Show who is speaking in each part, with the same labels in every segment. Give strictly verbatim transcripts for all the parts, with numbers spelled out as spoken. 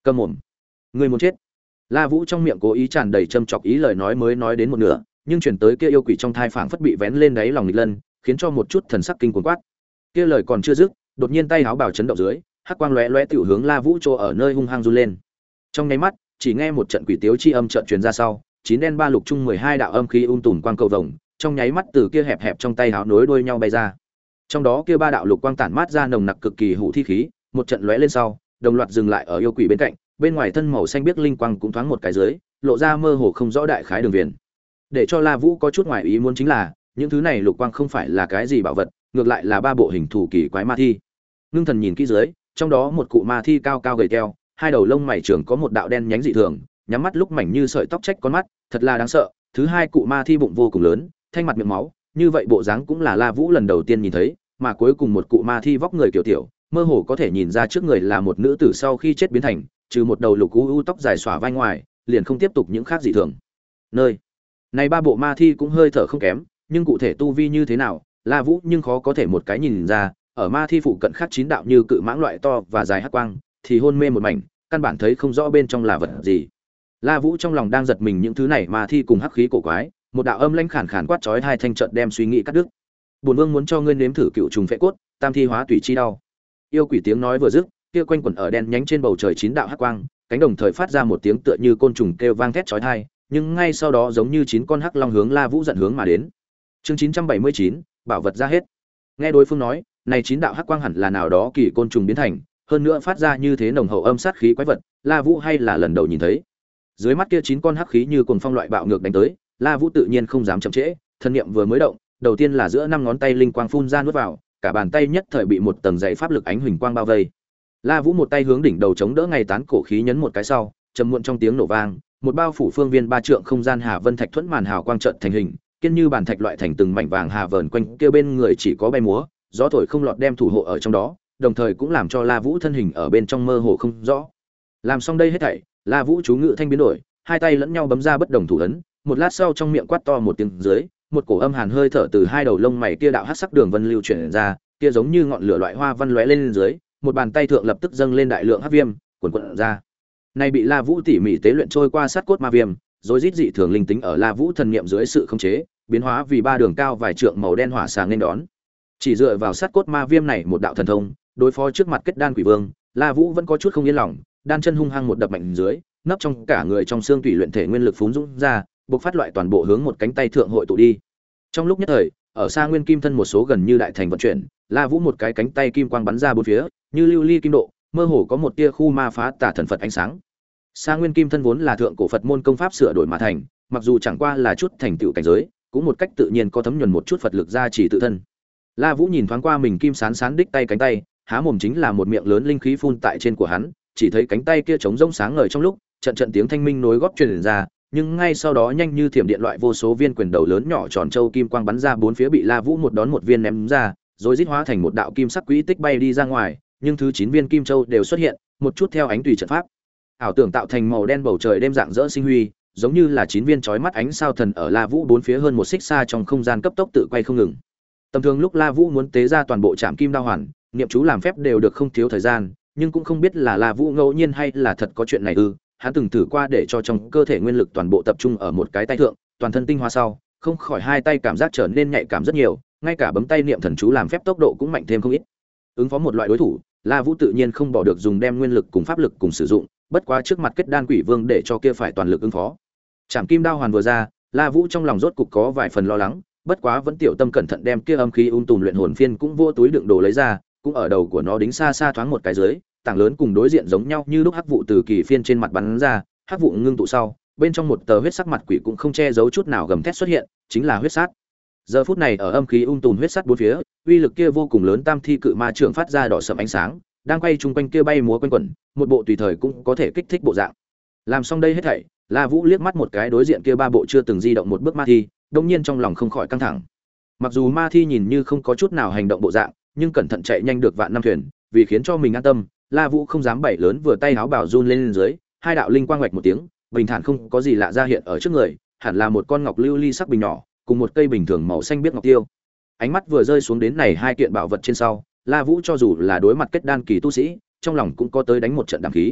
Speaker 1: Câm mồm, ngươi muốn chết. La Vũ trong miệng cố ý tràn đầy châm chọc ý lời nói mới nói đến một nửa, nhưng chuyển tới kia yêu quỷ trong thai phảng phất bị vén lên đáy lòng nghịch lân, khiến cho một chút thần sắc kinh cuồng quát. Kia lời còn chưa dứt, đột nhiên tay áo bào chấn động dưới, hắc quang lóe lóe tiểu hướng La Vũ chỗ ở nơi hung hăng run lên. Trong nháy mắt, chỉ nghe một trận quỷ tiếu chi âm chợt truyền ra sau, chín đen ba lục chung mười hai đạo âm khí um tùm quang cầu vồng, trong nháy mắt từ kia hẹp hẹp trong tay áo nối đuôi nhau bay ra. Trong đó kia ba đạo lục quang tản mát ra nồng nặc cực kỳ hủ thi khí, một trận lóe lên sau, đồng loạt dừng lại ở yêu quỷ bên cạnh, bên ngoài thân màu xanh biếc linh quang cũng thoáng một cái dưới, lộ ra mơ hồ không rõ đại khái đường viền. Để cho La Vũ có chút ngoài ý muốn chính là, những thứ này lục quang không phải là cái gì bảo vật, ngược lại là ba bộ hình thủ kỳ quái ma thi. Ngưng thần nhìn kỹ dưới, trong đó một cụ ma thi cao cao gầy teo, hai đầu lông mày trưởng có một đạo đen nhánh dị thường, nhắm mắt lúc mảnh như sợi tóc trách con mắt, thật là đáng sợ. Thứ hai cụ ma thi bụng vô cùng lớn, thanh mặt miệng máu, như vậy bộ dáng cũng là La Vũ lần đầu tiên nhìn thấy, mà cuối cùng một cụ ma thi vóc người kiểu tiểu, mơ hồ có thể nhìn ra trước người là một nữ tử sau khi chết biến thành, trừ một đầu lục u u tóc dài xõa vai ngoài, liền không tiếp tục những khác dị thường. Nơi này ba bộ ma thi cũng hơi thở không kém, nhưng cụ thể tu vi như thế nào, La Vũ nhưng khó có thể một cái nhìn ra, ở ma thi phụ cận khác chín đạo như cự mãng loại to và dài hắc quang, thì hôn mê một mảnh, căn bản thấy không rõ bên trong là vật gì. La Vũ trong lòng đang giật mình những thứ này ma thi cùng hắc khí cổ quái, một đạo âm lãnh khàn khàn quát chói hai thanh trận đem suy nghĩ cắt đứt. Bổn vương muốn cho ngươi nếm thử cựu trùng phệ cốt, tam thi hóa tùy chi đau. Yêu quỷ tiếng nói vừa dứt, kia quanh quẩn ở đen nhánh trên bầu trời chín đạo hắc quang, cánh đồng thời phát ra một tiếng tựa như côn trùng kêu vang thét chói tai, nhưng ngay sau đó giống như chín con hắc long hướng La Vũ giận hướng mà đến. Chương chín trăm bảy mươi chín, bảo vật ra hết. Nghe đối phương nói, này chín đạo hắc quang hẳn là nào đó kỳ côn trùng biến thành, hơn nữa phát ra như thế nồng hậu âm sát khí quái vật, La Vũ hay là lần đầu nhìn thấy. Dưới mắt kia chín con hắc khí như cuồng phong loại bạo ngược đánh tới, La Vũ tự nhiên không dám chậm trễ, thân niệm vừa mới động, đầu tiên là giữa năm ngón tay linh quang phun ra nuốt vào, cả bàn tay nhất thời bị một tầng dày pháp lực ánh huỳnh quang bao vây. La Vũ một tay hướng đỉnh đầu chống đỡ ngay tán cổ khí nhấn một cái sau, trầm muộn trong tiếng nổ vang, một bao phủ phương viên ba trượng không gian hà vân thạch thuẫn màn hào quang trận thành hình, kiên như bàn thạch loại thành từng mảnh vàng hà vờn quanh, kia bên người chỉ có bay múa, gió thổi không lọt đem thủ hộ ở trong đó, đồng thời cũng làm cho La Vũ thân hình ở bên trong mơ hồ không rõ. Làm xong đây hết thảy, La Vũ chú ngự thanh biến đổi, hai tay lẫn nhau bấm ra bất đồng thủ ấn, một lát sau trong miệng quát to một tiếng dưới, một cổ âm hàn hơi thở từ hai đầu lông mày kia đạo hắc sắc đường vân lưu chuyển ra, kia giống như ngọn lửa loại hoa văn lóe lên dưới, một bàn tay thượng lập tức dâng lên đại lượng hắc viêm, cuồn cuộn ra. Này bị La Vũ tỉ mỉ tế luyện trôi qua sát cốt ma viêm, rồi rít dị thường linh tính ở La Vũ thần niệm dưới sự khống chế, biến hóa vì ba đường cao vài trượng màu đen hỏa xà nên đón. Chỉ dựa vào sát cốt ma viêm này một đạo thần thông, đối phó trước mặt kết đan quỷ vương, La Vũ vẫn có chút không yên lòng, đan chân hung hăng một đập mạnh dưới, nấp trong cả người trong xương tủy luyện thể nguyên lực phún dũng ra, bộc phát loại toàn bộ hướng một cánh tay thượng hội tụ đi. Trong lúc nhất thời, ở xa nguyên kim thân một số gần như đại thành vận chuyển, La Vũ một cái cánh tay kim quang bắn ra bốn phía, như lưu ly kim độ, mơ hồ có một tia khu ma phá tà thần Phật ánh sáng. Xa nguyên kim thân vốn là thượng cổ Phật môn công pháp sửa đổi mà thành, mặc dù chẳng qua là chút thành tựu cảnh giới, cũng một cách tự nhiên có thấm nhuần một chút Phật lực ra chỉ tự thân. La Vũ nhìn thoáng qua mình kim sán sán đích tay cánh tay, há mồm chính là một miệng lớn linh khí phun tại trên của hắn, chỉ thấy cánh tay kia trống rỗng sáng ngời trong lúc, trận trận tiếng thanh minh nối góp truyền ra, nhưng ngay sau đó nhanh như thiểm điện loại vô số viên quyền đầu lớn nhỏ tròn châu kim quang bắn ra bốn phía bị La Vũ một đón một viên ném ra, rồi rít hóa thành một đạo kim sắc quỹ tích bay đi ra ngoài, nhưng thứ chín viên kim châu đều xuất hiện, một chút theo ánh tùy trận pháp. Ảo tưởng tạo thành màu đen bầu trời đêm dạng dỡ sinh huy, giống như là chín viên chói mắt ánh sao thần ở La Vũ bốn phía hơn một xích xa trong không gian cấp tốc tự quay không ngừng. Tầm thường lúc La Vũ muốn tế ra toàn bộ Trảm Kim Đao Hoàn, niệm chú làm phép đều được không thiếu thời gian, nhưng cũng không biết là La Vũ ngẫu nhiên hay là thật có chuyện này ư? Hắn từng thử qua để cho trong cơ thể nguyên lực toàn bộ tập trung ở một cái tay thượng, toàn thân tinh hoa sau, không khỏi hai tay cảm giác trở nên nhạy cảm rất nhiều, ngay cả bấm tay niệm thần chú làm phép tốc độ cũng mạnh thêm không ít. Ứng phó một loại đối thủ, La Vũ tự nhiên không bỏ được dùng đem nguyên lực cùng pháp lực cùng sử dụng, bất quá trước mặt kết đan quỷ vương để cho kia phải toàn lực ứng phó. Trảm Kim Đao Hoàn vừa ra, La Vũ trong lòng rốt cục có vài phần lo lắng, bất quá vẫn tiểu tâm cẩn thận đem kia âm khí ung tùm luyện hồn phiên cũng vô túi đựng đồ lấy ra, cũng ở đầu của nó đính xa xa thoáng một cái dưới, tảng lớn cùng đối diện giống nhau như lúc hắc vụ từ kỳ phiên trên mặt bắn ra, hắc vụ ngưng tụ sau, bên trong một tờ huyết sắc mặt quỷ cũng không che giấu chút nào gầm thét xuất hiện, chính là huyết sát. Giờ phút này ở âm khí ung tùm huyết sát bốn phía, uy lực kia vô cùng lớn tam thi cự ma trưởng phát ra đỏ sẫm ánh sáng, đang quay chung quanh kia bay múa quanh quẩn, một bộ tùy thời cũng có thể kích thích bộ dạng. Làm xong đây hết thảy, La Vũ liếc mắt một cái đối diện kia ba bộ chưa từng di động một bước ma thi, đương nhiên trong lòng không khỏi căng thẳng. Mặc dù ma thi nhìn như không có chút nào hành động bộ dạng, nhưng cẩn thận chạy nhanh được vạn năm thuyền, vì khiến cho mình an tâm, La Vũ không dám bày lớn vừa tay áo bảo run lên, lên dưới, hai đạo linh quang hoạch một tiếng, bình thản không có gì lạ ra hiện ở trước người, hẳn là một con ngọc lưu ly sắc bình nhỏ, cùng một cây bình thường màu xanh biếc ngọc tiêu. Ánh mắt vừa rơi xuống đến này hai kiện bảo vật trên sau, La Vũ cho dù là đối mặt kết đan kỳ tu sĩ, trong lòng cũng có tới đánh một trận đằng khí.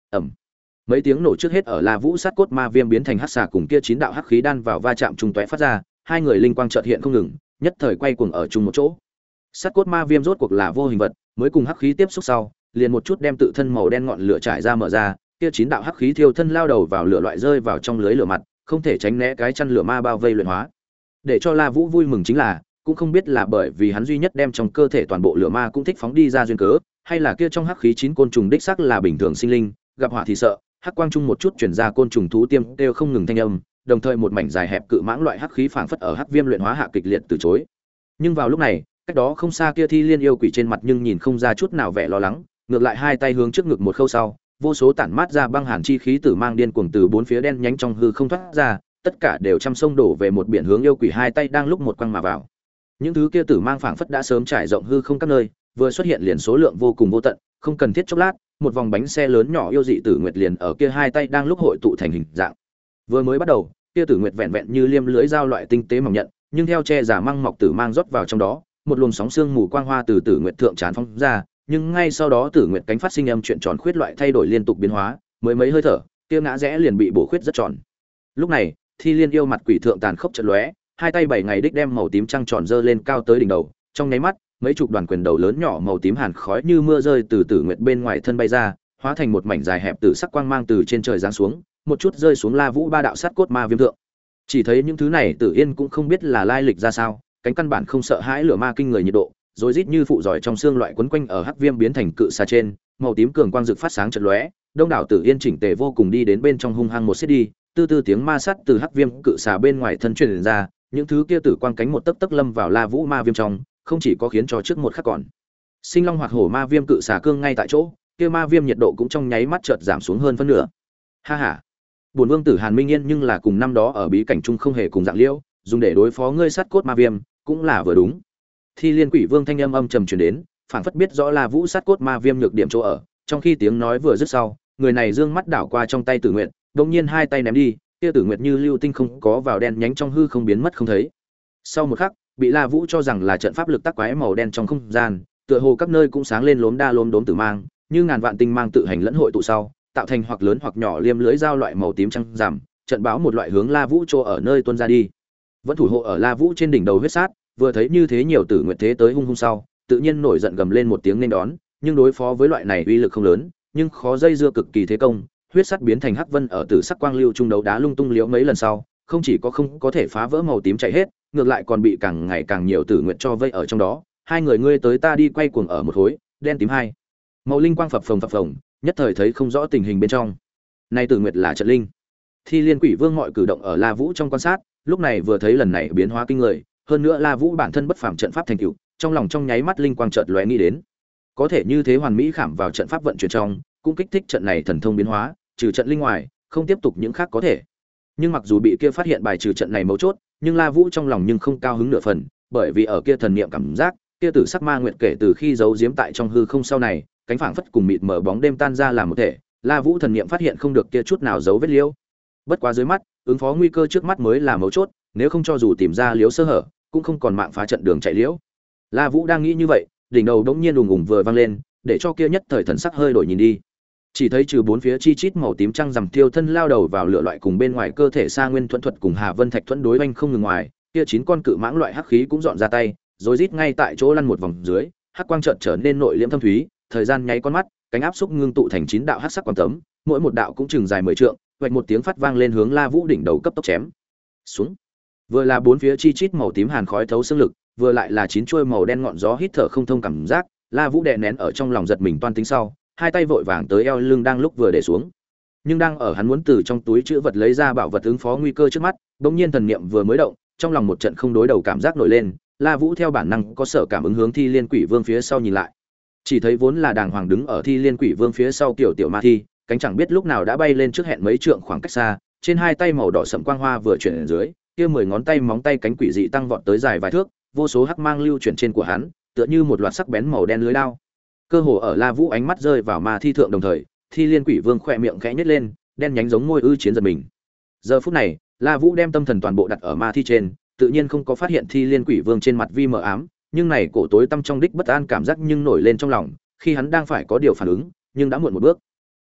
Speaker 1: Ầm. Mấy tiếng nổ trước hết ở La Vũ sát cốt ma viêm biến thành hắc xà cùng kia chín đạo hắc khí đan vào va chạm trùng tóe phát ra, hai người linh quang chợt hiện không ngừng, nhất thời quay cuồng ở chung một chỗ. Sát cốt ma viêm rốt cuộc là vô hình vật, mới cùng hắc khí tiếp xúc sau, liền một chút đem tự thân màu đen ngọn lửa trải ra mở ra, kia chín đạo hắc khí thiêu thân lao đầu vào lửa loại rơi vào trong lưới lửa mặt, không thể tránh né cái chăn lửa ma bao vây luyện hóa. Để cho La Vũ vui mừng chính là, cũng không biết là bởi vì hắn duy nhất đem trong cơ thể toàn bộ lửa ma cũng thích phóng đi ra duyên cớ, hay là kia trong hắc khí chín côn trùng đích xác là bình thường sinh linh, gặp hỏa thì sợ, hắc quang trung một chút chuyển ra côn trùng thú tiêm đều không ngừng thanh âm, đồng thời một mảnh dài hẹp cự mãng loại hắc khí phảng phất ở hắc viêm luyện hóa hạ kịch liệt từ chối. Nhưng vào lúc này, cách đó không xa kia Thi Liên yêu quỷ trên mặt nhưng nhìn không ra chút nào vẻ lo lắng, ngược lại hai tay hướng trước ngực một khâu sau, vô số tản mát ra băng hàn chi khí tử mang điên cuồng từ bốn phía đen nhánh trong hư không thoát ra, tất cả đều trăm sông đổ về một biển hướng yêu quỷ hai tay đang lúc một quăng mà vào. Những thứ kia tử mang phảng phất đã sớm trải rộng hư không các nơi, vừa xuất hiện liền số lượng vô cùng vô tận, không cần thiết chốc lát, một vòng bánh xe lớn nhỏ yêu dị tử nguyệt liền ở kia hai tay đang lúc hội tụ thành hình dạng. Vừa mới bắt đầu, kia tử nguyệt vẹn vẹn như liêm lưỡi dao loại tinh tế mỏng nhận, nhưng theo che giả măng mọc tử mang rót vào trong đó, một luồng sóng xương mù quang hoa từ tử nguyệt thượng tràn phóng ra, nhưng ngay sau đó tử nguyệt cánh phát sinh âm chuyện tròn khuyết loại thay đổi liên tục biến hóa, mới mấy hơi thở, kia ngã rẽ liền bị bổ khuyết rất tròn. Lúc này, Thi Liên yêu mặt quỷ thượng tàn khốc chợt lóe, hai tay bảy ngày đích đem màu tím trăng tròn dơ lên cao tới đỉnh đầu, trong nháy mắt, mấy chục đoàn quyền đầu lớn nhỏ màu tím hàn khói như mưa rơi từ tử nguyệt bên ngoài thân bay ra, hóa thành một mảnh dài hẹp tử sắc quang mang từ trên trời giáng xuống, một chút rơi xuống La Vũ ba đạo sát cốt ma viêm thượng. Chỉ thấy những thứ này Tử Yên cũng không biết là lai lịch ra sao, cánh căn bản không sợ hãi lửa ma kinh người nhiệt độ, rồi rít như phụ giỏi trong xương loại quấn quanh ở hắc viêm biến thành cự xà trên, màu tím cường quang rực phát sáng chợt lóe, đông đảo Tử Yên chỉnh tề vô cùng đi đến bên trong hung hăng một xiết đi, tư tư tiếng ma sát từ hắc viêm cự xà bên ngoài thân truyền ra, những thứ kia tử quang cánh một tấc tấc lâm vào La Vũ ma viêm trong, không chỉ có khiến cho trước một khắc còn sinh long hoạt hổ ma viêm cự xà cương ngay tại chỗ, kia ma viêm nhiệt độ cũng trong nháy mắt chợt giảm xuống hơn phân nửa. Ha ha. Bổn vương tử Hàn Minh Yên nhưng là cùng năm đó ở bí cảnh trung không hề cùng dạng liễu, dùng để đối phó ngươi sát cốt ma viêm, cũng là vừa đúng. Thi Liên Quỷ Vương thanh âm âm trầm truyền đến, phảng phất biết rõ La Vũ sát cốt ma viêm nhược điểm chỗ ở, trong khi tiếng nói vừa dứt sau, người này dương mắt đảo qua trong tay Tử Nguyệt, đột nhiên hai tay ném đi, kia Tử Nguyệt như lưu tinh không có vào đen nhánh trong hư không biến mất không thấy. Sau một khắc, bị La Vũ cho rằng là trận pháp lực tác quái màu đen trong không gian, tựa hồ các nơi cũng sáng lên lốm đa lốm đốm tử mang, như ngàn vạn tinh mang tự hành lẫn hội tụ sau, tạo thành hoặc lớn hoặc nhỏ liêm lưới dao loại màu tím trăng rằm, trận báo một loại hướng La Vũ chỗ ở nơi tuôn ra đi. Vẫn thủ hộ ở La Vũ trên đỉnh đầu huyết sát, vừa thấy như thế nhiều tử nguyệt thế tới hung hung sau, tự nhiên nổi giận gầm lên một tiếng nên đón, nhưng đối phó với loại này uy lực không lớn, nhưng khó dây dưa cực kỳ thế công, huyết sắt biến thành hắc vân ở tử sắc quang lưu trung đấu đá lung tung liễu mấy lần sau, không chỉ có không có thể phá vỡ màu tím chạy hết, ngược lại còn bị càng ngày càng nhiều tử nguyệt cho vây ở trong đó, hai người ngươi tới ta đi quay cuồng ở một khối, đen tím hai màu linh quang phập phồng phập phồng, nhất thời thấy không rõ tình hình bên trong. Này tử nguyệt là trận linh. Thi Liên Quỷ Vương mọi cử động ở La Vũ trong quan sát, lúc này vừa thấy lần này biến hóa kinh người, hơn nữa La Vũ bản thân bất phàm trận pháp thành tựu, trong lòng trong nháy mắt linh quang chợt lóe nghĩ đến, có thể như thế hoàn mỹ khảm vào trận pháp vận chuyển trong, cũng kích thích trận này thần thông biến hóa, trừ trận linh ngoài, không tiếp tục những khác có thể. Nhưng mặc dù bị kia phát hiện bài trừ trận này mấu chốt, nhưng La Vũ trong lòng nhưng không cao hứng nửa phần, bởi vì ở kia thần niệm cảm giác, kia tử sắc ma nguyệt kể từ khi giấu giếm tại trong hư không sau này, cánh phảng phất cùng mịt mở bóng đêm tan ra làm một thể, La Vũ thần niệm phát hiện không được kia chút nào dấu vết liễu. Bất quá dưới mắt, ứng phó nguy cơ trước mắt mới là mấu chốt, nếu không cho dù tìm ra liễu sơ hở, cũng không còn mạng phá trận đường chạy liễu. La Vũ đang nghĩ như vậy, đỉnh đầu đống nhiên ùng ùng vừa vang lên, để cho kia nhất thời thần sắc hơi đổi nhìn đi. Chỉ thấy trừ bốn phía chi chít màu tím trăng rằm tiêu thân lao đầu vào lửa loại cùng bên ngoài cơ thể Sa Nguyên Thuẫn thuật cùng Hà Vân Thạch Thuẫn đối oanh không ngừng ngoài, kia chín con cự mãng loại hắc khí cũng dọn ra tay, rồi rít ngay tại chỗ lăn một vòng dưới, hắc quang chợt trở nên nội liễm thâm thúy, thời gian nháy con mắt, cánh áp xúc ngưng tụ thành chín đạo hắc sắc quang tấm, mỗi một đạo cũng chừng dài mười trượng, vạch một tiếng phát vang lên hướng La Vũ đỉnh đầu cấp tốc chém xuống. Vừa là bốn phía chi chít màu tím hàn khói thấu xương lực, vừa lại là chín chuôi màu đen ngọn gió hít thở không thông cảm giác, La Vũ đè nén ở trong lòng giật mình toan tính sau, hai tay vội vàng tới eo lưng đang lúc vừa để xuống. Nhưng đang ở hắn muốn từ trong túi trữ vật lấy ra bảo vật ứng phó nguy cơ trước mắt, bỗng nhiên thần niệm vừa mới động, trong lòng một trận không đối đầu cảm giác nổi lên, La Vũ theo bản năng có sở cảm ứng hướng Thi Liên Quỷ Vương phía sau nhìn lại. Chỉ thấy vốn là đàng hoàng đứng ở Thi Liên Quỷ Vương phía sau tiểu tiểu ma thi, cánh chẳng biết lúc nào đã bay lên trước hẹn mấy trượng khoảng cách xa, trên hai tay màu đỏ sẫm quang hoa vừa chuyển ở dưới, kia mười ngón tay móng tay cánh quỷ dị tăng vọt tới dài vài thước, vô số hắc mang lưu chuyển trên của hắn, tựa như một loạt sắc bén màu đen lưới đao. Cơ hồ ở La Vũ ánh mắt rơi vào ma thi thượng đồng thời, Thi Liên Quỷ Vương khẽ miệng khẽ nhếch lên, đen nhánh giống môi ư chiến giật mình. Giờ phút này, La Vũ đem tâm thần toàn bộ đặt ở ma thi trên, tự nhiên không có phát hiện Thi Liên Quỷ Vương trên mặt vi mờ ám, nhưng này cổ tối tăm trong đích bất an cảm giác nhưng nổi lên trong lòng, khi hắn đang phải có điều phản ứng, nhưng đã muộn một bước.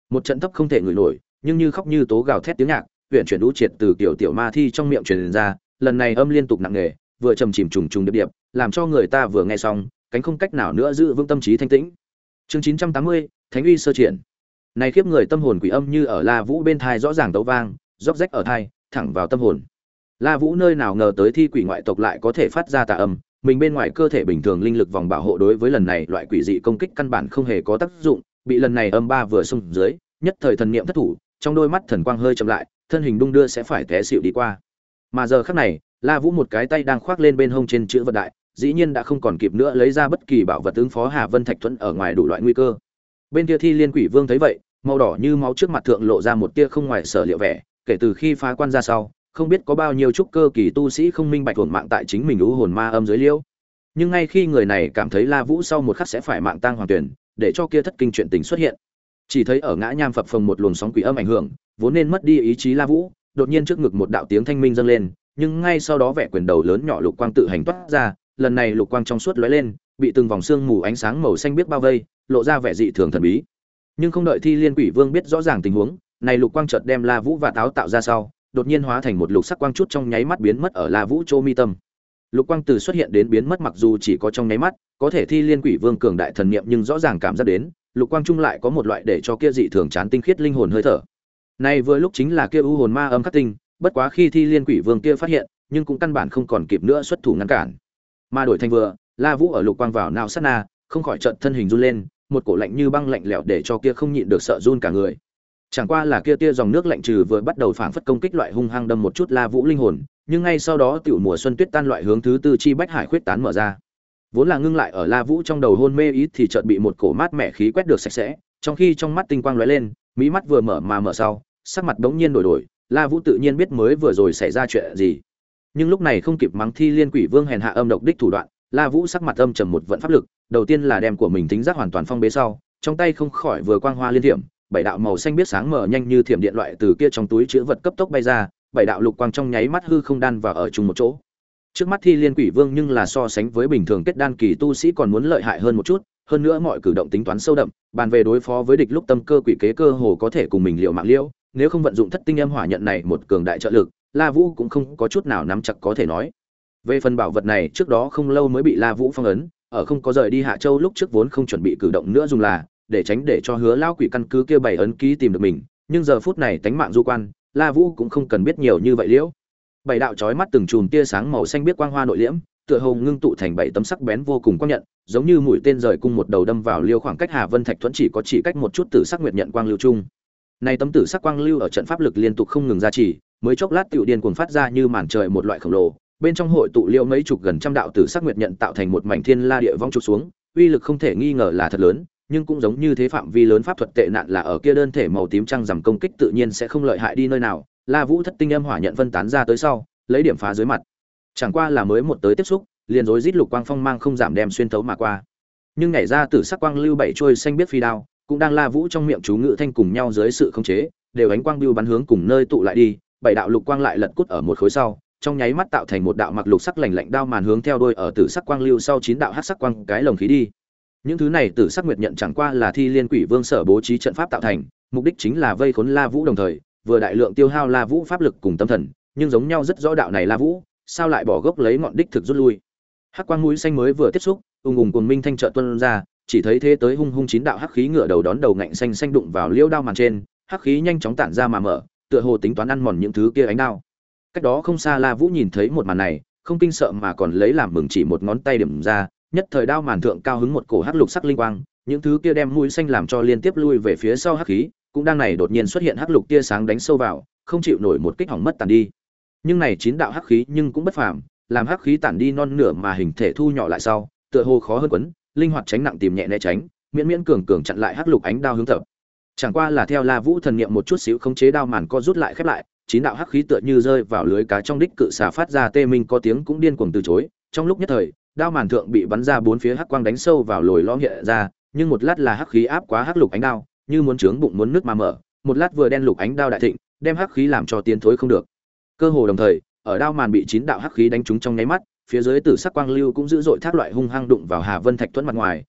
Speaker 1: Một trận thấp không thể ngửi nổi, nhưng như khóc như tố gào thét tiếng nhạc, huyền chuyển đũ triệt từ kiểu tiểu ma thi trong miệng truyền ra, lần này âm liên tục nặng nề, vừa trầm chìm trùng trùng điệp điệp, làm cho người ta vừa nghe xong, cánh không cách nào nữa giữ vững tâm trí thanh tĩnh. Chương chín trăm tám mươi, Thánh uy sơ triển. Này khiếp người tâm hồn quỷ âm như ở La Vũ bên thai rõ ràng tấu vang, róc rách ở thai, thẳng vào tâm hồn. La Vũ nơi nào ngờ tới thi quỷ ngoại tộc lại có thể phát ra tà âm, mình bên ngoài cơ thể bình thường linh lực vòng bảo hộ đối với lần này loại quỷ dị công kích căn bản không hề có tác dụng, bị lần này âm ba vừa xông dưới, nhất thời thần niệm thất thủ, trong đôi mắt thần quang hơi chậm lại, thân hình đung đưa sẽ phải té xỉu đi qua. Mà giờ khắc này, La Vũ một cái tay đang khoác lên bên hông trên chữ vật đại, dĩ nhiên đã không còn kịp nữa lấy ra bất kỳ bảo vật ứng phó Hà Vân Thạch Thuẫn ở ngoài đủ loại nguy cơ. Bên kia Thi Liên Quỷ Vương thấy vậy, màu đỏ như máu trước mặt thượng lộ ra một tia không ngoài sở liệu vẻ, kể từ khi phá quan ra sau, không biết có bao nhiêu trúc cơ kỳ tu sĩ không minh bạch hồn mạng tại chính mình u hồn ma âm dưới liễu. Nhưng ngay khi người này cảm thấy La Vũ sau một khắc sẽ phải mạng tang hoàn tuyển, để cho kia thất kinh chuyện tình xuất hiện. Chỉ thấy ở ngã nham phập phồng một luồng sóng quỷ âm ảnh hưởng, vốn nên mất đi ý chí La Vũ, đột nhiên trước ngực một đạo tiếng thanh minh dâng lên, nhưng ngay sau đó vẻ quyền đầu lớn nhỏ lục quang tự hành toát ra, lần này lục quang trong suốt lóe lên, bị từng vòng sương mù ánh sáng màu xanh biếc bao vây, lộ ra vẻ dị thường thần bí. Nhưng không đợi Thi Liên Quỷ Vương biết rõ ràng tình huống, này lục quang chợt đem La Vũ và táo tạo ra sau, đột nhiên hóa thành một lục sắc quang chút trong nháy mắt biến mất ở La Vũ chỗ mi tâm. Lục quang từ xuất hiện đến biến mất mặc dù chỉ có trong nháy mắt, có thể Thi Liên Quỷ Vương cường đại thần niệm nhưng rõ ràng cảm giác đến, lục quang trung lại có một loại để cho kia dị thường chán tinh khiết linh hồn hơi thở. Này vừa lúc chính là kia u hồn ma âm khắc tinh, bất quá khi Thi Liên Quỷ Vương kia phát hiện, nhưng cũng căn bản không còn kịp nữa xuất thủ ngăn cản. Mà đổi thành vừa, La Vũ ở lục quang vào nào sát na, không khỏi chợt thân hình run lên, một cổ lạnh như băng lạnh lẽo để cho kia không nhịn được sợ run cả người. Chẳng qua là kia tia dòng nước lạnh trừ vừa bắt đầu phảng phất công kích loại hung hăng đâm một chút La Vũ linh hồn, nhưng ngay sau đó tiểu mùa xuân tuyết tan loại hướng thứ tư chi bách hải khuyết tán mở ra. Vốn là ngưng lại ở La Vũ trong đầu hôn mê ý thì chợt bị một cổ mát mẻ khí quét được sạch sẽ, trong khi trong mắt tinh quang lóe lên, mí mắt vừa mở mà mở sau, sắc mặt bỗng nhiên đổi đổi, La Vũ tự nhiên biết mới vừa rồi xảy ra chuyện gì. Nhưng lúc này không kịp mắng Thi Liên Quỷ Vương hèn hạ âm độc đích thủ đoạn, La Vũ sắc mặt âm trầm một vận pháp lực, đầu tiên là đem của mình tính giác hoàn toàn phong bế sau, trong tay không khỏi vừa quang hoa liên thiểm, bảy đạo màu xanh biết sáng mở nhanh như thiểm điện loại từ kia trong túi chứa vật cấp tốc bay ra, bảy đạo lục quang trong nháy mắt hư không đan vào ở chung một chỗ. Trước mắt Thi Liên Quỷ Vương nhưng là so sánh với bình thường kết đan kỳ tu sĩ còn muốn lợi hại hơn một chút, hơn nữa mọi cử động tính toán sâu đậm, bàn về đối phó với địch lúc tâm cơ quỷ kế cơ hồ có thể cùng mình liều mạng liễu, nếu không vận dụng thất tinh âm hỏa nhận này một cường đại trợ lực, La Vũ cũng không có chút nào nắm chặt có thể nói. Về phần bảo vật này trước đó không lâu mới bị La Vũ phong ấn, ở không có rời đi Hạ Châu lúc trước vốn không chuẩn bị cử động nữa dùng là để tránh để cho Hứa lão quỷ căn cứ kia bảy ấn ký tìm được mình, nhưng giờ phút này tánh mạng du quan, La Vũ cũng không cần biết nhiều như vậy liễu. Bảy đạo chói mắt từng chùm tia sáng màu xanh biết quang hoa nội liễm, tựa hồ ngưng tụ thành bảy tấm sắc bén vô cùng quang nhận, giống như mũi tên rời cung một đầu đâm vào liêu khoảng cách Hà Vân Thạch Thuẫn chỉ có chỉ cách một chút tử sắc nguyệt nhận quang lưu chung. Này tấm tử sắc quang lưu ở trận pháp lực liên tục không ngừng ra chỉ, mới chốc lát tiểu điên cuồng phát ra như màn trời một loại khổng lồ, bên trong hội tụ liêu mấy chục gần trăm đạo tử sắc nguyệt nhận tạo thành một mảnh thiên la địa vong trục xuống, uy lực không thể nghi ngờ là thật lớn, nhưng cũng giống như thế phạm vi lớn pháp thuật tệ nạn là ở kia đơn thể màu tím trăng rằm công kích tự nhiên sẽ không lợi hại đi nơi nào. La Vũ thất tinh âm hỏa nhận phân tán ra tới sau, lấy điểm phá dưới mặt. Chẳng qua là mới một tới tiếp xúc, liền rối rít lục quang phong mang không giảm đem xuyên thấu mà qua. Nhưng nhảy ra tử sắc quang lưu bảy trôi xanh biết phi đao, cũng đang La Vũ trong miệng chú ngự thanh cùng nhau dưới sự khống chế, đều ánh quang bưu bắn hướng cùng nơi tụ lại đi, bảy đạo lục quang lại lật cút ở một khối sau, trong nháy mắt tạo thành một đạo mặc lục sắc lạnh lạnh đao màn hướng theo đuôi ở tử sắc quang lưu sau chín đạo hắc sắc quang cái lồng khí đi. Những thứ này tử sắc nguyệt nhận chẳng qua là Thi Liên Quỷ Vương sở bố trí trận pháp tạo thành, mục đích chính là vây khốn La Vũ đồng thời, vừa đại lượng tiêu hao La Vũ pháp lực cùng tâm thần, nhưng giống nhau rất rõ đạo này La Vũ, sao lại bỏ gốc lấy ngọn đích thực rút lui. Hắc quang mũi xanh mới vừa tiếp xúc, ung ung cuồng minh thanh trợ tuôn ra, chỉ thấy thế tới hung hung chín đạo hắc khí ngựa đầu đón đầu ngạnh xanh xanh đụng vào liêu đao màn trên, hắc khí nhanh chóng tản ra mà mở, tựa hồ tính toán ăn mòn những thứ kia ánh đao. Cách đó không xa La Vũ nhìn thấy một màn này, không kinh sợ mà còn lấy làm mừng chỉ một ngón tay điểm ra, nhất thời đao màn thượng cao hứng một cổ hắc lục sắc linh quang, những thứ kia đem mũi xanh làm cho liên tiếp lui về phía sau hắc khí, cũng đang này đột nhiên xuất hiện hắc lục tia sáng đánh sâu vào, không chịu nổi một kích hỏng mất tàn đi. Nhưng này chín đạo hắc khí nhưng cũng bất phàm, làm hắc khí tản đi non nửa mà hình thể thu nhỏ lại sau, tựa hồ khó hơn quấn, linh hoạt tránh nặng tìm nhẹ né tránh, miễn miễn cường cường chặn lại hắc lục ánh đao hướng tập. Chẳng qua là theo La Vũ thần niệm một chút xíu khống chế đao màn co rút lại khép lại, chín đạo hắc khí tựa như rơi vào lưới cá trong đích cự xà phát ra tê minh có tiếng cũng điên cuồng từ chối, trong lúc nhất thời, đao màn thượng bị bắn ra bốn phía hắc quang đánh sâu vào lồi lõm hiện ra, nhưng một lát là hắc khí áp quá hắc lục ánh đao, như muốn trướng bụng muốn nước mà mở, một lát vừa đen lục ánh đao đại thịnh, đem hắc khí làm cho tiến thối không được. Cơ hồ đồng thời, ở đao màn bị chín đạo hắc khí đánh trúng trong nháy mắt, phía dưới tử sắc quang lưu cũng dữ dội thác loại hung hăng đụng vào Hà Vân Thạch Thuẫn mặt ngoài,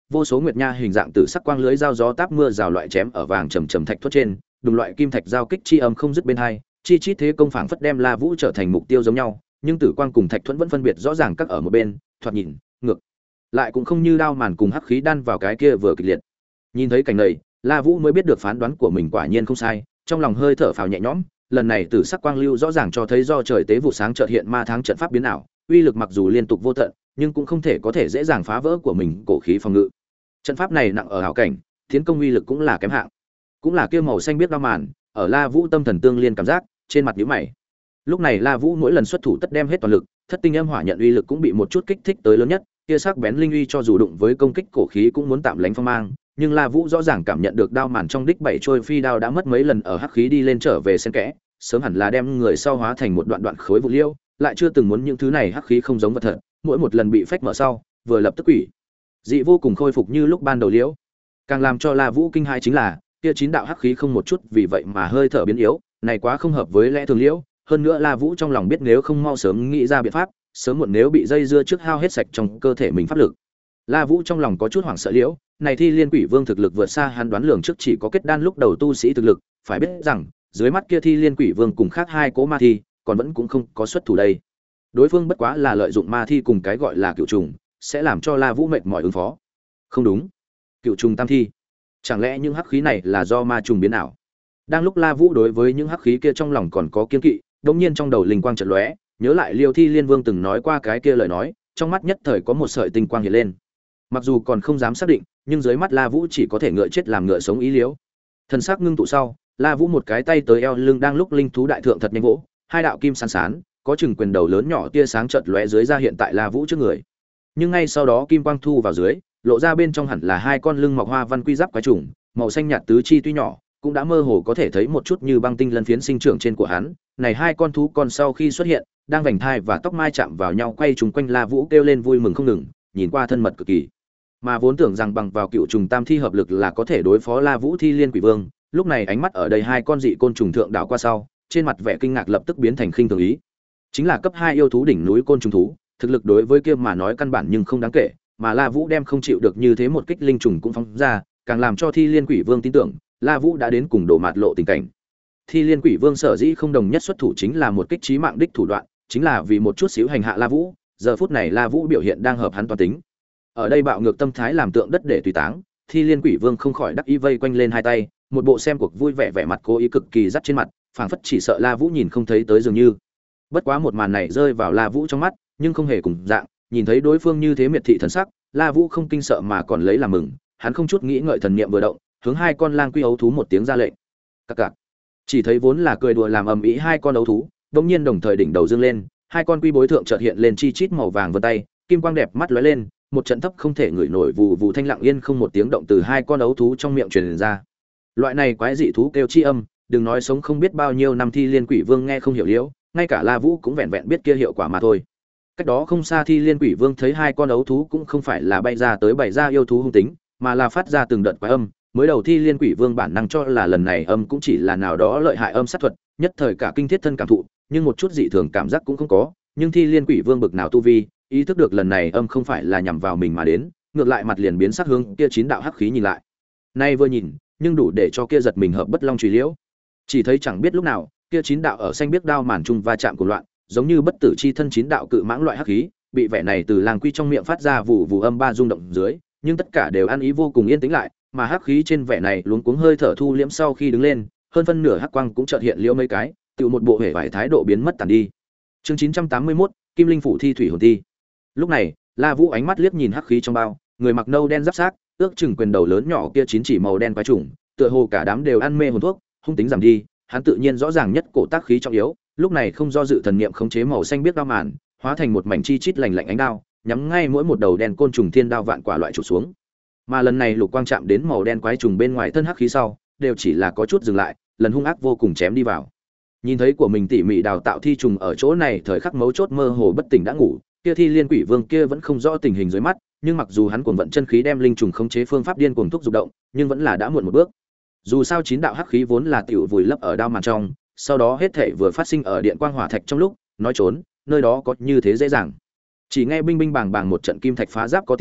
Speaker 1: vô số nguyệt nha hình dạng tử sắc quang lưới dao gió táp mưa rào loại chém ở vàng trầm trầm thạch thuất trên, đùng loại kim thạch giao kích chi âm không dứt bên hai, chi chít thế công phảng phất đem La Vũ trở thành mục tiêu giống nhau, nhưng tử quang cùng thạch thuẫn vẫn phân biệt rõ ràng các ở một bên, thoạt nhìn, ngược lại cũng không như đao màn cùng hắc khí đan vào cái kia vừa kịch liệt. Nhìn thấy cảnh này, La Vũ mới biết được phán đoán của mình quả nhiên không sai, trong lòng hơi thở phào nhẹ nhõm, lần này tử sắc quang lưu rõ ràng cho thấy do trời tế vụ sáng chợt hiện ma tháng trận pháp biến ảo, uy lực mặc dù liên tục vô tận, nhưng cũng không thể có thể dễ dàng phá vỡ của mình cổ khí phòng ngự. Trận pháp này nặng ở hảo cảnh, tiến công uy lực cũng là kém hạng. Cũng là kia màu xanh biết đao màn, ở La Vũ tâm thần tương liên cảm giác, trên mặt nhíu mày. Lúc này La Vũ mỗi lần xuất thủ tất đem hết toàn lực, thất tinh âm hỏa nhận uy lực cũng bị một chút kích thích tới lớn nhất, kia sắc bén linh uy cho dù đụng với công kích cổ khí cũng muốn tạm lánh phong mang, nhưng La Vũ rõ ràng cảm nhận được đao màn trong đích bảy trôi phi đao đã mất mấy lần ở hắc khí đi lên trở về xen kẽ, sớm hẳn là đem người sau hóa thành một đoạn đoạn khối vụ liêu, lại chưa từng muốn những thứ này hắc khí không giống vật thật, mỗi một lần bị phách mở sau, vừa lập tức quỷ dị vô cùng khôi phục như lúc ban đầu liễu. Càng làm cho La Vũ kinh hãi chính là, kia chín đạo hắc khí không một chút vì vậy mà hơi thở biến yếu, này quá không hợp với lẽ thường liễu, hơn nữa La Vũ trong lòng biết nếu không mau sớm nghĩ ra biện pháp, sớm muộn nếu bị dây dưa trước hao hết sạch trong cơ thể mình pháp lực. La Vũ trong lòng có chút hoảng sợ liễu, này Thi Liên Quỷ Vương thực lực vượt xa hắn đoán lường trước chỉ có kết đan lúc đầu tu sĩ thực lực, phải biết rằng, dưới mắt kia Thi Liên Quỷ Vương cùng khác hai cố ma thi, còn vẫn cũng không có xuất thủ đây. Đối phương bất quá là lợi dụng ma thi cùng cái gọi là cựu trùng, sẽ làm cho La Vũ mệt mỏi ứng phó. Không đúng, cựu trùng tam thi, chẳng lẽ những hắc khí này là do ma trùng biến ảo? Đang lúc La Vũ đối với những hắc khí kia trong lòng còn có kiên kỵ, đột nhiên trong đầu linh quang chợt lóe, nhớ lại Liêu Thi Liên Vương từng nói qua cái kia lời nói, trong mắt nhất thời có một sợi tinh quang hiện lên. Mặc dù còn không dám xác định, nhưng dưới mắt La Vũ chỉ có thể ngựa chết làm ngựa sống ý liếu. Thần sắc ngưng tụ sau, La Vũ một cái tay tới eo lưng đang lúc linh thú đại thượng thật nhanh vỗ, hai đạo kim sán sán, có chừng quyền đầu lớn nhỏ tia sáng chợt lóe dưới ra hiện tại La Vũ trước người. Nhưng ngay sau đó kim quang thu vào dưới, lộ ra bên trong hẳn là hai con lưng mọc hoa văn quy giáp quái trùng, màu xanh nhạt tứ chi tuy nhỏ, cũng đã mơ hồ có thể thấy một chút như băng tinh lân phiến sinh trưởng trên của hắn. Này hai con thú con sau khi xuất hiện, đang vành thai và tóc mai chạm vào nhau quay trùng quanh La Vũ kêu lên vui mừng không ngừng, nhìn qua thân mật cực kỳ. Mà vốn tưởng rằng bằng vào cựu trùng tam thi hợp lực là có thể đối phó La Vũ Thi Liên Quỷ Vương, lúc này ánh mắt ở đây hai con dị côn trùng thượng đảo qua sau, trên mặt vẻ kinh ngạc lập tức biến thành khinh thường ý. Chính là cấp hai yêu thú đỉnh núi côn trùng thú, thực lực đối với kia mà nói căn bản nhưng không đáng kể, mà La Vũ đem không chịu được như thế một kích linh trùng cũng phóng ra, càng làm cho Thi Liên Quỷ Vương tin tưởng, La Vũ đã đến cùng đổ mạt lộ tình cảnh. Thi Liên Quỷ Vương sở dĩ không đồng nhất xuất thủ chính là một kích chí mạng đích thủ đoạn, chính là vì một chút xíu hành hạ La Vũ, giờ phút này La Vũ biểu hiện đang hợp hắn toàn tính. Ở đây bạo ngược tâm thái làm tượng đất để tùy táng, Thi Liên Quỷ Vương không khỏi đắc ý vây quanh lên hai tay, một bộ xem cuộc vui vẻ vẻ mặt cố ý cực kỳ dắt trên mặt, phảng phất chỉ sợ La Vũ nhìn không thấy tới dường như. Bất quá một màn này rơi vào La Vũ trong mắt, nhưng không hề cùng dạng, nhìn thấy đối phương như thế miệt thị thần sắc, La Vũ không kinh sợ mà còn lấy làm mừng, hắn không chút nghĩ ngợi thần niệm vừa động, hướng hai con lang quy ấu thú một tiếng ra lệnh. Cặc cặc. Chỉ thấy vốn là cười đùa làm ầm ĩ hai con ấu thú, đột nhiên đồng thời đỉnh đầu dương lên, hai con quy bối thượng chợt hiện lên chi chít màu vàng vân tay, kim quang đẹp mắt lóe lên, một trận thấp không thể ngửi nổi vụ vụ thanh lặng yên không một tiếng động từ hai con ấu thú trong miệng truyền ra. Loại này quái dị thú kêu chi âm, đừng nói sống không biết bao nhiêu năm Thi Liên Quỷ Vương nghe không hiểu liễu, ngay cả La Vũ cũng vẹn vẹn biết kia hiệu quả mà thôi. Cách đó không xa Thi Liên Quỷ Vương thấy hai con ấu thú cũng không phải là bay ra tới bày ra yêu thú hung tính, mà là phát ra từng đợt quái âm, mới đầu Thi Liên Quỷ Vương bản năng cho là lần này âm cũng chỉ là nào đó lợi hại âm sát thuật, nhất thời cả kinh thiết thân cảm thụ, nhưng một chút dị thường cảm giác cũng không có, nhưng Thi Liên Quỷ Vương bực nào tu vi, ý thức được lần này âm không phải là nhằm vào mình mà đến, ngược lại mặt liền biến sắc hướng kia chín đạo hắc khí nhìn lại. Nay vừa nhìn, nhưng đủ để cho kia giật mình hợp bất long truy liễu. Chỉ thấy chẳng biết lúc nào, kia chín đạo ở xanh biếc đao màn trung va chạm của loạn, giống như bất tử chi thân chín đạo cự mãng loại hắc khí, bị vẻ này từ làng quy trong miệng phát ra vụ vụ âm ba rung động dưới, nhưng tất cả đều ăn ý vô cùng yên tĩnh lại, mà hắc khí trên vẻ này luống cuống hơi thở thu liễm sau khi đứng lên, hơn phân nửa hắc quang cũng chợt hiện liễu mấy cái, tự một bộ hề vải thái độ biến mất tàn đi. Chương chín trăm tám mươi mốt, Kim Linh phủ thi thủy hồn thi. Lúc này, La Vũ ánh mắt liếc nhìn hắc khí trong bao, người mặc nâu đen giáp xác, ước chừng quyền đầu lớn nhỏ kia chín chỉ màu đen quái trùng, tựa hồ cả đám đều ăn mê hồn thuốc, hung tính giảm đi, hắn tự nhiên rõ ràng nhất cổ tác khí trọng yếu, lúc này không do dự thần niệm khống chế màu xanh biết đao màn, hóa thành một mảnh chi chít lành lạnh ánh đao, nhắm ngay mỗi một đầu đen côn trùng thiên đao vạn quả loại trụ xuống. Mà lần này lục quang chạm đến màu đen quái trùng bên ngoài thân hắc khí sau, đều chỉ là có chút dừng lại, lần hung ác vô cùng chém đi vào. Nhìn thấy của mình tỉ mỉ đào tạo thi trùng ở chỗ này thời khắc mấu chốt mơ hồ bất tỉnh đã ngủ, kia Thi Liên Quỷ Vương kia vẫn không rõ tình hình dưới mắt, nhưng mặc dù hắn cuồng vận chân khí đem linh trùng khống chế phương pháp điên cuồng thúc dục động, nhưng vẫn là đã muộn một bước. Dù sao chín đạo hắc khí vốn là tiểu vùi lấp ở đao màn trong, sau đó hết thảy vừa phát sinh ở điện quang hỏa thạch trong lúc, nói trốn, nơi đó có như thế dễ dàng. Chỉ nghe binh binh bàng bàng một trận kim thạch phá giáp có tiếng,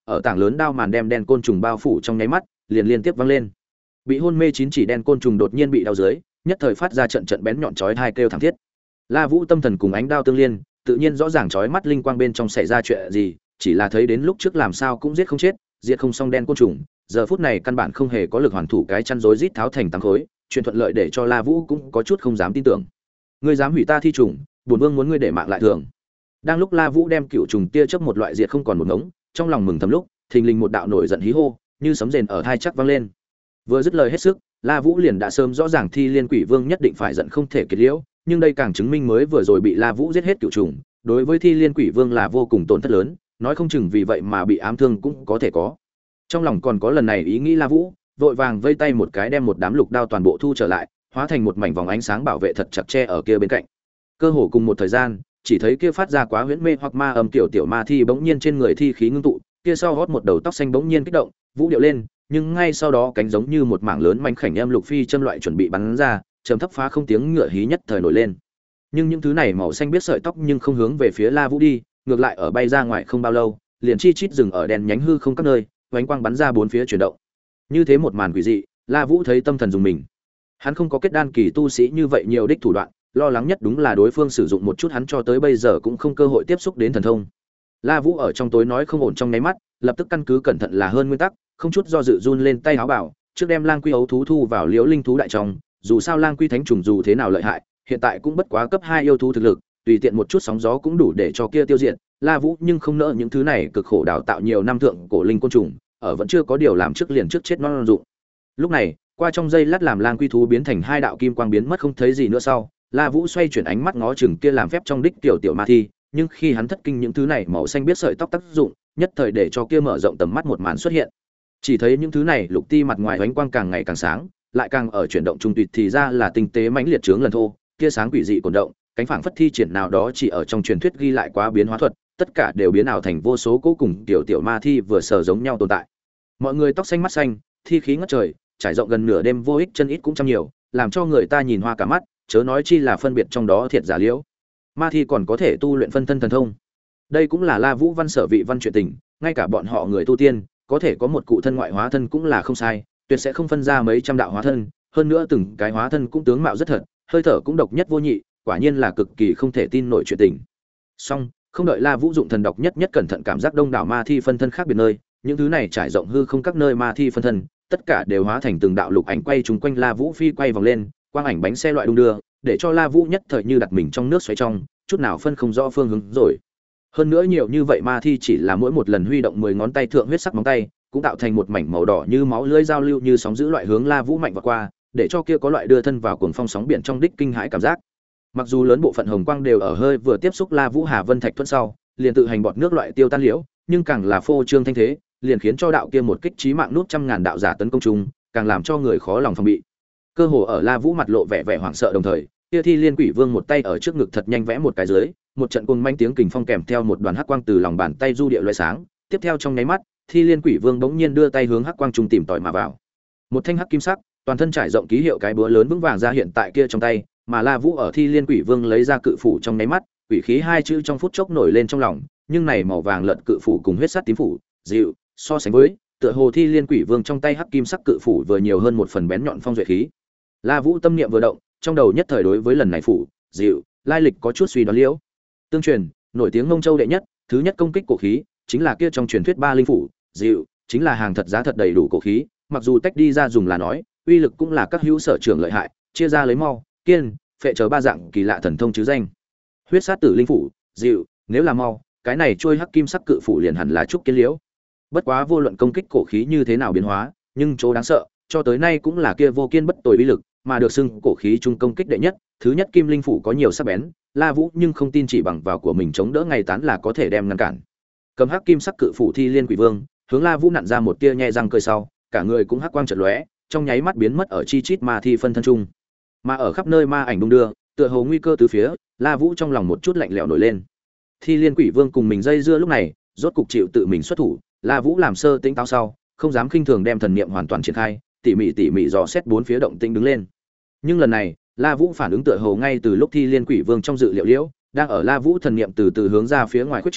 Speaker 1: ở tảng lớn đao màn đem đen côn trùng bao phủ trong nháy mắt liền liên tiếp văng lên. Bị hôn mê chín chỉ đen côn trùng đột nhiên bị đau dưới, nhất thời phát ra trận trận bén nhọn chói tai kêu thảm thiết. La Vũ tâm thần cùng ánh đao tương liên, tự nhiên rõ ràng chói mắt linh quang bên trong xảy ra chuyện gì, chỉ là thấy đến lúc trước làm sao cũng giết không chết, diệt không xong đen côn trùng, giờ phút này căn bản không hề có lực hoàn thủ cái chăn rối rít tháo thành tám khối, chuyện thuận lợi để cho La Vũ cũng có chút không dám tin tưởng. Ngươi dám hủy ta thi trùng, bổn vương muốn ngươi để mạng lại thường. Đang lúc La Vũ đem cựu trùng tia chớp một loại diệt không còn một ngống, trong lòng mừng thầm lúc, thình lình một đạo nổi giận hí hô, như sấm rền ở thai chắc vang lên. Vừa dứt lời hết sức, La Vũ liền đã sớm rõ ràng Thi Liên Quỷ Vương nhất định phải giận không thể kiệt liễu, nhưng đây càng chứng minh mới vừa rồi bị La Vũ giết hết cựu trùng, đối với Thi Liên Quỷ Vương là vô cùng tổn thất lớn, nói không chừng vì vậy mà bị ám thương cũng có thể có. Trong lòng còn có lần này ý nghĩ La Vũ, vội vàng vây tay một cái đem một đám lục đao toàn bộ thu trở lại, hóa thành một mảnh vòng ánh sáng bảo vệ thật chặt che ở kia bên cạnh. Cơ hồ cùng một thời gian, chỉ thấy kia phát ra quá huyễn mê hoặc ma âm tiểu tiểu ma thi bỗng nhiên trên người thi khí ngưng tụ, kia sau hót một đầu tóc xanh bỗng nhiên kích động, vũ điệu lên, nhưng ngay sau đó cánh giống như một mảng lớn manh khảnh em lục phi châm loại chuẩn bị bắn ra, trầm thấp phá không tiếng ngựa hí nhất thời nổi lên. Nhưng những thứ này màu xanh biết sợi tóc nhưng không hướng về phía La Vũ đi, ngược lại ở bay ra ngoài không bao lâu, liền chi chít dừng ở đèn nhánh hư không các nơi, ánh quang bắn ra bốn phía chuyển động. Như thế một màn quỷ dị, La Vũ thấy tâm thần dùng mình. Hắn không có kết đan kỳ tu sĩ như vậy nhiều đích thủ đoạn, lo lắng nhất đúng là đối phương sử dụng một chút hắn cho tới bây giờ cũng không cơ hội tiếp xúc đến thần thông. La Vũ ở trong tối nói không ổn trong nháy mắt, lập tức căn cứ cẩn thận là hơn nguyên tắc, không chút do dự run lên tay áo bảo, trước đem Lang Quy ấu thú thu vào Liễu Linh thú đại trong, dù sao Lang Quy thánh trùng dù thế nào lợi hại, hiện tại cũng bất quá cấp hai yêu thú thực lực, tùy tiện một chút sóng gió cũng đủ để cho kia tiêu diệt. La Vũ nhưng không nỡ những thứ này cực khổ đào tạo nhiều năm thượng cổ linh côn trùng, ở vẫn chưa có điều làm trước liền trước chết non dụng. Lúc này, qua trong giây lát làm Lang Quy thú biến thành hai đạo kim quang biến mất không thấy gì nữa sau, La Vũ xoay chuyển ánh mắt ngó chừng kia làm phép trong đích tiểu tiểu ma thi, nhưng khi hắn thất kinh những thứ này màu xanh biết sợi tóc tác dụng, nhất thời để cho kia mở rộng tầm mắt một màn xuất hiện. Chỉ thấy những thứ này lục ti mặt ngoài ánh quang càng ngày càng sáng, lại càng ở chuyển động trung tuyệt thì ra là tinh tế mãnh liệt chướng lần thô, kia sáng quỷ dị cuồn động, cánh phảng phất thi triển nào đó chỉ ở trong truyền thuyết ghi lại quá biến hóa thuật, tất cả đều biến ảo thành vô số cố cùng tiểu tiểu ma thi vừa sở giống nhau tồn tại. Mọi người tóc xanh mắt xanh, thi khí ngất trời, trải rộng gần nửa đêm vô ích chân ít cũng trăm nhiều, làm cho người ta nhìn hoa cả mắt, chớ nói chi là phân biệt trong đó thiệt giả liễu. Ma thi còn có thể tu luyện phân thân thần thông. Đây cũng là La Vũ Văn sở vị văn chuyện tình, ngay cả bọn họ người tu tiên, có thể có một cụ thân ngoại hóa thân cũng là không sai, tuyệt sẽ không phân ra mấy trăm đạo hóa thân, hơn nữa từng cái hóa thân cũng tướng mạo rất thật, hơi thở cũng độc nhất vô nhị, quả nhiên là cực kỳ không thể tin nổi chuyện tình. Song, không đợi La Vũ dụng thần độc nhất nhất cẩn thận cảm giác đông đảo ma thi phân thân khác biệt nơi, những thứ này trải rộng hư không các nơi ma thi phân thân, tất cả đều hóa thành từng đạo lục ảnh quay trùng quanh La Vũ phi quay vòng lên, quang ảnh bánh xe loại đung đưa, để cho La Vũ nhất thời như đặt mình trong nước xoáy trong, chút nào phân không rõ phương hướng rồi. Hơn nữa nhiều như vậy ma thi chỉ là mỗi một lần huy động mười ngón tay thượng huyết sắc móng tay, cũng tạo thành một mảnh màu đỏ như máu lưỡi giao lưu như sóng dữ loại hướng La Vũ mạnh vọt qua, để cho kia có loại đưa thân vào cuồng phong sóng biển trong đích kinh hãi cảm giác. Mặc dù lớn bộ phận hồng quang đều ở hơi vừa tiếp xúc La Vũ Hà Vân Thạch thuẫn sau, liền tự hành bọt nước loại tiêu tan liễu, nhưng càng là phô trương thanh thế, liền khiến cho đạo kia một kích chí mạng nút trăm ngàn đạo giả tấn công chung, càng làm cho người khó lòng phòng bị. Cơ hồ ở La Vũ mặt lộ vẻ vẻ hoảng sợ đồng thời, kia Thi Liên Quỷ Vương một tay ở trước ngực thật nhanh vẽ một cái dưới, một trận cuồng manh tiếng kình phong kèm theo một đoàn hắc quang từ lòng bàn tay du địa loại sáng, tiếp theo trong nháy mắt, Thi Liên Quỷ Vương bỗng nhiên đưa tay hướng hắc quang trung tìm tòi mà vào. Một thanh hắc kim sắc, toàn thân trải rộng ký hiệu cái búa lớn vững vàng ra hiện tại kia trong tay, mà La Vũ ở Thi Liên Quỷ Vương lấy ra cự phủ trong nháy mắt, quỷ khí hai chữ trong phút chốc nổi lên trong lòng, nhưng này màu vàng lợn cự phủ cùng huyết sắt tím phủ, dịu, so sánh với, tựa hồ Thi Liên Quỷ Vương trong tay hắc kim sắc cự phủ vừa nhiều hơn một phần bén nhọn phong duệ khí. La Vũ tâm niệm vừa động, trong đầu nhất thời đối với lần này phủ, dịu, lai lịch có chút suy đoán liễu. Tương truyền, nổi tiếng Ngông Châu đệ nhất, thứ nhất công kích cổ khí, chính là kia trong truyền thuyết ba linh phủ, dịu, chính là hàng thật giá thật đầy đủ cổ khí, mặc dù tách đi ra dùng là nói, uy lực cũng là các hữu sở trường lợi hại, chia ra lấy mau, kiên, phệ chờ ba dạng kỳ lạ thần thông chứ danh. Huyết sát tử linh phủ, dịu, nếu là mau, cái này trôi hắc kim sắc cự phủ liền hẳn là trúc kiến liễu. Bất quá vô luận công kích cổ khí như thế nào biến hóa, nhưng chỗ đáng sợ, cho tới nay cũng là kia vô kiên bất tồi uy lực, mà được xưng cổ khí trung công kích đệ nhất, thứ nhất kim linh phủ có nhiều sắc bén, La Vũ nhưng không tin chỉ bằng vào của mình chống đỡ ngày tán là có thể đem ngăn cản. Cầm hắc kim sắc cự phủ Thi Liên Quỷ Vương, hướng La Vũ nặn ra một tia nhẹ răng cười sau, cả người cũng hắc quang chợt lóe, trong nháy mắt biến mất ở chi chít ma thi phân thân trung. Mà ở khắp nơi ma ảnh đung đưa, tựa hồ nguy cơ từ phía, La Vũ trong lòng một chút lạnh lẽo nổi lên. Thi Liên Quỷ Vương cùng mình dây dưa lúc này, rốt cục chịu tự mình xuất thủ, La Vũ làm sơ tĩnh táo sau, không dám khinh thường đem thần niệm hoàn toàn triển khai, tỉ mỉ tỉ mỉ dò xét bốn phía động tĩnh đứng lên. Nhưng lần này, La Vũ phản ứng tựa hồ ngay từ lúc Thi Liên Quỷ Vương trong dự liệu liễu, đang ở La Vũ thần niệm từ từ hướng ra phía ngoài khuyết trường,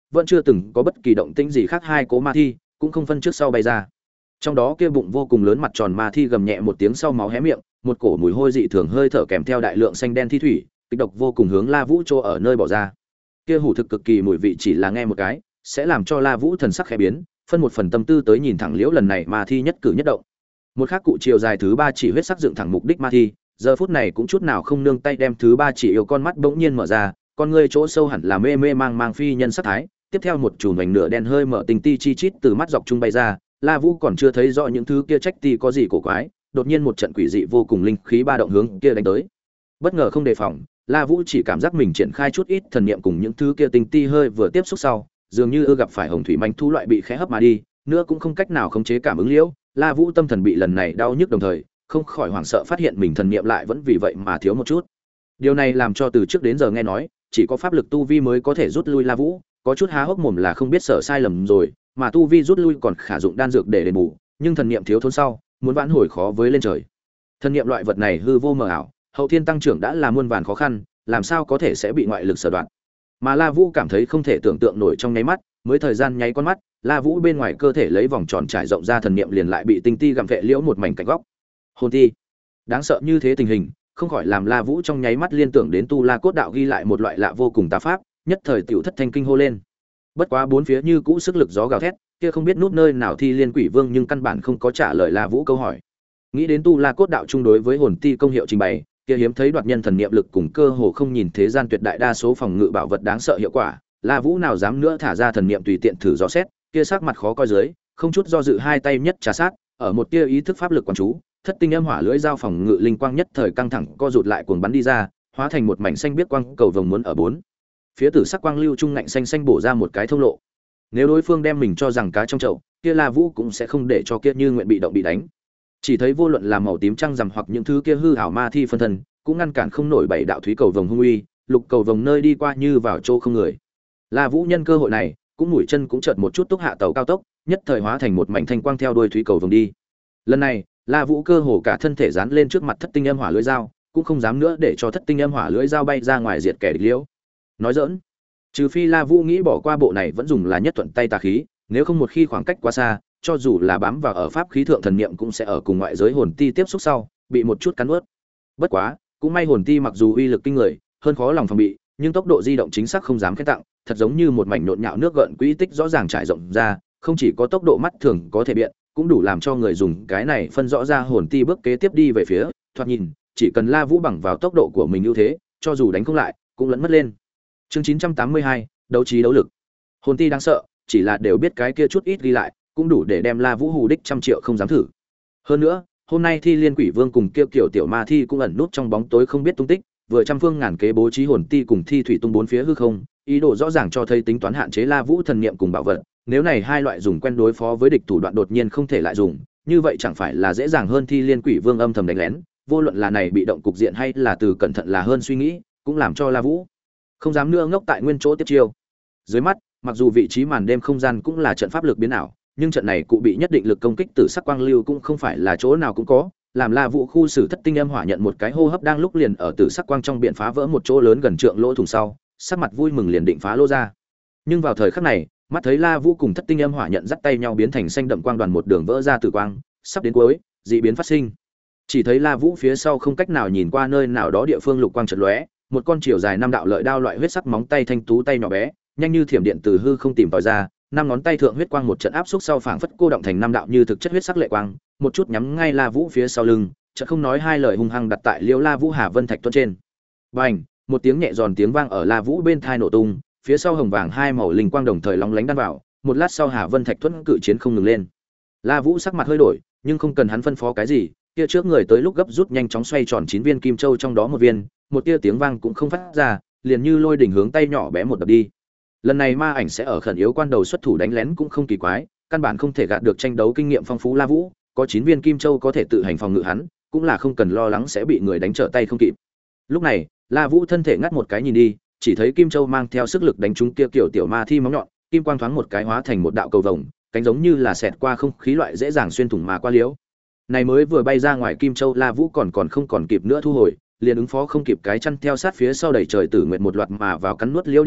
Speaker 1: vẫn chưa từng có bất kỳ động tĩnh gì khác. Hai cố ma thi cũng không phân trước sau bay ra. Trong đó kia bụng vô cùng lớn mặt tròn ma thi gầm nhẹ một tiếng sau máu hé miệng, một cổ mùi hôi dị thường hơi thở kèm theo đại lượng xanh đen thi thủy, kịch độc vô cùng hướng La Vũ chỗ ở nơi bỏ ra. Kia hủ thực cực kỳ mùi vị chỉ là nghe một cái, sẽ làm cho La Vũ thần sắc khẽ biến, phân một phần tâm tư tới nhìn thẳng liễu lần này ma thi nhất cử nhất động. Một khắc cụ chiều dài thứ ba chỉ huyết sắc dựng thẳng mục đích ma thi, giờ phút này cũng chút nào không nương tay đem thứ ba chỉ yêu con mắt bỗng nhiên mở ra, con ngươi chỗ sâu hẳn là mê mê mang mang phi nhân sắc thái, tiếp theo một chùm ánh nửa đen hơi mở tình ti chi chít từ mắt dọc trung bay ra. La Vũ còn chưa thấy rõ những thứ kia trách ti có gì cổ quái, đột nhiên một trận quỷ dị vô cùng linh khí ba động hướng kia đánh tới. Bất ngờ không đề phòng, La Vũ chỉ cảm giác mình triển khai chút ít thần niệm cùng những thứ kia tinh ti hơi vừa tiếp xúc sau, dường như ưa gặp phải hồng thủy manh thu loại bị khẽ hấp mà đi, nữa cũng không cách nào khống chế cảm ứng liễu. La Vũ tâm thần bị lần này đau nhức đồng thời, không khỏi hoảng sợ phát hiện mình thần niệm lại vẫn vì vậy mà thiếu một chút. Điều này làm cho từ trước đến giờ nghe nói, chỉ có pháp lực tu vi mới có thể rút lui La Vũ, có chút há hốc mồm là không biết sợ sai lầm rồi, mà tu vi rút lui còn khả dụng đan dược để đền bù, nhưng thần niệm thiếu thốn sau, muốn vãn hồi khó với lên trời. Thần niệm loại vật này hư vô mờ ảo, hậu thiên tăng trưởng đã là muôn vàn khó khăn, làm sao có thể sẽ bị ngoại lực sở đoạn. Mà La Vũ cảm thấy không thể tưởng tượng nổi, trong nháy mắt, mới thời gian nháy con mắt, La Vũ bên ngoài cơ thể lấy vòng tròn trải rộng ra thần niệm liền lại bị tinh ti gặm vệ liễu một mảnh cạnh góc. Hồn ti. Đáng sợ như thế tình hình, không khỏi làm La Vũ trong nháy mắt liên tưởng đến Tu La Cốt Đạo ghi lại một loại lạ vô cùng tà pháp, nhất thời tiểu thất thanh kinh hô lên. Bất quá bốn phía như cũ sức lực gió gào thét, kia không biết núp nơi nào Thi Liên Quỷ Vương nhưng căn bản không có trả lời La Vũ câu hỏi. Nghĩ đến Tu La Cốt Đạo chung đối với hồn ti công hiệu trình bày, kia hiếm thấy đoạt nhân thần niệm lực cùng cơ hồ không nhìn thế gian tuyệt đại đa số phòng ngự bảo vật đáng sợ hiệu quả, La Vũ nào dám nữa thả ra thần niệm tùy tiện thử dò xét, kia sắc mặt khó coi dưới, không chút do dự hai tay nhất trà sát, ở một tia ý thức pháp lực quán chú, thất tinh âm hỏa lưỡi dao phòng ngự linh quang nhất thời căng thẳng co rụt lại cuồng bắn đi ra, hóa thành một mảnh xanh biếc quang cầu vồng muốn ở bốn phía tử sắc quang lưu trung ngạnh xanh xanh bổ ra một cái thông lộ. Nếu đối phương đem mình cho rằng cá trong chậu, kia La Vũ cũng sẽ không để cho kia Như Nguyện bị động bị đánh. Chỉ thấy vô luận là màu tím trăng rằm hoặc những thứ kia hư ảo ma thi phân thân, cũng ngăn cản không nổi bảy đạo thúy cầu vồng hung uy, lục cầu vồng nơi đi qua như vào chỗ không người. La Vũ nhân cơ hội này, cũng mũi chân cũng chợt một chút tốc hạ tàu cao tốc, nhất thời hóa thành một mảnh thanh quang theo đuôi thúy cầu vồng đi. Lần này, La Vũ cơ hồ cả thân thể dán lên trước mặt thất tinh âm hỏa lưỡi dao, cũng không dám nữa để cho thất tinh âm hỏa lưỡi dao bay ra ngoài diệt kẻ địch liễu. Nói giỡn, trừ phi La Vũ nghĩ bỏ qua bộ này vẫn dùng là nhất thuận tay tà khí, nếu không một khi khoảng cách quá xa, cho dù là bám vào ở pháp khí thượng thần niệm cũng sẽ ở cùng ngoại giới hồn ti tiếp xúc sau, bị một chút cắn nuốt. Bất quá, cũng may hồn ti mặc dù uy lực kinh người, hơn khó lòng phòng bị, nhưng tốc độ di động chính xác không dám khen tặng, thật giống như một mảnh nhộn nhạo nước gợn quỹ tích rõ ràng trải rộng ra, không chỉ có tốc độ mắt thường có thể biện, cũng đủ làm cho người dùng cái này phân rõ ra hồn ti bước kế tiếp đi về phía, thoạt nhìn, chỉ cần La Vũ bằng vào tốc độ của mình ưu thế, cho dù đánh không lại, cũng lẫn mất lên. Chương chín trăm tám mươi hai, đấu trí đấu lực. Hồn ti đáng sợ, chỉ là đều biết cái kia chút ít ghi lại, cũng đủ để đem La Vũ hù đích trăm triệu không dám thử. Hơn nữa, hôm nay Thi Liên Quỷ Vương cùng kia kiểu tiểu ma thi cũng ẩn nút trong bóng tối không biết tung tích, vừa trăm phương ngàn kế bố trí hồn ti cùng thi thủy tung bốn phía hư không, ý đồ rõ ràng cho thấy tính toán hạn chế La Vũ thần niệm cùng bảo vật, nếu này hai loại dùng quen đối phó với địch thủ đoạn đột nhiên không thể lại dùng, như vậy chẳng phải là dễ dàng hơn Thi Liên Quỷ Vương âm thầm đánh lén, vô luận là này bị động cục diện hay là từ cẩn thận là hơn suy nghĩ, cũng làm cho La Vũ không dám nữa ngốc tại nguyên chỗ tiếp chiêu. Dưới mắt, mặc dù vị trí màn đêm không gian cũng là trận pháp lực biến ảo, nhưng trận này cụ bị nhất định lực công kích từ sắc quang lưu cũng không phải là chỗ nào cũng có, làm La Vũ khu xử thất tinh âm hỏa nhận một cái hô hấp đang lúc liền ở tử sắc quang trong biển phá vỡ một chỗ lớn gần trượng lỗ thủng sau, sắc mặt vui mừng liền định phá lỗ ra. Nhưng vào thời khắc này, mắt thấy La Vũ cùng thất tinh âm hỏa nhận dắt tay nhau biến thành xanh đậm quang đoàn một đường vỡ ra tử quang, sắp đến cuối, dị biến phát sinh. Chỉ thấy La Vũ phía sau không cách nào nhìn qua nơi nào đó địa phương lục quang chợt lóe, một con chiều dài năm đạo lợi đao loại huyết sắc móng tay thanh tú tay nhỏ bé, nhanh như thiểm điện từ hư không tìm tòi ra, năm ngón tay thượng huyết quang một trận áp xúc sau phảng phất cô động thành năm đạo như thực chất huyết sắc lệ quang, một chút nhắm ngay La Vũ phía sau lưng, chợt không nói hai lời hung hăng đặt tại Liễu La Vũ Hà Vân Thạch tuấn trên. Bành, một tiếng nhẹ giòn tiếng vang ở La Vũ bên tai nổ tung, phía sau hồng vàng hai màu linh quang đồng thời lóng lánh đan vào, một lát sau Hà Vân Thạch tuấn cự chiến không ngừng lên. La Vũ sắc mặt hơi đổi, nhưng không cần hắn phân phó cái gì, kia trước người tới lúc gấp rút nhanh chóng xoay tròn chín viên kim châu trong đó một viên, một tia tiếng vang cũng không phát ra, liền như lôi đỉnh hướng tay nhỏ bé một đập đi. Lần này ma ảnh sẽ ở khẩn yếu quan đầu xuất thủ đánh lén cũng không kỳ quái, căn bản không thể gạt được tranh đấu kinh nghiệm phong phú La Vũ, có chín viên kim châu có thể tự hành phòng ngự hắn, cũng là không cần lo lắng sẽ bị người đánh trở tay không kịp. Lúc này, La Vũ thân thể ngắt một cái nhìn đi, chỉ thấy kim châu mang theo sức lực đánh trúng kia kiểu tiểu ma thi móng nhọn, kim quang thoáng một cái hóa thành một đạo cầu vồng, cánh giống như là xẹt qua không khí loại dễ dàng xuyên thủng mà qua liễu. Này mới vừa bay ra ngoài kim châu La Vũ còn còn không còn kịp nữa thu hồi, liền ứng phó không kịp cái chăn theo sát phía sau đẩy trời tử nguyện một loạt mà vào cắn nuốt liễu đi vào,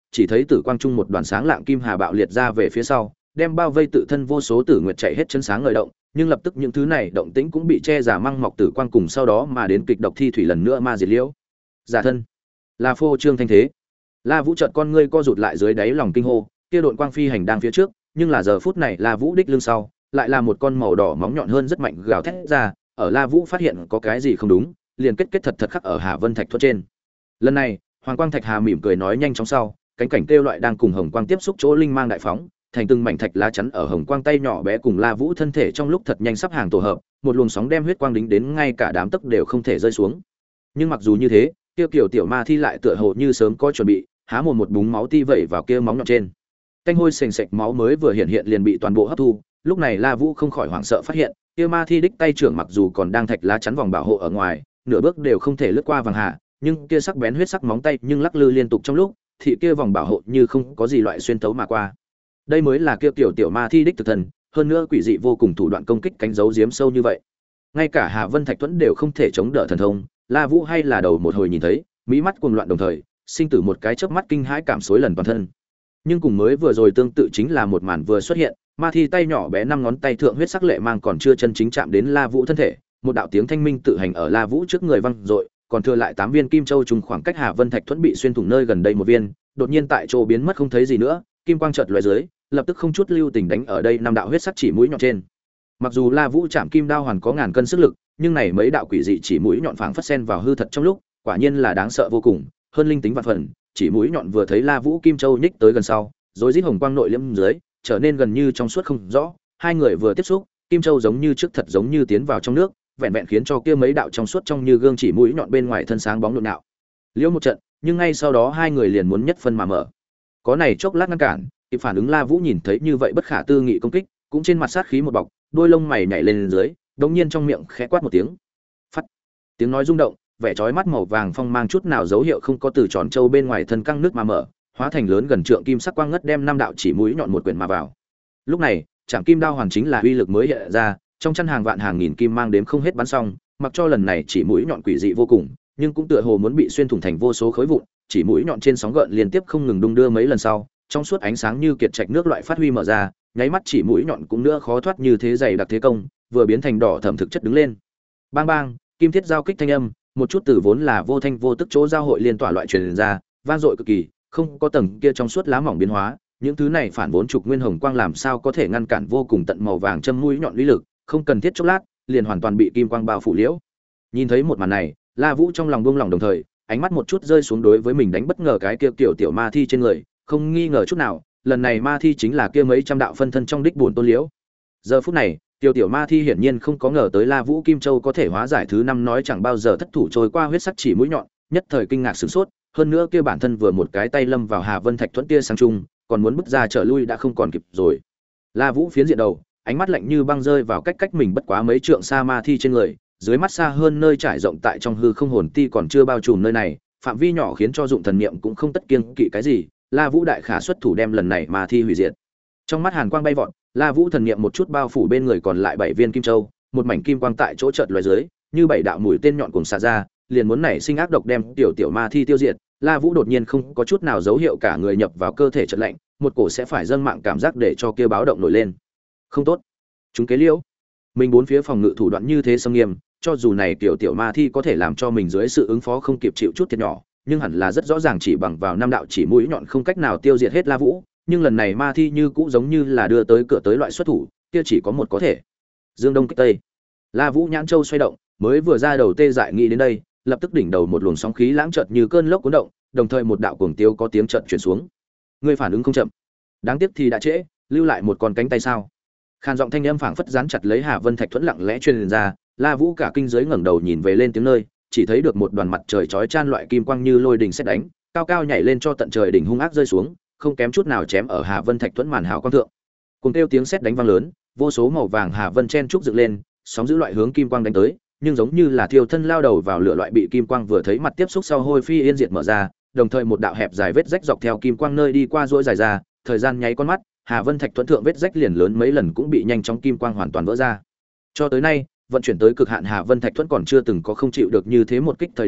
Speaker 1: chỉ thấy tử quang trung một đoàn sáng lạng kim hà bạo liệt ra về phía sau, đem bao vây tự thân vô số tử nguyệt chạy hết chân sáng ngời động, nhưng lập tức những thứ này động tĩnh cũng bị che giả măng mọc tử quang cùng sau đó mà đến kịch độc thi thủy lần nữa ma diệt liễu. Giả thân là phô trương thanh thế. La Vũ chợt con ngươi co rụt lại dưới đáy lòng kinh hô, kia độn quang phi hành đang phía trước, nhưng là giờ phút này La Vũ đích lưng sau, lại là một con màu đỏ móng nhọn hơn rất mạnh gào thét ra, ở La Vũ phát hiện có cái gì không đúng, liền kết kết thật thật khắc ở Hà Vân Thạch thuẫn trên. Lần này, Hoàng Quang Thạch Hà mỉm cười nói nhanh chóng sau, cánh cảnh kêu loại đang cùng hồng quang tiếp xúc chỗ linh mang đại phóng, thành từng mảnh thạch lá chắn ở hồng quang tay nhỏ bé cùng La Vũ thân thể trong lúc thật nhanh sắp hàng tổ hợp, một luồng sóng đem huyết quang đính đến ngay cả đám tấc đều không thể rơi xuống. Nhưng mặc dù như thế, kia kiểu tiểu ma thi lại tựa hồ như sớm có chuẩn bị, há mồm một búng máu ti vẩy vào kia móng nhọn trên. Canh hôi sền sệt máu mới vừa hiện hiện liền bị toàn bộ hấp thu, lúc này La Vũ không khỏi hoảng sợ phát hiện, kia ma thi đích tay trưởng mặc dù còn đang thạch lá chắn vòng bảo hộ ở ngoài, nửa bước đều không thể lướt qua vàng hạ, nhưng kia sắc bén huyết sắc móng tay nhưng lắc lư liên tục trong lúc, thì kia vòng bảo hộ như không có gì loại xuyên tấu mà qua. Đây mới là kia tiểu tiểu ma thi đích thực thần, hơn nữa quỷ dị vô cùng thủ đoạn công kích cánh dấu giếm sâu như vậy. Ngay cả Hà Vân Thạch Tuấn đều không thể chống đỡ thần thông, La Vũ hay là đầu một hồi nhìn thấy, mỹ mắt cuồng loạn đồng thời, sinh tử một cái chớp mắt kinh hãi cảm xối lần toàn thân. Nhưng cùng mới vừa rồi tương tự chính là một màn vừa xuất hiện, ma thi tay nhỏ bé năm ngón tay thượng huyết sắc lệ mang còn chưa chân chính chạm đến La Vũ thân thể, một đạo tiếng thanh minh tự hành ở La Vũ trước người vang dội, còn thừa lại tám viên kim châu trùng khoảng cách Hà Vân Thạch Thuẫn bị xuyên thủng nơi gần đây một viên, đột nhiên tại chỗ biến mất không thấy gì nữa, kim quang chợt lóe dưới, lập tức không chút lưu tình đánh ở đây năm đạo huyết sắc chỉ mũi nhọn trên. Mặc dù La Vũ chạm kim đao hoàn có ngàn cân sức lực, nhưng này mấy đạo quỷ dị chỉ mũi nhọn phảng phất xen vào hư thật trong lúc, quả nhiên là đáng sợ vô cùng, hơn linh tính vạn phần, chỉ mũi nhọn vừa thấy La Vũ kim châu nhích tới gần sau, rồi rít hồng quang nội liễm dưới, trở nên gần như trong suốt không rõ, hai người vừa tiếp xúc, kim châu giống như trước thật giống như tiến vào trong nước, vẹn vẹn khiến cho kia mấy đạo trong suốt trong như gương chỉ mũi nhọn bên ngoài thân sáng bóng nhộn nhạo. Liễu một trận, nhưng ngay sau đó hai người liền muốn nhất phân mà mở. Có này chốc lát ngăn cản, kịp phản ứng La Vũ nhìn thấy như vậy bất khả tư nghị công kích, cũng trên mặt sát khí một bọc, đôi lông mày nhảy lên dưới, đột nhiên trong miệng khẽ quát một tiếng. Phắt. Tiếng nói rung động, vẻ chói mắt màu vàng phong mang chút nào dấu hiệu không có từ tròn châu bên ngoài thân căng nước mà mở, hóa thành lớn gần trượng kim sắc quang ngất đem năm đạo chỉ mũi nhọn một quyển mà vào. Lúc này, Trảm Kim Đao hoàn chính là uy lực mới hiện ra, trong chân hàng vạn hàng nghìn kim mang đếm không hết bắn xong, mặc cho lần này chỉ mũi nhọn quỷ dị vô cùng, nhưng cũng tựa hồ muốn bị xuyên thủng thành vô số khối vụn, chỉ mũi nhọn trên sóng gợn liên tiếp không ngừng đung đưa mấy lần sau, trong suốt ánh sáng như kiệt trạch nước loại phát huy mở ra, nháy mắt chỉ mũi nhọn cũng nữa khó thoát như thế dày đặc thế công, vừa biến thành đỏ thẫm thực chất đứng lên. Bang bang, kim thiết giao kích thanh âm, một chút từ vốn là vô thanh vô tức chỗ giao hội liên tỏa loại truyền ra, vang dội cực kỳ, không có tầng kia trong suốt lá mỏng biến hóa, những thứ này phản vốn trục nguyên hồng quang làm sao có thể ngăn cản vô cùng tận màu vàng châm mũi nhọn uy lực, không cần thiết chốc lát, liền hoàn toàn bị kim quang bao phủ liễu. Nhìn thấy một màn này, La Vũ trong lòng buông lòng đồng thời, ánh mắt một chút rơi xuống đối với mình đánh bất ngờ cái kia tiểu tiểu ma thi trên người, không nghi ngờ chút nào, lần này ma thi chính là kia mấy trăm đạo phân thân trong đích buồn tôn liễu. Giờ phút này, tiểu tiểu ma thi hiển nhiên không có ngờ tới La Vũ Kim Châu có thể hóa giải thứ năm nói chẳng bao giờ thất thủ trôi qua huyết sắc chỉ mũi nhọn, nhất thời kinh ngạc sửng sốt, hơn nữa kia bản thân vừa một cái tay lâm vào Hà Vân Thạch Thuẫn kia sang trung, còn muốn bước ra trở lui đã không còn kịp rồi. La Vũ phiến diện đầu, ánh mắt lạnh như băng rơi vào cách cách mình bất quá mấy trượng xa ma thi trên người, dưới mắt xa hơn nơi trải rộng tại trong hư không hồn ti còn chưa bao trùm nơi này, phạm vi nhỏ khiến cho dụng thần niệm cũng không tất kiêng kỵ cái gì, La Vũ đại khả xuất thủ đem lần này ma thi hủy diệt. Trong mắt hàn quang bay vọt, La Vũ thần niệm một chút bao phủ bên người còn lại bảy viên kim châu, một mảnh kim quang tại chỗ chợt lóe dưới, như bảy đạo mũi tên nhọn cùng xạ ra, liền muốn nảy sinh ác độc đem tiểu tiểu ma thi tiêu diệt. La Vũ đột nhiên không có chút nào dấu hiệu cả người nhập vào cơ thể chợt lạnh, một cổ sẽ phải dâng mạng cảm giác để cho kia báo động nổi lên. Không tốt, chúng kế liễu. Mình bốn phía phòng ngự thủ đoạn như thế xâm nghiêm, cho dù này tiểu tiểu ma thi có thể làm cho mình dưới sự ứng phó không kịp chịu chút thiệt nhỏ, nhưng hẳn là rất rõ ràng chỉ bằng vào năm đạo chỉ mũi nhọn không cách nào tiêu diệt hết La Vũ, nhưng lần này ma thi như cũ giống như là đưa tới cửa tới loại xuất thủ, kia chỉ có một có thể. Dương Đông kích Tây. La Vũ nhãn châu xoay động, mới vừa ra đầu tê dại nghĩ đến đây, lập tức đỉnh đầu một luồng sóng khí lãng chợt như cơn lốc cuốn động, đồng thời một đạo cuồng tiêu có tiếng chợt truyền xuống. Ngươi phản ứng không chậm. Đáng tiếc thì đã trễ, lưu lại một con cánh tay sao? Khan giọng thanh âm phảng phất dán chặt lấy Hà Vân Thạch Thuẫn lặng lẽ truyền ra, La Vũ cả kinh giới ngẩng đầu nhìn về lên tiếng nơi, chỉ thấy được một đoàn mặt trời chói chan loại kim quang như lôi đình sét đánh, cao cao nhảy lên cho tận trời đỉnh hung ác rơi xuống, không kém chút nào chém ở Hà Vân Thạch Thuẫn màn hào quang thượng. Cùng kêu tiếng sét đánh vang lớn, vô số màu vàng Hà Vân chen trúc dựng lên, sóng giữ loại hướng kim quang đánh tới, nhưng giống như là thiêu thân lao đầu vào lửa loại bị kim quang vừa thấy mặt tiếp xúc sau hôi phi yên diệt mở ra, đồng thời một đạo hẹp dài vết rách dọc theo kim quang nơi đi qua rỗi dài ra, thời gian nháy con mắt, Hà Vân Thạch Thuẫn thượng vết rách liền lớn mấy lần cũng bị nhanh chóng kim quang hoàn toàn vỡ ra. Cho tới nay, vận chuyển tới cực hạn Hà Vân Thạch Thuẫn còn chưa từng có không chịu được như thế một kích thời điểm,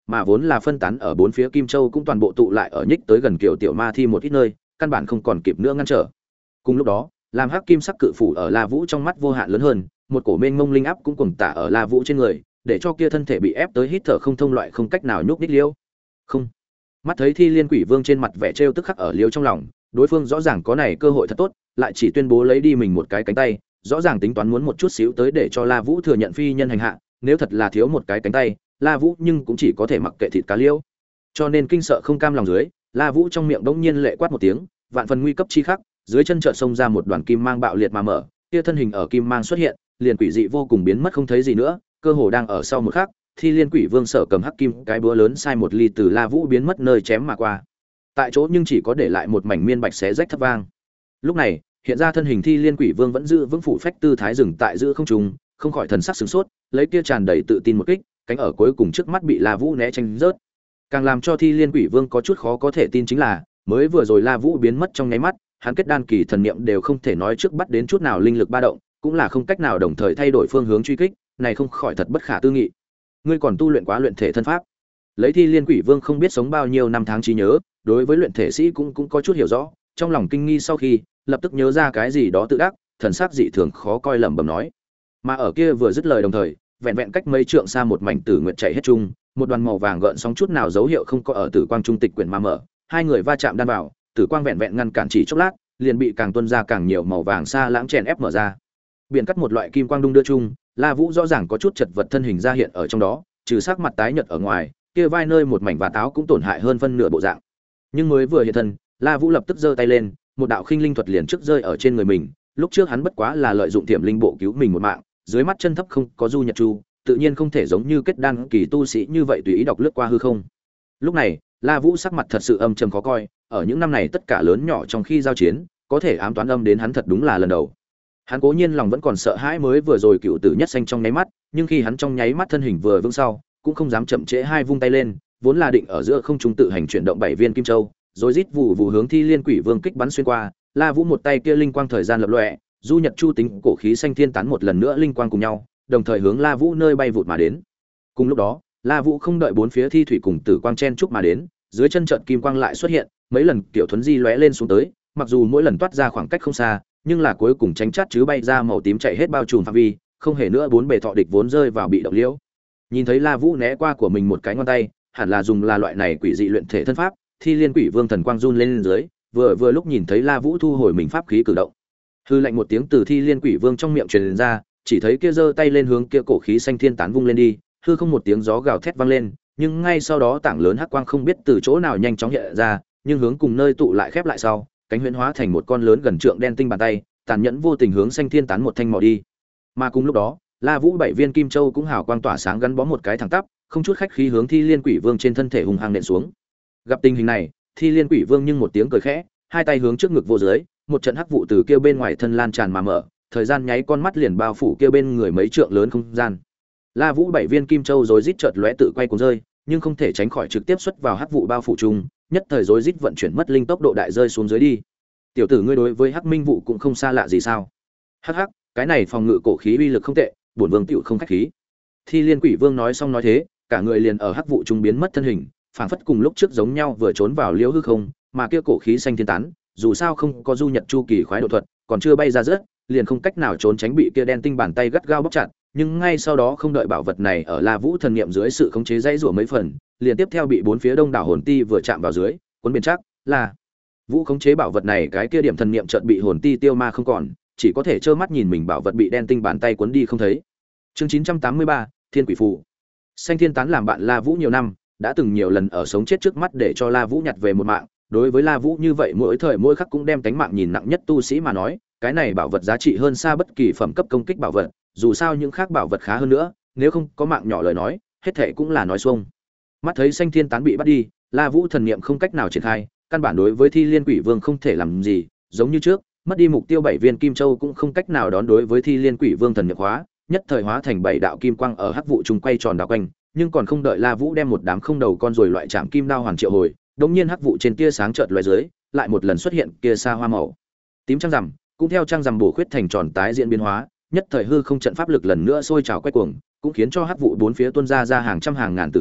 Speaker 1: mà vốn là phân tán ở bốn phía Kim Châu cũng toàn bộ tụ lại ở nhích tới gần kiểu tiểu ma thi một ít nơi, căn bản không còn kịp nữa ngăn trở. Cùng lúc đó, làm hắc kim sắc cự phủ ở La Vũ trong mắt vô hạn lớn hơn, một cổ mênh mông linh áp cũng cuồng tả ở La Vũ trên người, để cho kia thân thể bị ép tới hít thở không thông loại không cách nào nhúc nhích liêu. Không. Mắt thấy Thi Liên Quỷ Vương trên mặt vẻ trêu tức khắc ở liêu trong lòng, đối phương rõ ràng có này cơ hội thật tốt, lại chỉ tuyên bố lấy đi mình một cái cánh tay, rõ ràng tính toán muốn một chút xíu tới để cho La Vũ thừa nhận phi nhân hành hạ, nếu thật là thiếu một cái cánh tay, La Vũ nhưng cũng chỉ có thể mặc kệ thịt cá liêu. Cho nên kinh sợ không cam lòng dưới, La Vũ trong miệng bỗng nhiên lệ quát một tiếng, vạn phần nguy cấp chi khắc, dưới chân chợt xông ra một đoàn kim mang bạo liệt mà mở, kia thân hình ở kim mang xuất hiện, liền quỷ dị vô cùng biến mất không thấy gì nữa, cơ hồ đang ở sau một khắc, Thi Liên Quỷ Vương sở cầm hắc kim cái búa lớn sai một ly từ La Vũ biến mất nơi chém mà qua. Tại chỗ nhưng chỉ có để lại một mảnh miên bạch xé rách thấp vang. Lúc này, hiện ra thân hình Thi Liên Quỷ Vương vẫn giữ vững phủ phách tư thái dừng tại giữa không trung, không khỏi thần sắc sửng sốt, lấy kia tràn đầy tự tin một kích, cánh ở cuối cùng trước mắt bị La Vũ né tránh rớt. Càng làm cho Thi Liên Quỷ Vương có chút khó có thể tin chính là, mới vừa rồi La Vũ biến mất trong nháy mắt, hắn kết đan kỳ thần niệm đều không thể nói trước bắt đến chút nào linh lực ba động, cũng là không cách nào đồng thời thay đổi phương hướng truy kích, này không khỏi thật bất khả tư nghị. Ngươi còn tu luyện quá luyện thể thân pháp? Lấy Thi Liên Quỷ Vương không biết sống bao nhiêu năm tháng trí nhớ, đối với luyện thể sĩ cũng cũng có chút hiểu rõ, trong lòng kinh nghi sau khi, lập tức nhớ ra cái gì đó tự đắc, thần sắc dị thường khó coi lẩm bẩm nói. Mà ở kia vừa dứt lời đồng thời, vẹn vẹn cách mấy trượng xa một mảnh tử nguyệt chạy hết chung, một đoàn màu vàng gợn sóng chút nào dấu hiệu không có ở tử quang trung tịch quyển mà mở, hai người va chạm đan vào, tử quang vẹn vẹn ngăn cản chỉ chốc lát, liền bị càng tuôn ra càng nhiều màu vàng xa lãng chèn ép mở ra. Biển cắt một loại kim quang đung đưa chung, La Vũ rõ ràng có chút chật vật thân hình ra hiện ở trong đó, trừ sắc mặt tái nhợt ở ngoài, kia vai nơi một mảnh và táo cũng tổn hại hơn phân nửa bộ dạng. Nhưng mới vừa hiện thân, La Vũ lập tức giơ tay lên, một đạo khinh linh thuật liền trước rơi ở trên người mình, lúc trước hắn bất quá là lợi dụng tiềm linh bộ cứu mình một mạng, dưới mắt chân thấp không có du nhật chu, tự nhiên không thể giống như kết đan kỳ tu sĩ như vậy tùy ý đọc lướt qua hư không. Lúc này, La Vũ sắc mặt thật sự âm trầm khó coi, ở những năm này tất cả lớn nhỏ trong khi giao chiến, có thể ám toán âm đến hắn thật đúng là lần đầu. Hắn cố nhiên lòng vẫn còn sợ hãi mới vừa rồi cựu tử nhất xanh trong nháy mắt, nhưng khi hắn trong nháy mắt thân hình vừa vững sau, cũng không dám chậm trễ hai vung tay lên, vốn là định ở giữa không trung tự hành chuyển động bảy viên kim châu, rồi rít vụ vụ hướng Thi Liên Quỷ Vương kích bắn xuyên qua, La Vũ một tay kia linh quang thời gian lập lòe, du nhật chu tính cổ khí xanh thiên tán một lần nữa linh quang cùng nhau, đồng thời hướng La Vũ nơi bay vụt mà đến. Cùng lúc đó, La Vũ không đợi bốn phía thi thủy cùng tử quang chen chúc mà đến, dưới chân trận kim quang lại xuất hiện, mấy lần kiểu thuấn di lóe lên xuống tới, mặc dù mỗi lần toát ra khoảng cách không xa, nhưng là cuối cùng tránh chát chứ bay ra màu tím chạy hết bao trùm phạm vi, không hề nữa bốn bề thọ địch vốn rơi vào bị động liễu. Nhìn thấy La Vũ né qua của mình một cái ngón tay, hẳn là dùng là loại này quỷ dị luyện thể thân pháp, Thi Liên Quỷ Vương thần quang run lên dưới, vừa vừa lúc nhìn thấy La Vũ thu hồi mình pháp khí cử động. Hư lạnh một tiếng từ Thi Liên Quỷ Vương trong miệng truyền ra, chỉ thấy kia giơ tay lên hướng kia cổ khí xanh thiên tán vung lên đi, hư không một tiếng gió gào thét vang lên, nhưng ngay sau đó tảng lớn hắc quang không biết từ chỗ nào nhanh chóng hiện ra, nhưng hướng cùng nơi tụ lại khép lại sau, cánh huyễn hóa thành một con lớn gần trượng đen tinh bàn tay, tàn nhẫn vô tình hướng xanh thiên tán một thanh mò đi. Mà cùng lúc đó, La Vũ bảy viên kim châu cũng hào quang tỏa sáng gắn bó một cái thẳng tắp, không chút khách khí hướng Thi Liên Quỷ Vương trên thân thể hung hăng nện xuống. Gặp tình hình này, Thi Liên Quỷ Vương nhưng một tiếng cười khẽ, hai tay hướng trước ngực vô dưới, một trận hắc vụ từ kia bên ngoài thân lan tràn mà mở, thời gian nháy con mắt liền bao phủ kia bên người mấy trượng lớn không gian. La Vũ bảy viên kim châu rồi rít chợt lóe tự quay cuốn rơi, nhưng không thể tránh khỏi trực tiếp xuất vào hắc vụ bao phủ chung, nhất thời rối rít vận chuyển mất linh tốc độ đại rơi xuống dưới đi. Tiểu tử ngươi đối với hắc minh vụ cũng không xa lạ gì sao? Hắc hắc, cái này phòng ngự cổ khí uy lực không tệ, bổn vương tiểu không khách khí. Thi Liên Quỷ Vương nói xong nói thế, cả người liền ở hắc vụ trung biến mất thân hình, phảng phất cùng lúc trước giống nhau vừa trốn vào liễu hư không, mà kia cổ khí xanh thiên tán, dù sao không có du nhật chu kỳ khoái độ thuật, còn chưa bay ra rớt, liền không cách nào trốn tránh bị kia đen tinh bàn tay gắt gao bóp chặt, nhưng ngay sau đó không đợi bảo vật này ở La Vũ thần niệm dưới sự khống chế dãy rủa mấy phần, liền tiếp theo bị bốn phía đông đảo hồn ti vừa chạm vào dưới, cuốn biển chắc, là Vũ khống chế bảo vật này, cái kia điểm thần niệm chợt bị hồn ti tiêu ma không còn, chỉ có thể trơ mắt nhìn mình bảo vật bị đen tinh bàn tay cuốn đi không thấy. Chương chín trăm tám mươi ba, Thiên Quỷ Phù. Xanh Thiên Tán làm bạn La Vũ nhiều năm, đã từng nhiều lần ở sống chết trước mắt để cho La Vũ nhặt về một mạng, đối với La Vũ như vậy mỗi thời mỗi khắc cũng đem tánh mạng nhìn nặng nhất tu sĩ mà nói, cái này bảo vật giá trị hơn xa bất kỳ phẩm cấp công kích bảo vật, dù sao những khác bảo vật khá hơn nữa, nếu không có mạng nhỏ lời nói, hết thảy cũng là nói xuông. Mắt thấy Xanh Thiên Tán bị bắt đi, La Vũ thần niệm không cách nào triển khai, căn bản đối với Thi Liên Quỷ Vương không thể làm gì, giống như trước, mất đi mục tiêu bảy viên kim châu cũng không cách nào đón đối với Thi Liên Quỷ Vương thần niệm hóa, nhất thời hóa thành bảy đạo kim quang ở hắc vụ trùng quay tròn đảo quanh, nhưng còn không đợi La Vũ đem một đám không đầu con rồi loại chạm kim đao hoàn triệu hồi, đột nhiên hắc vụ trên tia sáng chợt lóe dưới, lại một lần xuất hiện kia xa hoa màu tím trăng rằm, cũng theo trăng rằm bổ khuyết thành tròn tái diễn biến hóa, nhất thời hư không trận pháp lực lần nữa sôi trào quay cuồng, cũng khiến cho hắc vụ bốn phía tuôn ra ra hàng trăm hàng ngàn tử nguyện,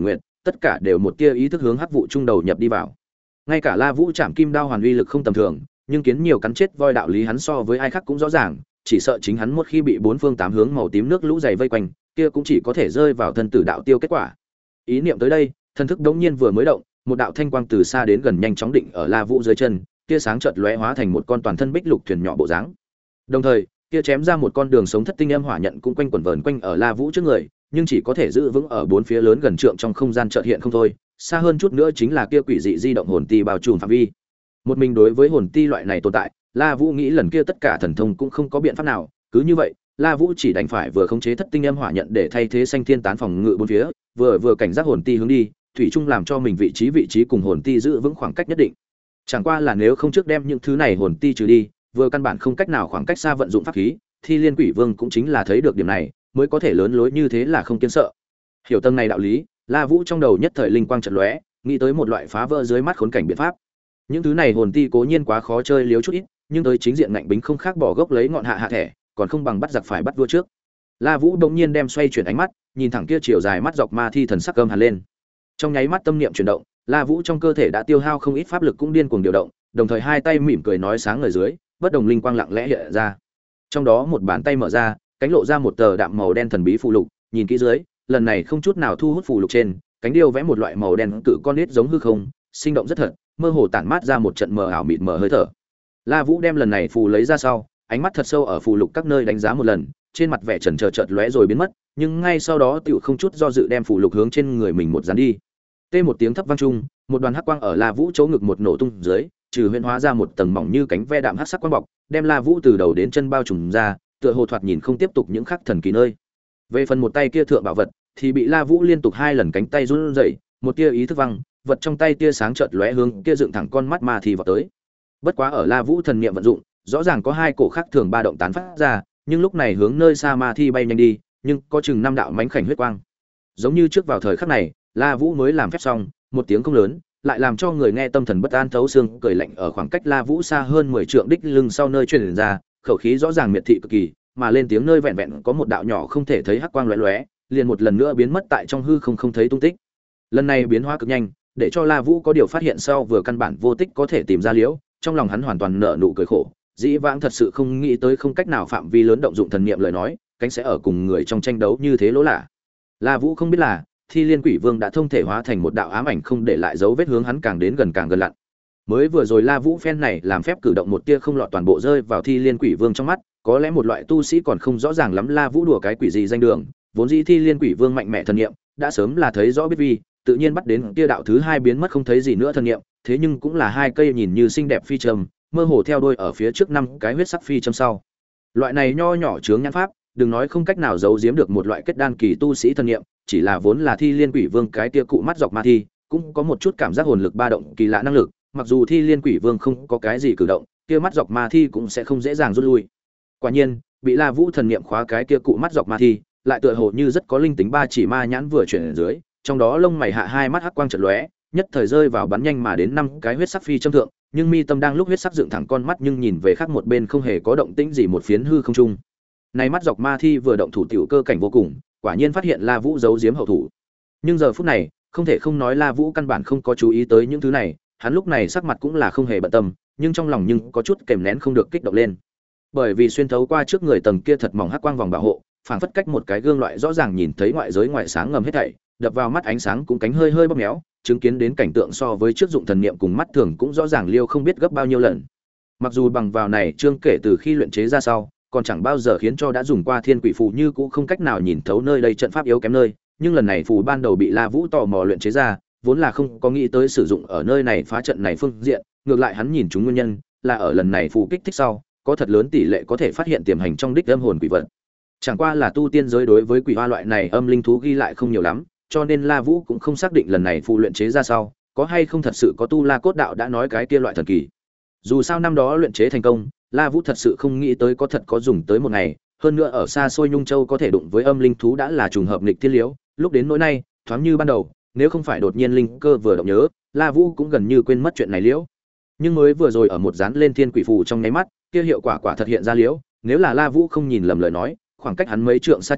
Speaker 1: tất cả đều một tia ý thức hướng hắc vụ trung đầu nhập đi vào. Ngay cả La Vũ Trảm Kim Đao hoàn uy lực không tầm thường, nhưng kiến nhiều cắn chết voi đạo lý hắn so với ai khác cũng rõ ràng, chỉ sợ chính hắn một khi bị bốn phương tám hướng màu tím nước lũ dày vây quanh, kia cũng chỉ có thể rơi vào thân tử đạo tiêu kết quả. Ý niệm tới đây, thân thức đống nhiên vừa mới động, một đạo thanh quang từ xa đến gần nhanh chóng định ở La Vũ dưới chân, kia sáng chợt lóe hóa thành một con toàn thân bích lục thuyền nhỏ bộ dáng. Đồng thời, kia chém ra một con đường sống thất tinh âm hỏa nhận cũng quanh quẩn vờn quanh ở La Vũ trước người, nhưng chỉ có thể giữ vững ở bốn phía lớn gần trượng trong không gian chợt hiện không thôi, xa hơn chút nữa chính là kia quỷ dị di động hồn ti bao trùm phạm vi. Một mình đối với hồn ti loại này tồn tại, La Vũ nghĩ lần kia tất cả thần thông cũng không có biện pháp nào, cứ như vậy, La Vũ chỉ đành phải vừa khống chế thất tinh âm hỏa nhận để thay thế xanh thiên tán phòng ngự bốn phía, vừa vừa cảnh giác hồn ti hướng đi, thủy chung làm cho mình vị trí vị trí cùng hồn ti giữ vững khoảng cách nhất định. Chẳng qua là nếu không trước đem những thứ này hồn ti trừ đi, vừa căn bản không cách nào khoảng cách xa vận dụng pháp khí, thì Liên Quỷ Vương cũng chính là thấy được điểm này, mới có thể lớn lối như thế là không kiêng sợ. Hiểu tầng này đạo lý, La Vũ trong đầu nhất thời linh quang chợt lóe, nghĩ tới một loại phá vỡ dưới mắt khốn cảnh biện pháp. Những thứ này hồn ti cố nhiên quá khó chơi liếu chút ít, nhưng tới chính diện ngạnh bính không khác bỏ gốc lấy ngọn hạ hạ thẻ, còn không bằng bắt giặc phải bắt vua trước. La Vũ đột nhiên đem xoay chuyển ánh mắt, nhìn thẳng kia chiều dài mắt dọc ma thi thần sắc gầm hẳn lên. Trong nháy mắt tâm niệm chuyển động, La Vũ trong cơ thể đã tiêu hao không ít pháp lực cũng điên cuồng điều động, đồng thời hai tay mỉm cười nói sáng ở dưới, bất đồng linh quang lặng lẽ hiện ra. Trong đó một bàn tay mở ra, cánh lộ ra một tờ đạm màu đen thần bí phù lục, nhìn kỹ dưới, lần này không chút nào thu hút phù lục trên, cánh điêu vẽ một loại màu đen cự con nít giống hư không, sinh động rất thật, mơ hồ tản mát ra một trận mờ ảo mịt mờ hơi thở. La Vũ đem lần này phù lấy ra sau, ánh mắt thật sâu ở phù lục các nơi đánh giá một lần, trên mặt vẻ chần chờ chợt lóe rồi biến mất, nhưng ngay sau đó tiểu không chút do dự đem phù lục hướng trên người mình một dán đi. Tê một tiếng thấp vang trung, một đoàn hắc quang ở La Vũ chỗ ngực một nổ tung dưới, trừ huyễn hóa ra một tầng mỏng như cánh ve đạm hắc sắc quang bọc, đem La Vũ từ đầu đến chân bao trùm ra, tựa hồ thoạt nhìn không tiếp tục những khắc thần kỳ nơi. Về phần một tay kia thượng bảo vật, thì bị La Vũ liên tục hai lần cánh tay run rẩy, một tia ý thức văng, vật trong tay tia sáng chợt lóe hướng kia dựng thẳng con mắt ma thì vào tới. Bất quá ở La Vũ thần niệm vận dụng, rõ ràng có hai cổ khác thường ba động tán phát ra, nhưng lúc này hướng nơi xa ma thi bay nhanh đi, nhưng có chừng năm đạo mánh khảnh huyết quang. Giống như trước vào thời khắc này, La Vũ mới làm phép xong, một tiếng không lớn, lại làm cho người nghe tâm thần bất an thấu xương, cười lạnh ở khoảng cách La Vũ xa hơn mười trượng đích lưng sau nơi truyền ra, khẩu khí rõ ràng miệt thị cực kỳ, mà lên tiếng nơi vẹn vẹn có một đạo nhỏ không thể thấy hắc quang lóe lóe, liền một lần nữa biến mất tại trong hư không không thấy tung tích. Lần này biến hóa cực nhanh, để cho La Vũ có điều phát hiện sau vừa căn bản vô tích có thể tìm ra liễu, trong lòng hắn hoàn toàn nở nụ cười khổ, dĩ vãng thật sự không nghĩ tới không cách nào phạm vi lớn động dụng thần niệm lời nói, cánh sẽ ở cùng người trong tranh đấu như thế lỗ lạ. La Vũ không biết là Thi Liên Quỷ Vương đã thông thể hóa thành một đạo ám ảnh không để lại dấu vết hướng hắn càng đến gần càng gần lặn. Mới vừa rồi La Vũ phen này làm phép cử động một tia không lọt toàn bộ rơi vào Thi Liên Quỷ Vương trong mắt, có lẽ một loại tu sĩ còn không rõ ràng lắm La Vũ đùa cái quỷ gì danh đường, vốn dĩ Thi Liên Quỷ Vương mạnh mẽ thần niệm, đã sớm là thấy rõ biết vi, tự nhiên bắt đến tia đạo thứ hai biến mất không thấy gì nữa thần niệm, thế nhưng cũng là hai cây nhìn như xinh đẹp phi châm, mơ hồ theo đuôi ở phía trước năm cái huyết sắc phi châm sau. Loại này nho nhỏ chướng nhãn pháp, đừng nói không cách nào giấu giếm được một loại kết đan kỳ tu sĩ thần niệm, chỉ là vốn là Thi Liên Quỷ Vương cái tia cụ mắt dọc ma thi, cũng có một chút cảm giác hồn lực ba động kỳ lạ năng lực, mặc dù Thi Liên Quỷ Vương không có cái gì cử động, kia mắt dọc ma thi cũng sẽ không dễ dàng rút lui. Quả nhiên, bị La Vũ thần niệm khóa cái kia cụ mắt dọc ma thi, lại tựa hồ như rất có linh tính ba chỉ ma nhãn vừa chuyển ở dưới, trong đó lông mày hạ hai mắt hắc quang chợt lóe, nhất thời rơi vào bắn nhanh mà đến năm cái huyết sắc phi châm thượng, nhưng mi tâm đang lúc huyết sắc dựng thẳng con mắt nhưng nhìn về khác một bên không hề có động tĩnh gì một phiến hư không trung. Này mắt dọc ma thi vừa động thủ tiểu cơ cảnh vô cùng, quả nhiên phát hiện La Vũ giấu giếm hậu thủ. Nhưng giờ phút này, không thể không nói La Vũ căn bản không có chú ý tới những thứ này, hắn lúc này sắc mặt cũng là không hề bận tâm, nhưng trong lòng nhưng có chút kềm nén không được kích động lên. Bởi vì xuyên thấu qua trước người tầng kia thật mỏng hắc quang vòng bảo hộ, phảng phất cách một cái gương loại rõ ràng nhìn thấy ngoại giới ngoại sáng ngầm hết thảy, đập vào mắt ánh sáng cũng cánh hơi hơi bóp méo, chứng kiến đến cảnh tượng so với trước dụng thần niệm cùng mắt thường cũng rõ ràng liêu không biết gấp bao nhiêu lần. Mặc dù bằng vào này chương kể từ khi luyện chế ra sau, còn chẳng bao giờ khiến cho đã dùng qua thiên quỷ phù như cũng không cách nào nhìn thấu nơi đây trận pháp yếu kém nơi, nhưng lần này phù ban đầu bị La Vũ tò mò luyện chế ra, vốn là không có nghĩ tới sử dụng ở nơi này phá trận này phương diện, ngược lại hắn nhìn chúng nguyên nhân là ở lần này phù kích thích sau, có thật lớn tỷ lệ có thể phát hiện tiềm hành trong đích âm hồn quỷ vật. Chẳng qua là tu tiên giới đối với quỷ hoa loại này âm linh thú ghi lại không nhiều lắm, cho nên La Vũ cũng không xác định lần này phù luyện chế ra sau, có hay không thật sự có tu La cốt đạo đã nói cái kia loại thần kỳ. Dù sao năm đó luyện chế thành công, La Vũ thật sự không nghĩ tới có thật có dùng tới một ngày, hơn nữa ở xa xôi Nhung Châu có thể đụng với âm linh thú đã là trùng hợp nghịch thiên liễu, lúc đến nỗi này, thoáng như ban đầu, nếu không phải đột nhiên linh cơ vừa động nhớ, La Vũ cũng gần như quên mất chuyện này liễu. Nhưng mới vừa rồi ở một dán lên thiên quỷ phù trong nháy mắt, kia hiệu quả quả thật hiện ra liễu, nếu là La Vũ không nhìn lầm lời nói, khoảng cách hắn mấy trượng xa chỗ,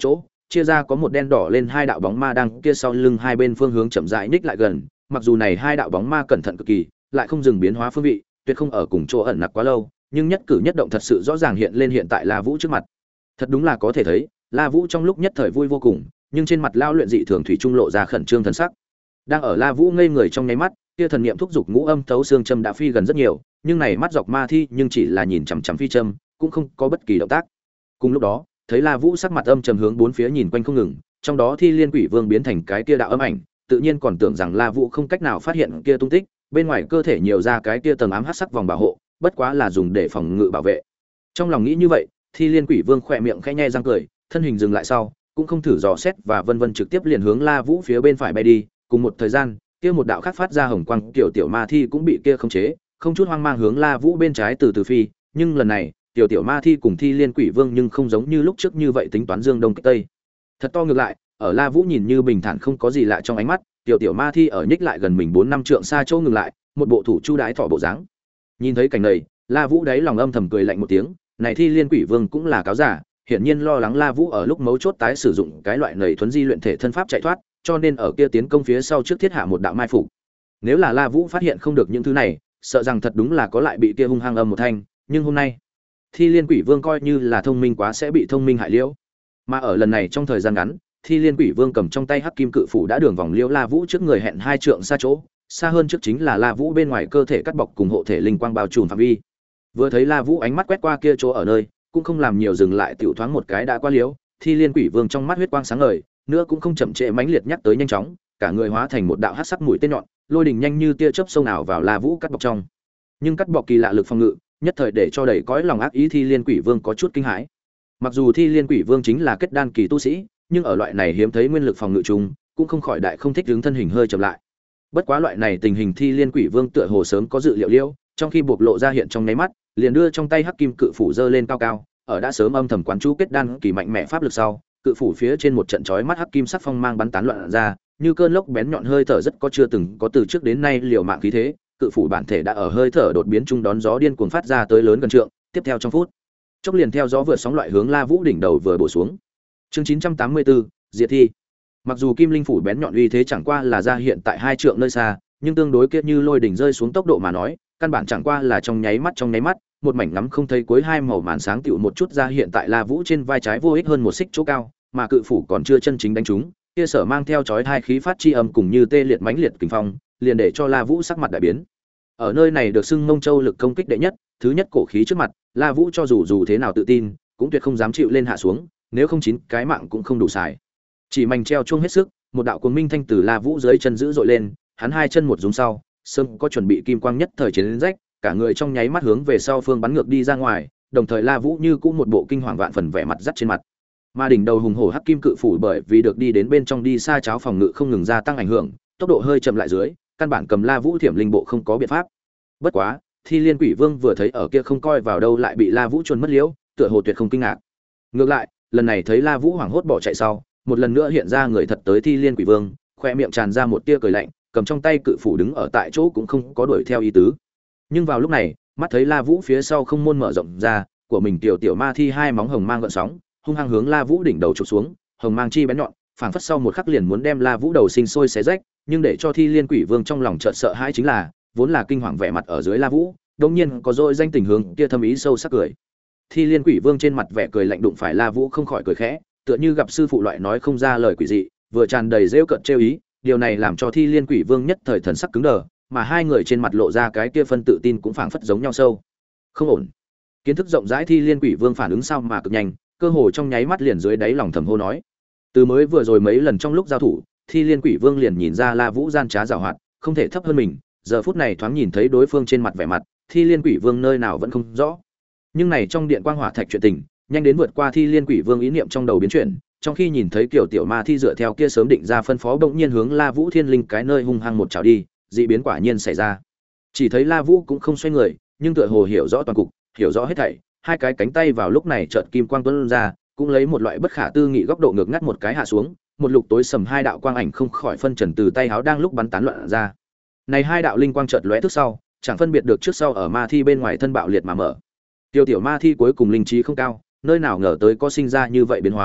Speaker 1: chia ra có một đen đỏ lên hai đạo bóng ma đang kia sau lưng hai bên phương hướng chậm rãi nhích lại gần, mặc dù này hai đạo bóng ma cẩn thận cực kỳ, lại không dừng biến hóa phương vị, tuyệt không ở cùng chỗ ẩn nặc quá lâu, nhưng nhất cử nhất động thật sự rõ ràng hiện lên hiện tại La Vũ trước mặt. Thật đúng là có thể thấy, La Vũ trong lúc nhất thời vui vô cùng, nhưng trên mặt lao luyện dị thường thủy trung lộ ra khẩn trương thần sắc. Đang ở La Vũ ngây người trong nháy mắt, kia thần niệm thúc dục ngũ âm thấu xương châm đã phi gần rất nhiều, nhưng này mắt dọc ma thi nhưng chỉ là nhìn chằm chằm phi châm, cũng không có bất kỳ động tác. Cùng lúc đó, thấy La Vũ sắc mặt âm trầm hướng bốn phía nhìn quanh không ngừng, trong đó Thi Liên Quỷ Vương biến thành cái kia đạo âm ảnh, tự nhiên còn tưởng rằng La Vũ không cách nào phát hiện kia tung tích, bên ngoài cơ thể nhiều ra cái kia tầng ám hắc sắc vòng bảo hộ, bất quá là dùng để phòng ngự bảo vệ. Trong lòng nghĩ như vậy, Thi Liên Quỷ Vương khẽ miệng khẽ nhe răng cười, thân hình dừng lại sau, cũng không thử dò xét và vân vân trực tiếp liền hướng La Vũ phía bên phải bay đi, cùng một thời gian, kia một đạo khác phát ra hồng quang, tiểu tiểu ma thi cũng bị kia khống chế, không chút hoang mang hướng La Vũ bên trái từ từ phi, nhưng lần này, tiểu tiểu ma thi cùng Thi Liên Quỷ Vương nhưng không giống như lúc trước như vậy tính toán dương đông kích tây. Thật to ngược lại, ở La Vũ nhìn như bình thản không có gì lạ trong ánh mắt, tiểu tiểu ma thi ở nhích lại gần mình bốn năm trượng xa chỗ ngừng lại, một bộ thủ chu đái thỏ bộ dáng. Nhìn thấy cảnh này, La Vũ đáy lòng âm thầm cười lạnh một tiếng, này Thi Liên Quỷ Vương cũng là cáo giả, hiển nhiên lo lắng La Vũ ở lúc mấu chốt tái sử dụng cái loại nảy thuấn di luyện thể thân pháp chạy thoát, cho nên ở kia tiến công phía sau trước thiết hạ một đạo mai phục. Nếu là La Vũ phát hiện không được những thứ này, sợ rằng thật đúng là có lại bị kia hung hăng âm một thanh, nhưng hôm nay, Thi Liên Quỷ Vương coi như là thông minh quá sẽ bị thông minh hại liễu. Mà ở lần này trong thời gian ngắn, Thi Liên Quỷ Vương cầm trong tay hắc kim cự phủ đã đường vòng liễu La Vũ trước người hẹn hai trượng xa chỗ, xa hơn trước chính là La Vũ bên ngoài cơ thể cắt bọc cùng hộ thể linh quang bao trùm phạm vi. Vừa thấy La Vũ ánh mắt quét qua kia chỗ ở nơi, cũng không làm nhiều dừng lại tiểu thoáng một cái đã qua liễu, Thi Liên Quỷ Vương trong mắt huyết quang sáng ngời, nữa cũng không chậm trễ mãnh liệt nhắc tới nhanh chóng, cả người hóa thành một đạo hắc sắc mũi tên nhọn, lôi đỉnh nhanh như tia chớp xông nào vào La Vũ cắt bọc trong. Nhưng cắt bọc kỳ lạ lực phòng ngự, nhất thời để cho đầy cõi lòng ác ý Thi Liên Quỷ Vương có chút kinh hãi. Mặc dù Thi Liên Quỷ Vương chính là kết đan kỳ tu sĩ, nhưng ở loại này hiếm thấy nguyên lực phòng ngự chung, cũng không khỏi đại không thích hướng thân hình hơi chậm lại. Bất quá loại này tình hình Thi Liên Quỷ Vương tựa hồ sớm có dự liệu liễu, trong khi bộc lộ ra hiện trong nháy mắt, liền đưa trong tay hắc kim cự phủ giơ lên cao cao, ở đã sớm âm thầm quán chú kết đan kỳ mạnh mẽ pháp lực sau, cự phủ phía trên một trận chói mắt hắc kim sắc phong mang bắn tán loạn ra, như cơn lốc bén nhọn hơi thở rất có chưa từng có từ trước đến nay liều mạng khí thế, cự phủ bản thể đã ở hơi thở đột biến trung đón gió điên cuồng phát ra tới lớn gần trượng, tiếp theo trong phút chốc liền theo gió vượt sóng loại hướng La Vũ đỉnh đầu vừa bổ xuống. Chương chín trăm tám mươi tư, diệt thi. Mặc dù kim linh phủ bén nhọn uy thế chẳng qua là ra hiện tại hai trượng nơi xa, nhưng tương đối kiết như lôi đỉnh rơi xuống tốc độ mà nói, căn bản chẳng qua là trong nháy mắt trong nháy mắt, một mảnh ngắm không thấy cuối hai màu màn sáng tựu một chút ra hiện tại La Vũ trên vai trái vô ích hơn một xích chỗ cao, mà cự phủ còn chưa chân chính đánh trúng, kia sở mang theo chói hai khí phát chi âm cùng như tê liệt mãnh liệt kình phong, liền để cho La Vũ sắc mặt đại biến. Ở nơi này được xưng Mông Châu lực công kích đệ nhất, thứ nhất cổ khí trước mặt, La Vũ cho dù dù thế nào tự tin, cũng tuyệt không dám chịu lên hạ xuống, nếu không chín cái mạng cũng không đủ xài. Chỉ mảnh treo chuông hết sức, một đạo cuồng minh thanh từ La Vũ dưới chân giữ dội lên, hắn hai chân một rúng sau, sớm có chuẩn bị kim quang nhất thời chiến đến rách, cả người trong nháy mắt hướng về sau phương bắn ngược đi ra ngoài, đồng thời La Vũ như cũng một bộ kinh hoàng vạn phần vẻ mặt dắt trên mặt. Mà đỉnh đầu hùng hổ hắc kim cự phủ bởi vì được đi đến bên trong đi xa cháo phòng ngự không ngừng gia tăng ảnh hưởng, tốc độ hơi chậm lại dưới, căn bản cầm La Vũ thiểm linh bộ không có biện pháp. Bất quá, Thi Liên Quỷ Vương vừa thấy ở kia không coi vào đâu lại bị La Vũ chuồn mất liễu, tựa hồ tuyệt không kinh ngạc. Ngược lại, lần này thấy La Vũ hoảng hốt bỏ chạy sau, một lần nữa hiện ra người thật tới Thi Liên Quỷ Vương, khoe miệng tràn ra một tia cười lạnh, cầm trong tay cự phủ đứng ở tại chỗ cũng không có đuổi theo ý tứ. Nhưng vào lúc này, mắt thấy La Vũ phía sau không môn mở rộng ra, của mình tiểu tiểu ma thi hai móng hồng mang gợn sóng, hung hăng hướng La Vũ đỉnh đầu chụp xuống, hồng mang chi bén nhọn, phảng phất sau một khắc liền muốn đem La Vũ đầu sinh sôi xé rách, nhưng để cho Thi Liên Quỷ Vương trong lòng chợt sợ hãi chính là, vốn là kinh hoàng vẻ mặt ở dưới La Vũ, đột nhiên có dội danh tình hướng kia thâm ý sâu sắc cười. Thi Liên Quỷ Vương trên mặt vẻ cười lạnh đụng phải La Vũ không khỏi cười khẽ, tựa như gặp sư phụ loại nói không ra lời quỷ dị, vừa tràn đầy giễu cợt trêu ý, điều này làm cho Thi Liên Quỷ Vương nhất thời thần sắc cứng đờ, mà hai người trên mặt lộ ra cái kia phân tự tin cũng phảng phất giống nhau sâu. Không ổn. Kiến thức rộng rãi Thi Liên Quỷ Vương phản ứng sao mà cực nhanh, cơ hồ trong nháy mắt liền dưới đáy lòng thầm hô nói. Từ mới vừa rồi mấy lần trong lúc giao thủ, Thi Liên Quỷ Vương liền nhìn ra La Vũ gian trá giàu hoạt, không thể thấp hơn mình, giờ phút này thoáng nhìn thấy đối phương trên mặt vẻ mặt, Thi Liên Quỷ Vương nơi nào vẫn không rõ. Nhưng này trong điện quang hỏa thạch chuyện tình, nhanh đến vượt qua Thi Liên Quỷ Vương ý niệm trong đầu biến chuyển, trong khi nhìn thấy kiểu tiểu ma thi dựa theo kia sớm định ra phân phó bỗng nhiên hướng La Vũ Thiên Linh cái nơi hung hăng một chảo đi, dị biến quả nhiên xảy ra. Chỉ thấy La Vũ cũng không xoay người, nhưng tựa hồ hiểu rõ toàn cục, hiểu rõ hết thảy, hai cái cánh tay vào lúc này chợt kim quang tuôn ra, cũng lấy một loại bất khả tư nghị góc độ ngược ngắt một cái hạ xuống, một lục tối sầm hai đạo quang ảnh không khỏi phân trần từ tay háo đang lúc bắn tán loạn ra. Này hai đạo linh quang chợt lóe trước sau, chẳng phân biệt được trước sau ở ma thi bên ngoài thân bạo liệt mà mở. Tiêu tiểu ma thi cuối cùng linh trí không cao, nơi nào ngờ tới có sinh ra như vậy biến hóa,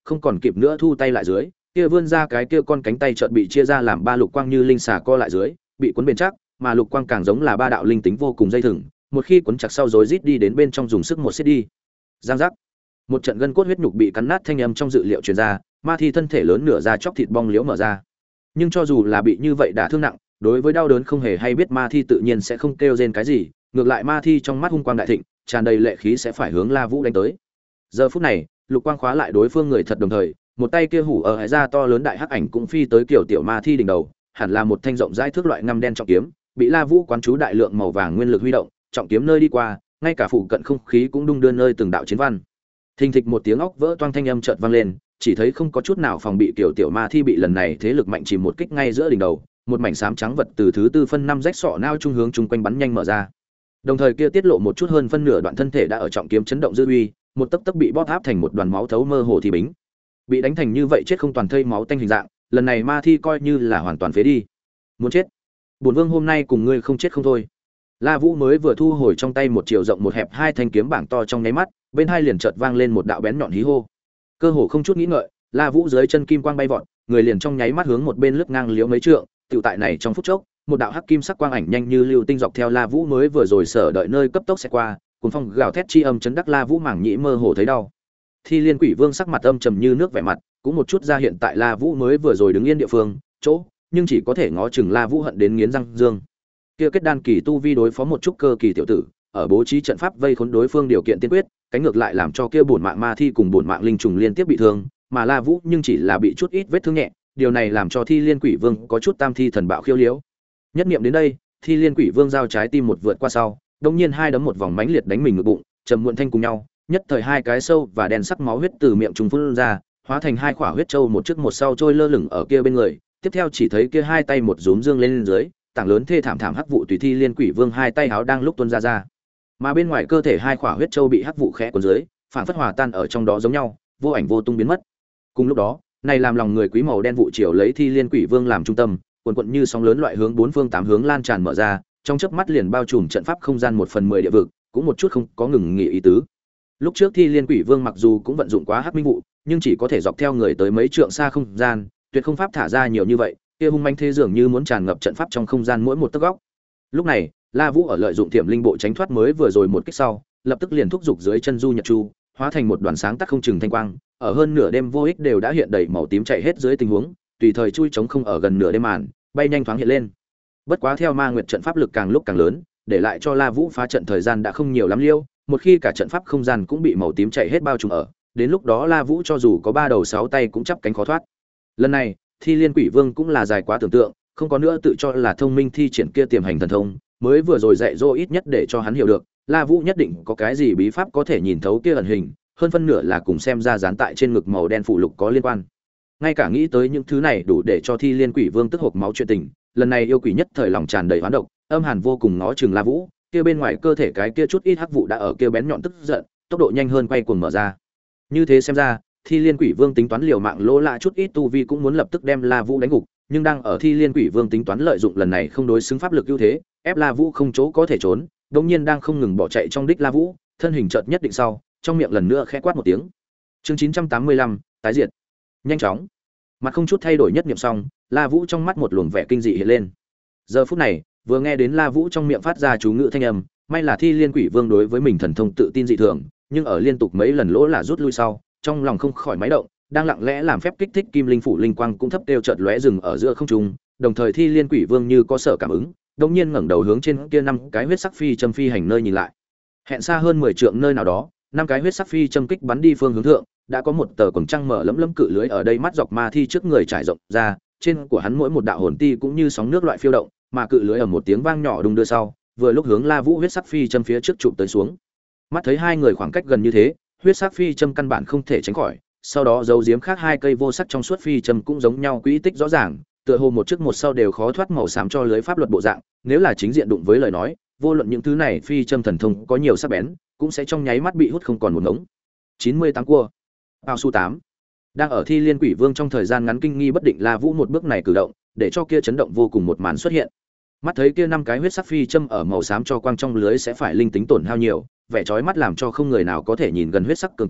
Speaker 1: không còn kịp nữa thu tay lại dưới, kia vươn ra cái kia con cánh tay chợt bị chia ra làm ba lục quang như linh xà co lại dưới, bị cuốn bền chắc, mà lục quang càng giống là ba đạo linh tính vô cùng dây thừng, một khi cuốn chặt sau rối rít đi đến bên trong dùng sức một xiết đi. Giang giác. Một trận gân cốt huyết nhục bị cắn nát thanh âm trong dự liệu truyền ra, ma thi thân thể lớn nửa ra chóc thịt bong liễu mở ra. Nhưng cho dù là bị như vậy đả thương nặng, đối với đau đớn không hề hay biết ma thi tự nhiên sẽ không kêu rên cái gì, ngược lại ma thi trong mắt hung quang đại thịnh, tràn đầy lệ khí sẽ phải hướng La Vũ đánh tới. Giờ phút này, lục quang khóa lại đối phương người thật đồng thời, một tay kia hủ ở hải ra to lớn đại hắc ảnh cũng phi tới kiểu tiểu ma thi đỉnh đầu, hẳn là một thanh rộng rãi thước loại ngăm đen trọng kiếm, bị La Vũ quán chú đại lượng màu vàng nguyên lực huy động, trọng kiếm nơi đi qua, ngay cả phụ cận không khí cũng đung đưa nơi từng đạo chiến văn. Thình thịch một tiếng óc vỡ toang thanh âm chợt vang lên, chỉ thấy không có chút nào phòng bị kiểu tiểu ma thi bị lần này thế lực mạnh chìm một kích ngay giữa đỉnh đầu, một mảnh xám trắng vật từ thứ tư phân năm rách sọ nao trung hướng chung quanh bắn nhanh mở ra. Đồng thời kia tiết lộ một chút hơn phân nửa đoạn thân thể đã ở trọng kiếm chấn động dư uy, một tấc tấc bị bóp áp thành một đoàn máu thấu mơ hồ thì bính. Bị đánh thành như vậy chết không toàn thây máu tanh hình dạng, lần này ma thi coi như là hoàn toàn phế đi. Muốn chết, bổn vương hôm nay cùng ngươi không chết không thôi. La Vũ mới vừa thu hồi trong tay một chiều rộng một hẹp hai thanh kiếm bảng to trong nháy mắt, bên hai liền chợt vang lên một đạo bén nhọn hí hô. Cơ hồ không chút nghĩ ngợi, La Vũ dưới chân kim quang bay vọt, người liền trong nháy mắt hướng một bên lướt ngang liếu mấy trượng, tiểu tại này trong phút chốc, một đạo hắc kim sắc quang ảnh nhanh như lưu tinh dọc theo La Vũ mới vừa rồi sở đợi nơi cấp tốc sẽ qua, cuồng phong gào thét chi âm chấn đắc La Vũ mảng nhĩ mơ hồ thấy đau. Thi Liên Quỷ Vương sắc mặt âm trầm như nước vẻ mặt, cũng một chút ra hiện tại La Vũ mới vừa rồi đứng yên địa phương, chỗ, nhưng chỉ có thể ngó chừng La Vũ hận đến nghiến răng dương. Kia kết đan kỳ tu vi đối phó một chút cơ kỳ tiểu tử, ở bố trí trận pháp vây khốn đối phương điều kiện tiên quyết, cánh ngược lại làm cho kia bổn mạng ma thi cùng bổn mạng linh trùng liên tiếp bị thương, mà La Vũ nhưng chỉ là bị chút ít vết thương nhẹ, điều này làm cho Thi Liên Quỷ Vương có chút tam thi thần bạo khiêu liếu. Nhất niệm đến đây, Thi Liên Quỷ Vương giao trái tim một vượt qua sau, đột nhiên hai đấm một vòng mãnh liệt đánh mình ngực bụng, trầm muộn thanh cùng nhau, nhất thời hai cái sâu và đen sắc máu huyết từ miệng trùng phun ra, hóa thành hai quả huyết châu một trước một sau trôi lơ lửng ở kia bên người, tiếp theo chỉ thấy kia hai tay một rúm dương lên, lên dưới, tảng lớn thê thảm thảm hắc vụ tùy Thi Liên Quỷ Vương hai tay háo đang lúc tuôn ra ra. Mà bên ngoài cơ thể hai quả huyết châu bị hắc vụ khẽ cuốn dưới, phản phất hòa tan ở trong đó giống nhau, vô ảnh vô tung biến mất. Cùng lúc đó, này làm lòng người quý màu đen vụ chiều lấy Thi Liên Quỷ Vương làm trung tâm, cuồn cuộn như sóng lớn loại hướng bốn phương tám hướng lan tràn mở ra, trong chớp mắt liền bao trùm trận pháp không gian một phần mười địa vực, cũng một chút không có ngừng nghỉ ý tứ. Lúc trước Thi Liên Quỷ Vương mặc dù cũng vận dụng quá hắc minh vụ, nhưng chỉ có thể dọc theo người tới mấy trượng xa không gian, tuyệt không pháp thả ra nhiều như vậy, kia hung manh thế dường như muốn tràn ngập trận pháp trong không gian mỗi một tấc góc. Lúc này, La Vũ ở lợi dụng Tiềm Linh bộ tránh thoát mới vừa rồi một kích sau, lập tức liền thúc giục dưới chân Du Nhật Chu, hóa thành một đoàn sáng tắt không chừng thanh quang, ở hơn nửa đêm vô ích đều đã hiện đầy màu tím chạy hết dưới tình huống, tùy thời chui trống không ở gần nửa đêm màn, bay nhanh thoáng hiện lên. Bất quá theo Ma Nguyệt trận pháp lực càng lúc càng lớn, để lại cho La Vũ phá trận thời gian đã không nhiều lắm liêu, một khi cả trận pháp không gian cũng bị màu tím chạy hết bao trùm ở, đến lúc đó La Vũ cho dù có ba đầu sáu tay cũng chắp cánh khó thoát. Lần này, Thi Liên Quỷ Vương cũng là dài quá tưởng tượng, không có nữa tự cho là thông minh thi triển kia tiềm hành thần thông, mới vừa rồi dạy dỗ ít nhất để cho hắn hiểu được, La Vũ nhất định có cái gì bí pháp có thể nhìn thấu kia ẩn hình, hơn phân nửa là cùng xem ra dán tại trên ngực màu đen phụ lục có liên quan. Ngay cả nghĩ tới những thứ này đủ để cho Thi Liên Quỷ Vương tức hộc máu chuyện tình, lần này yêu quỷ nhất thời lòng tràn đầy hoán độc, âm hàn vô cùng ngó chừng La Vũ, kia bên ngoài cơ thể cái kia chút ít hắc vụ đã ở kia bén nhọn tức giận, tốc độ nhanh hơn quay cuồng mở ra. Như thế xem ra, Thi Liên Quỷ Vương tính toán liều mạng lỗ lạ chút ít tu vi cũng muốn lập tức đem La Vũ đánh gục, nhưng đang ở Thi Liên Quỷ Vương tính toán lợi dụng lần này không đối xứng pháp lực ưu thế, ép La Vũ không chỗ có thể trốn, đột nhiên đang không ngừng bỏ chạy trong đích La Vũ, thân hình chợt nhất định sau, trong miệng lần nữa khẽ quát một tiếng. Chương chín trăm tám mươi lăm, tái diệt. Nhanh chóng. Mặt không chút thay đổi nhất niệm xong, La Vũ trong mắt một luồng vẻ kinh dị hiện lên. Giờ phút này, vừa nghe đến La Vũ trong miệng phát ra chú ngữ thanh âm, may là Thi Liên Quỷ Vương đối với mình thần thông tự tin dị thường, nhưng ở liên tục mấy lần lỗ là rút lui sau, trong lòng không khỏi máy động, đang lặng lẽ làm phép kích thích Kim Linh phủ linh quang cũng thấp đều chợt lóe dừng ở giữa không trung, đồng thời Thi Liên Quỷ Vương như có sở cảm ứng, đột nhiên ngẩng đầu hướng trên kia năm cái huyết sắc phi châm phi hành nơi nhìn lại. Hẹn xa hơn mười trượng nơi nào đó, năm cái huyết sắc phi châm kích bắn đi phương hướng thượng, đã có một tờ quầng trăng mở lấm lấm cự lưới ở đây mắt dọc ma thi trước người trải rộng ra, trên của hắn mỗi một đạo hồn ti cũng như sóng nước loại phiêu động, mà cự lưới ở một tiếng vang nhỏ đung đưa sau, vừa lúc hướng La Vũ huyết sắc phi châm phía trước chụp tới xuống. Mắt thấy hai người khoảng cách gần như thế, huyết sắc phi châm căn bản không thể tránh khỏi, sau đó dấu diếm khác hai cây vô sắc trong suốt phi châm cũng giống nhau quỹ tích rõ ràng, tựa hồ một trước một sau đều khó thoát màu xám cho lưới pháp luật bộ dạng, nếu là chính diện đụng với lời nói, vô luận những thứ này phi châm thần thông có nhiều sắc bén, cũng sẽ trong nháy mắt bị hút không còn một ngống. chín mươi tám cua. Bao su tám. Đang ở Thi Liên Quỷ Vương trong thời gian ngắn kinh nghi bất định La Vũ một bước này cử động, để cho kia chấn động vô cùng một màn xuất hiện. Mắt thấy kia năm cái huyết sắc phi châm ở màu xám cho quang trong lưới sẽ phải linh tính tổn hao nhiều, vẻ chói mắt làm cho không người nào có thể nhìn gần huyết sắc cường quang,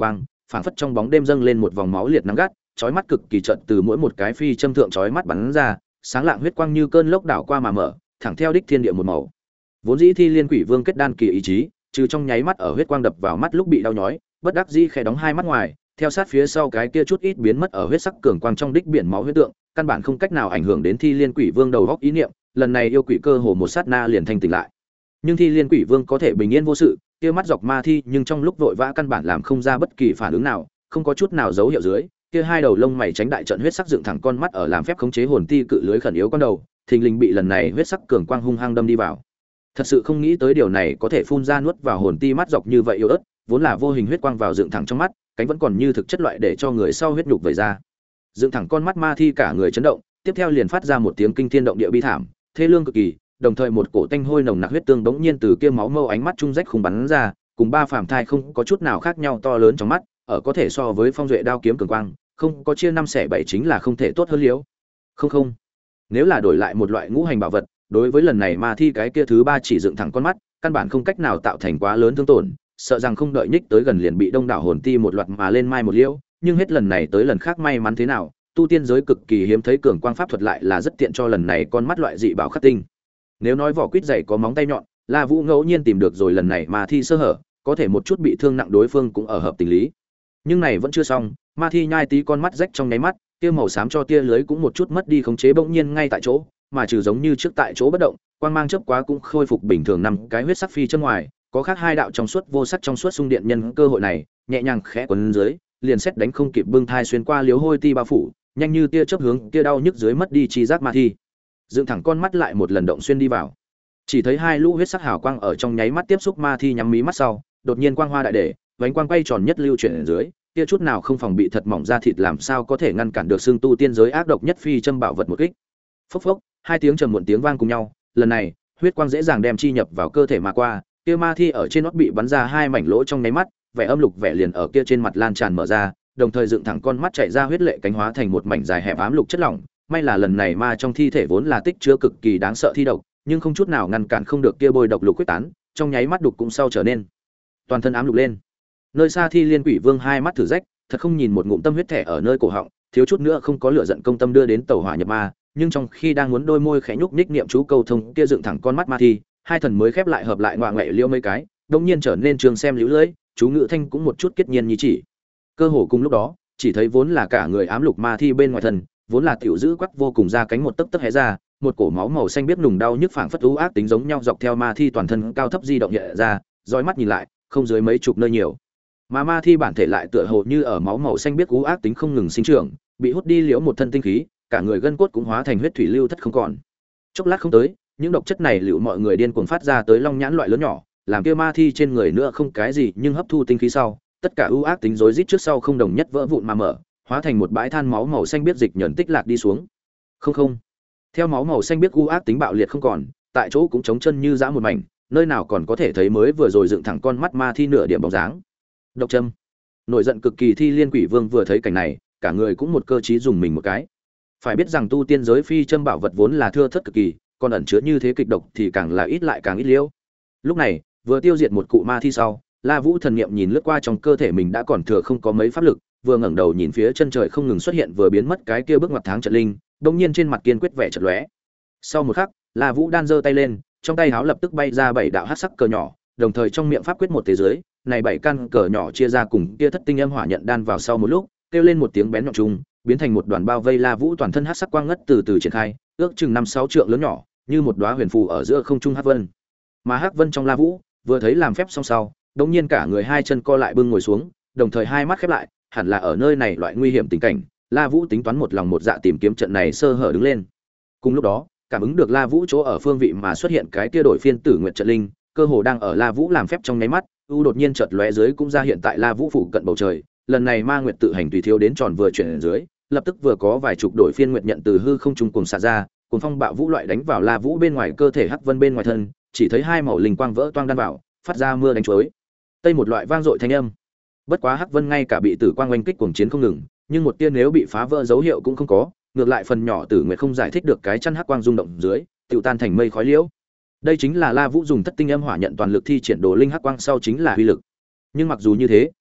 Speaker 1: phảng phất trong bóng đêm dâng lên một vòng máu liệt nắng gắt, chói mắt cực kỳ trận từ mỗi một cái phi châm thượng chói mắt bắn ra, sáng lạng huyết quang như cơn lốc đảo qua mà mở, thẳng theo đích thiên địa một màu. Vốn dĩ Thi Liên Quỷ Vương kết đan kỳ ý chí, trừ trong nháy mắt ở huyết quang đập vào mắt lúc bị đau nhói, bất đắc dĩ khẽ đóng hai mắt ngoài, theo sát phía sau cái kia chút ít biến mất ở huyết sắc cường quang trong đích biển máu huyết tượng, căn bản không cách nào ảnh hưởng đến Thi Liên Quỷ Vương đầu óc ý niệm, lần này yêu quỷ cơ hồ một sát na liền thanh tỉnh lại. Nhưng Thi Liên Quỷ Vương có thể bình yên vô sự, kia mắt dọc ma thi nhưng trong lúc vội vã căn bản làm không ra bất kỳ phản ứng nào, không có chút nào dấu hiệu dưới, kia hai đầu lông mày tránh đại trận huyết sắc dựng thẳng con mắt ở làm phép khống chế hồn ti cự lưới khẩn yếu con đầu, thình lình bị lần này huyết sắc cường quang hung hăng đâm đi vào. Thật sự không nghĩ tới điều này có thể phun ra nuốt vào hồn ti mắt dọc như vậy yếu ớt, vốn là vô hình huyết quang vào dựng thẳng trong mắt, cánh vẫn còn như thực chất loại để cho người sau huyết nhục vẩy ra. Dựng thẳng con mắt ma thi cả người chấn động, tiếp theo liền phát ra một tiếng kinh thiên động địa bi thảm, thê lương cực kỳ, đồng thời một cổ tanh hôi nồng nặc huyết tương bỗng nhiên từ kia máu mâu ánh mắt trung rách khung bắn ra, cùng ba phàm thai không có chút nào khác nhau to lớn trong mắt, ở có thể so với phong duệ đao kiếm cường quang, không có chia năm xẻ bảy chính là không thể tốt hơn liếu. Không không, nếu là đổi lại một loại ngũ hành bảo vật, đối với lần này ma thi cái kia thứ ba chỉ dựng thẳng con mắt, căn bản không cách nào tạo thành quá lớn thương tổn, sợ rằng không đợi nhích tới gần liền bị đông đảo hồn ti một loạt mà lên mai một liễu, nhưng hết lần này tới lần khác may mắn thế nào, tu tiên giới cực kỳ hiếm thấy cường quang pháp thuật lại là rất tiện cho lần này con mắt loại dị bảo khắc tinh. Nếu nói vỏ quýt dày có móng tay nhọn, La Vũ ngẫu nhiên tìm được rồi lần này ma thi sơ hở, có thể một chút bị thương nặng đối phương cũng ở hợp tình lý. Nhưng này vẫn chưa xong, ma thi nhai tí con mắt rách trong nháy mắt, tia màu xám cho tia lưới cũng một chút mất đi khống chế bỗng nhiên ngay tại chỗ, mà trừ giống như trước tại chỗ bất động, quang mang chớp quá cũng khôi phục bình thường năm cái huyết sắc phi chân ngoài, có khác hai đạo trong suốt vô sắc trong suốt xung điện nhân cơ hội này, nhẹ nhàng khẽ quấn dưới, liền xét đánh không kịp bưng thai xuyên qua liếu hôi ti bao phủ, nhanh như tia chớp hướng tia đau nhức dưới mất đi chi giác ma thi. Dựng thẳng con mắt lại một lần động xuyên đi vào. Chỉ thấy hai lũ huyết sắc hào quang ở trong nháy mắt tiếp xúc ma thi nhắm mí mắt sau, đột nhiên quang hoa đại để, vánh quang quay tròn nhất lưu chuyển ở dưới, tia chút nào không phòng bị thật mỏng ra thịt làm sao có thể ngăn cản được xương tu tiên giới ác độc nhất phi châm bảo vật một kích. Phốc phốc, hai tiếng trầm muộn tiếng vang cùng nhau, lần này, huyết quang dễ dàng đem chi nhập vào cơ thể mà qua, kia ma thi ở trên nót bị bắn ra hai mảnh lỗ trong nháy mắt, vẻ âm lục vẻ liền ở kia trên mặt lan tràn mở ra, đồng thời dựng thẳng con mắt chạy ra huyết lệ cánh hóa thành một mảnh dài hẹp ám lục chất lỏng, may là lần này ma trong thi thể vốn là tích chứa cực kỳ đáng sợ thi độc, nhưng không chút nào ngăn cản không được kia bôi độc lục quyết tán, trong nháy mắt đục cũng sau trở nên toàn thân ám lục lên. Nơi xa Thi Liên Quỷ Vương hai mắt thử rách, thật không nhìn một ngụm tâm huyết thẻ ở nơi cổ họng, thiếu chút nữa không có lửa giận công tâm đưa đến tẩu hỏa nhập ma, nhưng trong khi đang muốn đôi môi khẽ nhúc nhích niệm chú câu thông, kia dựng thẳng con mắt ma thi, hai thần mới khép lại hợp lại ngoạ ngoại liêu mấy cái, đột nhiên trở nên trường xem liễu lưỡi, chú ngữ thanh cũng một chút kết nhiên như chỉ. Cơ hồ cùng lúc đó, chỉ thấy vốn là cả người ám lục ma thi bên ngoài thần, vốn là tiểu giữ quắc vô cùng ra cánh một tấc tấc hé ra, một cổ máu màu xanh biết nùng đau nhức phảng phất u ác tính giống nhau dọc theo ma thi toàn thân cao thấp di động nhẹ ra, dõi mắt nhìn lại, không dưới mấy chục nơi nhiều. Mà ma thi bản thể lại tựa hồ như ở máu màu xanh biết u ác tính không ngừng sinh trưởng, bị hút đi liễu một thân tinh khí, cả người gân cốt cũng hóa thành huyết thủy lưu thất không còn. Chốc lát không tới, những độc chất này liệu mọi người điên cuồng phát ra tới long nhãn loại lớn nhỏ, làm kia ma thi trên người nữa không cái gì, nhưng hấp thu tinh khí sau, tất cả ưu ác tính rối rít trước sau không đồng nhất vỡ vụn mà mở, hóa thành một bãi than máu màu xanh biết dịch nhẫn tích lạc đi xuống. Không không. Theo máu màu xanh biết ưu ác tính bạo liệt không còn, tại chỗ cũng trống chân như dã một mảnh, nơi nào còn có thể thấy mới vừa rồi dựng thẳng con mắt ma thi nửa điểm bóng dáng. Độc châm. Nổi giận cực kỳ Thi Liên Quỷ Vương vừa thấy cảnh này, cả người cũng một cơ trí dùng mình một cái. Phải biết rằng tu tiên giới phi châm bảo vật vốn là thưa thớt cực kỳ, còn ẩn chứa như thế kịch độc thì càng là ít lại càng ít liễu. Lúc này, vừa tiêu diệt một cụ ma thi sau, La Vũ thần niệm nhìn lướt qua trong cơ thể mình đã còn thừa không có mấy pháp lực, vừa ngẩng đầu nhìn phía chân trời không ngừng xuất hiện vừa biến mất cái kia bước ngoặt tháng trận linh, đột nhiên trên mặt kiên quyết vẻ chợt lóe. Sau một khắc, La Vũ đan giơ tay lên, trong tay háo lập tức bay ra bảy đạo hắc sắc cờ nhỏ, đồng thời trong miệng pháp quyết một thế giới, này bảy căn cờ nhỏ chia ra cùng kia thất tinh âm hỏa nhận đan vào sau một lúc, kêu lên một tiếng bén nhọn trùng, biến thành một đoàn bao vây La Vũ toàn thân hắc sắc quang ngất từ từ triển khai, ước chừng năm sáu trượng lớn nhỏ, như một đóa huyền phù ở giữa không trung hắc vân. Mà hắc vân trong La Vũ, vừa thấy làm phép xong sau, đột nhiên cả người hai chân co lại bưng ngồi xuống, đồng thời hai mắt khép lại, hẳn là ở nơi này loại nguy hiểm tình cảnh, La Vũ tính toán một lòng một dạ tìm kiếm trận này sơ hở đứng lên. Cùng lúc đó, cảm ứng được La Vũ chỗ ở phương vị mà xuất hiện cái kia đổi phiên tử nguyệt trận linh, cơ hồ đang ở La Vũ làm phép trong nháy mắt, u đột nhiên chợt lóe dưới cũng ra hiện tại La Vũ phủ cận bầu trời, lần này ma nguyệt tự hành tùy thiếu đến tròn vừa chuyển dưới, lập tức vừa có vài chục đổi phiên nguyệt nhận từ hư không trung cùng xả ra, cuồng phong bạo vũ loại đánh vào La Vũ bên ngoài cơ thể hắc vân bên ngoài thân, chỉ thấy hai màu linh quang vỡ toang đan vào, phát ra mưa đánh chuối. Tây một loại vang dội thanh âm. Bất quá hắc vân ngay cả bị tử quang oanh kích cuồng chiến không ngừng, nhưng một tia nếu bị phá vỡ dấu hiệu cũng không có, ngược lại phần nhỏ tử nguyệt không giải thích được cái chăn hắc quang rung động dưới, tiêu tan thành mây khói liễu. Đây chính là La Vũ dùng thất tinh âm hỏa nhận toàn lực thi triển đồ linh hắc quang sau chính là uy lực. Nhưng mặc dù như thế,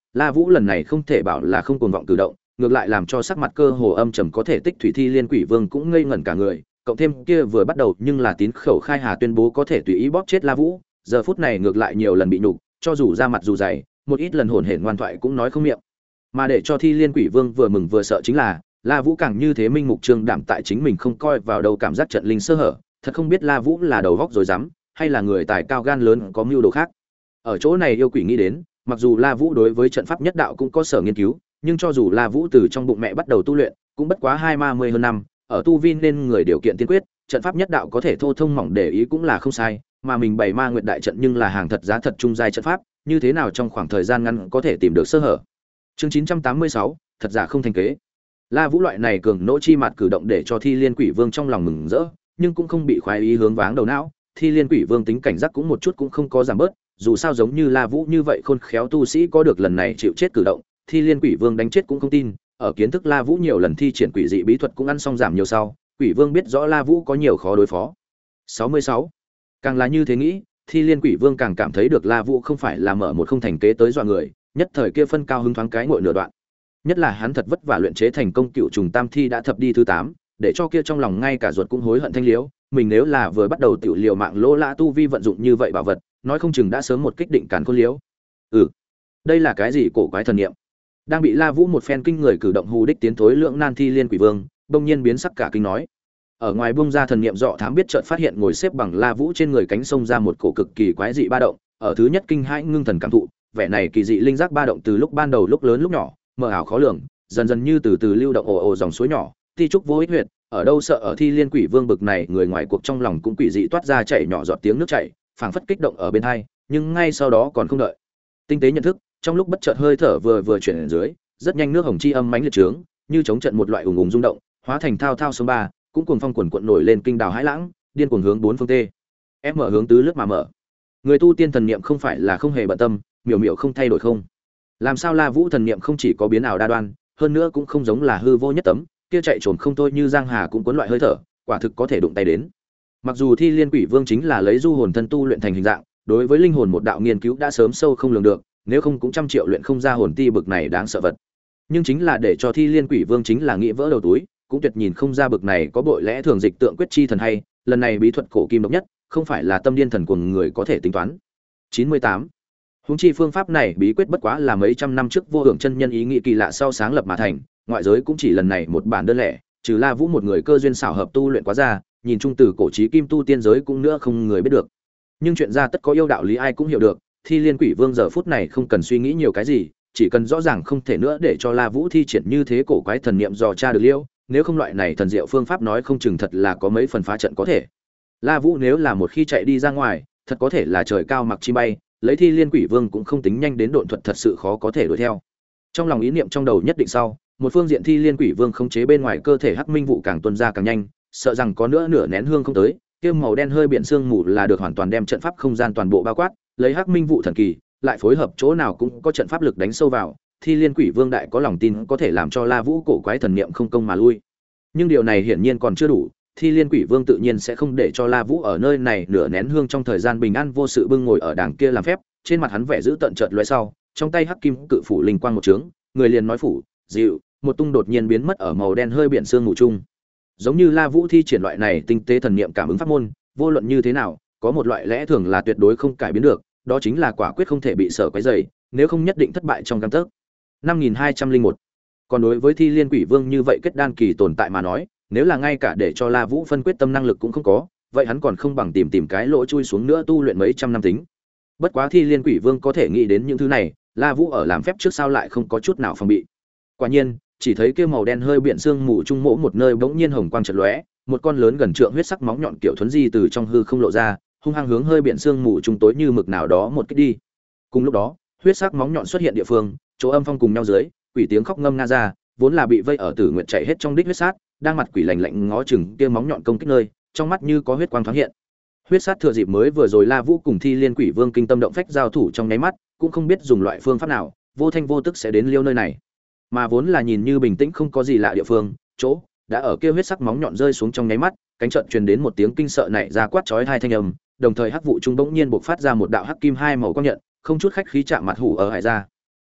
Speaker 1: La Vũ lần này không thể bảo là không cuồng vọng cử động, ngược lại làm cho sắc mặt cơ hồ âm trầm có thể tích thủy thi liên quỷ vương cũng ngây ngẩn cả người, cộng thêm kia vừa bắt đầu nhưng là tín khẩu khai hà tuyên bố có thể tùy ý bóp chết La Vũ, giờ phút này ngược lại nhiều lần bị nhục, cho dù ra mặt dù dày, một ít lần hồn hển ngoan thoại cũng nói không miệng. Mà để cho thi liên quỷ vương vừa mừng vừa sợ chính là La Vũ càng như thế minh mục trương đảm tại chính mình không coi vào đâu cảm giác trận linh sơ hở, thật không biết La Vũ là đầu góc rồi dám, hay là người tài cao gan lớn có mưu đồ khác. Ở chỗ này yêu quỷ nghĩ đến, mặc dù La Vũ đối với trận pháp nhất đạo cũng có sở nghiên cứu, nhưng cho dù La Vũ từ trong bụng mẹ bắt đầu tu luyện, cũng bất quá hai ma mươi hơn năm, ở tu vi nên người điều kiện tiên quyết, trận pháp nhất đạo có thể thô thông mỏng để ý cũng là không sai, mà mình bày ma nguyệt đại trận nhưng là hàng thật giá thật trung giai trận pháp, như thế nào trong khoảng thời gian ngắn có thể tìm được sơ hở. Chương chín trăm tám mươi sáu, thật giả không thành kế. La Vũ loại này cường nỗ chi mặt cử động để cho Thi Liên Quỷ Vương trong lòng mừng rỡ, nhưng cũng không bị khoái ý hướng váng đầu não, Thi Liên Quỷ Vương tính cảnh giác cũng một chút cũng không có giảm bớt, dù sao giống như La Vũ như vậy khôn khéo tu sĩ có được lần này chịu chết cử động, Thi Liên Quỷ Vương đánh chết cũng không tin, ở kiến thức La Vũ nhiều lần thi triển quỷ dị bí thuật cũng ăn xong giảm nhiều sau, Quỷ Vương biết rõ La Vũ có nhiều khó đối phó. sáu mươi sáu. Càng là như thế nghĩ, Thi Liên Quỷ Vương càng cảm thấy được La Vũ không phải là mở một không thành kế tới dọa người, nhất thời kia phân cao hứng thoáng cái ngội nửa đoạn. Nhất là hắn thật vất vả luyện chế thành công cựu trùng tam thi đã thập đi thứ tám, để cho kia trong lòng ngay cả ruột cũng hối hận thanh liễu, mình nếu là vừa bắt đầu tiểu liều mạng lỗ lã tu vi vận dụng như vậy bảo vật, nói không chừng đã sớm một kích định càn khôn liễu. Ừ, đây là cái gì cổ quái thần niệm? Đang bị La Vũ một phen kinh người cử động hù đích tiến thối lượng nan Thi Liên Quỷ Vương, bỗng nhiên biến sắc cả kinh nói. Ở ngoài bung ra thần niệm dọ thám biết chợt phát hiện ngồi xếp bằng La Vũ trên người cánh sông ra một cổ cực kỳ quái dị ba động, ở thứ nhất kinh hãi ngưng thần cảm thụ, vẻ này kỳ dị linh giác ba động từ lúc ban đầu lúc lớn lúc nhỏ, mờ ảo khó lường, dần dần như từ từ lưu động ồ ồ dòng suối nhỏ, ti trúc vô ích huyệt, ở đâu sợ ở Thi Liên Quỷ Vương bực này, người ngoài cuộc trong lòng cũng quỷ dị toát ra chảy nhỏ giọt tiếng nước chảy, phảng phất kích động ở bên hai, nhưng ngay sau đó còn không đợi tinh tế nhận thức, trong lúc bất chợt hơi thở vừa vừa chuyển đến dưới, rất nhanh nước hồng chi âm mãnh liệt trướng, như chống trận một loại ùng ùng rung động, hóa thành thao thao sông ba, cũng cuồng phong cuồn cuộn nổi lên kinh đào hãi lãng, điên cuồng hướng bốn phương tê. Em mở hướng tứ lướt mà mở. Người tu tiên thần niệm không phải là không hề bận tâm, miểu miểu không thay đổi không. Làm sao La Vũ thần niệm không chỉ có biến ảo đa đoan, hơn nữa cũng không giống là hư vô nhất tấm, kia chạy trồn không thôi như giang hà cũng cuốn loại hơi thở, quả thực có thể đụng tay đến. Mặc dù Thi Liên Quỷ Vương chính là lấy du hồn thân tu luyện thành hình dạng, đối với linh hồn một đạo nghiên cứu đã sớm sâu không lường được, nếu không cũng trăm triệu luyện không ra hồn ti bực này đáng sợ vật. Nhưng chính là để cho Thi Liên Quỷ Vương chính là nghĩ vỡ đầu túi, cũng tuyệt nhìn không ra bực này có bội lẽ thường dịch tượng quyết chi thần hay, lần này bí thuật cổ kim độc nhất, không phải là tâm điên thần cuồng người có thể tính toán. chín mươi tám. Huống chi phương pháp này bí quyết bất quá là mấy trăm năm trước vô hưởng chân nhân ý nghĩ kỳ lạ sau sáng lập mà thành, ngoại giới cũng chỉ lần này một bản đơn lẻ, trừ La Vũ một người cơ duyên xảo hợp tu luyện quá ra, nhìn chung từ cổ chí kim tu tiên giới cũng nữa không người biết được. Nhưng chuyện ra tất có yêu đạo lý ai cũng hiểu được, Thi Liên Quỷ Vương giờ phút này không cần suy nghĩ nhiều cái gì, chỉ cần rõ ràng không thể nữa để cho La Vũ thi triển như thế cổ quái thần niệm dò tra được liêu, nếu không loại này thần diệu phương pháp nói không chừng thật là có mấy phần phá trận có thể. La Vũ nếu là một khi chạy đi ra ngoài, thật có thể là trời cao mặc chi bay, lấy Thi Liên Quỷ Vương cũng không tính nhanh đến độn thuật thật sự khó có thể đuổi theo. Trong lòng ý niệm trong đầu nhất định sau, một phương diện Thi Liên Quỷ Vương khống chế bên ngoài cơ thể hắc minh vụ càng tuôn ra càng nhanh, sợ rằng có nữa nửa nén hương không tới, kia màu đen hơi biển sương mù là được hoàn toàn đem trận pháp không gian toàn bộ bao quát, lấy hắc minh vụ thần kỳ, lại phối hợp chỗ nào cũng có trận pháp lực đánh sâu vào, Thi Liên Quỷ Vương đại có lòng tin có thể làm cho La Vũ cổ quái thần niệm không công mà lui. Nhưng điều này hiển nhiên còn chưa đủ, Thi Liên Quỷ Vương tự nhiên sẽ không để cho La Vũ ở nơi này nửa nén hương trong thời gian bình an vô sự bưng ngồi ở đàng kia làm phép, trên mặt hắn vẻ giữ tận chợt lóe sau, trong tay hắc kim cự phủ linh quang một trướng, người liền nói phủ, dịu, một tung đột nhiên biến mất ở màu đen hơi biển sương mù chung. Giống như La Vũ thi triển loại này tinh tế thần niệm cảm ứng pháp môn, vô luận như thế nào, có một loại lẽ thường là tuyệt đối không cải biến được, đó chính là quả quyết không thể bị sở quấy rầy, nếu không nhất định thất bại trong gang tấc. năm nghìn hai trăm lẻ một. Còn đối với Thi Liên Quỷ Vương như vậy kết đan kỳ tồn tại mà nói, nếu là ngay cả để cho La Vũ phân quyết tâm năng lực cũng không có, vậy hắn còn không bằng tìm tìm cái lỗ chui xuống nữa tu luyện mấy trăm năm tính. Bất quá Thi Liên Quỷ Vương có thể nghĩ đến những thứ này, La Vũ ở làm phép trước sao lại không có chút nào phòng bị. Quả nhiên, chỉ thấy kia màu đen hơi biển sương mù trung mỗ một nơi bỗng nhiên hồng quang chợt lóe, một con lớn gần trượng huyết sắc móng nhọn kiểu thuấn di từ trong hư không lộ ra, hung hăng hướng hơi biển sương mù trung tối như mực nào đó một kích đi. Cùng lúc đó, huyết sắc móng nhọn xuất hiện địa phương, chỗ âm phong cùng nhau dưới, quỷ tiếng khóc ngâm nga ra, vốn là bị vây ở Tử Nguyệt chạy hết trong đích huyết sát, đang mặt quỷ lạnh lạnh ngó chừng kia móng nhọn công kích nơi, trong mắt như có huyết quang thoáng hiện. Huyết sát thừa dịp mới vừa rồi La Vũ cùng Thi Liên Quỷ Vương kinh tâm động phách giao thủ trong nháy mắt, cũng không biết dùng loại phương pháp nào, vô thanh vô tức sẽ đến liêu nơi này. Mà vốn là nhìn như bình tĩnh không có gì lạ địa phương, chỗ đã ở kia huyết sắc móng nhọn rơi xuống trong nháy mắt, cánh trận truyền đến một tiếng kinh sợ nảy ra quát chói hai thanh âm, đồng thời hắc vụ trung bỗng nhiên bộc phát ra một đạo hắc kim hai màu quang nhận, không chút khách khí chạm mặt hủ ở hải ra.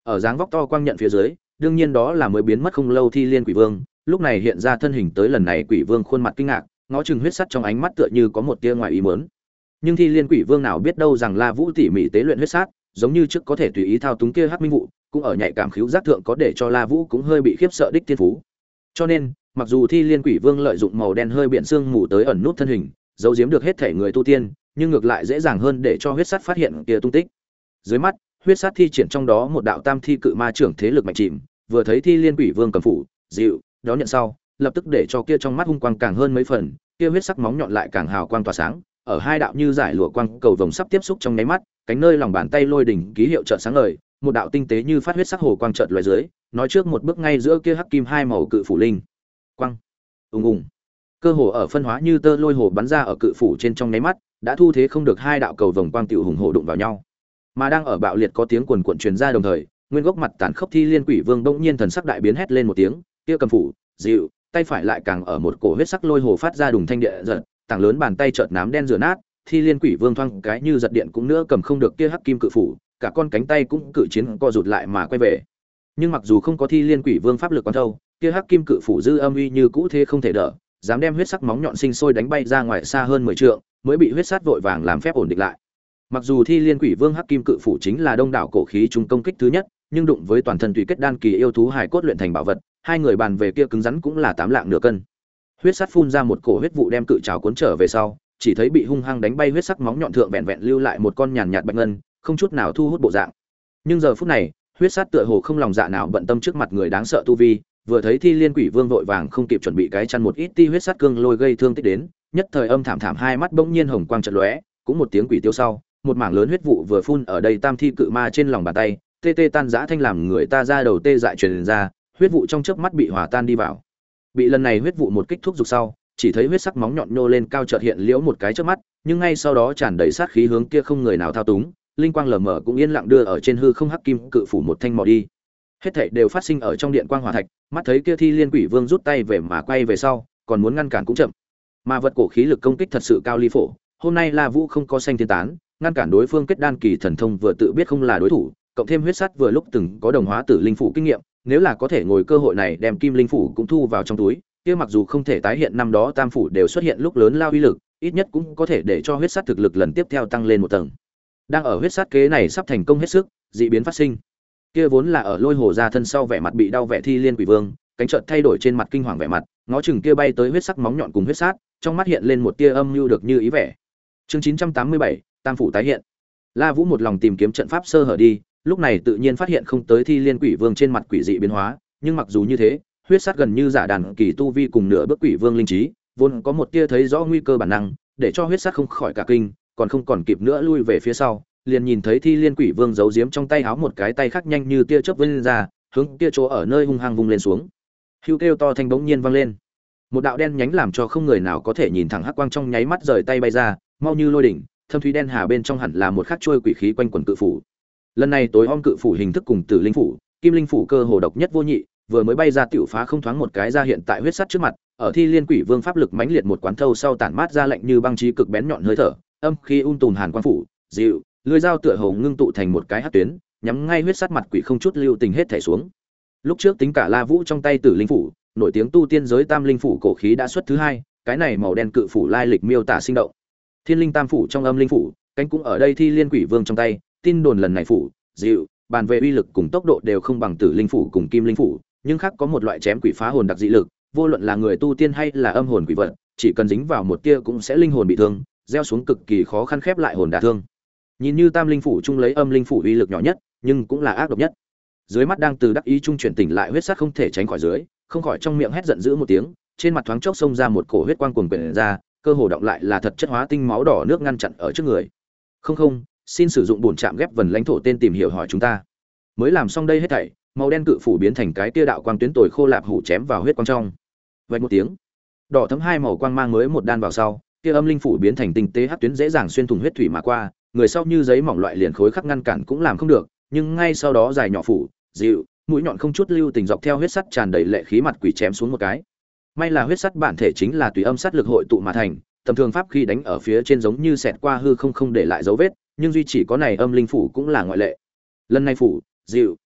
Speaker 1: Ở dáng vóc to quang nhận phía dưới, đương nhiên đó là mới biến mất không lâu Thi Liên Quỷ Vương, lúc này hiện ra thân hình tới lần này Quỷ Vương khuôn mặt kinh ngạc, ngó chừng huyết sắt trong ánh mắt tựa như có một tia ngoài ý muốn. Nhưng Thi Liên Quỷ Vương nào biết đâu rằng La Vũ tỉ mỉ tế luyện huyết sát, giống như trước có thể tùy ý thao túng kia hắc minh vụ, cũng ở nhạy cảm khứu giác thượng có để cho La Vũ cũng hơi bị khiếp sợ đích tiên phú. Cho nên, mặc dù Thi Liên Quỷ Vương lợi dụng màu đen hơi biển xương mù tới ẩn nút thân hình, giấu giếm được hết thể người tu tiên, nhưng ngược lại dễ dàng hơn để cho huyết sắt phát hiện kia tung tích. Dưới mắt, huyết sát thi triển trong đó một đạo tam thi cự ma trưởng thế lực mạnh chìm, vừa thấy Thi Liên Quỷ Vương cầm phủ, dịu, đó nhận sau, lập tức để cho kia trong mắt hung quang càng hơn mấy phần, kia huyết sắc móng nhọn lại càng hào quang tỏa sáng, ở hai đạo như giải lụa quang cầu vồng sắp tiếp xúc trong nháy mắt, cánh nơi lòng bàn tay lôi đỉnh ký hiệu chợt sáng ngời, một đạo tinh tế như phát huyết sắc hồ quang chợt lóe dưới, nói trước một bước ngay giữa kia hắc kim hai màu cự phủ linh. Quang. Ùng ùng. Cơ hồ ở phân hóa như tơ lôi hồ bắn ra ở cự phủ trên trong nháy mắt, đã thu thế không được hai đạo cầu vồng quang tiểu hùng hổ đụng vào nhau. Mà đang ở bạo liệt có tiếng quần cuộn truyền ra đồng thời, nguyên gốc mặt tàn khốc Thi Liên Quỷ Vương bỗng nhiên thần sắc đại biến hét lên một tiếng, kia cầm phủ, dịu, tay phải lại càng ở một cổ huyết sắc lôi hồ phát ra đùng thanh địa giật, tảng lớn bàn tay chợt nám đen rửa nát, Thi Liên Quỷ Vương thoáng cái như giật điện cũng nữa cầm không được kia hắc kim cự phủ, cả con cánh tay cũng cự chiến co rụt lại mà quay về. Nhưng mặc dù không có Thi Liên Quỷ Vương pháp lực quán thâu, kia hắc kim cự phủ dư âm uy như cũ thế không thể đỡ, dám đem huyết sắc móng nhọn sinh sôi đánh bay ra ngoài xa hơn mười trượng, mới bị huyết sát vội vàng làm phép ổn định lại. Mặc dù Thi Liên Quỷ Vương hắc kim cự phủ chính là đông đảo cổ khí trung công kích thứ nhất, nhưng đụng với toàn thân tùy kết đan kỳ yêu thú hài cốt luyện thành bảo vật, hai người bàn về kia cứng rắn cũng là tám lạng nửa cân. Huyết sắt phun ra một cổ huyết vụ đem cự trảo cuốn trở về sau, chỉ thấy bị hung hăng đánh bay huyết sắc móng nhọn thượng vẹn vẹn lưu lại một con nhàn nhạt bạch ngân, không chút nào thu hút bộ dạng. Nhưng giờ phút này, huyết sắt tựa hồ không lòng dạ nào bận tâm trước mặt người đáng sợ tu vi, vừa thấy Thi Liên Quỷ Vương vội vàng không kịp chuẩn bị cái chăn một ít ti huyết sắt cương lôi gây thương tích đến, nhất thời âm thảm thảm hai mắt bỗng nhiên hồng quang chợt lóe, cũng một tiếng quỷ tiêu sau, một mảng lớn huyết vụ vừa phun ở đây tam thi cự ma trên lòng bàn tay, tê tê tan rã thanh làm người ta ra đầu tê dại truyền ra, huyết vụ trong chớp mắt bị hòa tan đi vào. Bị lần này huyết vụ một kích thúc dục sau, chỉ thấy huyết sắc móng nhọn nhô lên cao chợt hiện liễu một cái chớp mắt, nhưng ngay sau đó tràn đầy sát khí hướng kia không người nào thao túng, linh quang lờ mờ cũng yên lặng đưa ở trên hư không hắc kim cự phủ một thanh mò đi. Hết thảy đều phát sinh ở trong điện quang hỏa thạch, mắt thấy kia Thi Liên Quỷ Vương rút tay về mà quay về sau, còn muốn ngăn cản cũng chậm. Mà vật cổ khí lực công kích thật sự cao ly phổ, hôm nay La Vũ không có xanh thiên tán, ngăn cản đối phương kết đan kỳ thần thông vừa tự biết không là đối thủ, cộng thêm huyết sắt vừa lúc từng có đồng hóa tử linh phủ kinh nghiệm, nếu là có thể ngồi cơ hội này đem kim linh phủ cũng thu vào trong túi, kia mặc dù không thể tái hiện năm đó tam phủ đều xuất hiện lúc lớn lao uy lực, ít nhất cũng có thể để cho huyết sắt thực lực lần tiếp theo tăng lên một tầng. Đang ở huyết sắt kế này sắp thành công hết sức, dị biến phát sinh. Kia vốn là ở lôi hồ ra thân sau vẻ mặt bị đau vẻ Thi Liên Quỷ Vương, cánh chợt thay đổi trên mặt kinh hoàng vẻ mặt, ngó chừng kia bay tới huyết sắc móng nhọn cùng huyết sát, trong mắt hiện lên một tia âm nhu được như ý vẻ. Chương chín trăm tám mươi bảy, tam phủ tái hiện. La Vũ một lòng tìm kiếm trận pháp sơ hở đi, lúc này tự nhiên phát hiện không tới Thi Liên Quỷ Vương trên mặt quỷ dị biến hóa, nhưng mặc dù như thế, huyết sát gần như giả đàn kỳ tu vi cùng nửa bước quỷ vương linh trí, vốn có một tia thấy rõ nguy cơ bản năng, để cho huyết sát không khỏi cả kinh, còn không còn kịp nữa lui về phía sau, liền nhìn thấy Thi Liên Quỷ Vương giấu giếm trong tay áo một cái tay khác nhanh như tia chớp vươn ra, hướng kia chỗ ở nơi hung hăng vung lên xuống. Hưu kêu to thanh bỗng nhiên vang lên. Một đạo đen nhánh làm cho không người nào có thể nhìn thẳng hắc quang trong nháy mắt rời tay bay ra, mau như lôi đỉnh, thâm thúy đen hà bên trong hẳn là một khắc trôi quỷ khí quanh quần cự phủ. Lần này tối om cự phủ hình thức cùng Tử Linh phủ, Kim Linh phủ cơ hồ độc nhất vô nhị, vừa mới bay ra tiểu phá không thoáng một cái ra hiện tại huyết sắt trước mặt, ở Thi Liên Quỷ Vương pháp lực mãnh liệt một quán thâu sau tản mát ra lạnh như băng chí cực bén nhọn hơi thở, âm khí um tùm hàn quang phủ, dịu, lưỡi dao tựa hồ ngưng tụ thành một cái hắc tuyến, nhắm ngay huyết sắt mặt quỷ không chút lưu tình hết thảy xuống. Lúc trước tính cả La Vũ trong tay Tử Linh phủ, nổi tiếng tu tiên giới Tam Linh phủ cổ khí đã xuất thứ hai, cái này màu đen cự phủ lai lịch miêu tả sinh động. Thiên Linh Tam phủ trong Âm Linh phủ, cánh cũng ở đây Thi Liên Quỷ Vương trong tay, tin đồn lần này phủ, dịu, bàn về uy lực cùng tốc độ đều không bằng Tử Linh phủ cùng Kim Linh phủ, nhưng khác có một loại chém quỷ phá hồn đặc dị lực, vô luận là người tu tiên hay là âm hồn quỷ vật, chỉ cần dính vào một tia cũng sẽ linh hồn bị thương, gieo xuống cực kỳ khó khăn khép lại hồn đả thương. Nhìn như Tam Linh phủ chung lấy Âm Linh phủ uy lực nhỏ nhất, nhưng cũng là ác độc nhất. Dưới mắt đang từ đắc ý trung chuyển tỉnh lại huyết sắc không thể tránh khỏi dưới, không khỏi trong miệng hét giận dữ một tiếng, trên mặt thoáng chốc xông ra một cổ huyết quang cuồn cuộn ra, cơ hồ động lại là thật chất hóa tinh máu đỏ nước ngăn chặn ở trước người. Không không, xin sử dụng bổn trạm ghép vần lãnh thổ tên tìm hiểu hỏi chúng ta. Mới làm xong đây hết thảy, màu đen cự phủ biến thành cái tia đạo quang tuyến tồi khô lạp hủ chém vào huyết quang trong. Vạch một tiếng, đỏ thấm hai màu quang mang mới một đan vào sau, kia âm linh phủ biến thành tinh tế hắc tuyến dễ dàng xuyên thủng huyết thủy mà qua, người sau như giấy mỏng loại liền khối khắc ngăn cản cũng làm không được, nhưng ngay sau đó dài nhỏ phủ, dịu, mũi nhọn không chút lưu tình dọc theo huyết sắt tràn đầy lệ khí mặt quỷ chém xuống một cái. May là huyết sắt bản thể chính là tùy âm sát lực hội tụ mà thành, tầm thường pháp khi đánh ở phía trên giống như xẹt qua hư không không để lại dấu vết, nhưng duy chỉ có này âm linh phủ cũng là ngoại lệ. Lần này phủ, dịu,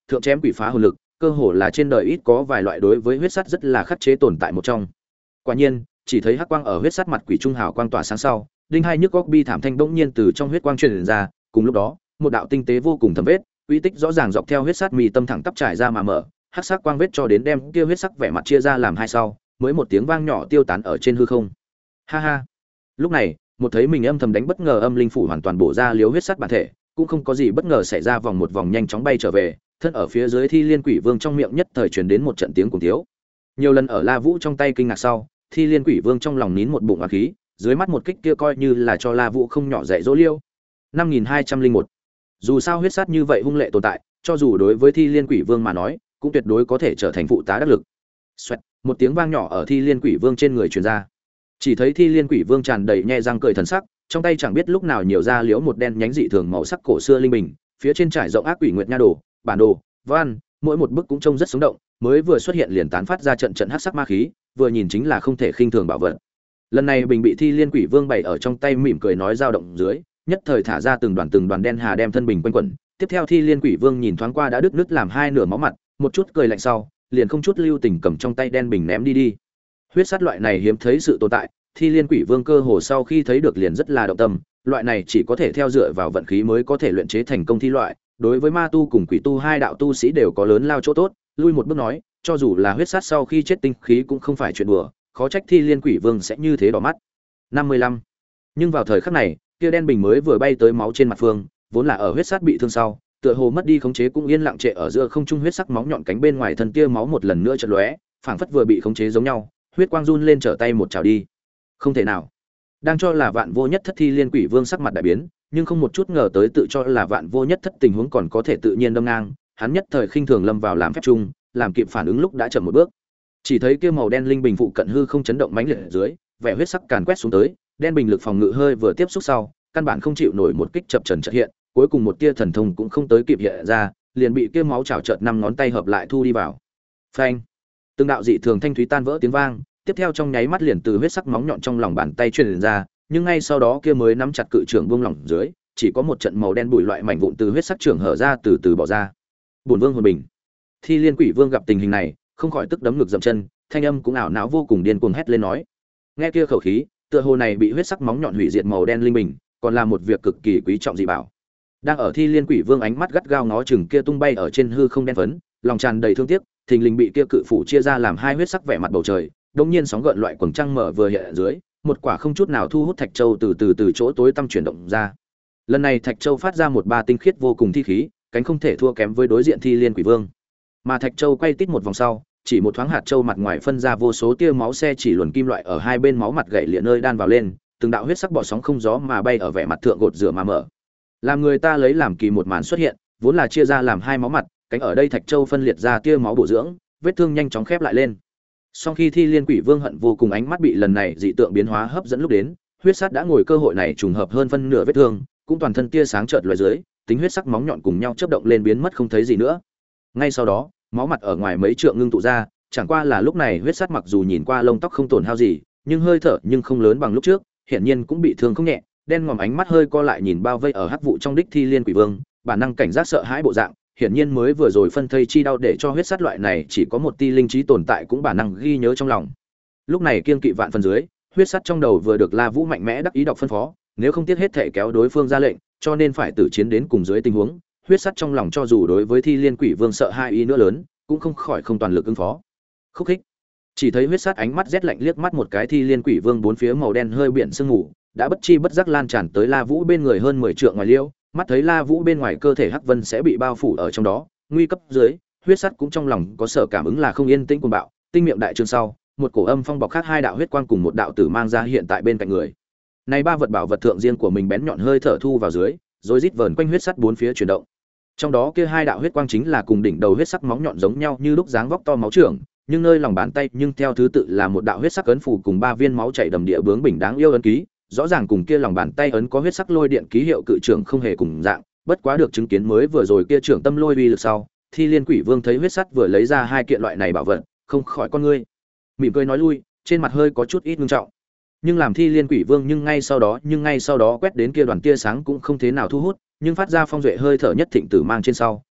Speaker 1: thượng chém quỷ phá hồn lực, cơ hồ là trên đời ít có vài loại đối với huyết sắt rất là khắc chế tồn tại một trong. Quả nhiên, chỉ thấy hắc quang ở huyết sắt mặt quỷ trung hào quang tỏa sáng sau, đinh hai nhức góc bi thảm thanh bỗng nhiên từ trong huyết quang truyền ra, cùng lúc đó, một đạo tinh tế vô cùng thâm vết, uy tích rõ ràng dọc theo huyết sắt mì tâm thẳng tắp trải ra mà mở, hắc sắc quang vết cho đến đem kia huyết sắc vẻ mặt chia ra làm hai sau, mới một tiếng vang nhỏ tiêu tán ở trên hư không. Ha ha. Lúc này, một thấy mình âm thầm đánh bất ngờ âm linh phủ hoàn toàn bổ ra liếu huyết sắt bản thể, cũng không có gì bất ngờ xảy ra, vòng một vòng nhanh chóng bay trở về, thân ở phía dưới Thi Liên Quỷ Vương trong miệng nhất thời truyền đến một trận tiếng cuồng tiếu. Nhiều lần ở La Vũ trong tay kinh ngạc sau, Thi Liên Quỷ Vương trong lòng nín một bụng oán khí, dưới mắt một kích kia coi như là cho La Vũ không nhỏ dạy dỗ liêu. năm nghìn hai trăm lẻ một. Dù sao huyết sát như vậy hung lệ tồn tại, cho dù đối với Thi Liên Quỷ Vương mà nói, cũng tuyệt đối có thể trở thành phụ tá đắc lực. Xoẹt, một tiếng vang nhỏ ở Thi Liên Quỷ Vương trên người truyền ra. Chỉ thấy Thi Liên Quỷ Vương tràn đầy nhe răng cười thần sắc, trong tay chẳng biết lúc nào nhiều ra liễu một đen nhánh dị thường màu sắc cổ xưa linh bình, phía trên trải rộng ác quỷ nguyệt nha đồ, bản đồ, văn, mỗi một bức cũng trông rất sống động, mới vừa xuất hiện liền tán phát ra trận trận hắc sắc ma khí, vừa nhìn chính là không thể khinh thường bảo vật. Lần này bình bị Thi Liên Quỷ Vương bày ở trong tay mỉm cười nói dao động dưới, nhất thời thả ra từng đoàn từng đoàn đen hà đem thân bình quanh quẩn. Tiếp theo Thi Liên Quỷ Vương nhìn thoáng qua đã đứt nứt làm hai nửa máu mặt, một chút cười lạnh sau, liền không chút lưu tình cầm trong tay đen bình ném đi đi. Huyết sát loại này hiếm thấy sự tồn tại, Thi Liên Quỷ Vương cơ hồ sau khi thấy được liền rất là động tâm, loại này chỉ có thể theo dựa vào vận khí mới có thể luyện chế thành công thi loại, đối với ma tu cùng quỷ tu hai đạo tu sĩ đều có lớn lao chỗ tốt. Lui một bước nói, cho dù là huyết sát sau khi chết tinh khí cũng không phải chuyện đùa, khó trách Thi Liên Quỷ Vương sẽ như thế đỏ mắt. năm mươi lăm. Nhưng vào thời khắc này, kia đen bình mới vừa bay tới máu trên mặt phương, vốn là ở huyết sát bị thương sau, tựa hồ mất đi khống chế cũng yên lặng trệ ở giữa không trung, huyết sắc móng nhọn cánh bên ngoài thân kia máu một lần nữa chợt lóe, phảng phất vừa bị khống chế giống nhau, huyết quang run lên trở tay một chảo đi. Không thể nào. Đang cho là vạn vô nhất thất Thi Liên Quỷ Vương sắc mặt đại biến, nhưng không một chút ngờ tới tự cho là vạn vô nhất thất tình huống còn có thể tự nhiên đâm ngang, hắn nhất thời khinh thường lâm vào làm phép chung, làm kịp phản ứng lúc đã chậm một bước. Chỉ thấy kia màu đen linh bình phụ cận hư không chấn động mãnh liệt ở dưới, vẻ huyết sắc càn quét xuống tới, đen bình lực phòng ngự hơi vừa tiếp xúc sau, căn bản không chịu nổi một kích chập trần chợt hiện, cuối cùng một tia thần thông cũng không tới kịp hiện ra, liền bị kia máu chảo chợt năm ngón tay hợp lại thu đi vào. Phanh! Từng đạo dị thường thanh thúy tan vỡ tiếng vang, tiếp theo trong nháy mắt liền từ huyết sắc móng nhọn trong lòng bàn tay truyền ra, nhưng ngay sau đó kia mới nắm chặt cự trưởng buông lỏng dưới, chỉ có một trận màu đen bụi loại mảnh vụn từ huyết sắc trưởng hở ra từ từ bỏ ra. Bổn vương hồn bình. Thi Liên Quỷ Vương gặp tình hình này, không khỏi tức đấm ngực dậm chân, thanh âm cũng ảo não vô cùng điên cuồng hét lên nói. Nghe kia khẩu khí, tựa hồ này bị huyết sắc móng nhọn hủy diệt màu đen linh bình, còn là một việc cực kỳ quý trọng dị bảo. Đang ở Thi Liên Quỷ Vương ánh mắt gắt gao ngó chừng kia tung bay ở trên hư không đen phấn, lòng tràn đầy thương tiếc, thình lình bị kia cự phủ chia ra làm hai huyết sắc vẻ mặt bầu trời, đột nhiên sóng gợn loại quầng trăng mở vừa hiện ở dưới, một quả không chút nào thu hút thạch châu từ từ từ chỗ tối tăm chuyển động ra. Lần này thạch châu phát ra một ba tinh khiết vô cùng thi khí, cánh không thể thua kém với đối diện Thi Liên Quỷ Vương. Mà thạch châu quay tít một vòng sau, chỉ một thoáng hạt châu mặt ngoài phân ra vô số tia máu xe chỉ luồn kim loại ở hai bên máu mặt gãy liền nơi đan vào lên, từng đạo huyết sắc bọt sóng không gió mà bay ở vẻ mặt thượng gột rửa mà mở. Làm người ta lấy làm kỳ một màn xuất hiện, vốn là chia ra làm hai máu mặt, cánh ở đây thạch châu phân liệt ra tia máu bổ dưỡng, vết thương nhanh chóng khép lại lên. Sau khi Thi Liên Quỷ Vương hận vô cùng ánh mắt bị lần này dị tượng biến hóa hấp dẫn lúc đến, huyết sát đã ngồi cơ hội này trùng hợp hơn phân nửa vết thương, cũng toàn thân tia sáng chợt lóe dưới, tính huyết sắc móng nhọn cùng nhau chớp động lên biến mất không thấy gì nữa. Ngay sau đó, máu mặt ở ngoài mấy trượng ngưng tụ ra, chẳng qua là lúc này huyết sát mặc dù nhìn qua lông tóc không tổn hao gì, nhưng hơi thở nhưng không lớn bằng lúc trước, hiển nhiên cũng bị thương không nhẹ, đen ngòm ánh mắt hơi co lại nhìn bao vây ở hắc vụ trong đích Thi Liên Quỷ Vương, bản năng cảnh giác sợ hãi bộ dạng, hiển nhiên mới vừa rồi phân thây chi đau để cho huyết sát loại này chỉ có một ti linh trí tồn tại cũng bản năng ghi nhớ trong lòng. Lúc này kiên kỵ vạn phần dưới, huyết sát trong đầu vừa được La Vũ mạnh mẽ đắc ý đọc phân phó, nếu không tiếc hết thể kéo đối phương ra lệnh, cho nên phải tử chiến đến cùng dưới tình huống, huyết sát trong lòng cho dù đối với Thi Liên Quỷ Vương sợ hai ý nữa lớn, cũng không khỏi không toàn lực ứng phó. Khúc khích. Chỉ thấy huyết sát ánh mắt rét lạnh liếc mắt một cái Thi Liên Quỷ Vương bốn phía màu đen hơi biển sương mù, đã bất chi bất giác lan tràn tới La Vũ bên người hơn mười trượng ngoài liêu, mắt thấy La Vũ bên ngoài cơ thể hắc vân sẽ bị bao phủ ở trong đó, nguy cấp dưới, huyết sát cũng trong lòng có sở cảm ứng là không yên tĩnh cuồng bạo, tinh miệng đại trương sau, một cổ âm phong bọc khác hai đạo huyết quang cùng một đạo tử mang ra hiện tại bên cạnh người. Này ba vật bảo vật thượng riêng của mình bén nhọn hơi thở thu vào dưới, rồi rít vờn quanh huyết sát bốn phía chuyển động. Trong đó kia hai đạo huyết quang chính là cùng đỉnh đầu huyết sắc móng nhọn giống nhau như lúc dáng vóc to máu trưởng, nhưng nơi lòng bàn tay nhưng theo thứ tự là một đạo huyết sắc ấn phù cùng ba viên máu chảy đầm địa bướng bình đáng yêu ấn ký, rõ ràng cùng kia lòng bàn tay ấn có huyết sắc lôi điện ký hiệu cự trưởng không hề cùng dạng, bất quá được chứng kiến mới vừa rồi kia trưởng tâm lôi uy lực sau, Thi Liên Quỷ Vương thấy huyết sắt vừa lấy ra hai kiện loại này bảo vật, không khỏi con ngươi mỉm cười nói lui, trên mặt hơi có chút ít nghiêm trọng. Nhưng làm Thi Liên Quỷ Vương nhưng ngay sau đó, nhưng ngay sau đó quét đến kia đoàn tia sáng cũng không thế nào thu hút, nhưng phát ra phong duệ hơi thở nhất thịnh tử mang trên sau,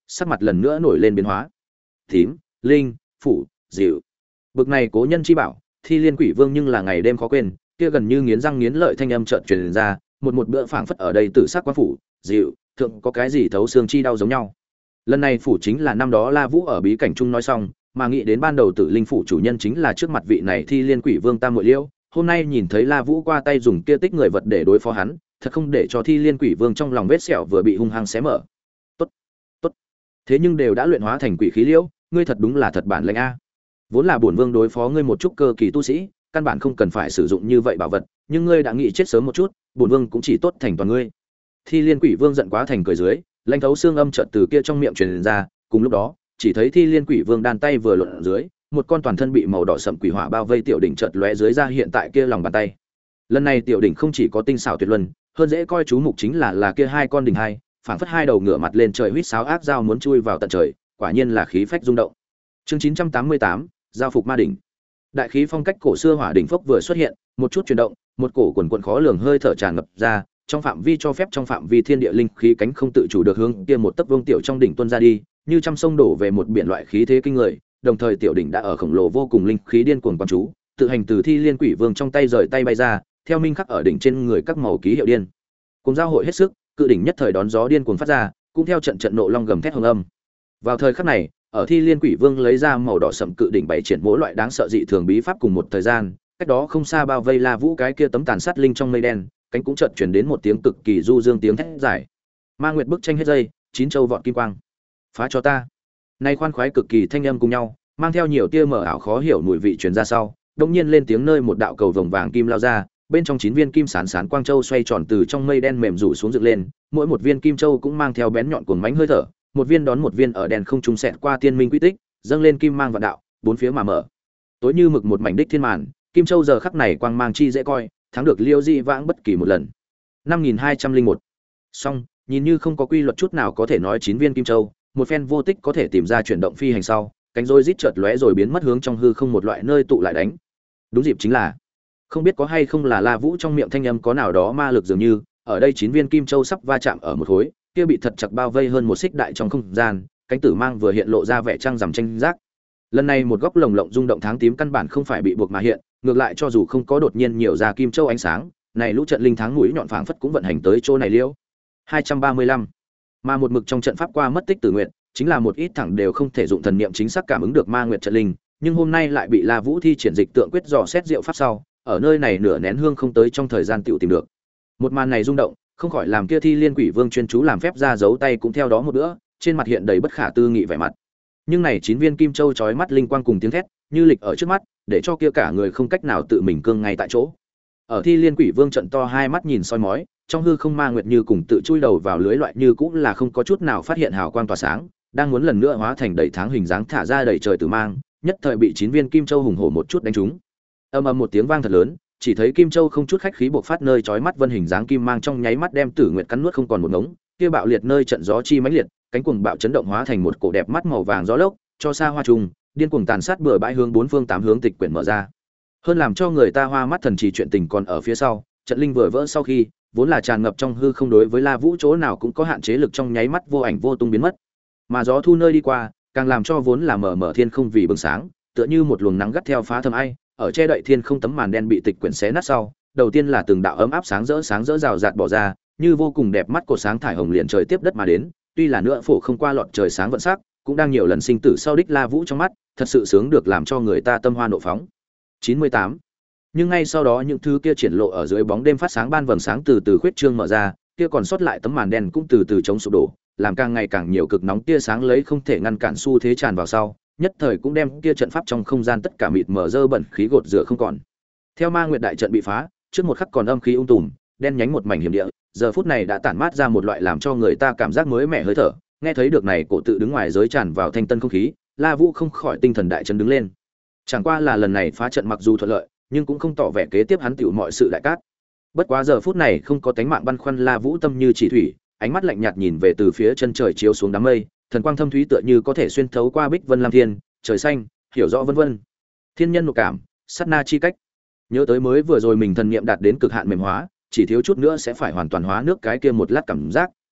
Speaker 1: sắc mặt lần nữa nổi lên biến hóa. Tím, linh, phủ, dịu. Bực này cố nhân chi bảo, Thi Liên Quỷ Vương nhưng là ngày đêm khó quên, kia gần như nghiến răng nghiến lợi thanh âm chợt truyền ra, một một bữa phảng phất ở đây tử sắc quan phủ, dịu, thượng có cái gì thấu xương chi đau giống nhau. Lần này phủ chính là năm đó La Vũ ở bí cảnh trung nói xong, mà nghĩ đến ban đầu Tử Linh phủ chủ nhân chính là trước mặt vị này Thi Liên Quỷ Vương Tam Muội Liễu, hôm nay nhìn thấy La Vũ qua tay dùng kia tích người vật để đối phó hắn, thật không để cho Thi Liên Quỷ Vương trong lòng vết sẹo vừa bị hung hăng xé mở. Tốt, tốt. Thế nhưng đều đã luyện hóa thành quỷ khí liễu, ngươi thật đúng là thật bản lĩnh a. Vốn là bổn vương đối phó ngươi một chút cơ kỳ tu sĩ, căn bản không cần phải sử dụng như vậy bảo vật, nhưng ngươi đã nghĩ chết sớm một chút, bổn vương cũng chỉ tốt thành toàn ngươi. Thi Liên Quỷ Vương giận quá thành cười dưới, lãnh thấu xương âm chợt từ kia trong miệng truyền ra, cùng lúc đó, chỉ thấy Thi Liên Quỷ Vương đan tay vừa luận dưới, một con toàn thân bị màu đỏ sẫm quỷ hỏa bao vây tiểu đỉnh chợt lóe dưới ra hiện tại kia lòng bàn tay. Lần này tiểu đỉnh không chỉ có tinh xảo tuyệt luân, hơn dễ coi chú mục chính là là kia hai con đỉnh hai, phảng phất hai đầu ngửa mặt lên trời huýt sáo ác dao muốn chui vào tận trời, quả nhiên là khí phách rung động. Chương chín trăm tám mươi tám, giao phục ma đỉnh. Đại khí phong cách cổ xưa hỏa đỉnh phốc vừa xuất hiện, một chút chuyển động, một cổ quần quần khó lường hơi thở tràn ngập ra, trong phạm vi cho phép trong phạm vi thiên địa linh khí cánh không tự chủ được hướng kia một tấc vương tiểu trong đỉnh tuôn ra đi, như trăm sông đổ về một biển loại khí thế kinh người, đồng thời tiểu đỉnh đã ở khổng lồ vô cùng linh khí điên cuồng quán chú, tự hành từ Thi Liên Quỷ Vương trong tay rời tay bay ra, theo minh khắc ở đỉnh trên người các màu ký hiệu điên. Cùng giao hội hết sức, cự đỉnh nhất thời đón gió điên cuồng phát ra, cũng theo trận trận nộ long gầm thét hồng âm. Vào thời khắc này, ở Thi Liên Quỷ Vương lấy ra màu đỏ sẫm cự đỉnh bảy triển mỗi loại đáng sợ dị thường bí pháp cùng một thời gian, cách đó không xa bao vây La Vũ cái kia tấm tàn sát linh trong mây đen, cánh cũng chợt truyền đến một tiếng cực kỳ du dương tiếng thét giải. Ma Nguyệt bức tranh hết dây, chín châu vọt kim quang. Phá cho ta. Nay khoan khoái cực kỳ thanh âm cùng nhau, mang theo nhiều tia mờ ảo khó hiểu mùi vị truyền ra sau, đột nhiên lên tiếng nơi một đạo cầu vồng vàng kim lao ra, bên trong chín viên kim sán sán quang châu xoay tròn từ trong mây đen mềm rủ xuống dựng lên, mỗi một viên kim châu cũng mang theo bén nhọn cuồng mãnh hơi thở, một viên đón một viên ở đèn không trung xẹt qua tiên minh quy tích, dâng lên kim mang vạn đạo, bốn phía mà mở. Tối như mực một mảnh đích thiên màn, kim châu giờ khắc này quang mang chi dễ coi, thắng được Liêu Di Vãng bất kỳ một lần. năm nghìn hai trăm lẻ một. Song, nhìn như không có quy luật chút nào có thể nói chín viên kim châu, một phen vô tích có thể tìm ra chuyển động phi hành sau, cánh roi rít chợt lóe rồi biến mất hướng trong hư không một loại nơi tụ lại đánh. Đúng dịp chính là, không biết có hay không là La Vũ trong miệng thanh âm có nào đó ma lực dường như, ở đây chín viên kim châu sắp va chạm ở một khối, kia bị thật chặt bao vây hơn một xích đại trong không gian, cánh tử mang vừa hiện lộ ra vẻ trăng rằm tranh giác. Lần này một góc lồng lộng rung động tháng tím căn bản không phải bị buộc mà hiện, ngược lại cho dù không có đột nhiên nhiều ra kim châu ánh sáng, này lũ trận linh tháng mũi nhọn phảng phất cũng vận hành tới chỗ này liễu. hai trăm ba mươi lăm. Mà một mực trong trận pháp qua mất tích tử nguyện, chính là một ít thẳng đều không thể dụng thần niệm chính xác cảm ứng được ma nguyệt trận linh, nhưng hôm nay lại bị La Vũ thi triển dịch tượng quyết dò xét diệu pháp sau, ở nơi này nửa nén hương không tới trong thời gian tiểu tìm được. Một màn này rung động, không khỏi làm kia Thi Liên Quỷ Vương chuyên chú làm phép ra giấu tay cũng theo đó một bữa, trên mặt hiện đầy bất khả tư nghị vẻ mặt. Nhưng này chín viên kim châu chói mắt linh quang cùng tiếng thét, như lịch ở trước mắt, để cho kia cả người không cách nào tự mình cương ngay tại chỗ. Ở Thi Liên Quỷ Vương trận to hai mắt nhìn soi mói, trong hư không ma nguyệt như cùng tự chui đầu vào lưới loại như cũng là không có chút nào phát hiện hào quang tỏa sáng, đang muốn lần nữa hóa thành đầy tháng hình dáng thả ra đầy trời tử mang, nhất thời bị chín viên kim châu hùng hổ một chút đánh trúng. Ầm ầm một tiếng vang thật lớn, chỉ thấy kim châu không chút khách khí bộc phát nơi chói mắt vân hình dáng kim mang trong nháy mắt đem Tử Nguyệt cắn nuốt không còn một ngống, kia bạo liệt nơi trận gió chi mãnh liệt, cánh cuồng bạo chấn động hóa thành một cổ đẹp mắt màu vàng gió lốc, cho xa hoa trùng, điên cuồng tàn sát bừa bãi hướng bốn phương tám hướng tịch quyển mở ra. Hơn làm cho người ta hoa mắt thần chỉ chuyện tình còn ở phía sau, trận linh vừa vỡ sau khi, vốn là tràn ngập trong hư không đối với La Vũ chỗ nào cũng có hạn chế lực trong nháy mắt vô ảnh vô tung biến mất. Mà gió thu nơi đi qua, càng làm cho vốn là mở mở thiên không vì bừng sáng, tựa như một luồng nắng gắt theo phá thâm ai, ở che đậy thiên không tấm màn đen bị tịch quyển xé nát sau, đầu tiên là từng đạo ấm áp sáng rỡ sáng rỡ rào rạt bỏ ra, như vô cùng đẹp mắt của sáng thải hồng liền trời tiếp đất mà đến, tuy là nữa phổ không qua lọt trời sáng vận sắc, cũng đang nhiều lần sinh tử sau đích La Vũ trong mắt, thật sự sướng được làm cho người ta tâm hoa nộ phóng. chín mươi tám. Nhưng ngay sau đó những thứ kia triển lộ ở dưới bóng đêm phát sáng ban vầng sáng từ từ khuyết trương mở ra, kia còn sót lại tấm màn đen cũng từ từ chống sụp đổ, làm càng ngày càng nhiều cực nóng tia sáng lấy không thể ngăn cản xu thế tràn vào sau, nhất thời cũng đem kia trận pháp trong không gian tất cả mịt mờ dơ bẩn khí gột rửa không còn. Theo Ma Nguyệt đại trận bị phá, trước một khắc còn âm khí ung tùm, đen nhánh một mảnh hiểm địa, giờ phút này đã tản mát ra một loại làm cho người ta cảm giác mới mẻ hơi thở. Nghe thấy được này, cổ tự đứng ngoài giới tràn vào thanh tân không khí, La Vũ không khỏi tinh thần đại chấn đứng lên. Chẳng qua là lần này phá trận mặc dù thuận lợi, nhưng cũng không tỏ vẻ kế tiếp hắn tiểu mọi sự đại cát. Bất quá giờ phút này không có tánh mạng băn khoăn, La Vũ tâm như chỉ thủy, ánh mắt lạnh nhạt nhìn về từ phía chân trời chiếu xuống đám mây, thần quang thâm thúy tựa như có thể xuyên thấu qua bích vân lam thiên, trời xanh, hiểu rõ vân vân. Thiên nhân nội cảm, sát na chi cách. Nhớ tới mới vừa rồi mình thần niệm đạt đến cực hạn mềm hóa, chỉ thiếu chút nữa sẽ phải hoàn toàn hóa nước cái kia một lát cảm giác,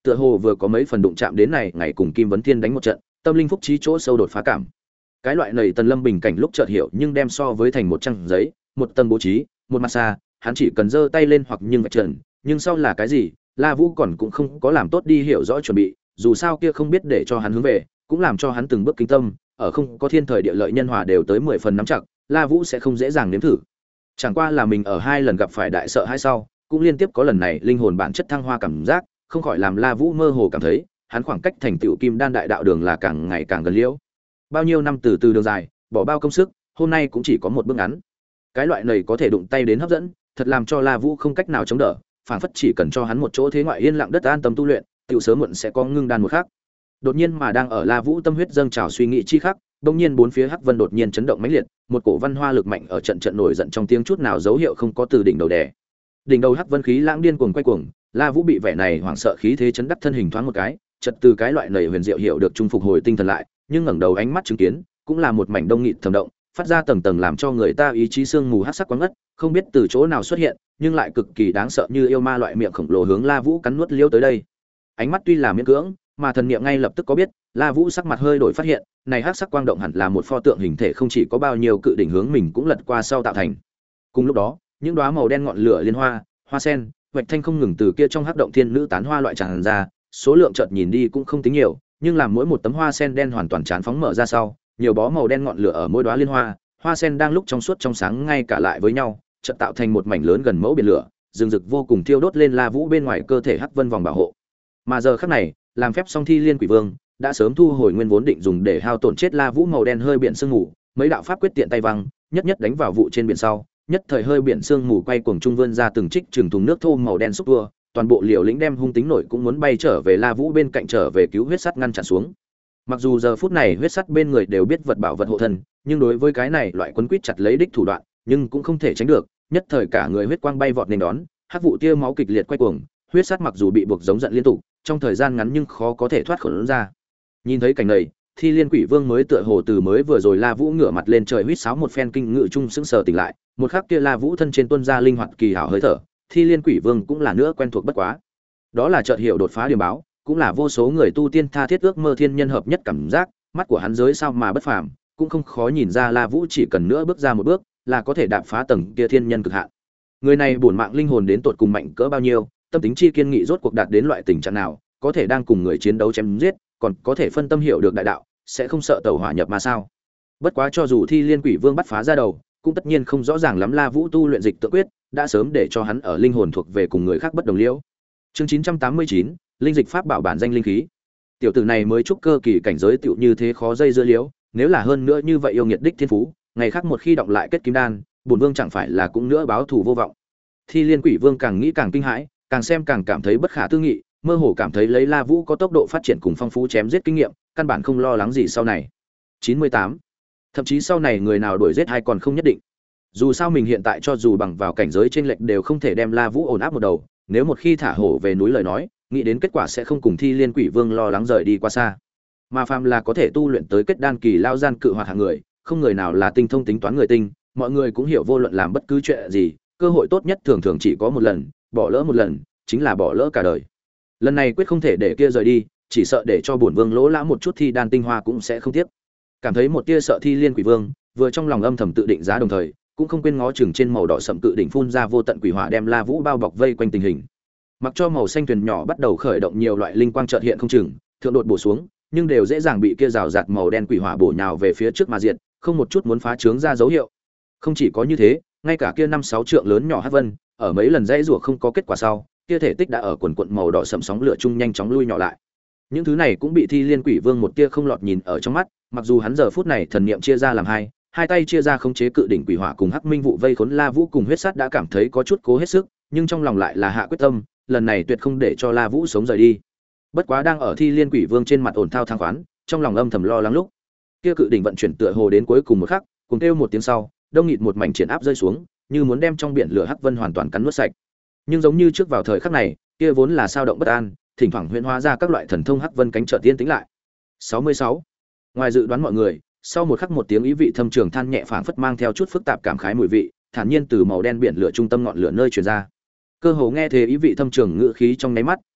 Speaker 1: tựa hồ vừa có mấy phần đụng chạm đến này ngày cùng Kim Vấn Thiên đánh một trận, tâm linh phúc trí chỗ sâu đột phá cảm. Cái loại này Tần Lâm bình cảnh lúc chợt hiểu, nhưng đem so với thành một trang giấy, một tầng bố trí, một mặt xa, hắn chỉ cần giơ tay lên hoặc nhưng vạch trần, nhưng sau là cái gì, La Vũ còn cũng không có làm tốt đi hiểu rõ chuẩn bị, dù sao kia không biết để cho hắn hướng về, cũng làm cho hắn từng bước kinh tâm, ở không có thiên thời địa lợi nhân hòa đều tới mười phần nắm chặt, La Vũ sẽ không dễ dàng nếm thử. Chẳng qua là mình ở hai lần gặp phải đại sợ hai sau, cũng liên tiếp có lần này linh hồn bản chất thăng hoa cảm giác, không khỏi làm La Vũ mơ hồ cảm thấy, hắn khoảng cách thành tựu Kim Đan đại đạo đường là càng ngày càng gần liễu. Bao nhiêu năm từ từ đường dài, bỏ bao công sức, hôm nay cũng chỉ có một bước ngắn. Cái loại này có thể đụng tay đến hấp dẫn, thật làm cho La Vũ không cách nào chống đỡ, phảng phất chỉ cần cho hắn một chỗ thế ngoại yên lặng đất an tâm tu luyện, tiểu sớm muộn sẽ có ngưng đan một khắc. Đột nhiên mà đang ở La Vũ tâm huyết dâng trào suy nghĩ chi khắc, đột nhiên bốn phía hắc vân đột nhiên chấn động mãnh liệt, một cổ văn hoa lực mạnh ở trận trận nổi giận trong tiếng chút nào dấu hiệu không có từ đỉnh đầu đè. Đỉnh đầu hắc vân khí lãng điên cuồng quay cuồng, La Vũ bị vẻ này hoảng sợ khí thế chấn đắc thân hình thoáng một cái, chợt từ cái loại nảy huyền diệu hiệu được trung phục hồi tinh thần lại, nhưng ngẩng đầu ánh mắt chứng kiến, cũng là một mảnh đông nghịt thầm động, phát ra tầng tầng làm cho người ta ý chí sương mù hắc sắc quáng ngất, không biết từ chỗ nào xuất hiện, nhưng lại cực kỳ đáng sợ như yêu ma loại miệng khổng lồ hướng La Vũ cắn nuốt liêu tới đây. Ánh mắt tuy là miễn cưỡng, mà thần niệm ngay lập tức có biết, La Vũ sắc mặt hơi đổi phát hiện, này hắc sắc quang động hẳn là một pho tượng hình thể không chỉ có bao nhiêu cự đỉnh hướng mình cũng lật qua sau tạo thành. Cùng lúc đó, những đóa màu đen ngọn lửa liên hoa, hoa sen, hoạch thanh không ngừng từ kia trong hắc động thiên nữ tán hoa loại tràn ra, số lượng chợt nhìn đi cũng không tính nhiều, nhưng làm mỗi một tấm hoa sen đen hoàn toàn chán phóng mở ra sau, nhiều bó màu đen ngọn lửa ở mỗi đóa liên hoa, hoa sen đang lúc trong suốt trong sáng ngay cả lại với nhau, chợt tạo thành một mảnh lớn gần mẫu biển lửa, rừng rực vô cùng thiêu đốt lên La Vũ bên ngoài cơ thể hắc vân vòng bảo hộ. Mà giờ khắc này, làm phép xong Thi Liên Quỷ Vương đã sớm thu hồi nguyên vốn định dùng để hao tổn chết La Vũ màu đen hơi biển sương mù, mấy đạo pháp quyết tiện tay văng, nhất nhất đánh vào vụ trên biển sau, nhất thời hơi biển sương mù quay cuồng trung vươn ra từng trích trường thùng nước thô màu đen xúc tua, toàn bộ liều lĩnh đem hung tính nổi cũng muốn bay trở về La Vũ bên cạnh trở về cứu huyết sắt ngăn chặn xuống. Mặc dù giờ phút này huyết sắt bên người đều biết vật bảo vật hộ thân, nhưng đối với cái này loại quấn quýt chặt lấy đích thủ đoạn, nhưng cũng không thể tránh được, nhất thời cả người huyết quang bay vọt nên đón, hắc vụ tia máu kịch liệt quay cuồng, huyết sắt mặc dù bị buộc giống giận liên tục, trong thời gian ngắn nhưng khó có thể thoát khỏi ra. Nhìn thấy cảnh này, Thi Liên Quỷ Vương mới tựa hồ từ mới vừa rồi La Vũ ngửa mặt lên trời huýt sáo một phen kinh ngự trung sững sờ tỉnh lại, một khắc kia La Vũ thân trên tuôn ra linh hoạt kỳ hảo hơi thở, Thi Liên Quỷ Vương cũng là nữa quen thuộc bất quá. Đó là chợt hiểu đột phá điểm báo, cũng là vô số người tu tiên tha thiết ước mơ thiên nhân hợp nhất cảm giác, mắt của hắn giới sao mà bất phàm, cũng không khó nhìn ra La Vũ chỉ cần nữa bước ra một bước, là có thể đạp phá tầng kia thiên nhân cực hạn. Người này bổn mạng linh hồn đến tột cùng mạnh cỡ bao nhiêu, tâm tính chi kiên nghị rốt cuộc đạt đến loại tình trạng nào, có thể đang cùng người chiến đấu chém giết, còn có thể phân tâm hiểu được đại đạo, sẽ không sợ tẩu hỏa nhập mà sao? Bất quá cho dù Thi Liên Quỷ Vương bắt phá ra đầu, cũng tất nhiên không rõ ràng lắm La Vũ tu luyện dịch tự quyết, đã sớm để cho hắn ở linh hồn thuộc về cùng người khác bất đồng liễu. Chương chín trăm tám mươi chín, linh dịch pháp bảo bản danh linh khí. Tiểu tử này mới trúc cơ kỳ cảnh giới tiểu như thế khó dây dưa liễu, nếu là hơn nữa như vậy yêu nghiệt đích thiên phú, ngày khác một khi động lại kết kim đan, bổn vương chẳng phải là cũng nữa báo thù vô vọng. Thi Liên Quỷ Vương càng nghĩ càng kinh hãi, càng xem càng cảm thấy bất khả tư nghị, mơ hồ cảm thấy lấy La Vũ có tốc độ phát triển cùng phong phú chém giết kinh nghiệm, căn bản không lo lắng gì sau này. chín mươi tám. Thậm chí sau này người nào đuổi giết hay còn không nhất định. Dù sao mình hiện tại cho dù bằng vào cảnh giới chênh lệch đều không thể đem La Vũ ổn áp một đầu, nếu một khi thả hổ về núi lời nói, nghĩ đến kết quả sẽ không cùng Thi Liên Quỷ Vương lo lắng rời đi quá xa. Mà phàm là có thể tu luyện tới kết đan kỳ lao gian cự hoạt hạng người, không người nào là tinh thông tính toán người tinh, mọi người cũng hiểu vô luận làm bất cứ chuyện gì, cơ hội tốt nhất thường thường chỉ có một lần, bỏ lỡ một lần, chính là bỏ lỡ cả đời. Lần này quyết không thể để kia rời đi, chỉ sợ để cho bổn vương lỗ lã một chút thi đan tinh hoa cũng sẽ không tiếc. Cảm thấy một tia sợ Thi Liên Quỷ Vương, vừa trong lòng âm thầm tự định giá đồng thời, cũng không quên ngó chừng trên màu đỏ sậm cự đỉnh phun ra vô tận quỷ hỏa đem La Vũ bao bọc vây quanh tình hình. Mặc cho màu xanh thuyền nhỏ bắt đầu khởi động nhiều loại linh quang chợt hiện không chừng, thượng đột bổ xuống, nhưng đều dễ dàng bị kia rào rạt màu đen quỷ hỏa bổ nhào về phía trước mà diệt, không một chút muốn phá trướng ra dấu hiệu. Không chỉ có như thế, ngay cả kia năm sáu trượng lớn nhỏ hắc vân, ở mấy lần dãy rủa không có kết quả sau, kia thể tích đã ở quần quần màu đỏ sẫm sóng lửa chung nhanh chóng lui nhỏ lại. Những thứ này cũng bị Thi Liên Quỷ Vương một tia không lọt nhìn ở trong mắt, mặc dù hắn giờ phút này thần niệm chia ra làm hai, hai tay chia ra khống chế cự đỉnh quỷ hỏa cùng hắc minh vụ vây khốn La Vũ cùng huyết sát đã cảm thấy có chút cố hết sức, nhưng trong lòng lại là hạ quyết tâm, lần này tuyệt không để cho La Vũ sống rời đi. Bất quá đang ở Thi Liên Quỷ Vương trên mặt ổn thao thang khoán, trong lòng âm thầm lo lắng lúc, kia cự đỉnh vận chuyển tựa hồ đến cuối cùng một khắc, cùng kêu một tiếng sau, đông nghịt một mảnh triển áp rơi xuống, như muốn đem trong biển lửa hắc vân hoàn toàn cắn nuốt sạch. Nhưng giống như trước vào thời khắc này, kia vốn là sao động bất an, thỉnh thoảng huyễn hóa ra các loại thần thông hắc vân cánh chợt tiên tĩnh lại. sáu mươi sáu. Ngoài dự đoán mọi người, sau một khắc một tiếng ý vị thâm trường than nhẹ phảng phất mang theo chút phức tạp cảm khái mùi vị, thản nhiên từ màu đen biển lửa trung tâm ngọn lửa nơi truyền ra. Cơ hồ nghe thế ý vị thâm trường ngữ khí trong nháy mắt,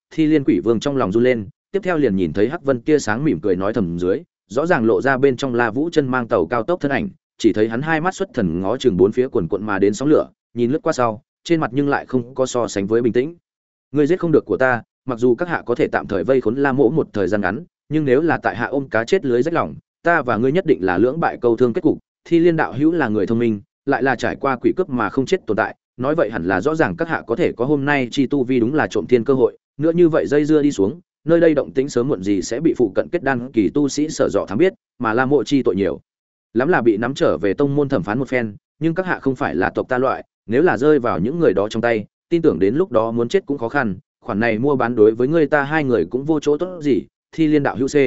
Speaker 1: Thi Liên Quỷ Vương trong lòng run lên, tiếp theo liền nhìn thấy Hắc Vân tia sáng mỉm cười nói thầm dưới, rõ ràng lộ ra bên trong La Vũ chân mang tàu cao tốc thân ảnh, chỉ thấy hắn hai mắt xuất thần ngó chừng bốn phía quần quận mà đến sóng lửa, nhìn lướt qua sau, trên mặt nhưng lại không có so sánh với bình tĩnh. Ngươi giết không được của ta, mặc dù các hạ có thể tạm thời vây khốn La Mỗ một thời gian ngắn, nhưng nếu là tại hạ ôm cá chết lưới rách lòng, ta và ngươi nhất định là lưỡng bại câu thương kết cục. Thi Liên đạo hữu là người thông minh, lại là trải qua quỷ cướp mà không chết tồn tại, nói vậy hẳn là rõ ràng các hạ có thể có hôm nay chi tu vi đúng là trộm thiên cơ hội, nữa như vậy dây dưa đi xuống, nơi đây động tĩnh sớm muộn gì sẽ bị phụ cận kết đan kỳ tu sĩ sở dọ thám biết, mà La Mộ chi tội nhiều, lắm là bị nắm trở về tông môn thẩm phán một phen, nhưng các hạ không phải là tộc ta loại, nếu là rơi vào những người đó trong tay, tin tưởng đến lúc đó muốn chết cũng khó khăn, khoản này mua bán đối với người ta hai người cũng vô chỗ tốt gì. Thi Liên đạo hữu c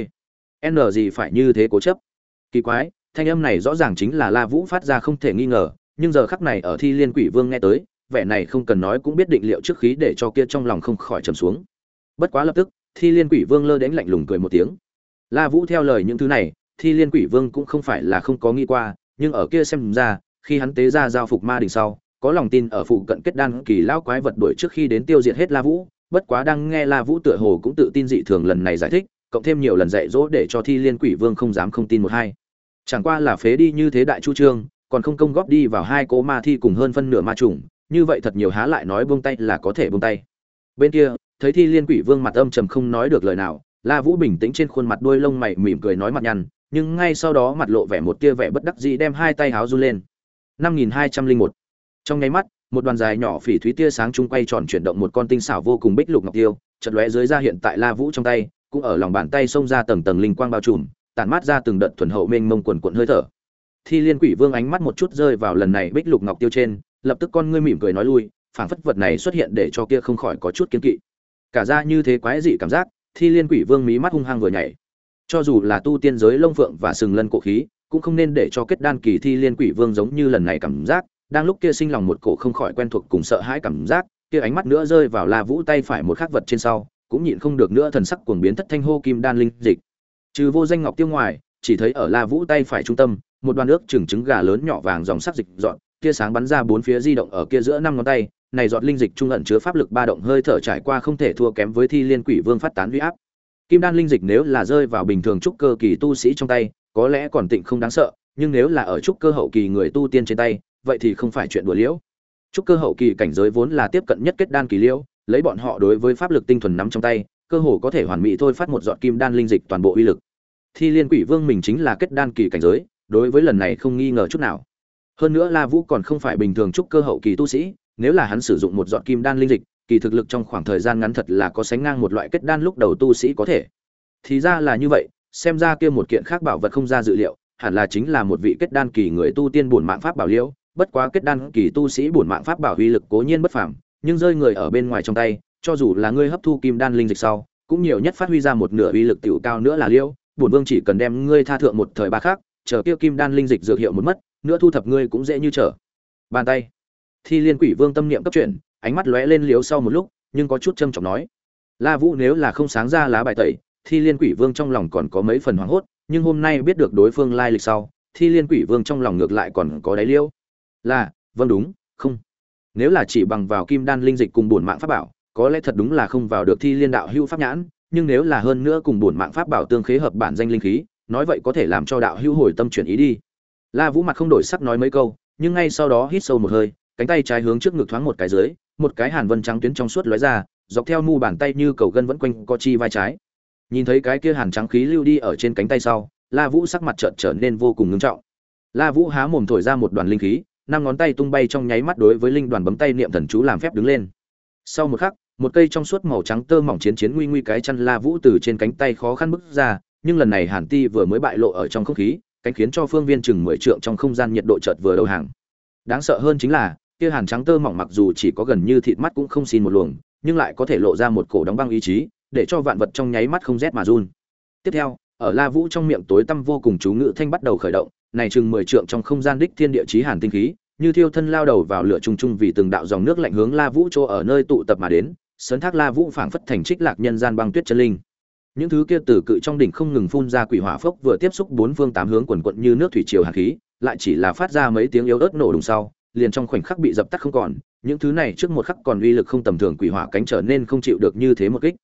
Speaker 1: n gì phải như thế cố chấp. Kỳ quái, thanh âm này rõ ràng chính là La Vũ phát ra không thể nghi ngờ, nhưng giờ khắc này ở Thi Liên Quỷ Vương nghe tới, vẻ này không cần nói cũng biết định liệu trước khí để cho kia trong lòng không khỏi trầm xuống. Bất quá lập tức, Thi Liên Quỷ Vương lơ đến lạnh lùng cười một tiếng. La Vũ theo lời những thứ này, Thi Liên Quỷ Vương cũng không phải là không có nghĩ qua, nhưng ở kia xem ra, khi hắn tế ra giao phục ma đỉnh sau, có lòng tin ở phụ cận kết đan kỳ lão quái vật đuổi trước khi đến tiêu diệt hết La Vũ, bất quá đang nghe La Vũ tựa hồ cũng tự tin dị thường lần này giải thích, cộng thêm nhiều lần dạy dỗ để cho Thi Liên Quỷ Vương không dám không tin một hai. Chẳng qua là phế đi như thế đại chu trương, còn không công góp đi vào hai cố ma thi cùng hơn phân nửa ma trùng, như vậy thật nhiều há lại nói buông tay là có thể buông tay. Bên kia, thấy Thi Liên Quỷ Vương mặt âm trầm không nói được lời nào, La Vũ bình tĩnh trên khuôn mặt đuôi lông mày mỉm cười nói mặt nhăn, nhưng ngay sau đó mặt lộ vẻ một tia vẻ bất đắc dĩ đem hai tay háo run lên. năm nghìn hai trăm lẻ một. Trong nháy mắt, một đoàn dài nhỏ phỉ thúy tia sáng chung quay tròn chuyển động một con tinh xảo vô cùng bích lục ngọc tiêu, chợt lóe dưới ra hiện tại La Vũ trong tay, cũng ở lòng bàn tay xông ra tầng tầng linh quang bao trùm, tản mát ra từng đợt thuần hậu mênh mông quần quần hơi thở. Thi Liên Quỷ Vương ánh mắt một chút rơi vào lần này bích lục ngọc tiêu trên, lập tức con ngươi mỉm cười nói lui, phảng phất vật này xuất hiện để cho kia không khỏi có chút kiêng kỵ. Cả ra như thế quái dị cảm giác, Thi Liên Quỷ Vương mí mắt hung hăng vừa nhảy. Cho dù là tu tiên giới lông phượng và sừng lân cổ khí, cũng không nên để cho kết đan kỳ Thi Liên Quỷ Vương giống như lần này cảm giác, đang lúc kia sinh lòng một cổ không khỏi quen thuộc cùng sợ hãi cảm giác, kia ánh mắt nữa rơi vào La Vũ tay phải một khắc vật trên sau, cũng nhịn không được nữa thần sắc cuồng biến thất thanh hô kim đan linh dịch. Trừ vô danh ngọc tiêu ngoài, chỉ thấy ở La Vũ tay phải trung tâm, một đoàn nước trứng trứng gà lớn nhỏ vàng dòng sắc dịch dọn, tia sáng bắn ra bốn phía di động ở kia giữa năm ngón tay, này giọt linh dịch trung ẩn chứa pháp lực ba động hơi thở trải qua không thể thua kém với Thi Liên Quỷ Vương phát tán uy áp. Kim đan linh dịch nếu là rơi vào bình thường trúc cơ kỳ tu sĩ trong tay, có lẽ còn tịnh không đáng sợ, nhưng nếu là ở trúc cơ hậu kỳ người tu tiên trên tay, vậy thì không phải chuyện đùa liễu. Trúc cơ hậu kỳ cảnh giới vốn là tiếp cận nhất kết đan kỳ liễu, lấy bọn họ đối với pháp lực tinh thuần nắm trong tay, cơ hồ có thể hoàn mỹ thôi phát một giọt kim đan linh dịch toàn bộ uy lực. Thi Liên Quỷ Vương mình chính là kết đan kỳ cảnh giới, đối với lần này không nghi ngờ chút nào. Hơn nữa La Vũ còn không phải bình thường trúc cơ hậu kỳ tu sĩ, nếu là hắn sử dụng một giọt kim đan linh dịch, kỳ thực lực trong khoảng thời gian ngắn thật là có sánh ngang một loại kết đan lúc đầu tu sĩ có thể. Thì ra là như vậy, xem ra kia một kiện khác bảo vật không ra dự liệu, hẳn là chính là một vị kết đan kỳ người tu tiên bổn mạng pháp bảo liễu, bất quá kết đan kỳ tu sĩ bổn mạng pháp bảo uy lực cố nhiên bất phàm, nhưng rơi người ở bên ngoài trong tay, cho dù là ngươi hấp thu kim đan linh dịch sau, cũng nhiều nhất phát huy ra một nửa uy lực tiểu cao nữa là liễu, bổn vương chỉ cần đem ngươi tha thượng một thời ba khác, chờ kia kim đan linh dịch dược hiệu một mất, nữa thu thập ngươi cũng dễ như trở bàn tay. Thi Liên Quỷ Vương tâm niệm cấp chuyển, ánh mắt lóe lên liếu sau một lúc, nhưng có chút trầm trọng nói: La Vũ nếu là không sáng ra lá bài tẩy, Thi Liên Quỷ Vương trong lòng còn có mấy phần hoảng hốt, nhưng hôm nay biết được đối phương lai lịch sau, Thi Liên Quỷ Vương trong lòng ngược lại còn có đáy liêu. Là, vâng đúng, không. Nếu là chỉ bằng vào kim đan linh dịch cùng bổn mạng pháp bảo, có lẽ thật đúng là không vào được Thi Liên đạo hữu pháp nhãn, nhưng nếu là hơn nữa cùng bổn mạng pháp bảo tương khế hợp bản danh linh khí, nói vậy có thể làm cho đạo hữu hồi tâm chuyển ý đi. La Vũ mặt không đổi sắc nói mấy câu, nhưng ngay sau đó hít sâu một hơi, cánh tay trái hướng trước ngực thoáng một cái dưới, một cái hàn vân trắng tuyến trong suốt lóe ra, dọc theo mu bàn tay như cầu gân vẫn quanh co chi vai trái. Nhìn thấy cái kia hàn trắng khí lưu đi ở trên cánh tay sau, La Vũ sắc mặt chợt trở nên vô cùng ngưng trọng. La Vũ há mồm thổi ra một đoàn linh khí, năm ngón tay tung bay trong nháy mắt đối với linh đoàn bấm tay niệm thần chú làm phép đứng lên. Sau một khắc, một cây trong suốt màu trắng tơ mỏng chiến chiến nguy nguy cái chăn La Vũ từ trên cánh tay khó khăn bứt ra, nhưng lần này hàn ti vừa mới bại lộ ở trong không khí, cánh khiến cho phương viên chừng mười trượng trong không gian nhiệt độ chợt vừa đầu hàng. Đáng sợ hơn chính là, kia hàn trắng tơ mỏng mặc dù chỉ có gần như thịt mắt cũng không xin một luồng, nhưng lại có thể lộ ra một cổ đóng băng ý chí, để cho vạn vật trong nháy mắt không rét mà run. Tiếp theo, ở La Vũ trong miệng tối tăm vô cùng chú ngữ thanh bắt đầu khởi động, này chừng mười trượng trong không gian đích thiên địa chí hàn tinh khí, như thiêu thân lao đầu vào lửa trùng trùng vì từng đạo dòng nước lạnh hướng La Vũ chỗ ở nơi tụ tập mà đến, sấn thác La Vũ phảng phất thành trích lạc nhân gian băng tuyết chân linh. Những thứ kia từ cự trong đỉnh không ngừng phun ra quỷ hỏa phốc vừa tiếp xúc bốn phương tám hướng quần quận như nước thủy triều hàn khí, lại chỉ là phát ra mấy tiếng yếu ớt nổ đùng sau, liền trong khoảnh khắc bị dập tắt không còn. Những thứ này trước một khắc còn uy lực không tầm thường quỷ hỏa cánh trở nên không chịu được như thế một kích.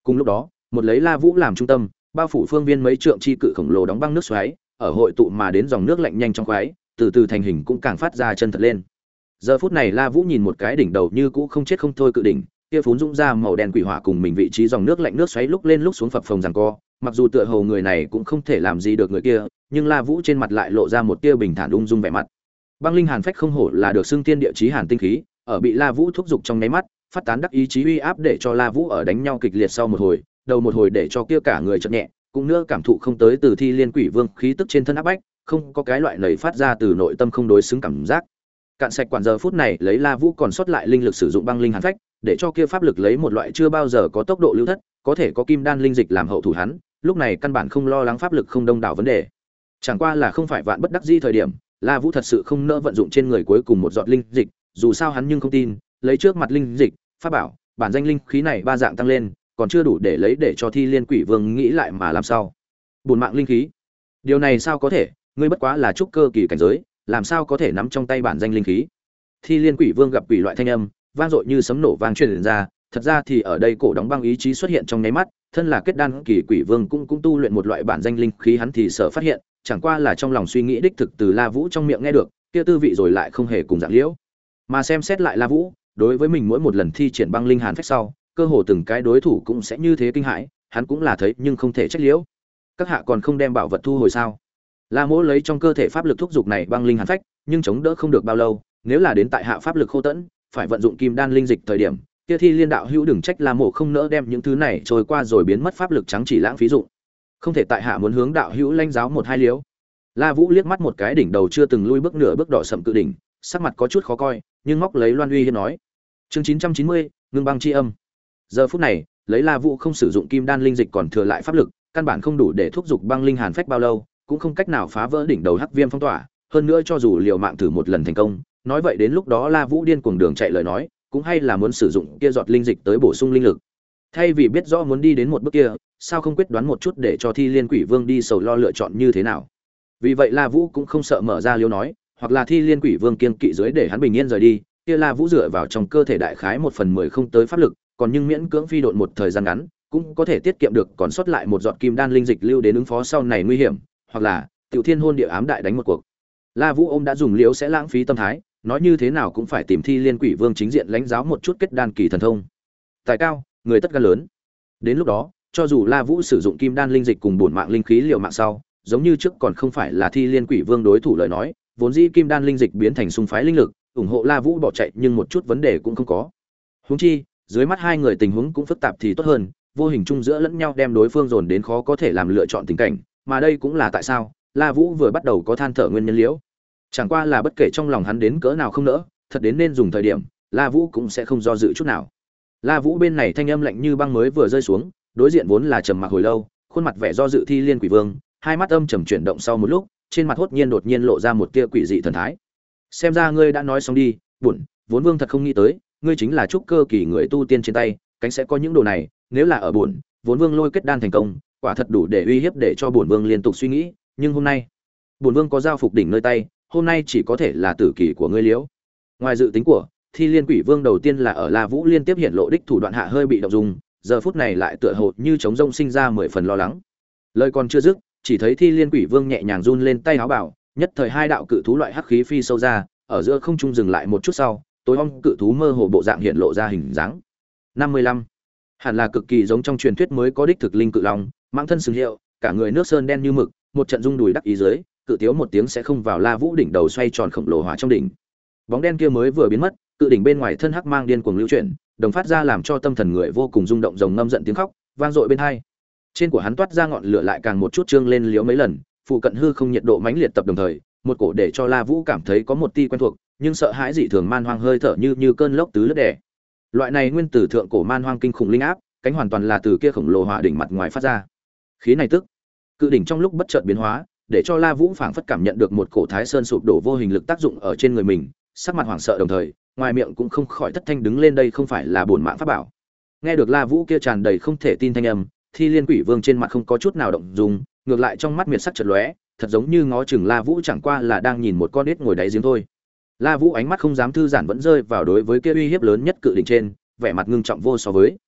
Speaker 1: Cùng lúc đó, một lấy La Vũ làm trung tâm, bao phủ phương viên mấy trượng chi cự khổng lồ đóng băng nước xoáy, ở hội tụ mà đến dòng nước lạnh nhanh trong khoái, từ từ thành hình cũng càng phát ra chân thật lên. Giờ phút này La Vũ nhìn một cái đỉnh đầu như cũ không chết không thôi cự đỉnh, kia phún dũng ra màu đen quỷ hỏa cùng mình vị trí dòng nước lạnh nước xoáy lúc lên lúc xuống phập phồng giằng co, mặc dù tựa hồ người này cũng không thể làm gì được người kia, nhưng La Vũ trên mặt lại lộ ra một tia bình thản ung dung vẻ mặt. Băng linh hàn phách không hổ là được xưng tiên địa chí hàn tinh khí, ở bị La Vũ thúc giục trong nháy mắt, phát tán đắc ý chí uy áp để cho La Vũ ở đánh nhau kịch liệt sau một hồi, đầu một hồi để cho kia cả người chợt nhẹ, cũng nữa cảm thụ không tới từ Thi Liên Quỷ Vương khí tức trên thân áp bách, không có cái loại nảy phát ra từ nội tâm không đối xứng cảm giác. Cạn sạch quản giờ phút này lấy La Vũ còn sót lại linh lực sử dụng băng linh hàn phách, để cho kia pháp lực lấy một loại chưa bao giờ có tốc độ lưu thất, có thể có kim đan linh dịch làm hậu thủ hắn, lúc này căn bản không lo lắng pháp lực không đông đảo vấn đề. Chẳng qua là không phải vạn bất đắc dĩ thời điểm, La Vũ thật sự không nỡ vận dụng trên người cuối cùng một giọt linh dịch, dù sao hắn nhưng không tin, lấy trước mặt linh dịch, pháp bảo, bản danh linh khí này ba dạng tăng lên, còn chưa đủ để lấy để cho Thi Liên Quỷ Vương nghĩ lại mà làm sao. Bổn mạng linh khí. Điều này sao có thể, ngươi bất quá là trúc cơ kỳ cảnh giới, làm sao có thể nắm trong tay bản danh linh khí. Thi Liên Quỷ Vương gặp quỷ loại thanh âm, vang dội như sấm nổ vang truyền ra, thật ra thì ở đây cổ đóng băng ý chí xuất hiện trong nháy mắt, thân là kết đan kỳ quỷ vương cũng cũng tu luyện một loại bản danh linh khí hắn thì sợ phát hiện, chẳng qua là trong lòng suy nghĩ đích thực từ La Vũ trong miệng nghe được, kia tư vị rồi lại không hề cùng dạng liễu. Mà xem xét lại La Vũ, đối với mình mỗi một lần thi triển băng linh hàn phách sau, cơ hồ từng cái đối thủ cũng sẽ như thế kinh hãi, hắn cũng là thấy nhưng không thể trách liễu. Các hạ còn không đem bảo vật thu hồi sao? La Mỗ lấy trong cơ thể pháp lực thúc dục này băng linh hàn phách, nhưng chống đỡ không được bao lâu, nếu là đến tại hạ pháp lực khô tẫn, phải vận dụng kim đan linh dịch thời điểm, kia Thi Liên đạo hữu đừng trách La Mộ không nỡ đem những thứ này trôi qua rồi biến mất pháp lực trắng chỉ lãng phí dụng. Không thể tại hạ muốn hướng đạo hữu lãnh giáo một hai liếu. La Vũ liếc mắt một cái đỉnh đầu chưa từng lui bước nửa bước đỏ sậm cự đỉnh, sắc mặt có chút khó coi, nhưng móc lấy Loan Uy hiên nói: "Chương chín trăm chín mươi, ngưng băng chi âm." Giờ phút này, lấy La Vũ không sử dụng kim đan linh dịch còn thừa lại pháp lực, căn bản không đủ để thúc dục băng linh hàn phách bao lâu, cũng không cách nào phá vỡ đỉnh đầu hắc viêm phong tỏa, hơn nữa cho dù liều mạng thử một lần thành công, nói vậy đến lúc đó La Vũ điên cuồng đường chạy lời nói, cũng hay là muốn sử dụng kia giọt linh dịch tới bổ sung linh lực. Thay vì biết rõ muốn đi đến một bước kia, sao không quyết đoán một chút để cho Thi Liên Quỷ Vương đi sầu lo lựa chọn như thế nào. Vì vậy La Vũ cũng không sợ mở ra liếu nói, hoặc là Thi Liên Quỷ Vương kiên kỵ dưới để hắn bình yên rời đi, kia La Vũ dựa vào trong cơ thể đại khái một phần mười không tới pháp lực, còn nhưng miễn cưỡng phi độn một thời gian ngắn, cũng có thể tiết kiệm được còn sót lại một giọt kim đan linh dịch lưu đến ứng phó sau này nguy hiểm, hoặc là Tiểu Thiên hôn địa ám đại đánh một cuộc. La Vũ ôm đã dùng liếu sẽ lãng phí tâm thái, nói như thế nào cũng phải tìm Thi Liên Quỷ Vương chính diện lãnh giáo một chút kết đan kỳ thần thông. Tài cao, người tất gan lớn. Đến lúc đó, cho dù La Vũ sử dụng kim đan linh dịch cùng bổn mạng linh khí liều mạng sau, giống như trước còn không phải là Thi Liên Quỷ Vương đối thủ lời nói, vốn dĩ kim đan linh dịch biến thành xung phái linh lực, ủng hộ La Vũ bỏ chạy nhưng một chút vấn đề cũng không có. Huống chi, dưới mắt hai người tình huống cũng phức tạp thì tốt hơn, vô hình chung giữa lẫn nhau đem đối phương dồn đến khó có thể làm lựa chọn tình cảnh, mà đây cũng là tại sao La Vũ vừa bắt đầu có than thở nguyên nhân liễu. Chẳng qua là bất kể trong lòng hắn đến cỡ nào không nỡ, thật đến nên dùng thời điểm, La Vũ cũng sẽ không do dự chút nào. La Vũ bên này thanh âm lạnh như băng mới vừa rơi xuống, đối diện vốn là trầm mặc hồi lâu, khuôn mặt vẻ do dự Thi Liên Quỷ Vương, hai mắt âm trầm chuyển động sau một lúc, trên mặt hốt nhiên đột nhiên lộ ra một tia quỷ dị thần thái. Xem ra ngươi đã nói xong đi, buồn, vốn vương thật không nghĩ tới, ngươi chính là trúc cơ kỳ người tu tiên trên tay, cánh sẽ có những đồ này, nếu là ở buồn, vốn vương lôi kết đan thành công, quả thật đủ để uy hiếp để cho bổn vương liên tục suy nghĩ, nhưng hôm nay, bổn vương có giao phục đỉnh nơi tay, hôm nay chỉ có thể là tử kỳ của ngươi liễu. Ngoài dự tính của Thi Liên Quỷ Vương đầu tiên là ở La Vũ liên tiếp hiện lộ đích thủ đoạn hạ hơi bị động dung, giờ phút này lại tựa hồ như trống rông sinh ra mười phần lo lắng. Lời còn chưa dứt, chỉ thấy Thi Liên Quỷ Vương nhẹ nhàng run lên tay áo bảo, nhất thời hai đạo cự thú loại hắc khí phi sâu ra, ở giữa không trung dừng lại một chút sau, tối om cự thú mơ hồ bộ dạng hiện lộ ra hình dáng. năm mươi lăm hẳn là cực kỳ giống trong truyền thuyết mới có đích thực linh cự long, mãng thân sừng hiệu, cả người nước sơn đen như mực, một trận rung đùi đắc ý dưới, cự tiếu một tiếng sẽ không vào La Vũ đỉnh đầu xoay tròn khổng lồ hỏa trong đỉnh. Bóng đen kia mới vừa biến mất, cự đỉnh bên ngoài thân hắc mang điên cuồng lưu chuyển, đồng phát ra làm cho tâm thần người vô cùng rung động rồng ngâm giận tiếng khóc, vang dội bên tai. Trên của hắn toát ra ngọn lửa lại càng một chút trương lên liếu mấy lần, phụ cận hư không nhiệt độ mãnh liệt tập đồng thời, một cổ để cho La Vũ cảm thấy có một tia quen thuộc, nhưng sợ hãi dị thường man hoang hơi thở như như cơn lốc tứ lướt đè. Loại này nguyên tử thượng cổ man hoang kinh khủng linh áp, cánh hoàn toàn là từ kia khổng lồ hỏa đỉnh mặt ngoài phát ra. Khí này tức, cự đỉnh trong lúc bất chợt biến hóa, để cho La Vũ phảng phất cảm nhận được một cổ thái sơn sụp đổ vô hình lực tác dụng ở trên người mình, sắc mặt hoảng sợ đồng thời, ngoài miệng cũng không khỏi thất thanh đứng lên, đây không phải là bổn mạng pháp bảo. Nghe được La Vũ kia tràn đầy không thể tin thanh âm, Thi Liên Quỷ Vương trên mặt không có chút nào động dung, ngược lại trong mắt miệt sắc chợt lóe, thật giống như ngó chừng La Vũ chẳng qua là đang nhìn một con ếch ngồi đáy giếng thôi. La Vũ ánh mắt không dám thư giãn vẫn rơi vào đối với kia uy hiếp lớn nhất cự đỉnh trên, vẻ mặt ngưng trọng vô so với.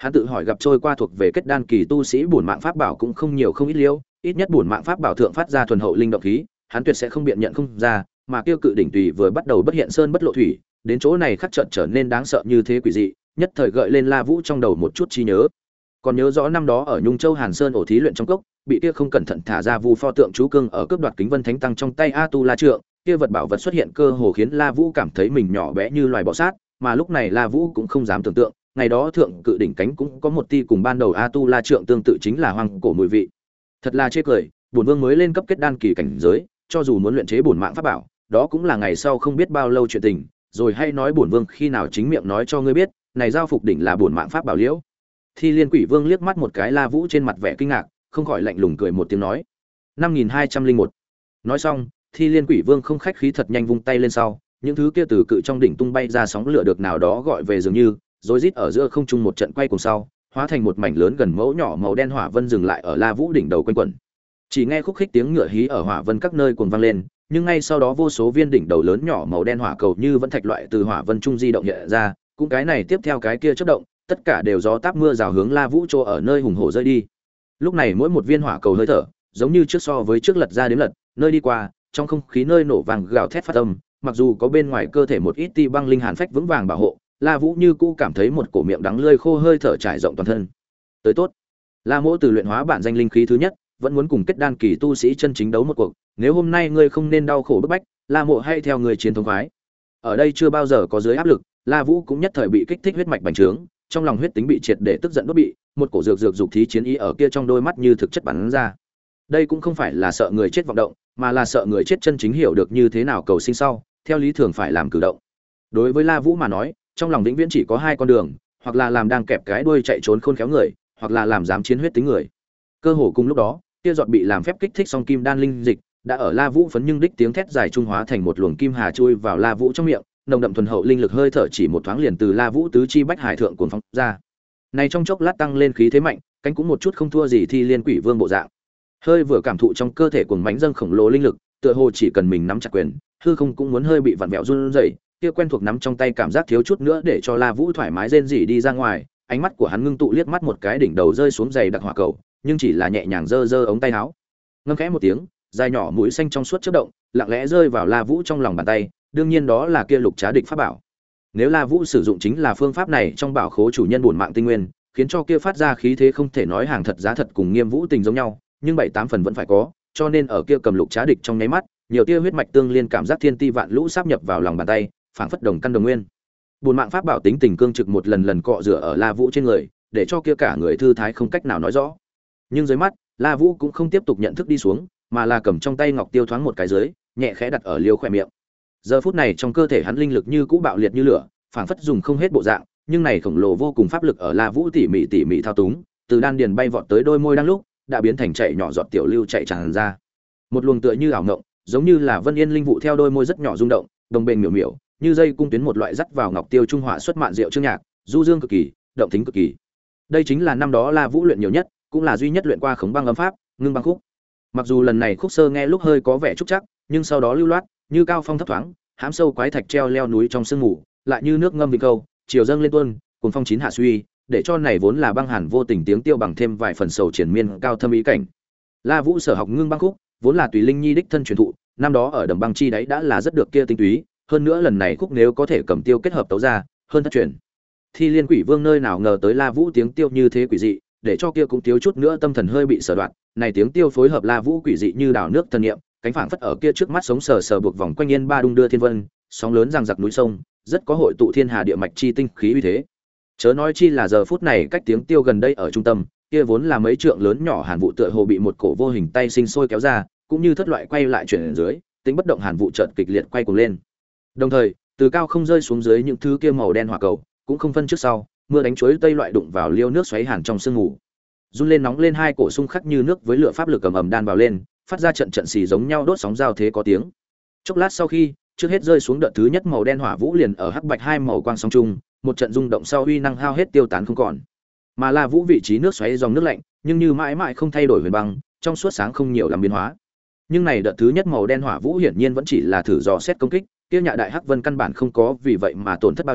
Speaker 1: Hắn tự hỏi gặp trôi qua thuộc về kết đan kỳ tu sĩ bổn mạng pháp bảo cũng không nhiều không ít liêu, ít nhất bổn mạng pháp bảo thượng phát ra thuần hậu linh động khí, hắn tuyệt sẽ không biện nhận không ra, mà kêu cự đỉnh tùy vừa bắt đầu bất hiện sơn bất lộ thủy, đến chỗ này khắc trận trở nên đáng sợ như thế quỷ dị, nhất thời gợi lên La Vũ trong đầu một chút trí nhớ. Còn nhớ rõ năm đó ở Nhung Châu Hàn Sơn ổ thí luyện trong cốc, bị kia không cẩn thận thả ra vu pho tượng chú cương ở cướp đoạt Kính Vân Thánh Tăng trong tay A Tu La Trượng, kia vật bảo vật xuất hiện cơ hồ khiến La Vũ cảm thấy mình nhỏ bé như loài bọ sát, mà lúc này La Vũ cũng không dám tưởng tượng, ngày đó thượng cự đỉnh cánh cũng có một ti cùng ban đầu A Tu La Trượng tương tự chính là hoang cổ mùi vị. Thật là chê cười, bổn vương mới lên cấp kết đan kỳ cảnh giới, cho dù muốn luyện chế bổn mạng pháp bảo, đó cũng là ngày sau không biết bao lâu chuyện tình, rồi hay nói bổn vương khi nào chính miệng nói cho ngươi biết, này giao phục đỉnh là bổn mạng pháp bảo liễu. Thi Liên Quỷ Vương liếc mắt một cái La Vũ trên mặt vẻ kinh ngạc, không khỏi lạnh lùng cười một tiếng nói: năm nghìn hai trăm lẻ một. Nói xong, Thi Liên Quỷ Vương không khách khí thật nhanh vung tay lên sau, những thứ kia từ cự trong đỉnh tung bay ra sóng lửa được nào đó gọi về dường như, rồi rít ở giữa không trung một trận quay cùng sau, hóa thành một mảnh lớn gần mẫu nhỏ màu đen hỏa vân dừng lại ở La Vũ đỉnh đầu quanh quẩn. Chỉ nghe khúc khích tiếng ngựa hí ở hỏa vân các nơi cuồng vang lên, nhưng ngay sau đó vô số viên đỉnh đầu lớn nhỏ màu đen hỏa cầu như vẫn thạch loại từ hỏa vân trung di động hiện ra, cũng cái này tiếp theo cái kia chớp động, tất cả đều gió táp mưa rào hướng La Vũ chỗ ở nơi hùng hổ rơi đi. Lúc này mỗi một viên hỏa cầu hơi thở, giống như trước so với trước lật ra đến lật, nơi đi qua, trong không khí nơi nổ vàng gào thét phát âm, mặc dù có bên ngoài cơ thể một ít ti băng linh hàn phách vững vàng bảo hộ, La Vũ như cũ cảm thấy một cổ miệng đắng lơi khô hơi thở trải rộng toàn thân. Tới tốt. La Mỗ từ luyện hóa bản danh linh khí thứ nhất, vẫn muốn cùng kết đan kỳ tu sĩ chân chính đấu một cuộc, nếu hôm nay ngươi không nên đau khổ bức bách, La Mộ hay theo người chiến thống khoái. Ở đây chưa bao giờ có dưới áp lực, La Vũ cũng nhất thời bị kích thích huyết mạch bành trướng, trong lòng huyết tính bị triệt để tức giận đốt bị, một cổ dược dược dục thí chiến ý ở kia trong đôi mắt như thực chất bắn ra. Đây cũng không phải là sợ người chết vọng động, mà là sợ người chết chân chính hiểu được như thế nào cầu sinh sau, theo lý thường phải làm cử động. Đối với La Vũ mà nói, trong lòng vĩnh viễn chỉ có hai con đường, hoặc là làm đang kẹp cái đuôi chạy trốn khôn khéo người, hoặc là làm dám chiến huyết tính người. Cơ hồ cùng lúc đó, kia giọt bị làm phép kích thích song kim đan linh dịch, đã ở La Vũ phấn nhưng đích tiếng thét dài trung hóa thành một luồng kim hà chui vào La Vũ trong miệng, nồng đậm thuần hậu linh lực hơi thở chỉ một thoáng liền từ La Vũ tứ chi bách hải thượng cuồn phóng ra. Này trong chốc lát tăng lên khí thế mạnh, cánh cũng một chút không thua gì Thi Liên Quỷ Vương bộ dạng. Hơi vừa cảm thụ trong cơ thể cuồng mãnh dâng khổng lồ linh lực, tựa hồ chỉ cần mình nắm chặt quyền, hư không cũng muốn hơi bị vặn vẹo run rẩy, kia quen thuộc nắm trong tay cảm giác thiếu chút nữa để cho La Vũ thoải mái rên rỉ đi ra ngoài, ánh mắt của hắn ngưng tụ liếc mắt một cái đỉnh đầu rơi xuống dày đặc hỏa cầu, nhưng chỉ là nhẹ nhàng giơ giơ ống tay áo. Ngâm khẽ một tiếng, dài nhỏ mũi xanh trong suốt chớp động, lặng lẽ rơi vào La Vũ trong lòng bàn tay, đương nhiên đó là kia lục trá địch pháp bảo. Nếu La Vũ sử dụng chính là phương pháp này trong bảo khố chủ nhân bổn mạng tinh nguyên, khiến cho kia phát ra khí thế không thể nói hàng thật giá thật cùng Nghiêm Vũ tình giống nhau, nhưng bảy tám phần vẫn phải có, cho nên ở kia cầm lục trá địch trong nháy mắt, nhiều tia huyết mạch tương liên cảm giác thiên ti vạn lũ sáp nhập vào lòng bàn tay, phảng phất đồng căn đồng nguyên. Bổn mạng pháp bảo tính tình cương trực một lần lần cọ rửa ở La Vũ trên người, để cho kia cả người thư thái không cách nào nói rõ. Nhưng dưới mắt, La Vũ cũng không tiếp tục nhận thức đi xuống, mà là cầm trong tay ngọc tiêu thoáng một cái dưới, nhẹ khẽ đặt ở liêu khỏe miệng. Giờ phút này trong cơ thể hắn linh lực như cũ bạo liệt như lửa, phảng phất dùng không hết bộ dạng, nhưng này khổng lồ vô cùng pháp lực ở La Vũ tỉ mỉ tỉ mỉ thao túng, từ đan điền bay vọt tới đôi môi đang lúc, đã biến thành chảy nhỏ giọt tiểu lưu chạy tràn ra. Một luồng tựa như ảo ngộng, giống như là vân yên linh vụ theo đôi môi rất nhỏ rung động, đồng bền miểu miểu, như dây cung tuyến một loại dắt vào ngọc tiêu trung hỏa xuất mạn diệu chương nhạc, du dương cực kỳ, động tính cực kỳ. Đây chính là năm đó La Vũ luyện nhiều nhất, cũng là duy nhất luyện qua khống băng âm pháp, ngưng băng khúc. Mặc dù lần này khúc sơ nghe lúc hơi có vẻ trúc chắc, nhưng sau đó lưu loát, như cao phong thấp thoáng, hãm sâu quái thạch treo leo núi trong sương mù, lại như nước ngâm vị câu, chiều dâng lên tuôn, cuồng phong chín hạ suy, để cho này vốn là băng hàn vô tình tiếng tiêu bằng thêm vài phần sầu triển miên cao thâm ý cảnh. La Vũ sở học ngưng băng khúc, vốn là tùy linh nhi đích thân truyền thụ, năm đó ở đầm băng chi đấy đã là rất được kia tinh túy, hơn nữa lần này khúc nếu có thể cầm tiêu kết hợp tấu ra, hơn thất truyền. Thi Liên Quỷ Vương nơi nào ngờ tới La Vũ tiếng tiêu như thế quỷ dị, để cho kia cũng thiếu chút nữa tâm thần hơi bị sở đoạn, này tiếng tiêu phối hợp La Vũ quỷ dị như đảo nước thần niệm, cánh phảng phất ở kia trước mắt sống sờ sờ buộc vòng quanh yên ba đung đưa thiên vân, sóng lớn giằng giặc núi sông, rất có hội tụ thiên hà địa mạch chi tinh khí uy thế. Chớ nói chi là giờ phút này cách tiếng tiêu gần đây ở trung tâm, kia vốn là mấy trượng lớn nhỏ hàn vụ tựa hồ bị một cổ vô hình tay sinh sôi kéo ra, cũng như thất loại quay lại chuyển ở dưới, tính bất động hàn vụ chợt kịch liệt quay cuồng lên. Đồng thời, từ cao không rơi xuống dưới những thứ kia màu đen hỏa cầu, cũng không phân trước sau, mưa đánh chuối tây loại đụng vào liêu nước xoáy hàn trong sương ngủ. Run lên nóng lên hai cổ xung khắc như nước với lửa pháp lực ầm ầm đan vào lên, phát ra trận trận xì giống nhau đốt sóng giao thế có tiếng. Chốc lát sau khi, trước hết rơi xuống đợt thứ nhất màu đen hỏa vũ liền ở hắc bạch hai màu quang song trung, một trận rung động sau uy năng hao hết tiêu tán không còn. Mà La Vũ vị trí nước xoáy dòng nước lạnh, nhưng như mãi mãi không thay đổi huyền băng, trong suốt sáng không nhiều làm biến hóa. Nhưng này đợt thứ nhất màu đen hỏa vũ hiển nhiên vẫn chỉ là thử dò xét công kích, kia nhạ đại hắc vân căn bản không có vì vậy mà tổn thất bao nhiêu,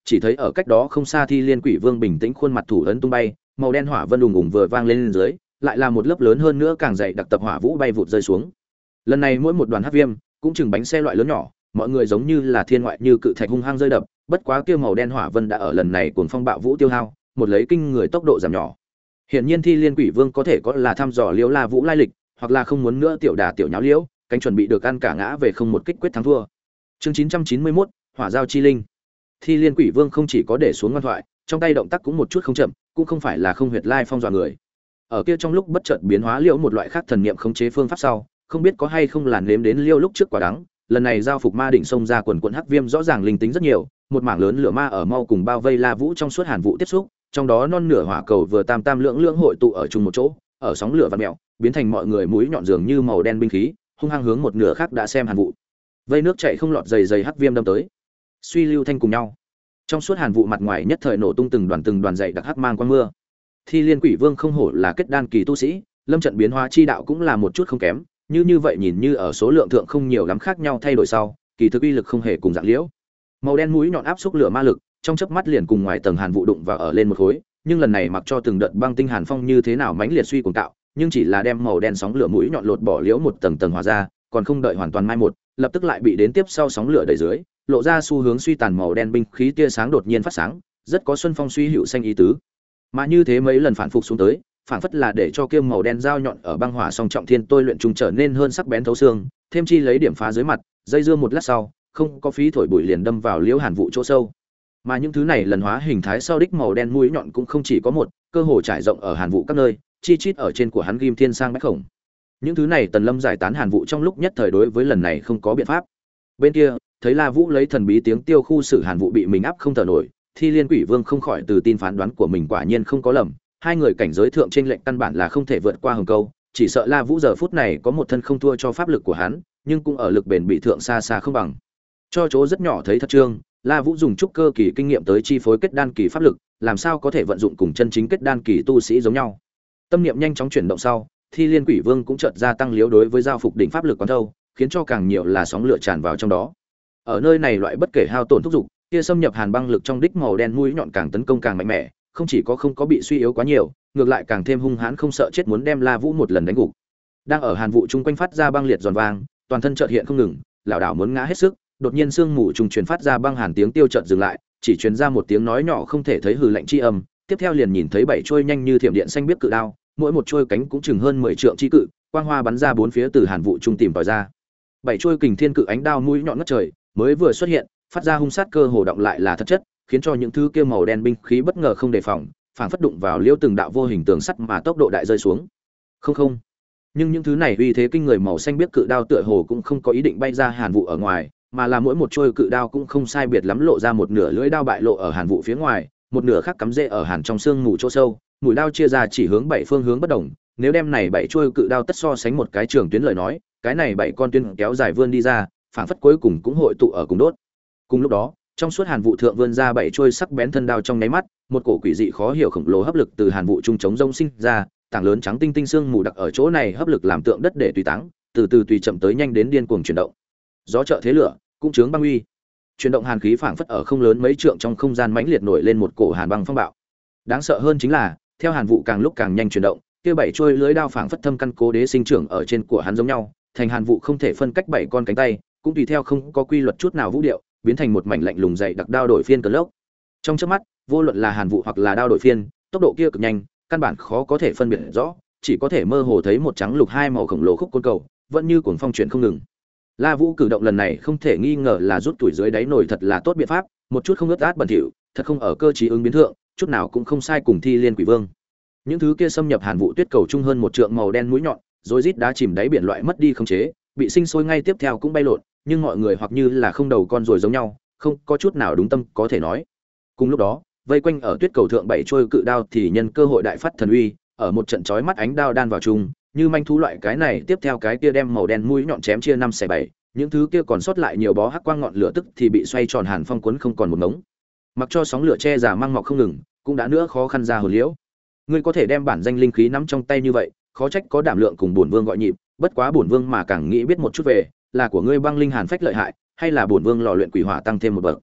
Speaker 1: chỉ thấy ở cách đó không xa Thi Liên Quỷ Vương bình tĩnh khuôn mặt thủ ấn tung bay, màu đen hỏa vân ùng ùng vừa vang lên, lên dưới, lại là một lớp lớn hơn nữa càng dày đặc tập hỏa vũ bay vụt rơi xuống. Lần này mỗi một đoàn hắc viêm cũng chừng bánh xe loại lớn nhỏ, mọi người giống như là thiên ngoại như cự thạch hung hăng rơi đập, bất quá kia màu đen hỏa vân đã ở lần này cuồng phong bạo vũ tiêu hao, một lấy kinh người tốc độ giảm nhỏ. Hiển nhiên Thi Liên Quỷ Vương có thể có là thăm dò Liễu La Vũ lai lịch, hoặc là không muốn nữa tiểu đà tiểu nháo liễu, cánh chuẩn bị được ăn cả ngã về không một kích quyết thắng thua. Chương chín trăm chín mươi mốt, Hỏa giao chi linh. Thi Liên Quỷ Vương không chỉ có để xuống ngoan thoại, trong tay động tác cũng một chút không chậm, cũng không phải là không huyệt lai phong dọa người. Ở kia trong lúc bất chợt biến hóa liễu một loại khác thần niệm khống chế phương pháp sau, không biết có hay không là nếm đến liêu lúc trước quả đắng, lần này giao phục ma đỉnh xông ra quần quần hắc viêm rõ ràng linh tính rất nhiều, một mảng lớn lửa ma ở mau cùng bao vây La Vũ trong suốt hàn vụ tiếp xúc, trong đó non nửa hỏa cầu vừa tam tam lưỡng lưỡng hội tụ ở chung một chỗ, ở sóng lửa vặn mèo, biến thành mọi người mũi nhọn dường như màu đen binh khí, hung hăng hướng một nửa khác đã xem hàn vụ. Vây nước chảy không lọt dày dày hắc viêm đâm tới. Suy lưu thanh cùng nhau. Trong suốt hàn vụ mặt ngoài nhất thời nổ tung từng đoàn từng đoàn dày đặc hắc mang quang mưa. Thi Liên Quỷ Vương không hổ là kết đan kỳ tu sĩ, lâm trận biến hóa chi đạo cũng là một chút không kém, như như vậy nhìn như ở số lượng thượng không nhiều lắm khác nhau thay đổi sau, kỳ thực uy lực không hề cùng dạng liễu. Màu đen mũi nhọn áp xúc lửa ma lực, trong chớp mắt liền cùng ngoài tầng hàn vụ đụng vào ở lên một khối, nhưng lần này mặc cho từng đợt băng tinh hàn phong như thế nào mãnh liệt suy cuồng tạo, nhưng chỉ là đem màu đen sóng lửa mũi nhọn lột bỏ liễu một tầng tầng hòa ra, còn không đợi hoàn toàn mai một, lập tức lại bị đến tiếp sau sóng lửa đẩy dưới, lộ ra xu hướng suy tàn màu đen binh khí tia sáng đột nhiên phát sáng, rất có xuân phong suy hữu xanh ý tứ. Mà như thế mấy lần phản phục xuống tới, phản phất là để cho kia màu đen dao nhọn ở băng hỏa song trọng thiên tôi luyện trùng trở nên hơn sắc bén thấu xương, thêm chi lấy điểm phá dưới mặt, dây dưa một lát sau, không có phí thổi bụi liền đâm vào liễu hàn vụ chỗ sâu. Mà những thứ này lần hóa hình thái sau đích màu đen mũi nhọn cũng không chỉ có một, cơ hồ trải rộng ở hàn vụ các nơi, chi chít ở trên của hắn ghim thiên sang bách khổng. Những thứ này Tần Lâm giải tán hàn vụ trong lúc nhất thời đối với lần này không có biện pháp. Bên kia, thấy La Vũ lấy thần bí tiếng tiêu khu xử hàn vụ bị mình áp không thở nổi, Thi Liên Quỷ Vương không khỏi từ tin phán đoán của mình quả nhiên không có lầm, hai người cảnh giới thượng trên lệnh căn bản là không thể vượt qua hồng câu, chỉ sợ La Vũ giờ phút này có một thân không thua cho pháp lực của hắn, nhưng cũng ở lực bền bị thượng xa xa không bằng. Cho chỗ rất nhỏ thấy thật trương, La Vũ dùng trúc cơ kỳ kinh nghiệm tới chi phối kết đan kỳ pháp lực, làm sao có thể vận dụng cùng chân chính kết đan kỳ tu sĩ giống nhau. Tâm niệm nhanh chóng chuyển động sau, Thi Liên Quỷ Vương cũng chợt gia tăng liếu đối với giao phục đỉnh pháp lực quán thâu, khiến cho càng nhiều là sóng lửa tràn vào trong đó. Ở nơi này loại bất kể hao tổn thúc dục, kia xâm nhập hàn băng lực trong đích màu đen mũi nhọn càng tấn công càng mạnh mẽ, không chỉ có không có bị suy yếu quá nhiều, ngược lại càng thêm hung hãn không sợ chết muốn đem La Vũ một lần đánh gục. Đang ở hàn vụ chung quanh phát ra băng liệt giòn vang, toàn thân chợt hiện không ngừng, lão đảo muốn ngã hết sức, đột nhiên sương mù trùng truyền phát ra băng hàn tiếng tiêu chợt dừng lại, chỉ truyền ra một tiếng nói nhỏ không thể thấy hừ lạnh chi âm, tiếp theo liền nhìn thấy bảy trôi nhanh như thiểm điện xanh biết cự đao, mỗi một trôi cánh cũng chừng hơn mười trượng chi cự, quang hoa bắn ra bốn phía từ hàn vụ trung tìm tòi ra. Bảy trôi kình thiên cự ánh đao mũi nhọn ngất trời, mới vừa xuất hiện, phát ra hung sát cơ hồ động lại là thật chất, khiến cho những thứ kia màu đen binh khí bất ngờ không đề phòng, phảng phất đụng vào liêu từng đạo vô hình tường sắt mà tốc độ đại rơi xuống. Không không. Nhưng những thứ này uy thế kinh người màu xanh biết cự đao tựa hồ cũng không có ý định bay ra hàn vụ ở ngoài, mà là mỗi một trôi cự đao cũng không sai biệt lắm lộ ra một nửa lưỡi đao bại lộ ở hàn vụ phía ngoài, một nửa khác cắm rễ ở hàn trong xương mù chỗ sâu, mũi đao chia ra chỉ hướng bảy phương hướng bất đồng, nếu đem này bảy trôi cự đao tất so sánh một cái trường tuyến lời nói, cái này bảy con tuyến kéo dài vươn đi ra, phảng phất cuối cùng cũng hội tụ ở cùng đốt. Cùng lúc đó, trong suốt hàn vụ thượng vươn ra bảy trôi sắc bén thân đao trong nháy mắt, một cổ quỷ dị khó hiểu khổng lồ hấp lực từ hàn vụ trung chống rông sinh ra, tảng lớn trắng tinh tinh xương mù đặc ở chỗ này hấp lực làm tượng đất để tùy táng, từ từ tùy chậm tới nhanh đến điên cuồng chuyển động. Gió trợ thế lửa, cũng chướng băng uy. Chuyển động hàn khí phảng phất ở không lớn mấy trượng trong không gian mãnh liệt nổi lên một cổ hàn băng phong bạo. Đáng sợ hơn chính là, theo hàn vụ càng lúc càng nhanh chuyển động, kia bảy trôi lưới đao phảng phất thâm căn cố đế sinh trưởng ở trên của hắn giống nhau, thành hàn vụ không thể phân cách bảy con cánh tay, cũng tùy theo không có quy luật chút nào vũ điệu, biến thành một mảnh lạnh lùng dày đặc đao đổi phiên cơn lốc. Trong chớp mắt, vô luận là hàn vụ hoặc là đao đổi phiên, tốc độ kia cực nhanh, căn bản khó có thể phân biệt rõ, chỉ có thể mơ hồ thấy một trắng lục hai màu khổng lồ khúc côn cầu, vẫn như cuồng phong chuyển không ngừng. La Vũ cử động lần này không thể nghi ngờ là rút tuổi dưới đáy nổi thật là tốt biện pháp, một chút không ướt át bẩn thỉu, thật không ở cơ trí ứng biến thượng, chút nào cũng không sai cùng Thi Liên Quỷ Vương. Những thứ kia xâm nhập hàn vụ tuyết cầu trung hơn một trượng màu đen mũi nhọn, rồi rít đá chìm đáy biển loại mất đi khống chế, bị sinh sôi ngay tiếp theo cũng bay lộn, nhưng mọi người hoặc như là không đầu con rồi giống nhau, không có chút nào đúng tâm có thể nói. Cùng lúc đó, vây quanh ở tuyết cầu thượng bảy trôi cự đao thì nhân cơ hội đại phát thần uy, ở một trận chói mắt ánh đao đan vào chung, như manh thú loại cái này tiếp theo cái kia đem màu đen mũi nhọn chém chia năm xẻ bảy, những thứ kia còn sót lại nhiều bó hắc quang ngọn lửa tức thì bị xoay tròn hàn phong cuốn không còn một ngống. Mặc cho sóng lửa che giả mang mọc không ngừng, cũng đã nữa khó khăn ra hồn liễu. Ngươi có thể đem bản danh linh khí nắm trong tay như vậy, khó trách có đảm lượng cùng bổn vương gọi nhịp, bất quá bổn vương mà càng nghĩ biết một chút về, là của ngươi băng linh hàn phách lợi hại, hay là bổn vương lò luyện quỷ hỏa tăng thêm một bậc.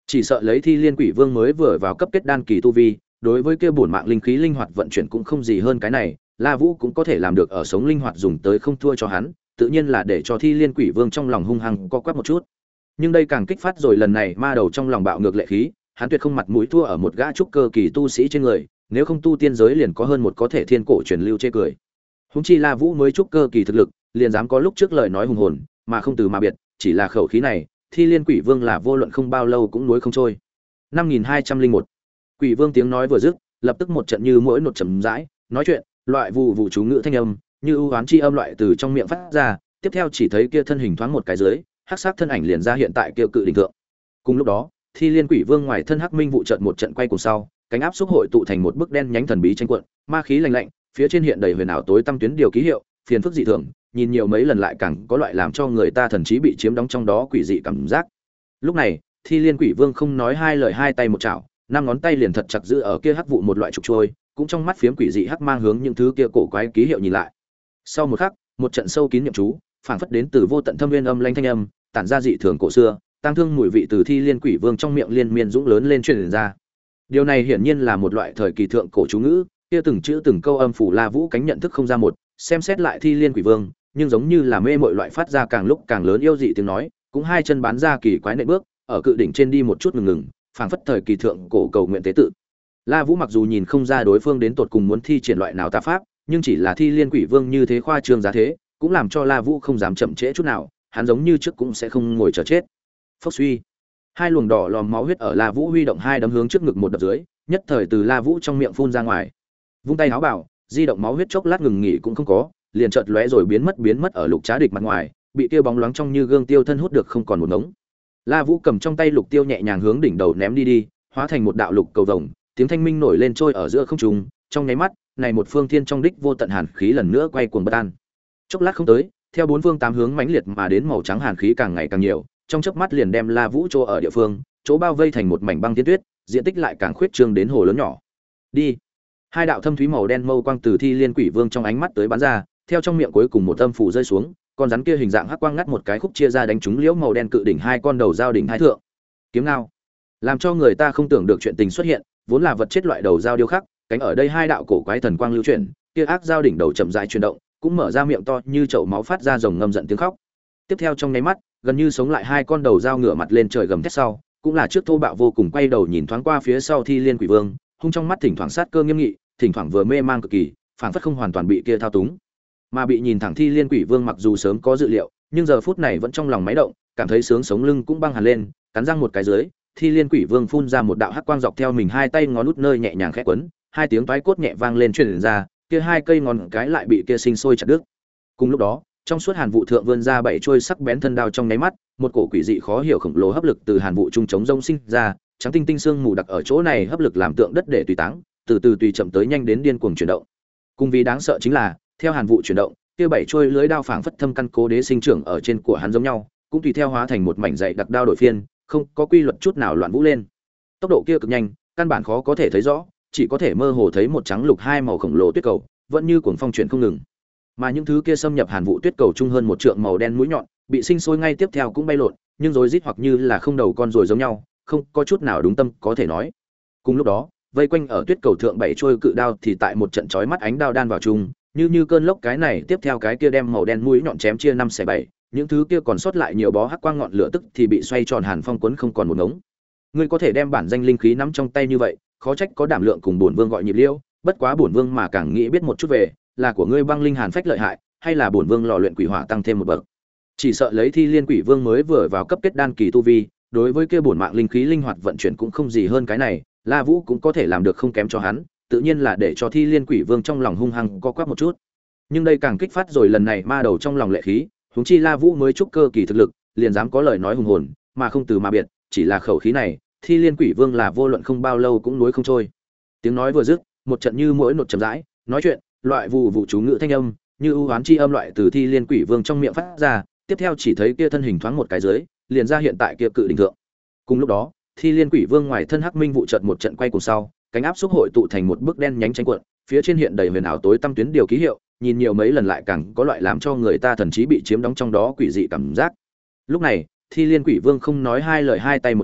Speaker 1: Chỉ sợ lấy Thi Liên Quỷ Vương mới vừa vào cấp kết đan kỳ tu vi, đối với kia bổn mạng linh khí linh hoạt vận chuyển cũng không gì hơn cái này, La Vũ cũng có thể làm được ở sống linh hoạt dùng tới không thua cho hắn, tự nhiên là để cho Thi Liên Quỷ Vương trong lòng hung hăng co quắp một chút. Nhưng đây càng kích phát rồi lần này ma đầu trong lòng bạo ngược lệ khí, hắn tuyệt không mặt mũi thua ở một gã trúc cơ kỳ tu sĩ trên người, nếu không tu tiên giới liền có hơn một có thể thiên cổ truyền lưu chê cười. Huống chi La Vũ mới trúc cơ kỳ thực lực, liền dám có lúc trước lời nói hùng hồn, mà không từ mà biệt, chỉ là khẩu khí này, Thi Liên Quỷ Vương là vô luận không bao lâu cũng nuối không trôi. năm nghìn hai trăm lẻ một. Quỷ Vương tiếng nói vừa dứt, lập tức một trận như mỗi nột chậm rãi, nói chuyện, loại vụ vụ chú ngữ thanh âm, như ưu hoán chi âm loại từ trong miệng phát ra, tiếp theo chỉ thấy kia thân hình thoáng một cái dưới, hắc sắc thân ảnh liền ra hiện tại kia cự đỉnh thượng. Cùng lúc đó, Thi Liên Quỷ Vương ngoài thân hắc minh vụ trận một trận quay cùng sau, cánh áp xúc hội tụ thành một bức đen nhánh thần bí tranh cuộn, ma khí lạnh lạnh, phía trên hiện đầy huyền ảo tối tăm tuyến điều ký hiệu, phiền phức dị thường, nhìn nhiều mấy lần lại càng có loại làm cho người ta thần trí bị chiếm đóng trong đó quỷ dị cảm giác. Lúc này, Thi Liên Quỷ Vương không nói hai lời, hai tay một chảo, năm ngón tay liền thật chặt giữ ở kia hắc vụ một loại trục trôi, cũng trong mắt phiếm quỷ dị hắc mang hướng những thứ kia cổ quái ký hiệu nhìn lại. Sau một khắc, một trận sâu kín niệm chú, phảng phất đến từ vô tận thâm nguyên âm lanh thanh âm, tản ra dị thường cổ xưa, tăng thương mùi vị từ Thi Liên Quỷ Vương trong miệng liên miên dũng lớn lên truyền ra. Điều này hiển nhiên là một loại thời kỳ thượng cổ chú ngữ, kia từng chữ từng câu âm phủ La Vũ cánh nhận thức không ra một, xem xét lại Thi Liên Quỷ Vương, nhưng giống như là mê mội loại phát ra càng lúc càng lớn yêu dị tiếng nói, cũng hai chân bán ra kỳ quái nện bước, ở cự đỉnh trên đi một chút ngừng ngừng, phảng phất thời kỳ thượng cổ cầu nguyện tế tự. La Vũ mặc dù nhìn không ra đối phương đến tột cùng muốn thi triển loại nào tà pháp, nhưng chỉ là Thi Liên Quỷ Vương như thế khoa trương giá thế, cũng làm cho La Vũ không dám chậm trễ chút nào, hắn giống như trước cũng sẽ không ngồi chờ chết. Phốc suy, hai luồng đỏ lòm máu huyết ở La Vũ huy động hai đấm hướng trước ngực một đập dưới, nhất thời từ La Vũ trong miệng phun ra ngoài. Vung tay áo bảo, di động máu huyết chốc lát ngừng nghỉ cũng không có, liền chợt lóe rồi biến mất biến mất ở Lục Trá Địch mặt ngoài, bị tiêu bóng loáng trong như gương tiêu thân hút được không còn một ngống. La Vũ cầm trong tay lục tiêu nhẹ nhàng hướng đỉnh đầu ném đi đi, hóa thành một đạo lục cầu vồng, tiếng thanh minh nổi lên trôi ở giữa không trung, trong nháy mắt, này một phương thiên trong đích vô tận hàn khí lần nữa quay cuồng bất an. Chốc lát không tới, theo bốn phương tám hướng mãnh liệt mà đến màu trắng hàn khí càng ngày càng nhiều, trong chớp mắt liền đem La Vũ chỗ ở địa phương, chỗ bao vây thành một mảnh băng thiên tuyết, diện tích lại càng khuyết trương đến hồ lớn nhỏ. Đi. Hai đạo thâm thúy màu đen mâu quang từ Thi Liên Quỷ Vương trong ánh mắt tới bắn ra, theo trong miệng cuối cùng một âm phủ rơi xuống, con rắn kia hình dạng hắc quang ngắt một cái khúc chia ra đánh trúng liễu màu đen cự đỉnh hai con đầu dao đỉnh hai thượng. Kiếm ngao, làm cho người ta không tưởng được chuyện tình xuất hiện, vốn là vật chết loại đầu dao điêu khắc, cánh ở đây hai đạo cổ quái thần quang lưu chuyển, kia ác dao đỉnh đầu chậm rãi chuyển động, cũng mở ra miệng to như chậu máu phát ra rồng ngâm giận tiếng khóc. Tiếp theo trong nháy mắt, gần như sống lại hai con đầu dao ngửa mặt lên trời gầm thét sau, cũng là trước thô bạo vô cùng quay đầu nhìn thoáng qua phía sau Thi Liên Quỷ Vương, hung trong mắt thỉnh thoảng sát cơ nghiêm nghị, thỉnh thoảng vừa mê mang cực kỳ, phảng phất không hoàn toàn bị kia thao túng. Mà bị nhìn thẳng Thi Liên Quỷ Vương mặc dù sớm có dự liệu, nhưng giờ phút này vẫn trong lòng máy động, cảm thấy sướng sống lưng cũng băng hẳn lên, cắn răng một cái dưới, Thi Liên Quỷ Vương phun ra một đạo hắc quang dọc theo mình hai tay ngón út nơi nhẹ nhàng khẽ quấn, hai tiếng toái cốt nhẹ vang lên truyền ra, kia hai cây ngón cái lại bị kia sinh sôi chặt đứt. Cùng lúc đó, trong suốt hàn vụ thượng vươn ra bảy chuôi sắc bén thân đao trong nháy mắt, một cổ quỷ dị khó hiểu khổng lồ hấp lực từ hàn vụ trung chống rông sinh ra, trắng tinh tinh xương mù đặc ở chỗ này hấp lực làm tượng đất để tùy táng, từ từ tùy chậm tới nhanh đến điên cuồng chuyển động. Cùng vì đáng sợ chính là, theo hàn vụ chuyển động, kia bảy chuôi lưới đao phảng phất thâm căn cố đế sinh trưởng ở trên của hắn giống nhau, cũng tùy theo hóa thành một mảnh dày đặc đao đổi phiên, không có quy luật chút nào loạn vũ lên. Tốc độ kia cực nhanh, căn bản khó có thể thấy rõ, chỉ có thể mơ hồ thấy một trắng lục hai màu khổng lồ tuyết cầu, vẫn như cuồng phong chuyển không ngừng. Mà những thứ kia xâm nhập hàn vụ tuyết cầu trung hơn một trượng màu đen mũi nhọn, bị sinh sôi ngay tiếp theo cũng bay lộn, nhưng rối rít hoặc như là không đầu con rồi giống nhau, không có chút nào đúng tâm có thể nói. Cùng lúc đó, vây quanh ở tuyết cầu thượng bảy trôi cự đao thì tại một trận chói mắt ánh đao đan vào chung, như như cơn lốc cái này tiếp theo cái kia đem màu đen mũi nhọn chém chia năm xẻ bảy, những thứ kia còn sót lại nhiều bó hắc quang ngọn lửa tức thì bị xoay tròn hàn phong cuốn không còn một ngống. Ngươi có thể đem bản danh linh khí nắm trong tay như vậy, khó trách có đảm lượng cùng bổn vương gọi nhịp liêu, bất quá bổn vương mà càng nghĩ biết một chút về, là của ngươi băng linh hàn phách lợi hại, hay là bổn vương lò luyện quỷ hỏa tăng thêm một bậc. Chỉ sợ lấy Thi Liên Quỷ Vương mới vừa vào cấp kết đan kỳ tu vi, đối với kia bổn mạng linh khí linh hoạt vận chuyển cũng không gì hơn cái này, La Vũ cũng có thể làm được không kém cho hắn, tự nhiên là để cho Thi Liên Quỷ Vương trong lòng hung hăng co quắp một chút. Nhưng đây càng kích phát rồi lần này ma đầu trong lòng lệ khí, huống chi La Vũ mới trúc cơ kỳ thực lực, liền dám có lời nói hùng hồn, mà không từ mà biệt, chỉ là khẩu khí này, Thi Liên Quỷ Vương là vô luận không bao lâu cũng nuối không trôi. Tiếng nói vừa dứt, một trận như mỗi nột chậm rãi, nói chuyện, loại vụ vụ chú ngữ thanh âm, như ưu hoán chi âm loại từ Thi Liên Quỷ Vương trong miệng phát ra, tiếp theo chỉ thấy kia thân hình thoáng một cái dưới, liền ra hiện tại kia cự đỉnh thượng. Cùng lúc đó, Thi Liên Quỷ Vương ngoài thân hắc minh vụ trận một trận quay cùng sau, cánh áp xúc hội tụ thành một bức đen nhánh tranh cuộn, phía trên hiện đầy huyền ảo tối tăm tuyến điều ký hiệu, nhìn nhiều mấy lần lại càng có loại làm cho người ta thần trí bị chiếm đóng trong đó quỷ dị cảm giác. Lúc này, Thi Liên Quỷ Vương không nói hai lời hai tay một chảo,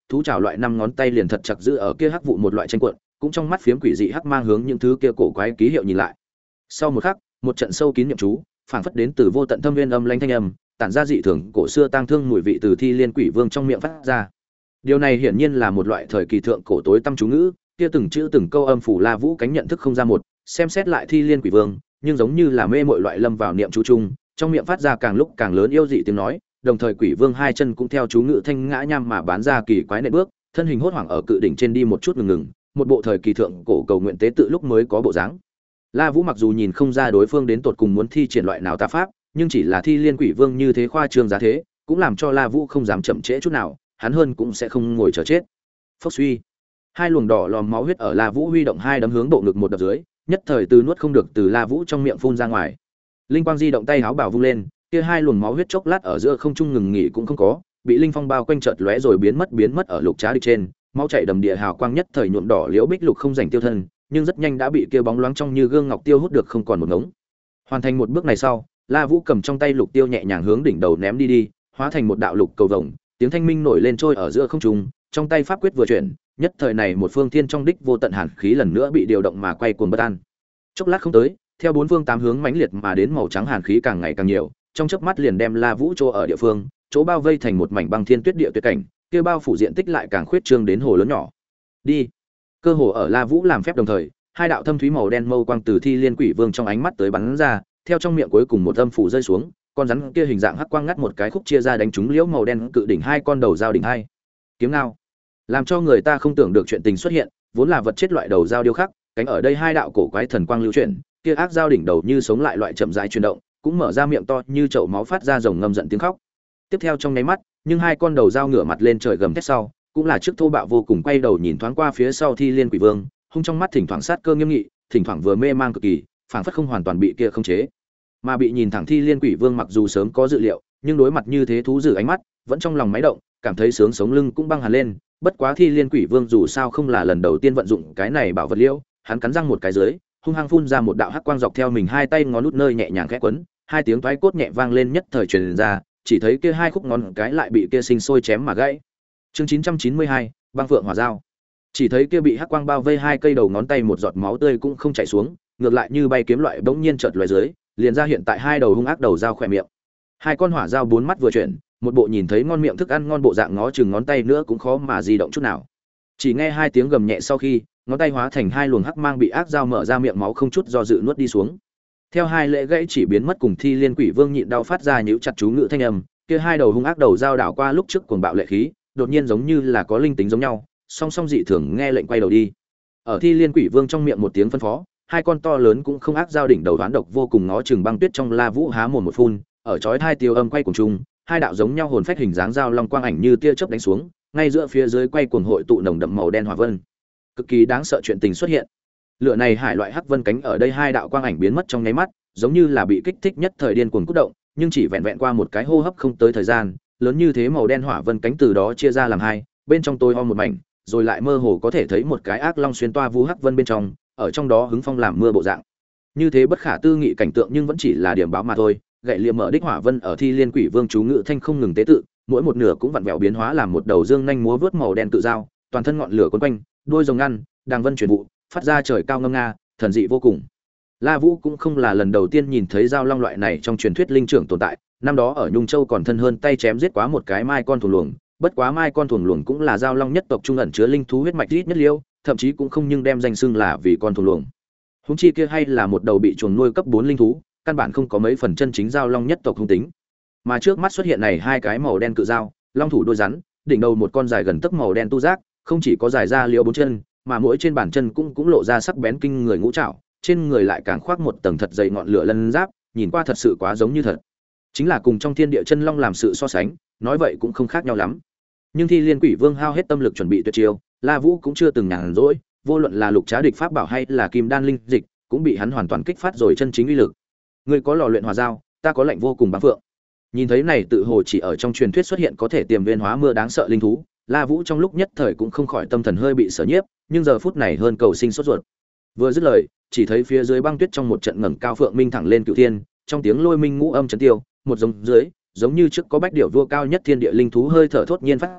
Speaker 1: thú chảo loại năm ngón tay liền thật chặt giữ ở kia hắc vụ một loại tranh cuộn, cũng trong mắt phiếm quỷ dị hắc mang hướng những thứ kia cổ quái ký hiệu nhìn lại. Sau một khắc, một trận sâu kín niệm chú, phảng phất đến từ vô tận thâm viên âm lãnh thanh âm, tản ra dị thường cổ xưa tang thương mùi vị từ Thi Liên Quỷ Vương trong miệng phát ra. Điều này hiển nhiên là một loại thời kỳ thượng cổ tối tâm chú ngữ, kia từng chữ từng câu âm phủ La Vũ cánh nhận thức không ra một, xem xét lại Thi Liên Quỷ Vương, nhưng giống như là mê mội loại lâm vào niệm chú chung, trong miệng phát ra càng lúc càng lớn yêu dị tiếng nói, đồng thời Quỷ Vương hai chân cũng theo chú ngữ thanh ngã nham mà bán ra kỳ quái nện bước, thân hình hốt hoảng ở cự đỉnh trên đi một chút ngừng ngừng, một bộ thời kỳ thượng cổ cầu nguyện tế tự lúc mới có bộ dáng. La Vũ mặc dù nhìn không ra đối phương đến tột cùng muốn thi triển loại nào tà pháp, nhưng chỉ là Thi Liên Quỷ Vương như thế khoa trương giá thế, cũng làm cho La Vũ không dám chậm trễ chút nào, hắn hơn cũng sẽ không ngồi chờ chết. Phốc suy, hai luồng đỏ lòm máu huyết ở La Vũ huy động hai đấm hướng bộ ngực một đập dưới, nhất thời từ nuốt không được từ La Vũ trong miệng phun ra ngoài. Linh quang di động tay háo bảo vung lên, kia hai luồng máu huyết chốc lát ở giữa không trung ngừng nghỉ cũng không có, bị linh phong bao quanh chợt lóe rồi biến mất biến mất ở lục trá địch trên, máu chảy đầm địa hào quang nhất thời nhuộm đỏ liễu bích lục không rảnh tiêu thân, nhưng rất nhanh đã bị kia bóng loáng trong như gương ngọc tiêu hút được không còn một ngống. Hoàn thành một bước này sau, La Vũ cầm trong tay lục tiêu nhẹ nhàng hướng đỉnh đầu ném đi đi, hóa thành một đạo lục cầu vồng, tiếng thanh minh nổi lên trôi ở giữa không trung, trong tay pháp quyết vừa chuyển, nhất thời này một phương thiên trong đích vô tận hàn khí lần nữa bị điều động mà quay cuồng bất an. Chốc lát không tới, theo bốn phương tám hướng mãnh liệt mà đến màu trắng hàn khí càng ngày càng nhiều, trong chớp mắt liền đem La Vũ chỗ ở địa phương, chỗ bao vây thành một mảnh băng thiên tuyết địa tuyệt cảnh, kia bao phủ diện tích lại càng khuyết trương đến hồ lớn nhỏ. Đi. Cơ hồ ở La Vũ làm phép đồng thời, hai đạo thâm thúy màu đen mâu quang từ Thi Liên Quỷ Vương trong ánh mắt tới bắn ra, theo trong miệng cuối cùng một âm phủ rơi xuống, con rắn kia hình dạng hắc quang ngắt một cái khúc chia ra đánh trúng liễu màu đen cự đỉnh hai con đầu dao đỉnh hai. Kiếm ngao. Làm cho người ta không tưởng được chuyện tình xuất hiện, vốn là vật chết loại đầu dao điêu khắc, cánh ở đây hai đạo cổ quái thần quang lưu chuyển, kia ác dao đỉnh đầu như sống lại loại chậm rãi chuyển động, cũng mở ra miệng to như chậu máu phát ra rồng ngâm giận tiếng khóc. Tiếp theo trong nháy mắt, nhưng hai con đầu dao ngửa mặt lên trời gầm thét sau, cũng là trước thô bạo vô cùng quay đầu nhìn thoáng qua phía sau Thi Liên Quỷ Vương, hung trong mắt thỉnh thoảng sát cơ nghiêm nghị, thỉnh thoảng vừa mê mang cực kỳ, phảng phất không hoàn toàn bị kia khống chế. Mà bị nhìn thẳng Thi Liên Quỷ Vương mặc dù sớm có dự liệu, nhưng đối mặt như thế thú dữ ánh mắt, vẫn trong lòng máy động, cảm thấy sướng sống lưng cũng băng hẳn lên, bất quá Thi Liên Quỷ Vương dù sao không là lần đầu tiên vận dụng cái này bảo vật liễu, hắn cắn răng một cái dưới, hung hăng phun ra một đạo hắc quang dọc theo mình hai tay ngón út nơi nhẹ nhàng khẽ quấn, hai tiếng toái cốt nhẹ vang lên nhất thời truyền ra, chỉ thấy kia hai khúc ngón cái lại bị kia sinh sôi chém mà gãy. Chương chín trăm chín mươi hai, băng phượng hỏa dao. Chỉ thấy kia bị hắc quang bao vây hai cây đầu ngón tay một giọt máu tươi cũng không chảy xuống, ngược lại như bay kiếm loại bỗng nhiên chợt lóe dưới, liền ra hiện tại hai đầu hung ác đầu dao khỏe miệng. Hai con hỏa dao bốn mắt vừa chuyển, một bộ nhìn thấy ngon miệng thức ăn ngon bộ dạng ngó chừng ngón tay nữa cũng khó mà di động chút nào. Chỉ nghe hai tiếng gầm nhẹ sau khi, ngón tay hóa thành hai luồng hắc mang bị ác dao mở ra miệng máu không chút do dự nuốt đi xuống. Theo hai lễ gãy chỉ biến mất cùng Thi Liên Quỷ Vương nhịn đau phát ra nhíu chặt chú ngữ thanh âm, kia hai đầu hung ác đầu dao đảo qua lúc trước cuồng bạo lệ khí, đột nhiên giống như là có linh tính giống nhau, song song dị thường nghe lệnh quay đầu đi. Ở Thi Liên Quỷ Vương trong miệng một tiếng phân phó, hai con to lớn cũng không ác dao đỉnh đầu đoán độc vô cùng ngó chừng băng tuyết trong La Vũ há mồm một phun, ở chói hai tiêu âm quay cùng chung, hai đạo giống nhau hồn phách hình dáng dao long quang ảnh như tia chớp đánh xuống, ngay giữa phía dưới quay cuồng hội tụ nồng đậm màu đen hỏa vân. Cực kỳ đáng sợ chuyện tình xuất hiện. Lửa này hải loại hắc vân cánh ở đây hai đạo quang ảnh biến mất trong nháy mắt, giống như là bị kích thích nhất thời điên cuồng cúc động, nhưng chỉ vẹn vẹn qua một cái hô hấp không tới thời gian, lớn như thế màu đen hỏa vân cánh từ đó chia ra làm hai, bên trong tôi ho một mảnh, rồi lại mơ hồ có thể thấy một cái ác long xuyên toa vu hắc vân bên trong, ở trong đó hứng phong làm mưa bộ dạng. Như thế bất khả tư nghị cảnh tượng nhưng vẫn chỉ là điểm báo mà thôi, gậy liệm mở đích hỏa vân ở Thi Liên Quỷ Vương chú ngự thanh không ngừng tế tự, mỗi một nửa cũng vặn vẹo biến hóa làm một đầu dương nhanh múa vớt màu đen tự dao, toàn thân ngọn lửa quấn quanh, đuôi rồng ngăn, đang vân chuyển vụ, phát ra trời cao ngâm nga, thần dị vô cùng. La Vũ cũng không là lần đầu tiên nhìn thấy dao long loại này trong truyền thuyết linh trưởng tồn tại, năm đó ở Nhung Châu còn thân hơn tay chém giết quá một cái mai con thuần luồng, bất quá mai con thuần luồng cũng là dao long nhất tộc trung ẩn chứa linh thú huyết mạch ít nhất liêu, thậm chí cũng không nhưng đem danh xưng là vì con thuần luồng. Huống chi kia hay là một đầu bị chuồng nuôi cấp bốn linh thú, căn bản không có mấy phần chân chính dao long nhất tộc hung tính. Mà trước mắt xuất hiện này hai cái màu đen cự dao, long thủ đôi rắn, đỉnh đầu một con dài gần tấc màu đen tu giác, không chỉ có dài ra liễu bốn chân, mà mỗi trên bàn chân cũng cũng lộ ra sắc bén kinh người ngũ trảo, trên người lại càng khoác một tầng thật dày ngọn lửa lân giáp, nhìn qua thật sự quá giống như thật. Chính là cùng trong thiên địa chân long làm sự so sánh, nói vậy cũng không khác nhau lắm. Nhưng Thi Liên Quỷ Vương hao hết tâm lực chuẩn bị tuyệt chiêu, La Vũ cũng chưa từng nhàn rỗi, vô luận là lục trá địch pháp bảo hay là kim đan linh dịch, cũng bị hắn hoàn toàn kích phát rồi chân chính uy lực. Ngươi có lò luyện hỏa dao, ta có lệnh vô cùng bá phượng. Nhìn thấy này tự hồ chỉ ở trong truyền thuyết xuất hiện có thể tiềm viên hóa mưa đáng sợ linh thú, La Vũ trong lúc nhất thời cũng không khỏi tâm thần hơi bị sở nhiếp, nhưng giờ phút này hơn cầu sinh sốt ruột. Vừa dứt lời, chỉ thấy phía dưới băng tuyết trong một trận ngẩng cao phượng minh thẳng lên cửu thiên, trong tiếng lôi minh ngũ âm chấn tiêu, một giống dưới, giống như trước có bách điểu vua cao nhất thiên địa linh thú hơi thở thốt nhiên phát ra,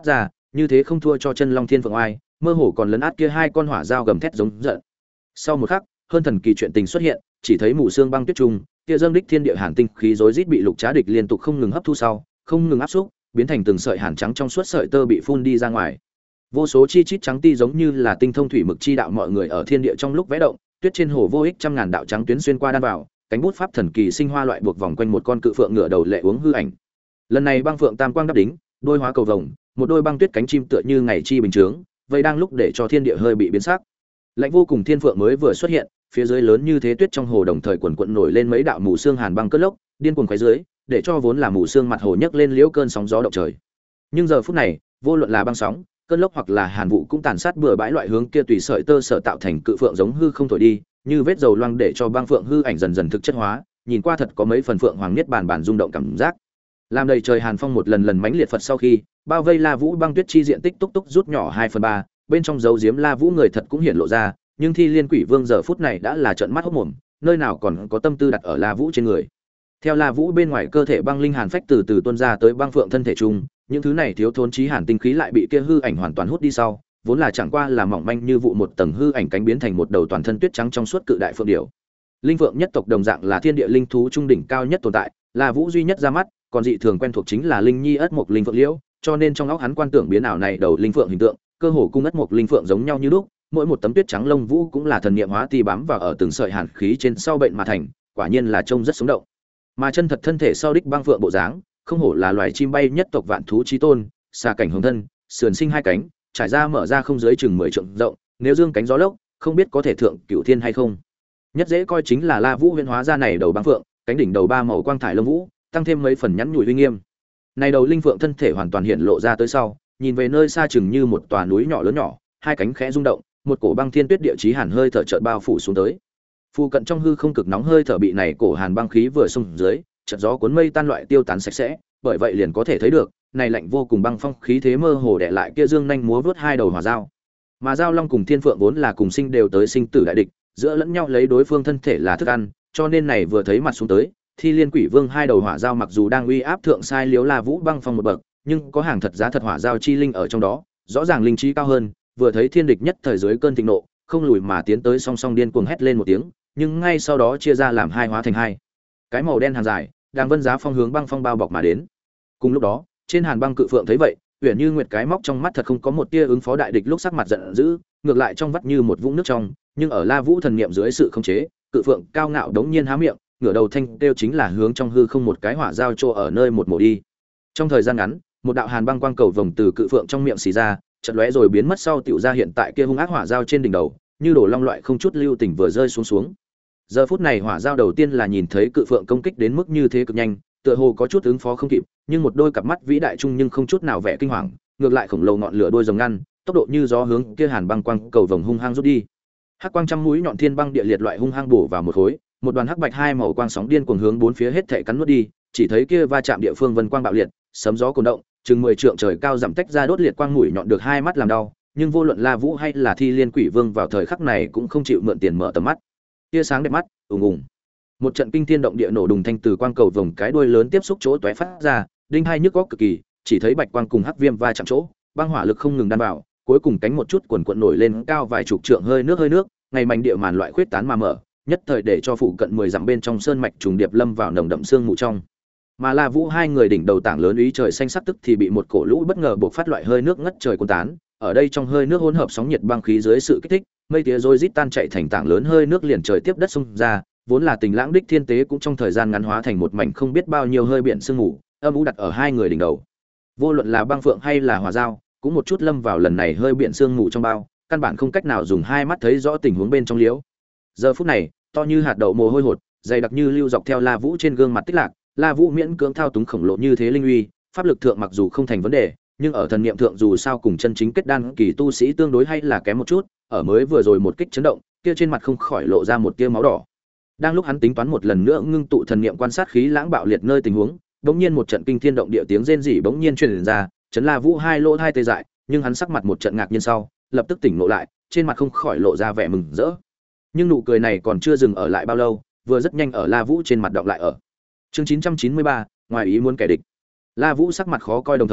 Speaker 1: như thế không thua cho chân long thiên phượng oai, mơ hồ còn lấn át kia hai con hỏa dao gầm thét giống giận. Sau một khắc, hơn thần kỳ chuyện tình xuất hiện, chỉ thấy mù xương băng tuyết trung, kia dâng đích thiên địa hàn tinh khí rối rít bị Lục Trá Địch liên tục không ngừng hấp thu sau, không ngừng áp xúc, biến thành từng sợi hàn trắng trong suốt sợi tơ bị phun đi ra ngoài. Vô số chi chít trắng ti giống như là tinh thông thủy mực chi đạo mọi người ở thiên địa trong lúc vẽ động, tuyết trên hồ vô ích trăm ngàn đạo trắng tuyến xuyên qua đan vào, cánh bút pháp thần kỳ sinh hoa loại buộc vòng quanh một con cự phượng ngựa đầu lệ uống hư ảnh. Lần này băng phượng tam quang đắp đính, đôi hóa cầu vồng, một đôi băng tuyết cánh chim tựa như ngày chi bình chướng, vậy đang lúc để cho thiên địa hơi bị biến sắc. Lạnh vô cùng thiên phượng mới vừa xuất hiện, phía dưới lớn như thế tuyết trong hồ đồng thời quần quần nổi lên mấy đạo mù sương hàn băng cất lốc, điên cuồng quấy dưới, để cho vốn là mù sương mặt hồ nhấc lên liễu cơn sóng gió động trời. Nhưng giờ phút này, vô luận là băng sóng, cơn lốc hoặc là hàn vụ cũng tàn sát bừa bãi loại hướng kia tùy sợi tơ sở tạo thành cự phượng giống hư không thổi đi, như vết dầu loang để cho băng phượng hư ảnh dần dần thực chất hóa, nhìn qua thật có mấy phần phượng hoàng niết bàn bàn rung động cảm giác. Làm đầy trời hàn phong một lần lần mãnh liệt Phật sau khi, bao vây La Vũ băng tuyết chi diện tích túc túc rút nhỏ hai phần ba, bên trong dấu giếm La Vũ người thật cũng hiện lộ ra, nhưng Thi Liên Quỷ Vương giờ phút này đã là trợn mắt hốt mồm, nơi nào còn có tâm tư đặt ở La Vũ trên người. Theo La Vũ bên ngoài cơ thể băng linh hàn phách từ từ tuôn ra tới băng phượng thân thể trung, những thứ này thiếu thốn chí hàn tinh khí lại bị kia hư ảnh hoàn toàn hút đi sau, vốn là chẳng qua là mỏng manh như vụ một tầng hư ảnh cánh biến thành một đầu toàn thân tuyết trắng trong suốt cự đại phượng điểu. Linh phượng nhất tộc đồng dạng là thiên địa linh thú trung đỉnh cao nhất tồn tại, La Vũ duy nhất ra mắt, còn dị thường quen thuộc chính là linh nhi ất mộc linh phượng liễu, cho nên trong óc hắn quan tưởng biến ảo này đầu linh phượng hình tượng, cơ hồ cung ất mộc linh phượng giống nhau như lúc, mỗi một tấm tuyết trắng lông vũ cũng là thần niệm hóa ti bám vào ở từng sợi hàn khí trên sau bệnh mà thành, quả nhiên là trông rất sống động. Mà chân thật thân thể sau đích băng phượng bộ dáng, không hổ là loài chim bay nhất tộc vạn thú chí tôn, xa cảnh hồng thân, sườn sinh hai cánh, trải ra mở ra không dưới chừng mười trượng rộng, nếu dương cánh gió lốc, không biết có thể thượng cửu thiên hay không. Nhất dễ coi chính là La Vũ huyễn hóa ra này đầu băng phượng, cánh đỉnh đầu ba màu quang thải lông vũ, tăng thêm mấy phần nhắn nhủi uy nghiêm. Này đầu linh phượng thân thể hoàn toàn hiện lộ ra tới sau, nhìn về nơi xa chừng như một tòa núi nhỏ lớn nhỏ, hai cánh khẽ rung động, một cổ băng thiên tuyết địa chí hàn hơi thở chợt bao phủ xuống tới. Phu cận trong hư không cực nóng hơi thở bị này cổ hàn băng khí vừa xông dưới, chợt gió cuốn mây tan loại tiêu tán sạch sẽ, bởi vậy liền có thể thấy được, này lạnh vô cùng băng phong khí thế mơ hồ đè lại kia dương nhanh múa vút hai đầu hỏa dao. Mà dao long cùng thiên phượng vốn là cùng sinh đều tới sinh tử đại địch, giữa lẫn nhau lấy đối phương thân thể là thức ăn, cho nên này vừa thấy mặt xuống tới, Thi Liên Quỷ Vương hai đầu hỏa dao mặc dù đang uy áp thượng sai liếu La Vũ băng phong một bậc, nhưng có hàng thật giá thật hỏa dao chi linh ở trong đó, rõ ràng linh trí cao hơn, vừa thấy thiên địch nhất thời dưới cơn thịnh nộ, không lùi mà tiến tới song song điên cuồng hét lên một tiếng, nhưng ngay sau đó chia ra làm hai hóa thành hai. Cái màu đen hàng dài, đang vân giá phong hướng băng phong bao bọc mà đến. Cùng lúc đó, trên hàn băng cự phượng thấy vậy, Uyển Như Nguyệt cái móc trong mắt thật không có một tia ứng phó đại địch lúc sắc mặt giận dữ, ngược lại trong vắt như một vũng nước trong, nhưng ở La Vũ thần niệm dưới sự khống chế, cự phượng cao ngạo đống nhiên há miệng, ngửa đầu thanh kêu chính là hướng trong hư không một cái hỏa giao trô ở nơi một mổ đi. Trong thời gian ngắn, một đạo hàn băng quang cầu vồng từ cự phượng trong miệng xì ra, chợt lóe rồi biến mất sau tiểu ra hiện tại kia hung ác hỏa giao trên đỉnh đầu, như đổ long loại không chút lưu tình vừa rơi xuống xuống. Giờ phút này hỏa giao đầu tiên là nhìn thấy cự phượng công kích đến mức như thế cực nhanh, tựa hồ có chút ứng phó không kịp, nhưng một đôi cặp mắt vĩ đại trung nhưng không chút nào vẻ kinh hoàng, ngược lại khổng lồ ngọn lửa đôi rồng ngăn, tốc độ như gió hướng kia hàn băng quang cầu vồng hung hăng rút đi. Hắc quang trăm mũi nhọn thiên băng địa liệt loại hung hăng bổ vào một khối, một đoàn hắc bạch hai màu quang sóng điên cuồng hướng bốn phía hết thảy cắn nuốt đi, chỉ thấy kia va chạm địa phương vân quang bạo liệt, sấm gió cuồn động, chừng mười trượng trời cao dặm tách ra đốt liệt quang mũi nhọn được hai mắt làm đau, nhưng vô luận La Vũ hay là Thi Liên Quỷ Vương vào thời khắc này cũng không chịu mượn tiền mở tầm mắt. Tia sáng đẹp mắt, ùng ùng. Một trận kinh thiên động địa nổ đùng thanh từ quang cầu vồng cái đuôi lớn tiếp xúc chỗ tóe phát ra, đinh hai nhức óc cực kỳ, chỉ thấy bạch quang cùng hắc viêm va chạm chỗ, băng hỏa lực không ngừng đan vào, cuối cùng cánh một chút quần quần nổi lên cao vài chục trượng hơi nước hơi nước, ngày mảnh địa màn loại khuyết tán mà mở, nhất thời để cho phụ cận mười dặm bên trong sơn mạch trùng điệp lâm vào nồng đậm sương mù trong. Mà La Vũ hai người đỉnh đầu tảng lớn úy trời xanh sắc tức thì bị một cổ lũ bất ngờ bộc phát loại hơi nước ngất trời cuốn tán, ở đây trong hơi nước hỗn hợp sóng nhiệt băng khí dưới sự kích thích, mây tía rối rít tan chạy thành tảng lớn hơi nước liền trời tiếp đất xung ra, vốn là tình lãng đích thiên tế cũng trong thời gian ngắn hóa thành một mảnh không biết bao nhiêu hơi biển sương mù, âm u đặt ở hai người đỉnh đầu. Vô luận là băng phượng hay là hỏa dao, cũng một chút lâm vào lần này hơi biển sương mù trong bao, căn bản không cách nào dùng hai mắt thấy rõ tình huống bên trong liễu. Giờ phút này, to như hạt đậu mồ hôi hột, dày đặc như lưu dọc theo La Vũ trên gương mặt tích lạc, La Vũ miễn cưỡng thao túng khổng lồ như thế linh uy, pháp lực thượng mặc dù không thành vấn đề, nhưng ở thần niệm thượng dù sao cùng chân chính kết đan kỳ tu sĩ tương đối hay là kém một chút, ở mới vừa rồi một kích chấn động, kia trên mặt không khỏi lộ ra một tia máu đỏ. Đang lúc hắn tính toán một lần nữa ngưng tụ thần niệm quan sát khí lãng bạo liệt nơi tình huống, bỗng nhiên một trận kinh thiên động địa tiếng rên rỉ bỗng nhiên truyền ra, chấn La Vũ hai lỗ hai tê dại, nhưng hắn sắc mặt một trận ngạc nhiên sau, lập tức tỉnh ngộ lại, trên mặt không khỏi lộ ra vẻ mừng rỡ. Nhưng nụ cười này còn chưa dừng ở lại bao lâu, vừa rất nhanh ở La Vũ trên mặt đọng lại ở. Chương chín trăm chín mươi ba, ngoài ý muốn kẻ địch. La Vũ sắc mặt khó coi đồng thời,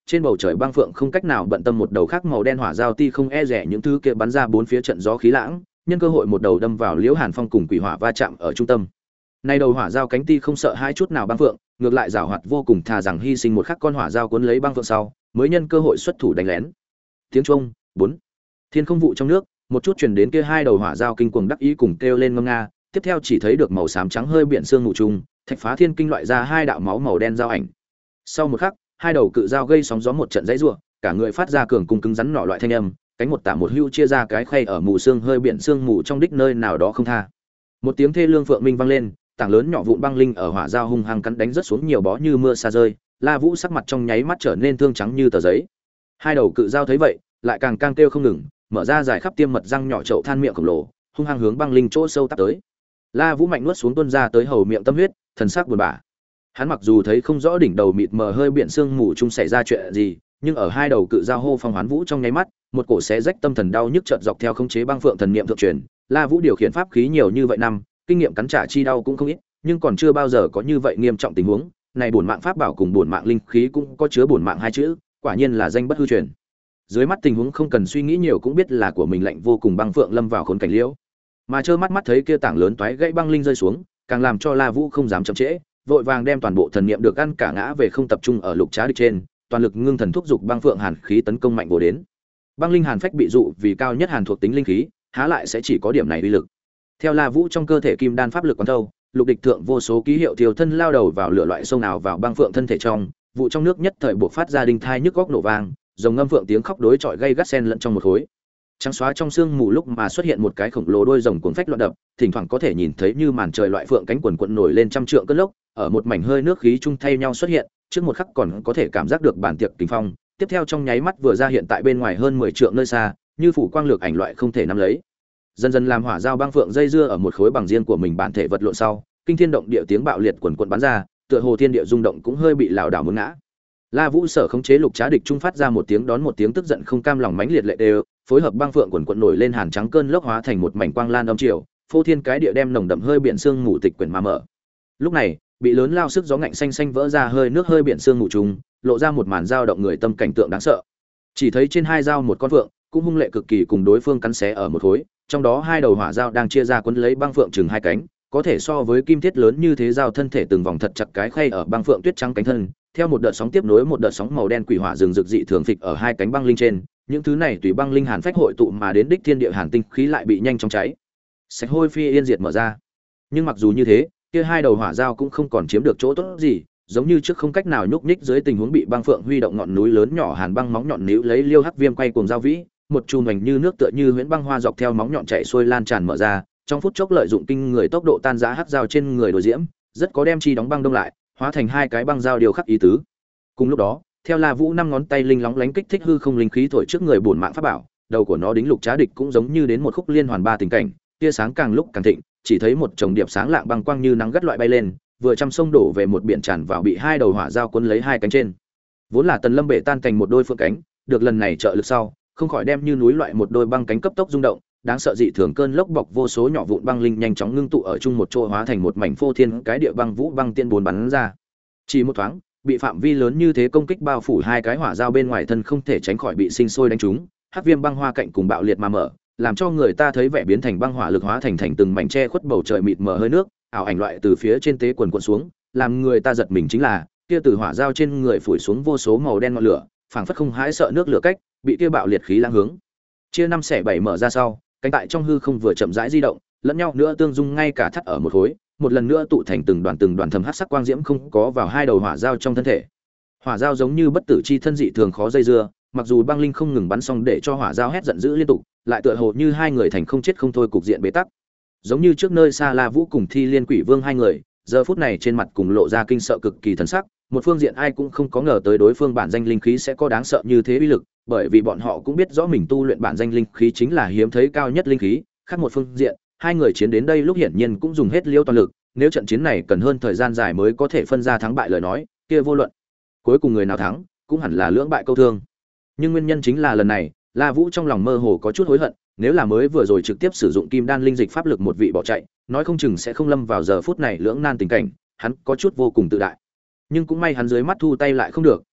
Speaker 1: Trên bầu trời băng phượng không cách nào bận tâm một đầu khác màu đen hỏa giao ti không e rẻ những thứ kia bắn ra bốn phía trận gió khí lãng, nhân cơ hội một đầu đâm vào Liễu Hàn Phong cùng quỷ hỏa va chạm ở trung tâm. Nay đầu hỏa giao cánh ti không sợ hai chút nào băng phượng, ngược lại giảo hoạt vô cùng, thà rằng hy sinh một khắc con hỏa giao cuốn lấy băng phượng sau, mới nhân cơ hội xuất thủ đánh lén. Tiếng chuông, bốn. Thiên không vụ trong nước, một chút truyền đến kia hai đầu hỏa giao kinh cuồng đắc ý cùng kêu lên ngâm nga, tiếp theo chỉ thấy được màu xám trắng hơi biển sương mù trùng, thạch phá thiên kinh loại ra hai đạo máu màu đen giao ảnh. Sau một khắc, hai đầu cự giao gây sóng gió một trận dãy rủa, cả người phát ra cường cung cứng rắn nọ loại thanh âm, cánh một tả một hưu chia ra cái khay ở mù sương hơi biển sương mù trong đích nơi nào đó không tha. Một tiếng thê lương phượng minh vang lên, tảng lớn nhỏ vụn băng linh ở hỏa giao hung hăng cắn đánh rất xuống nhiều bó như mưa sa rơi, La Vũ sắc mặt trong nháy mắt trở nên thương trắng như tờ giấy. Hai đầu cự giao thấy vậy, lại càng càng kêu không ngừng, mở ra dài khắp tiêm mật răng nhỏ chậu than miệng khổng lồ, hung hăng hướng băng linh chỗ sâu tắp tới. La Vũ mạnh nuốt xuống tuôn ra tới hầu miệng tâm huyết, thần sắc buồn bã. Hắn mặc dù thấy không rõ đỉnh đầu mịt mờ hơi biển sương mù chung xảy ra chuyện gì, nhưng ở hai đầu cự giao hô phong hoán vũ trong nháy mắt, một cổ xé rách tâm thần đau nhức chợt dọc theo khống chế băng phượng thần niệm thượng truyền. La Vũ điều khiển pháp khí nhiều như vậy năm, kinh nghiệm cắn trả chi đau cũng không ít, nhưng còn chưa bao giờ có như vậy nghiêm trọng tình huống. Này bổn mạng pháp bảo cùng bổn mạng linh khí cũng có chứa bổn mạng hai chữ, quả nhiên là danh bất hư truyền. Dưới mắt tình huống không cần suy nghĩ nhiều cũng biết là của mình lạnh vô cùng, băng phượng lâm vào khốn cảnh liễu. Mà trơ mắt mắt thấy kia tảng lớn toái gãy băng linh rơi xuống, càng làm cho La Vũ không dám chậm trễ, vội vàng đem toàn bộ thần niệm được ăn cả ngã về không tập trung ở lục trá địch trên, toàn lực ngưng thần thúc dục băng phượng hàn khí tấn công mạnh bổ đến. Băng linh hàn phách bị dụ vì cao nhất hàn thuộc tính linh khí, há lại sẽ chỉ có điểm này uy lực. Theo La Vũ trong cơ thể kim đan pháp lực quán thâu, lục địch thượng vô số ký hiệu thiêu thân lao đầu vào lửa loại sông nào vào băng phượng thân thể trong, vụ trong nước nhất thời buộc phát ra đinh thai nhức góc nổ vang, rồng ngâm phượng tiếng khóc đối chọi gây gắt xen lẫn trong một khối. Trắng xóa trong sương mù lúc mà xuất hiện một cái khổng lồ đôi rồng cuồng phách loạn đập, thỉnh thoảng có thể nhìn thấy như màn trời loại phượng cánh quần quần nổi lên trăm trượng cơn lốc, ở một mảnh hơi nước khí chung thay nhau xuất hiện, trước một khắc còn có thể cảm giác được bản tiệc kình phong, tiếp theo trong nháy mắt vừa ra hiện tại bên ngoài hơn mười trượng nơi xa, như phủ quang lược ảnh loại không thể nắm lấy. Dần dần làm hỏa giao băng phượng dây dưa ở một khối bằng riêng của mình bản thể vật lộn sau, kinh thiên động địa tiếng bạo liệt quần quần bắn ra, tựa hồ thiên địa rung động cũng hơi bị lảo đảo muốn ngã. La Vũ sở khống chế lục trá địch trung phát ra một tiếng đón một tiếng tức giận không cam lòng mãnh liệt lệ đều, phối hợp băng phượng quần quần nổi lên hàn trắng cơn lốc hóa thành một mảnh quang lan âm chiều, phô thiên cái địa đem nồng đậm hơi biển sương mù tịch quyển mà mở. Lúc này, bị lớn lao sức gió ngạnh xanh xanh vỡ ra hơi nước hơi biển sương mù trùng, lộ ra một màn dao động người tâm cảnh tượng đáng sợ. Chỉ thấy trên hai dao một con phượng, cũng hung lệ cực kỳ cùng đối phương cắn xé ở một khối, trong đó hai đầu hỏa dao đang chia ra quấn lấy băng phượng chừng hai cánh, có thể so với kim thiết lớn như thế dao thân thể từng vòng thật chặt cái khay ở băng phượng tuyết trắng cánh thân, theo một đợt sóng tiếp nối một đợt sóng màu đen quỷ hỏa rừng rực dị thường phịch ở hai cánh băng linh trên, những thứ này tùy băng linh hàn phách hội tụ mà đến đích thiên địa hàn tinh khí lại bị nhanh chóng cháy. Sạch hôi phi yên diệt mở ra. Nhưng mặc dù như thế, kia hai đầu hỏa dao cũng không còn chiếm được chỗ tốt gì, giống như trước không cách nào nhúc nhích dưới tình huống bị băng phượng huy động ngọn núi lớn nhỏ hàn băng móng nhọn níu lấy liêu hắc viêm quay cuồng dao vĩ, một chùm ảnh như nước tựa như huyễn băng hoa dọc theo móng nhọn chạy xuôi lan tràn mở ra, trong phút chốc lợi dụng kinh người tốc độ tan rã hắc dao trên người đối diễm, rất có đem chi đóng băng đông lại, hóa thành hai cái băng dao điều khắc ý tứ. Cùng lúc đó, theo La Vũ năm ngón tay linh lóng lánh kích thích hư không linh khí thổi trước người bổn mạng pháp bảo, đầu của nó đính lục trá địch cũng giống như đến một khúc liên hoàn ba tình cảnh, tia sáng càng lúc càng thịnh, chỉ thấy một chồng điệp sáng lạng băng quang như nắng gắt loại bay lên, vừa trăm sông đổ về một biển tràn vào bị hai đầu hỏa dao cuốn lấy hai cánh trên. Vốn là Tần Lâm bể tan thành một đôi phượng cánh, được lần này trợ lực sau, không khỏi đem như núi loại một đôi băng cánh cấp tốc rung động, đáng sợ dị thường cơn lốc bọc vô số nhỏ vụn băng linh nhanh chóng ngưng tụ ở chung một chỗ hóa thành một mảnh phô thiên cái địa băng vũ băng tiên bốn bắn ra. Chỉ một thoáng, bị phạm vi lớn như thế công kích bao phủ hai cái hỏa dao bên ngoài thân không thể tránh khỏi bị sinh sôi đánh trúng, hắc viêm băng hoa cạnh cùng bạo liệt mà mở, làm cho người ta thấy vẻ biến thành băng hỏa lực hóa thành thành từng mảnh che khuất bầu trời mịt mờ hơi nước, ảo ảnh loại từ phía trên tế quần quần xuống, làm người ta giật mình chính là, kia từ hỏa dao trên người phủi xuống vô số màu đen ngọn lửa, phảng phất không hãi sợ nước lửa cách, bị kia bạo liệt khí lãng hướng chia năm xẻ bảy mở ra sau, cánh tại trong hư không vừa chậm rãi di động, lẫn nhau nữa tương dung ngay cả thắt ở một khối, một lần nữa tụ thành từng đoàn từng đoàn thầm hắc sắc quang diễm không có vào hai đầu hỏa dao trong thân thể. Hỏa dao giống như bất tử chi thân dị thường khó dây dưa, mặc dù băng linh không ngừng bắn xong để cho hỏa dao hét giận dữ liên tục, lại tựa hồ như hai người thành không chết không thôi cục diện bế tắc. Giống như trước nơi xa La Vũ cùng Thi Liên Quỷ Vương hai người, giờ phút này trên mặt cùng lộ ra kinh sợ cực kỳ thần sắc, một phương diện ai cũng không có ngờ tới đối phương bản danh linh khí sẽ có đáng sợ như thế uy lực, bởi vì bọn họ cũng biết rõ mình tu luyện bản danh linh khí chính là hiếm thấy cao nhất linh khí, khác một phương diện, hai người chiến đến đây lúc hiển nhiên cũng dùng hết liêu toàn lực, nếu trận chiến này cần hơn thời gian dài mới có thể phân ra thắng bại lời nói, kia vô luận cuối cùng người nào thắng, cũng hẳn là lưỡng bại câu thương. Nhưng nguyên nhân chính là lần này, La Vũ trong lòng mơ hồ có chút hối hận, nếu là mới vừa rồi trực tiếp sử dụng kim đan linh dịch pháp lực một vị bỏ chạy, nói không chừng sẽ không lâm vào giờ phút này lưỡng nan tình cảnh, hắn có chút vô cùng tự đại. Nhưng cũng may hắn dưới mắt thu tay lại không được,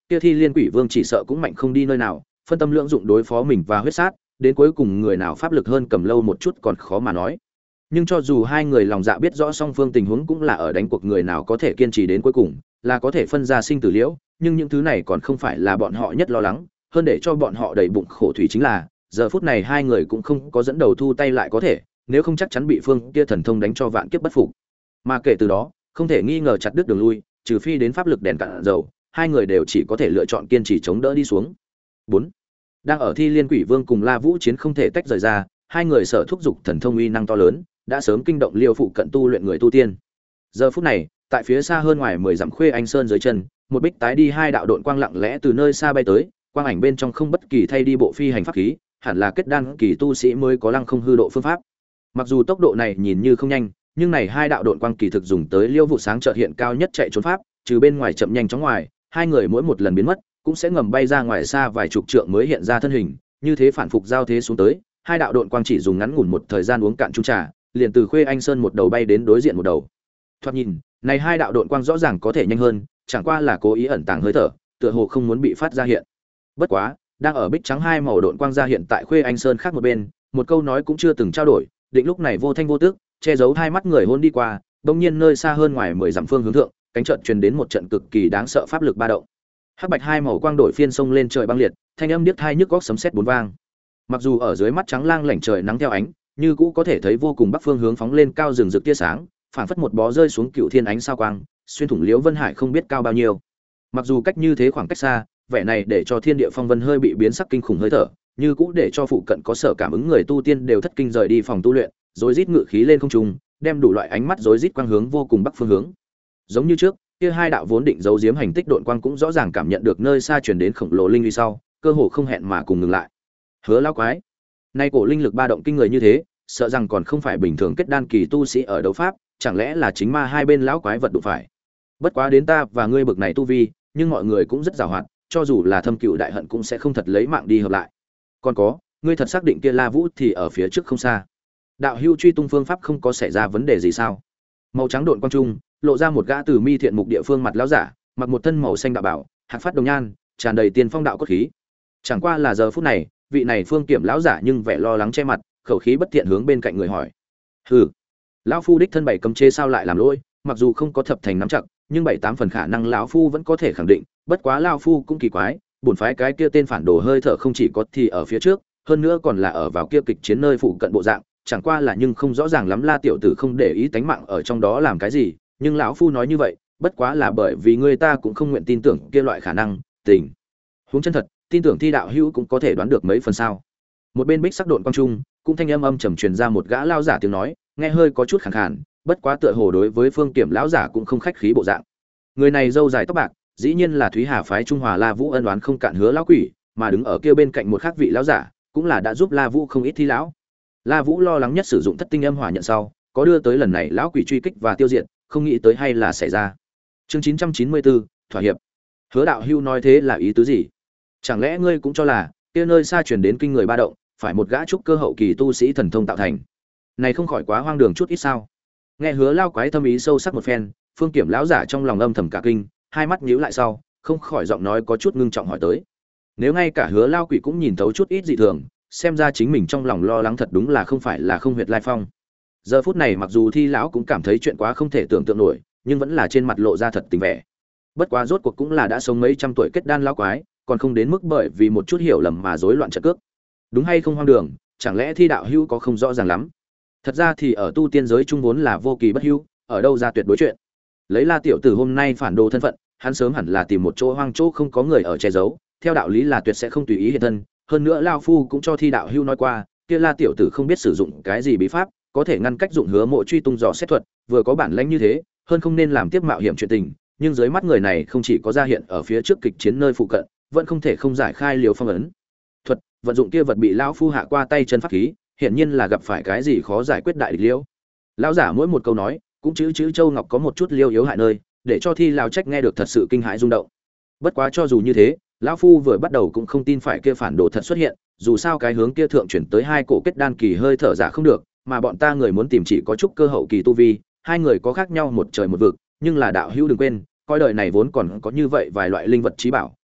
Speaker 1: kia Thi Liên Quỷ Vương chỉ sợ cũng mạnh không đi nơi nào, phân tâm lưỡng dụng đối phó mình và huyết sát, đến cuối cùng người nào pháp lực hơn cầm lâu một chút còn khó mà nói. Nhưng cho dù hai người lòng dạ biết rõ song phương tình huống cũng là ở đánh cuộc người nào có thể kiên trì đến cuối cùng, là có thể phân ra sinh tử liễu, nhưng những thứ này còn không phải là bọn họ nhất lo lắng, hơn để cho bọn họ đầy bụng khổ thủy chính là, giờ phút này hai người cũng không có dẫn đầu thu tay lại có thể, nếu không chắc chắn bị phương kia thần thông đánh cho vạn kiếp bất phục. Mà kể từ đó, không thể nghi ngờ chặt đứt đường lui, trừ phi đến pháp lực đèn cạn dầu, hai người đều chỉ có thể lựa chọn kiên trì chống đỡ đi xuống. bốn. Đang ở Thi Liên Quỷ Vương cùng La Vũ chiến không thể tách rời ra, hai người sở thúc dục thần thông uy năng to lớn, đã sớm kinh động Liêu phụ cận tu luyện người tu tiên. Giờ phút này, tại phía xa hơn ngoài mười dặm Khuê Anh Sơn dưới chân, một bích tái đi hai đạo độn quang lặng lẽ từ nơi xa bay tới, quang ảnh bên trong không bất kỳ thay đi bộ phi hành pháp khí, hẳn là kết đan kỳ tu sĩ mới có lăng không hư độ phương pháp. Mặc dù tốc độ này nhìn như không nhanh, nhưng này hai đạo độn quang kỳ thực dùng tới Liêu vụ sáng chợt hiện cao nhất chạy trốn pháp, trừ bên ngoài chậm nhanh chóng ngoài, hai người mỗi một lần biến mất, cũng sẽ ngầm bay ra ngoài xa vài chục trượng mới hiện ra thân hình, như thế phản phục giao thế xuống tới, hai đạo độn quang chỉ dùng ngắn ngủn một thời gian uống cạn chung trà, liền từ Khuê Anh Sơn một đầu bay đến đối diện một đầu. Thoạt nhìn, này hai đạo độn quang rõ ràng có thể nhanh hơn, chẳng qua là cố ý ẩn tàng hơi thở, tựa hồ không muốn bị phát ra hiện. Bất quá, đang ở bích trắng hai màu độn quang ra hiện tại Khuê Anh Sơn khác một bên, một câu nói cũng chưa từng trao đổi, định lúc này vô thanh vô tức, che giấu hai mắt người hôn đi qua, bỗng nhiên nơi xa hơn ngoài mười dặm phương hướng thượng, cánh trận truyền đến một trận cực kỳ đáng sợ pháp lực ba động. Hắc bạch hai màu quang đổi phiên sông lên trời băng liệt, thanh âm điếc tai nhức óc sấm sét bốn vang. Mặc dù ở dưới mắt trắng lang lảnh trời nắng theo ánh, như cũ có thể thấy vô cùng bắc phương hướng phóng lên cao rừng rực tia sáng, phảng phất một bó rơi xuống cựu thiên ánh sao quang, xuyên thủng liễu vân hải không biết cao bao nhiêu. Mặc dù cách như thế khoảng cách xa, vẻ này để cho thiên địa phong vân hơi bị biến sắc kinh khủng hơi thở, như cũ để cho phụ cận có sở cảm ứng người tu tiên đều thất kinh rời đi phòng tu luyện, rối rít ngự khí lên không trung, đem đủ loại ánh mắt rối rít quang hướng vô cùng bắc phương hướng. Giống như trước, kia hai đạo vốn định giấu giếm hành tích độn quang cũng rõ ràng cảm nhận được nơi xa truyền đến khổng lồ linh uy sau, cơ hồ không hẹn mà cùng ngừng lại. Hứa lão quái, nay cổ linh lực ba động kinh người như thế, sợ rằng còn không phải bình thường kết đan kỳ tu sĩ ở đấu pháp, chẳng lẽ là chính ma hai bên lão quái vật đụng phải. Bất quá đến ta và ngươi bực này tu vi, nhưng mọi người cũng rất giàu hoạt, cho dù là thâm cựu đại hận cũng sẽ không thật lấy mạng đi hợp lại. Còn có, ngươi thật xác định kia La Vũ thì ở phía trước không xa. Đạo hưu truy tung phương pháp không có xảy ra vấn đề gì sao? Màu trắng độn quang trung, lộ ra một gã từ mi thiện mục địa phương mặt lão giả, mặc một thân màu xanh đạo bảo, hạc phát đồng nhan, tràn đầy tiên phong đạo cốt khí. Chẳng qua là giờ phút này, vị này phương kiểm lão giả nhưng vẻ lo lắng che mặt, khẩu khí bất thiện hướng bên cạnh người hỏi: "Hừ, lão phu đích thân bảy cấm chế sao lại làm lỗi, mặc dù không có thập thành nắm chặt, nhưng bảy tám phần khả năng lão phu vẫn có thể khẳng định, bất quá lão phu cũng kỳ quái, bổn phái cái kia tên phản đồ hơi thở không chỉ có thì ở phía trước, hơn nữa còn là ở vào kia kịch chiến nơi phụ cận bộ dạng, chẳng qua là nhưng không rõ ràng lắm La tiểu tử không để ý tánh mạng ở trong đó làm cái gì, nhưng lão phu nói như vậy, bất quá là bởi vì người ta cũng không nguyện tin tưởng kia loại khả năng, tình huống chân thật, tin tưởng Thi đạo hữu cũng có thể đoán được mấy phần sao?" Một bên bích sắc độn quang trung, cũng thanh âm âm trầm truyền ra một gã lão giả tiếng nói, nghe hơi có chút khàn khàn, bất quá tựa hồ đối với Phương Kiểm lão giả cũng không khách khí bộ dạng. Người này râu dài tóc bạc, dĩ nhiên là Thúy Hà phái Trung Hòa La Vũ ân oán không cạn hứa lão quỷ, mà đứng ở kia bên cạnh một khác vị lão giả, cũng là đã giúp La Vũ không ít thi lão. La Vũ lo lắng nhất sử dụng thất tinh âm hỏa nhận sau, có đưa tới lần này lão quỷ truy kích và tiêu diệt, không nghĩ tới hay là xảy ra. Chương chín trăm chín mươi tư, thỏa hiệp. Hứa đạo hưu nói thế là ý tứ gì? Chẳng lẽ ngươi cũng cho là kia nơi xa truyền đến kinh người ba động, phải một gã trúc cơ hậu kỳ tu sĩ thần thông tạo thành? Này không khỏi quá hoang đường chút ít sao? Nghe Hứa lao quái thâm ý sâu sắc một phen, Phương Kiểm lão giả trong lòng âm thầm cả kinh, hai mắt nhíu lại sau, không khỏi giọng nói có chút ngưng trọng hỏi tới. Nếu ngay cả Hứa lao quỷ cũng nhìn thấu chút ít dị thường, xem ra chính mình trong lòng lo lắng thật đúng là không phải là không huyệt lai phong. Giờ phút này mặc dù Thi lão cũng cảm thấy chuyện quá không thể tưởng tượng nổi, nhưng vẫn là trên mặt lộ ra thật tình vẻ. Bất quá rốt cuộc cũng là đã sống mấy trăm tuổi kết đan lão quái, còn không đến mức bởi vì một chút hiểu lầm mà rối loạn trận cước. Đúng hay không hoang đường, chẳng lẽ Thi đạo hữu có không rõ ràng lắm? Thật ra thì ở tu tiên giới trung vốn là vô kỳ bất hữu, ở đâu ra tuyệt đối chuyện. Lấy La tiểu tử hôm nay phản đồ thân phận, hắn sớm hẳn là tìm một chỗ hoang chỗ không có người ở che giấu, theo đạo lý là tuyệt sẽ không tùy ý hiện thân, hơn nữa lão phu cũng cho Thi đạo hữu nói qua, kia La tiểu tử không biết sử dụng cái gì bí pháp, có thể ngăn cách dụng hứa mộ truy tung dò xét thuật, vừa có bản lĩnh như thế, hơn không nên làm tiếp mạo hiểm chuyện tình, nhưng dưới mắt người này không chỉ có ra hiện ở phía trước kịch chiến nơi phụ cận, vẫn không thể không giải khai liều phong ấn thuật, vận dụng kia vật bị lão phu hạ qua tay chân pháp khí, hiển nhiên là gặp phải cái gì khó giải quyết đại địch liêu. Lão giả mỗi một câu nói, cũng chữ chữ châu ngọc có một chút liêu yếu hại nơi, để cho Thi lão trách nghe được thật sự kinh hãi rung động. Bất quá cho dù như thế, lão phu vừa bắt đầu cũng không tin phải kia phản đồ thật xuất hiện, dù sao cái hướng kia thượng chuyển tới hai cổ kết đan kỳ hơi thở giả không được, mà bọn ta người muốn tìm chỉ có chút cơ hậu kỳ tu vi, hai người có khác nhau một trời một vực, nhưng là đạo hữu đừng quên, coi đời này vốn còn có như vậy vài loại linh vật trí bảo,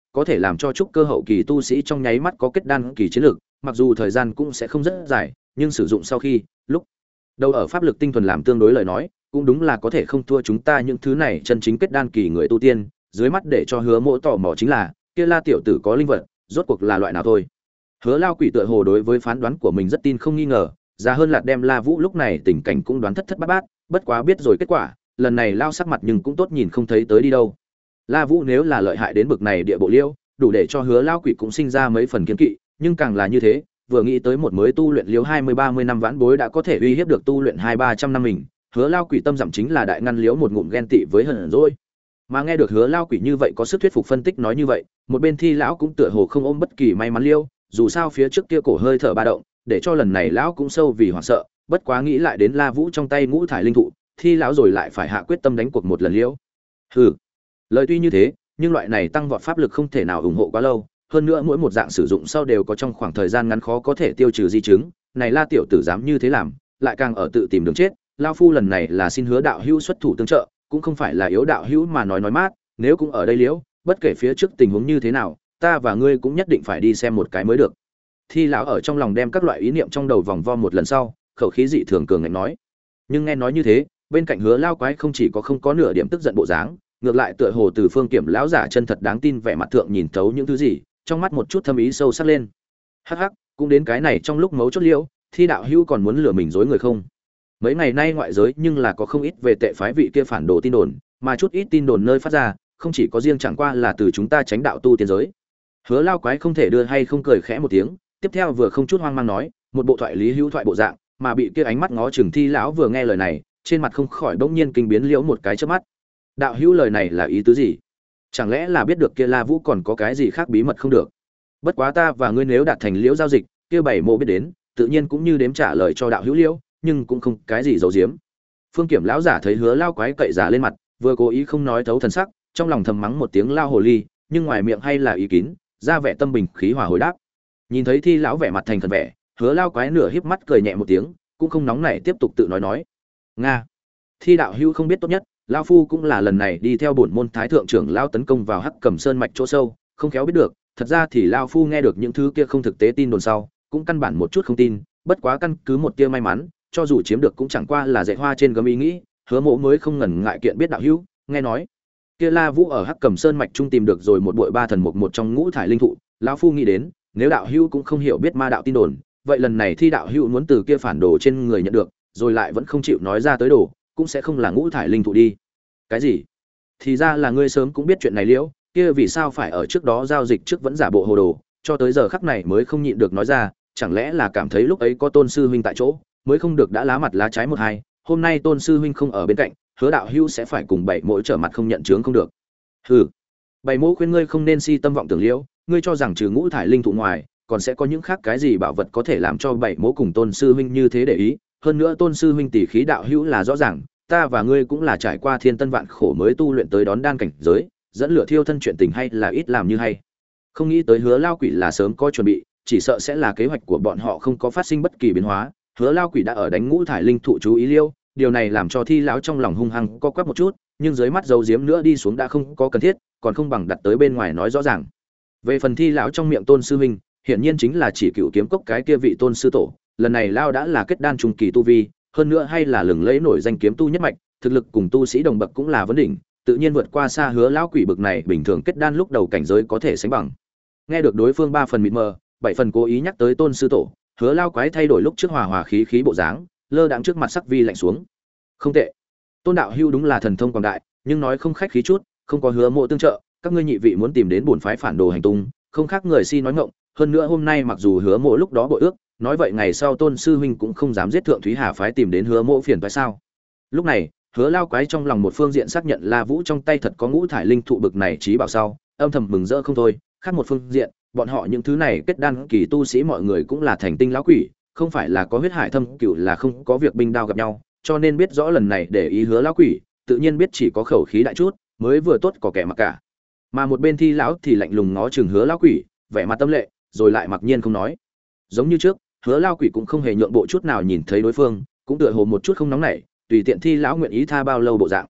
Speaker 1: có thể làm cho trúc cơ hậu kỳ tu sĩ trong nháy mắt có kết đan kỳ chiến lực, mặc dù thời gian cũng sẽ không rất dài, nhưng sử dụng sau khi, lúc đầu ở pháp lực tinh thuần làm tương đối lời nói, cũng đúng là có thể không thua chúng ta những thứ này chân chính kết đan kỳ người tu tiên, dưới mắt để cho Hứa Mỗ tò mò chính là, kia La tiểu tử có linh vật, rốt cuộc là loại nào thôi. Hứa Lao Quỷ tựa hồ đối với phán đoán của mình rất tin không nghi ngờ, ra hơn là đem La Vũ lúc này tình cảnh cũng đoán thất thất bát bát, bất quá biết rồi kết quả, lần này lao sắc mặt nhưng cũng tốt nhìn không thấy tới đi đâu. La Vũ nếu là lợi hại đến bực này địa bộ liêu, đủ để cho Hứa Lao Quỷ cũng sinh ra mấy phần kiên kỵ, nhưng càng là như thế, vừa nghĩ tới một mới tu luyện liếu hai mươi ba mươi năm vãn bối đã có thể uy hiếp được tu luyện hai ba trăm năm mình, Hứa Lao Quỷ tâm giảm chính là đại ngăn liếu một ngụm ghen tị với hận rồi. Mà nghe được Hứa Lao Quỷ như vậy có sức thuyết phục phân tích nói như vậy, một bên Thi lão cũng tựa hồ không ôm bất kỳ may mắn liêu, dù sao phía trước kia cổ hơi thở ba động, để cho lần này lão cũng sâu vì hoảng sợ, bất quá nghĩ lại đến La Vũ trong tay ngũ thải linh thụ, Thi lão rồi lại phải hạ quyết tâm đánh cuộc một lần liêu. Hừ. Lời tuy như thế, nhưng loại này tăng vọt pháp lực không thể nào ủng hộ quá lâu, hơn nữa mỗi một dạng sử dụng sau đều có trong khoảng thời gian ngắn khó có thể tiêu trừ di chứng, này La tiểu tử dám như thế làm, lại càng ở tự tìm đường chết, lão phu lần này là xin Hứa đạo hữu xuất thủ tương trợ, cũng không phải là yếu đạo hữu mà nói nói mát, nếu cũng ở đây liễu, bất kể phía trước tình huống như thế nào, ta và ngươi cũng nhất định phải đi xem một cái mới được. Thi lão ở trong lòng đem các loại ý niệm trong đầu vòng vo một lần sau, khẩu khí dị thường cường ngạnh nói. Nhưng nghe nói như thế, bên cạnh Hứa Lao Quái không chỉ có không có nửa điểm tức giận bộ dáng, ngược lại tựa hồ từ phương kiểm lão giả chân thật đáng tin vẻ mặt thượng nhìn thấu những thứ gì, trong mắt một chút thâm ý sâu sắc lên. Hắc hắc, cũng đến cái này trong lúc mấu chốt liễu, Thi đạo hữu còn muốn lừa mình dối người không? Mấy ngày nay ngoại giới nhưng là có không ít về tệ phái vị kia phản đồ tin đồn, mà chút ít tin đồn nơi phát ra, không chỉ có riêng chẳng qua là từ chúng ta tránh đạo tu tiên giới. Hứa Lao Quái không thể đưa hay không cười khẽ một tiếng, tiếp theo vừa không chút hoang mang nói, một bộ thoại lý hữu thoại bộ dạng, mà bị kia ánh mắt ngó chừng Thi lão vừa nghe lời này, trên mặt không khỏi bỗng nhiên kinh biến liễu một cái chớp mắt. Đạo hữu lời này là ý tứ gì? Chẳng lẽ là biết được kia La Vũ còn có cái gì khác bí mật không được? Bất quá ta và ngươi nếu đạt thành liễu giao dịch, kia bảy mộ biết đến, tự nhiên cũng như đếm trả lời cho đạo hữu liễu, nhưng cũng không cái gì giấu giếm. Phương Kiểm lão giả thấy Hứa Lao Quái cậy giả lên mặt, vừa cố ý không nói thấu thần sắc, trong lòng thầm mắng một tiếng lao hồ ly, nhưng ngoài miệng hay là ý kín, ra vẻ tâm bình khí hòa hồi đáp. Nhìn thấy Thi lão vẻ mặt thành khẩn vẻ, Hứa Lao Quái nửa híp mắt cười nhẹ một tiếng, cũng không nóng nảy tiếp tục tự nói nói: "Nga, Thi đạo hữu không biết tốt nhất, lão phu cũng là lần này đi theo bổn môn thái thượng trưởng lão tấn công vào Hắc Cẩm Sơn mạch chỗ sâu, không khéo biết được, thật ra thì lão phu nghe được những thứ kia không thực tế tin đồn sau, cũng căn bản một chút không tin, bất quá căn cứ một tia may mắn, cho dù chiếm được cũng chẳng qua là dạy hoa trên gấm ý nghĩ, Hứa Mộ mới không ngần ngại kiện biết đạo hữu, nghe nói kia La Vũ ở Hắc Cẩm Sơn mạch trung tìm được rồi một bội ba thần mục một trong ngũ thải linh thụ, lão phu nghĩ đến, nếu đạo hữu cũng không hiểu biết ma đạo tin đồn, vậy lần này Thi đạo hữu muốn từ kia phản đồ trên người nhận được, rồi lại vẫn không chịu nói ra tới đồ, cũng sẽ không là ngũ thải linh thụ đi." "Cái gì? Thì ra là ngươi sớm cũng biết chuyện này liễu, kia vì sao phải ở trước đó giao dịch trước vẫn giả bộ hồ đồ, cho tới giờ khắc này mới không nhịn được nói ra, chẳng lẽ là cảm thấy lúc ấy có Tôn sư huynh tại chỗ, mới không được đã lá mặt lá trái một hai, hôm nay Tôn sư huynh không ở bên cạnh, Hứa đạo hữu sẽ phải cùng bảy mỗi trở mặt không nhận chướng không được." "Hừ, bảy mỗ khuyên ngươi không nên si tâm vọng tưởng liễu, ngươi cho rằng trừ ngũ thải linh thụ ngoài, còn sẽ có những khác cái gì bảo vật có thể làm cho bảy mỗ cùng Tôn sư huynh như thế để ý, hơn nữa Tôn sư huynh tỷ khí đạo hữu là rõ ràng, ta và ngươi cũng là trải qua thiên tân vạn khổ mới tu luyện tới đón đan cảnh giới, dẫn lửa thiêu thân chuyện tình hay là ít làm như hay." Không nghĩ tới Hứa Lao Quỷ là sớm có chuẩn bị, chỉ sợ sẽ là kế hoạch của bọn họ không có phát sinh bất kỳ biến hóa, Hứa Lao Quỷ đã ở đánh ngũ thải linh thụ chú ý liêu, điều này làm cho Thi lão trong lòng hung hăng co quắp một chút, nhưng dưới mắt dấu diếm nữa đi xuống đã không có cần thiết, còn không bằng đặt tới bên ngoài nói rõ ràng. Về phần Thi lão trong miệng Tôn sư huynh, hiển nhiên chính là chỉ cựu kiếm cốc cái kia vị Tôn sư tổ, lần này lao đã là kết đan trung kỳ tu vi, hơn nữa hay là lừng lẫy nổi danh kiếm tu nhất mạch, thực lực cùng tu sĩ đồng bậc cũng là vấn đỉnh, tự nhiên vượt qua xa Hứa lão quỷ bực này bình thường kết đan lúc đầu cảnh giới có thể sánh bằng. Nghe được đối phương ba phần mịt mờ, bảy phần cố ý nhắc tới Tôn sư tổ, Hứa Lao Quái thay đổi lúc trước hòa hòa khí khí bộ dáng, lơ đãng trước mặt sắc vi lạnh xuống. "Không tệ, Tôn đạo hữu đúng là thần thông quảng đại, nhưng nói không khách khí chút, không có Hứa Mộ tương trợ, các ngươi nhị vị muốn tìm đến bổn phái phản đồ hành tung, không khác người si nói ngọng, hơn nữa hôm nay mặc dù Hứa Mộ lúc đó bội ước, nói vậy ngày sau Tôn sư huynh cũng không dám giết Thượng Thúy Hà phái tìm đến Hứa Mộ phiền phải sao?" Lúc này, Hứa Lao Quái trong lòng một phương diện xác nhận La Vũ trong tay thật có ngũ thải linh thụ bực này trí bảo sau, âm thầm mừng rỡ không thôi, khác một phương diện, bọn họ những thứ này kết đan kỳ tu sĩ mọi người cũng là thành tinh lão quỷ, không phải là có huyết hải thâm cửu là không có việc binh đao gặp nhau, cho nên biết rõ lần này để ý Hứa lão quỷ, tự nhiên biết chỉ có khẩu khí đại chút, mới vừa tốt có kẻ mặc cả. Mà một bên Thi lão thì lạnh lùng ngó chừng Hứa lão quỷ, vẻ mặt tâm lệ, rồi lại mặc nhiên không nói. Giống như trước, Hứa lão quỷ cũng không hề nhượng bộ chút nào nhìn thấy đối phương, cũng tựa hồ một chút không nóng nảy, tùy tiện Thi lão nguyện ý tha bao lâu bộ dạng.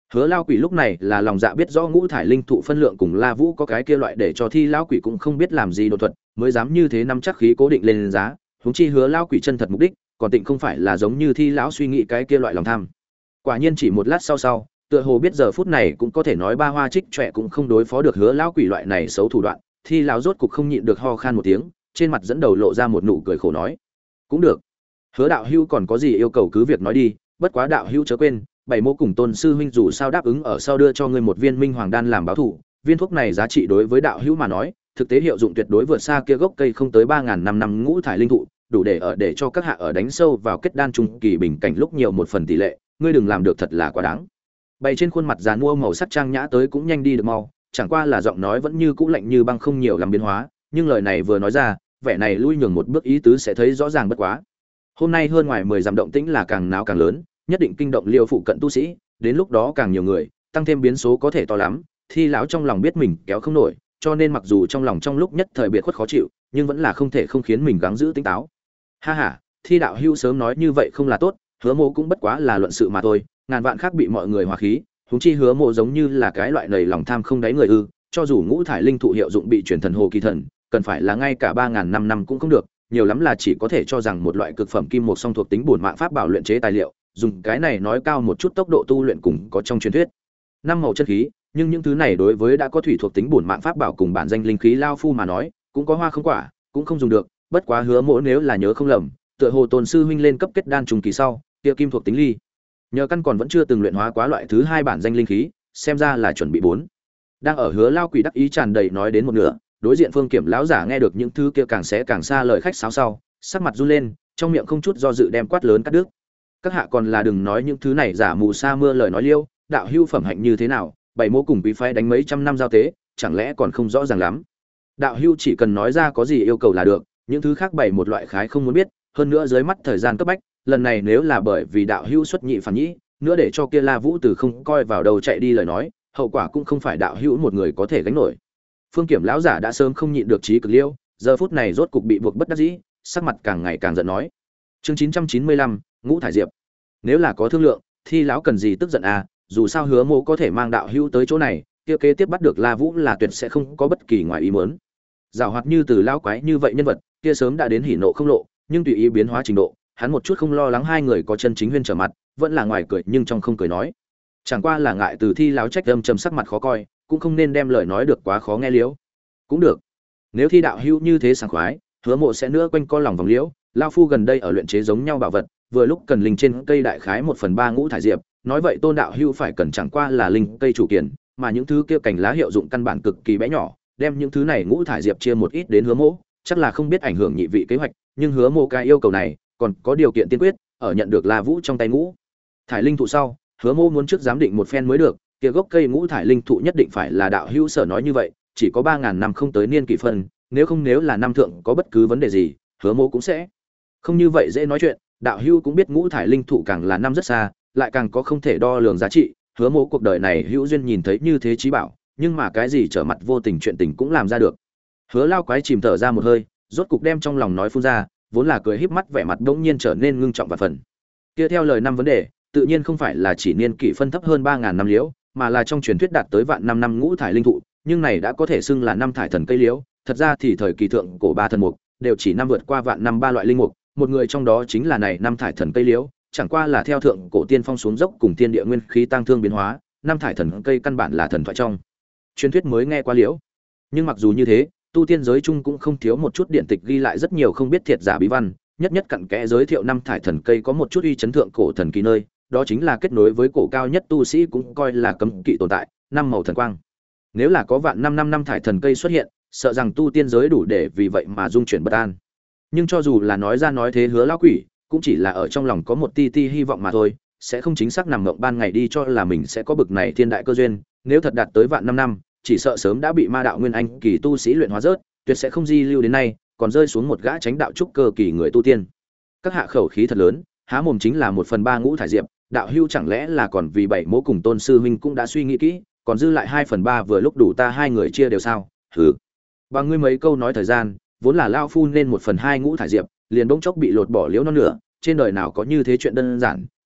Speaker 1: Hứa Lao Quỷ lúc này là lòng dạ biết rõ ngũ thải linh thụ phân lượng cùng La Vũ có cái kia loại để cho Thi Lão Quỷ cũng không biết làm gì đột thuật, mới dám như thế nắm chắc khí cố định lên giá, huống chi Hứa Lao Quỷ chân thật mục đích, còn tịnh không phải là giống như Thi lão suy nghĩ cái kia loại lòng tham. Quả nhiên chỉ một lát sau sau, tựa hồ biết giờ phút này cũng có thể nói ba hoa trích trẻ cũng không đối phó được Hứa Lao Quỷ loại này xấu thủ đoạn, Thi lão rốt cục không nhịn được ho khan một tiếng, trên mặt dẫn đầu lộ ra một nụ cười khổ nói: "Cũng được. Hứa đạo hữu còn có gì yêu cầu cứ việc nói đi, bất quá đạo hữu chớ quên, bảy mô cùng tôn sư huynh dù sao đáp ứng ở sau đưa cho ngươi một viên minh hoàng đan làm báo thù, viên thuốc này giá trị đối với đạo hữu mà nói, thực tế hiệu dụng tuyệt đối vượt xa kia gốc cây không tới ba ngàn năm năm ngũ thải linh thụ, đủ để ở để cho các hạ ở đánh sâu vào kết đan trung kỳ bình cảnh lúc nhiều một phần tỷ lệ, ngươi đừng làm được thật là quá đáng." Bày trên khuôn mặt dàn mua màu sắc trang nhã tới cũng nhanh đi được mau, chẳng qua là giọng nói vẫn như cũ lạnh như băng không nhiều làm biến hóa, nhưng lời này vừa nói ra, vẻ này lui nhường một bước ý tứ sẽ thấy rõ ràng bất quá. Hôm nay hơn ngoài mười dặm động tĩnh là càng náo càng lớn, nhất định kinh động Liêu phụ cận tu sĩ, đến lúc đó càng nhiều người, tăng thêm biến số có thể to lắm. Thi lão trong lòng biết mình kéo không nổi, cho nên mặc dù trong lòng trong lúc nhất thời biệt khuất khó chịu, nhưng vẫn là không thể không khiến mình gắng giữ tỉnh táo. Ha ha, Thi đạo hữu sớm nói như vậy không là tốt, Hứa Mộ cũng bất quá là luận sự mà thôi, ngàn vạn khác bị mọi người hòa khí, huống chi Hứa Mộ giống như là cái loại nầy lòng tham không đáy người ư? Cho dù ngũ thải linh thụ hiệu dụng bị truyền thần hồ kỳ thần, cần phải là ngay cả ba ngàn năm năm cũng không được, nhiều lắm là chỉ có thể cho rằng một loại cực phẩm kim một song thuộc tính bổn mạng pháp bảo luyện chế tài liệu, dùng cái này nói cao một chút tốc độ tu luyện cùng có trong truyền thuyết. Năm màu chân khí, nhưng những thứ này đối với đã có thủy thuộc tính bổn mạng pháp bảo cùng bản danh linh khí lao phu mà nói, cũng có hoa không quả, cũng không dùng được, bất quá Hứa Mộ nếu là nhớ không lầm, tựa hồ Tôn sư huynh lên cấp kết đan trùng kỳ sau, kia kim thuộc tính ly. Nhờ căn còn vẫn chưa từng luyện hóa quá loại thứ hai bản danh linh khí, xem ra là chuẩn bị bốn. Đang ở Hứa Lao Quỷ đắc ý tràn đầy nói đến một nửa, đối diện Phương Kiểm lão giả nghe được những thứ kia càng sẽ càng xa lời khách sáo sau, sắc mặt run lên, trong miệng không chút do dự đem quát lớn cắt đứt. Các hạ còn là đừng nói những thứ này giả mù sa mưa lời nói liêu, đạo hữu phẩm hạnh như thế nào, bảy mô cùng quý phái đánh mấy trăm năm giao tế, chẳng lẽ còn không rõ ràng lắm. Đạo hữu chỉ cần nói ra có gì yêu cầu là được, những thứ khác bày một loại khái không muốn biết, hơn nữa dưới mắt thời gian cấp bách, lần này nếu là bởi vì đạo hữu xuất nhị phản nhĩ, nữa để cho kia La Vũ từ không coi vào đầu chạy đi lời nói, hậu quả cũng không phải đạo hữu một người có thể gánh nổi. Phương Kiểm lão giả đã sớm không nhịn được trí cực liêu, giờ phút này rốt cục bị buộc bất đắc dĩ, sắc mặt càng ngày càng giận nói. Chương chín trăm chín mươi lăm, Ngũ thải diệp. Nếu là có thương lượng, Thi lão cần gì tức giận à, dù sao Hứa Mộ có thể mang đạo hữu tới chỗ này, kia kế tiếp bắt được La Vũ là tuyệt sẽ không có bất kỳ ngoài ý muốn. Giảo hoạt như từ lão quái như vậy nhân vật, kia sớm đã đến hỉ nộ không lộ, nhưng tùy ý biến hóa trình độ, hắn một chút không lo lắng hai người có chân chính huyên trở mặt, vẫn là ngoài cười nhưng trong không cười nói. Chẳng qua là ngại từ Thi lão trách âm trầm sắc mặt khó coi, cũng không nên đem lời nói được quá khó nghe liễu. Cũng được. Nếu Thi đạo hữu như thế sảng khoái, Hứa Mộ sẽ nữa quanh co lòng vòng liễu, lão phu gần đây ở luyện chế giống nhau bảo vật, vừa lúc cần linh trên cây đại khái một phần ba ngũ thải diệp, nói vậy Tôn đạo hữu phải cần chẳng qua là linh cây chủ kiền, mà những thứ kia cành lá hiệu dụng căn bản cực kỳ bé nhỏ, đem những thứ này ngũ thải diệp chia một ít đến Hứa Mộ, chắc là không biết ảnh hưởng nhị vị kế hoạch, nhưng Hứa Mộ cái yêu cầu này, còn có điều kiện tiên quyết, ở nhận được La Vũ trong tay ngũ thải linh thụ sau, Hứa Mộ muốn trước giám định một phen mới được, kia gốc cây ngũ thải linh thụ nhất định phải là đạo hữu sở nói như vậy, chỉ có ba ngàn năm không tới niên kỷ phân, nếu không nếu là năm thượng có bất cứ vấn đề gì, Hứa Mộ cũng sẽ không như vậy dễ nói chuyện. Đạo hữu cũng biết ngũ thải linh thụ càng là năm rất xa, lại càng có không thể đo lường giá trị, Hứa Mộ cuộc đời này hữu duyên nhìn thấy như thế chí bảo, nhưng mà cái gì trở mặt vô tình chuyện tình cũng làm ra được. Hứa Lao quái chìm thở ra một hơi, rốt cục đem trong lòng nói phun ra, vốn là cười híp mắt vẻ mặt đống nhiên trở nên ngưng trọng và phần. Kia theo lời năm vấn đề, tự nhiên không phải là chỉ niên kỷ phân thấp hơn ba ngàn năm liễu, mà là trong truyền thuyết đạt tới vạn năm năm ngũ thải linh thụ, nhưng này đã có thể xưng là năm thải thần cây liễu, thật ra thì thời kỳ thượng cổ ba thần mục đều chỉ năm vượt qua vạn năm ba loại linh mục, một người trong đó chính là này năm thải thần cây liễu, chẳng qua là theo thượng cổ tiên phong xuống dốc cùng thiên địa nguyên khí tăng thương biến hóa, năm thải thần cây căn bản là thần thoại trong truyền thuyết mới nghe qua liễu. Nhưng mặc dù như thế, tu tiên giới chung cũng không thiếu một chút điện tịch ghi lại rất nhiều không biết thiệt giả bí văn, nhất nhất cặn kẽ giới thiệu năm thải thần cây có một chút uy chấn thượng cổ thần kỳ nơi, đó chính là kết nối với cổ cao nhất tu sĩ cũng coi là cấm kỵ tồn tại, năm màu thần quang. Nếu là có vạn năm năm năm thải thần cây xuất hiện, sợ rằng tu tiên giới đủ để vì vậy mà dung chuyển bất an. Nhưng cho dù là nói ra nói thế Hứa Lão Quỷ, cũng chỉ là ở trong lòng có một ti ti hy vọng mà thôi, sẽ không chính xác nằm mộng ban ngày đi cho là mình sẽ có bực này thiên đại cơ duyên, nếu thật đạt tới vạn năm năm, chỉ sợ sớm đã bị ma đạo nguyên anh kỳ tu sĩ luyện hóa rớt, tuyệt sẽ không di lưu đến nay, còn rơi xuống một gã tránh đạo trúc cơ kỳ người tu tiên. Các hạ khẩu khí thật lớn, há mồm chính là một phần ba ngũ thải diệp, đạo hưu chẳng lẽ là còn vì bảy mỗ cùng Tôn sư huynh cũng đã suy nghĩ kỹ, còn dư lại hai phần ba vừa lúc đủ ta hai người chia đều sao? Hừ. Bằng ngươi mấy câu nói thời gian, vốn là lao phu nên một phần hai ngũ thải diệp, liền bỗng chốc bị lột bỏ liễu non nửa, trên đời nào có như thế chuyện đơn giản,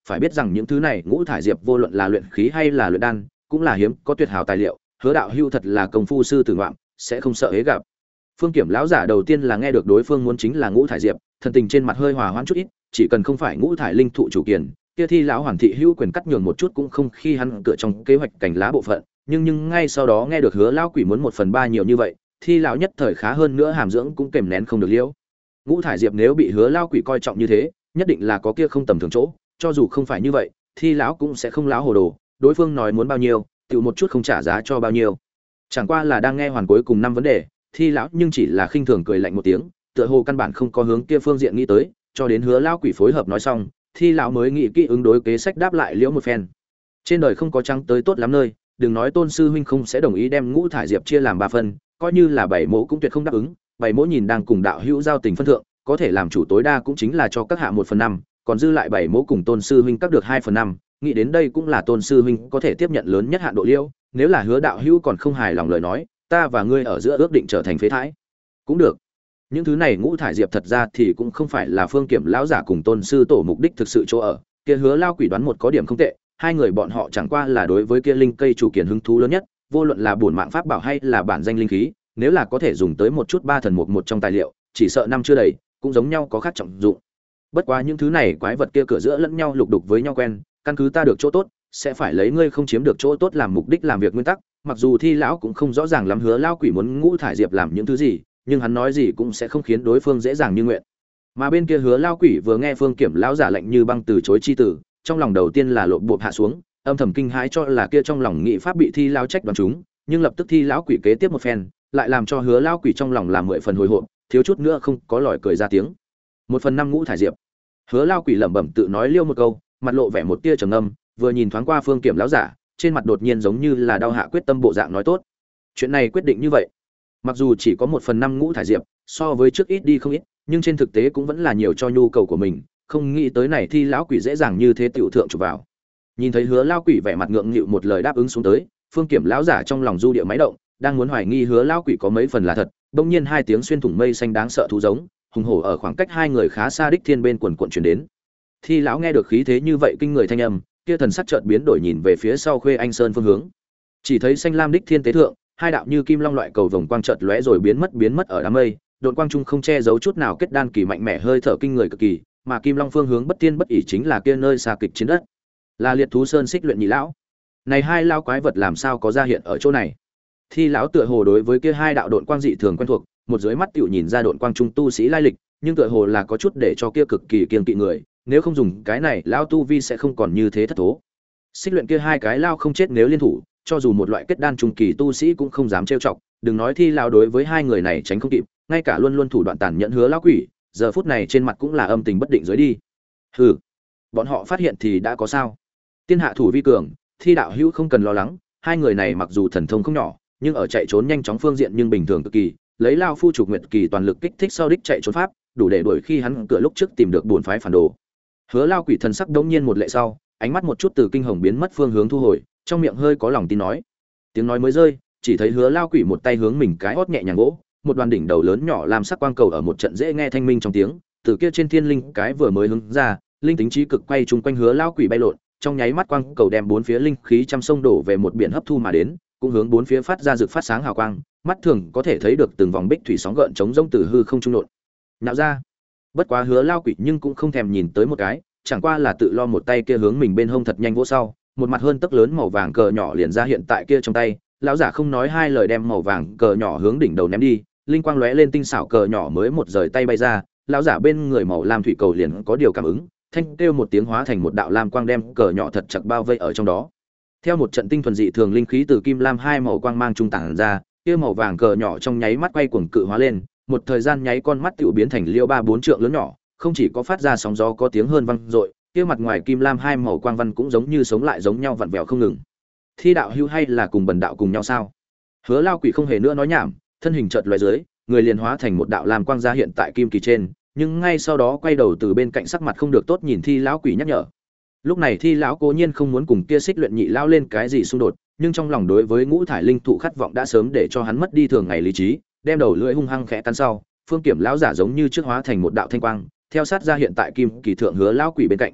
Speaker 1: phải biết rằng những thứ này ngũ thải diệp vô luận là luyện khí hay là luyện đan cũng là hiếm có tuyệt hảo tài liệu. Hứa đạo hưu thật là công phu sư tử ngoạm, sẽ không sợ hế gặp. Phương Kiểm lão giả đầu tiên là nghe được đối phương muốn chính là ngũ thải diệp, thần tình trên mặt hơi hòa hoãn chút ít, chỉ cần không phải ngũ thải linh thụ chủ kiền, kia Thi lão hoàn thị hữu quyền cắt nhường một chút cũng không khi hắn cựa trong kế hoạch cảnh lá bộ phận, nhưng nhưng ngay sau đó nghe được Hứa lão quỷ muốn một phần ba nhiều như vậy, Thi lão nhất thời khá hơn nữa hàm dưỡng cũng kềm nén không được liễu. Ngũ thải diệp nếu bị Hứa lão quỷ coi trọng như thế, nhất định là có kia không tầm thường chỗ, cho dù không phải như vậy, Thi lão cũng sẽ không láo hồ đồ, đối phương nói muốn bao nhiêu, tiểu một chút không trả giá cho bao nhiêu. Chẳng qua là đang nghe hoàn cuối cùng năm vấn đề, Thi lão nhưng chỉ là khinh thường cười lạnh một tiếng, tựa hồ căn bản không có hướng kia phương diện nghĩ tới, cho đến Hứa lão quỷ phối hợp nói xong, Thi lão mới nghĩ kỹ ứng đối kế sách đáp lại liễu một phen. Trên đời không có trắng tới tốt lắm nơi, đừng nói Tôn sư huynh không sẽ đồng ý đem ngũ thải diệp chia làm ba phần, coi như là bảy mỗ cũng tuyệt không đáp ứng, bảy mỗ nhìn đang cùng đạo hữu giao tình phân thượng, có thể làm chủ tối đa cũng chính là cho các hạ một phần năm, còn dư lại bảy mỗ cùng Tôn sư huynh các được hai phần năm, nghĩ đến đây cũng là Tôn sư huynh có thể tiếp nhận lớn nhất hạn độ liễu, nếu là Hứa đạo hữu còn không hài lòng lời nói, ta và ngươi ở giữa ước định trở thành phế thái. Cũng được. Những thứ này ngũ thải diệp thật ra thì cũng không phải là Phương Kiểm lão giả cùng Tôn sư tổ mục đích thực sự chỗ ở, kia Hứa lao quỷ đoán một có điểm không tệ, hai người bọn họ chẳng qua là đối với kia linh cây chủ kiền hứng thú lớn nhất, vô luận là bổn mạng pháp bảo hay là bản danh linh khí, nếu là có thể dùng tới một chút ba thần mục một trong tài liệu, chỉ sợ năm chưa đầy, cũng giống nhau có khác trọng dụng. Bất quá những thứ này quái vật kia cửa giữa lẫn nhau lục đục với nhau quen, căn cứ ta được chỗ tốt, sẽ phải lấy ngươi không chiếm được chỗ tốt làm mục đích làm việc nguyên tắc, mặc dù Thi lão cũng không rõ ràng lắm Hứa lao quỷ muốn ngũ thải diệp làm những thứ gì, nhưng hắn nói gì cũng sẽ không khiến đối phương dễ dàng như nguyện. Mà bên kia Hứa lao quỷ vừa nghe Phương Kiểm lão giả lệnh như băng từ chối chi tử, trong lòng đầu tiên là lộn bộp hạ xuống, âm thầm kinh hãi cho là kia trong lòng nghị pháp bị Thi lão trách đoán chúng, nhưng lập tức Thi lão quỷ kế tiếp một phen, lại làm cho Hứa lao quỷ trong lòng làm mười phần hồi hộp, thiếu chút nữa không có lòi cười ra tiếng. Một phần năm ngũ thải diệp. Hứa lao quỷ lẩm bẩm tự nói liêu một câu, mặt lộ vẻ một tia trầm ngâm, vừa nhìn thoáng qua Phương Kiểm lão giả, trên mặt đột nhiên giống như là đau hạ quyết tâm bộ dạng nói tốt. Chuyện này quyết định như vậy. Mặc dù chỉ có một phần năm ngũ thải diệp, so với trước ít đi không ít, nhưng trên thực tế cũng vẫn là nhiều cho nhu cầu của mình, không nghĩ tới này Thi lão quỷ dễ dàng như thế tiểu thượng chụp vào. Nhìn thấy Hứa lao quỷ vẻ mặt ngượng nghịu một lời đáp ứng xuống tới, Phương Kiểm lão giả trong lòng du địa máy động, đang muốn hoài nghi Hứa lao quỷ có mấy phần là thật, bỗng nhiên hai tiếng xuyên thủng mây xanh đáng sợ thú giống, hùng hổ ở khoảng cách hai người khá xa đích thiên bên quần quần truyền đến. Thi lão nghe được khí thế như vậy kinh người thanh âm, kia thần sắc chợt biến đổi nhìn về phía sau Khuê Anh Sơn phương hướng. Chỉ thấy xanh lam đích thiên tế thượng, hai đạo như kim long loại cầu vồng quang chợt lóe rồi biến mất biến mất ở đám mây, độn quang trung không che giấu chút nào kết đan kỳ mạnh mẽ hơi thở kinh người cực kỳ, mà kim long phương hướng bất tiên bất ỷ chính là kia nơi xa kịch chiến đất. Là Liệt thú sơn xích luyện nhị lão. Này hai lao quái vật làm sao có ra hiện ở chỗ này? Thi lão tựa hồ đối với kia hai đạo độn quang dị thường quen thuộc, một dưới mắt tiểu nhìn ra độn quang trung tu sĩ lai lịch, nhưng tựa hồ là có chút để cho kia cực kỳ kiêng kỵ người, nếu không dùng cái này lao tu vi sẽ không còn như thế thất thố. Xích luyện kia hai cái lao không chết nếu liên thủ, cho dù một loại kết đan trung kỳ tu sĩ cũng không dám trêu chọc, đừng nói Thi lão đối với hai người này tránh không kịp, ngay cả luôn luôn thủ đoạn tàn nhẫn Hứa lão quỷ, giờ phút này trên mặt cũng là âm tình bất định dưới đi. Hừ, bọn họ phát hiện thì đã có sao? Tiên hạ thủ vi cường, Thi đạo hữu không cần lo lắng, hai người này mặc dù thần thông không nhỏ, nhưng ở chạy trốn nhanh chóng phương diện nhưng bình thường cực kỳ, lấy lao phu trục nguyệt kỳ toàn lực kích thích sau đích chạy trốn pháp, đủ để đuổi khi hắn cửa lúc trước tìm được bổn phái phản đồ. Hứa lao quỷ thần sắc đống nhiên một lệ sau, ánh mắt một chút từ kinh hồng biến mất phương hướng thu hồi, trong miệng hơi có lòng tin nói. Tiếng nói mới rơi, chỉ thấy Hứa lao quỷ một tay hướng mình cái hót nhẹ nhàng gỗ, một đoàn đỉnh đầu lớn nhỏ làm sắc quang cầu ở một trận dễ nghe thanh minh trong tiếng, từ kia trên thiên linh cái vừa mới hướng ra, linh tính trí cực quay chung quanh Hứa lao quỷ bay lộn, trong nháy mắt quang cầu đem bốn phía linh khí trăm sông đổ về một biển hấp thu mà đến, cũng hướng bốn phía phát ra rực phát sáng hào quang, mắt thường có thể thấy được từng vòng bích thủy sóng gợn chống rông từ hư không trung nộn. Nạo ra. Bất quá Hứa lao quỷ nhưng cũng không thèm nhìn tới một cái, chẳng qua là tự lo một tay kia hướng mình bên hông thật nhanh vỗ sau, một mặt hơn tấc lớn màu vàng cờ nhỏ liền ra hiện tại kia trong tay, lão giả không nói hai lời đem màu vàng cờ nhỏ hướng đỉnh đầu ném đi, linh quang lóe lên tinh xảo cờ nhỏ mới một rời tay bay ra, lão giả bên người màu lam thủy cầu liền có điều cảm ứng, thanh kêu một tiếng hóa thành một đạo lam quang đem cờ nhỏ thật chặt bao vây ở trong đó. Theo một trận tinh thuần dị thường linh khí từ kim lam hai màu quang mang trung tản ra, kia màu vàng cờ nhỏ trong nháy mắt quay cuồng cự hóa lên, một thời gian nháy con mắt tiểu biến thành liêu ba bốn trượng lớn nhỏ, không chỉ có phát ra sóng gió có tiếng hơn vang dội, kia mặt ngoài kim lam hai màu quang văn cũng giống như sống lại giống nhau vặn vẹo không ngừng. Thi đạo hữu hay là cùng bần đạo cùng nhau sao? Hứa lao quỷ không hề nữa nói nhảm, thân hình chợt lóe dưới, người liền hóa thành một đạo lam quang ra hiện tại kim kỳ trên, nhưng ngay sau đó quay đầu từ bên cạnh sắc mặt không được tốt nhìn Thi lão quỷ nhắc nhở. Lúc này Thi lão cố nhiên không muốn cùng kia xích luyện nhị lão lên cái gì xung đột, nhưng trong lòng đối với ngũ thải linh thụ khát vọng đã sớm để cho hắn mất đi thường ngày lý trí, đem đầu lưỡi hung hăng khẽ cắn sau, Phương Kiểm lão giả giống như trước hóa thành một đạo thanh quang, theo sát ra hiện tại kim kỳ thượng Hứa lão quỷ bên cạnh.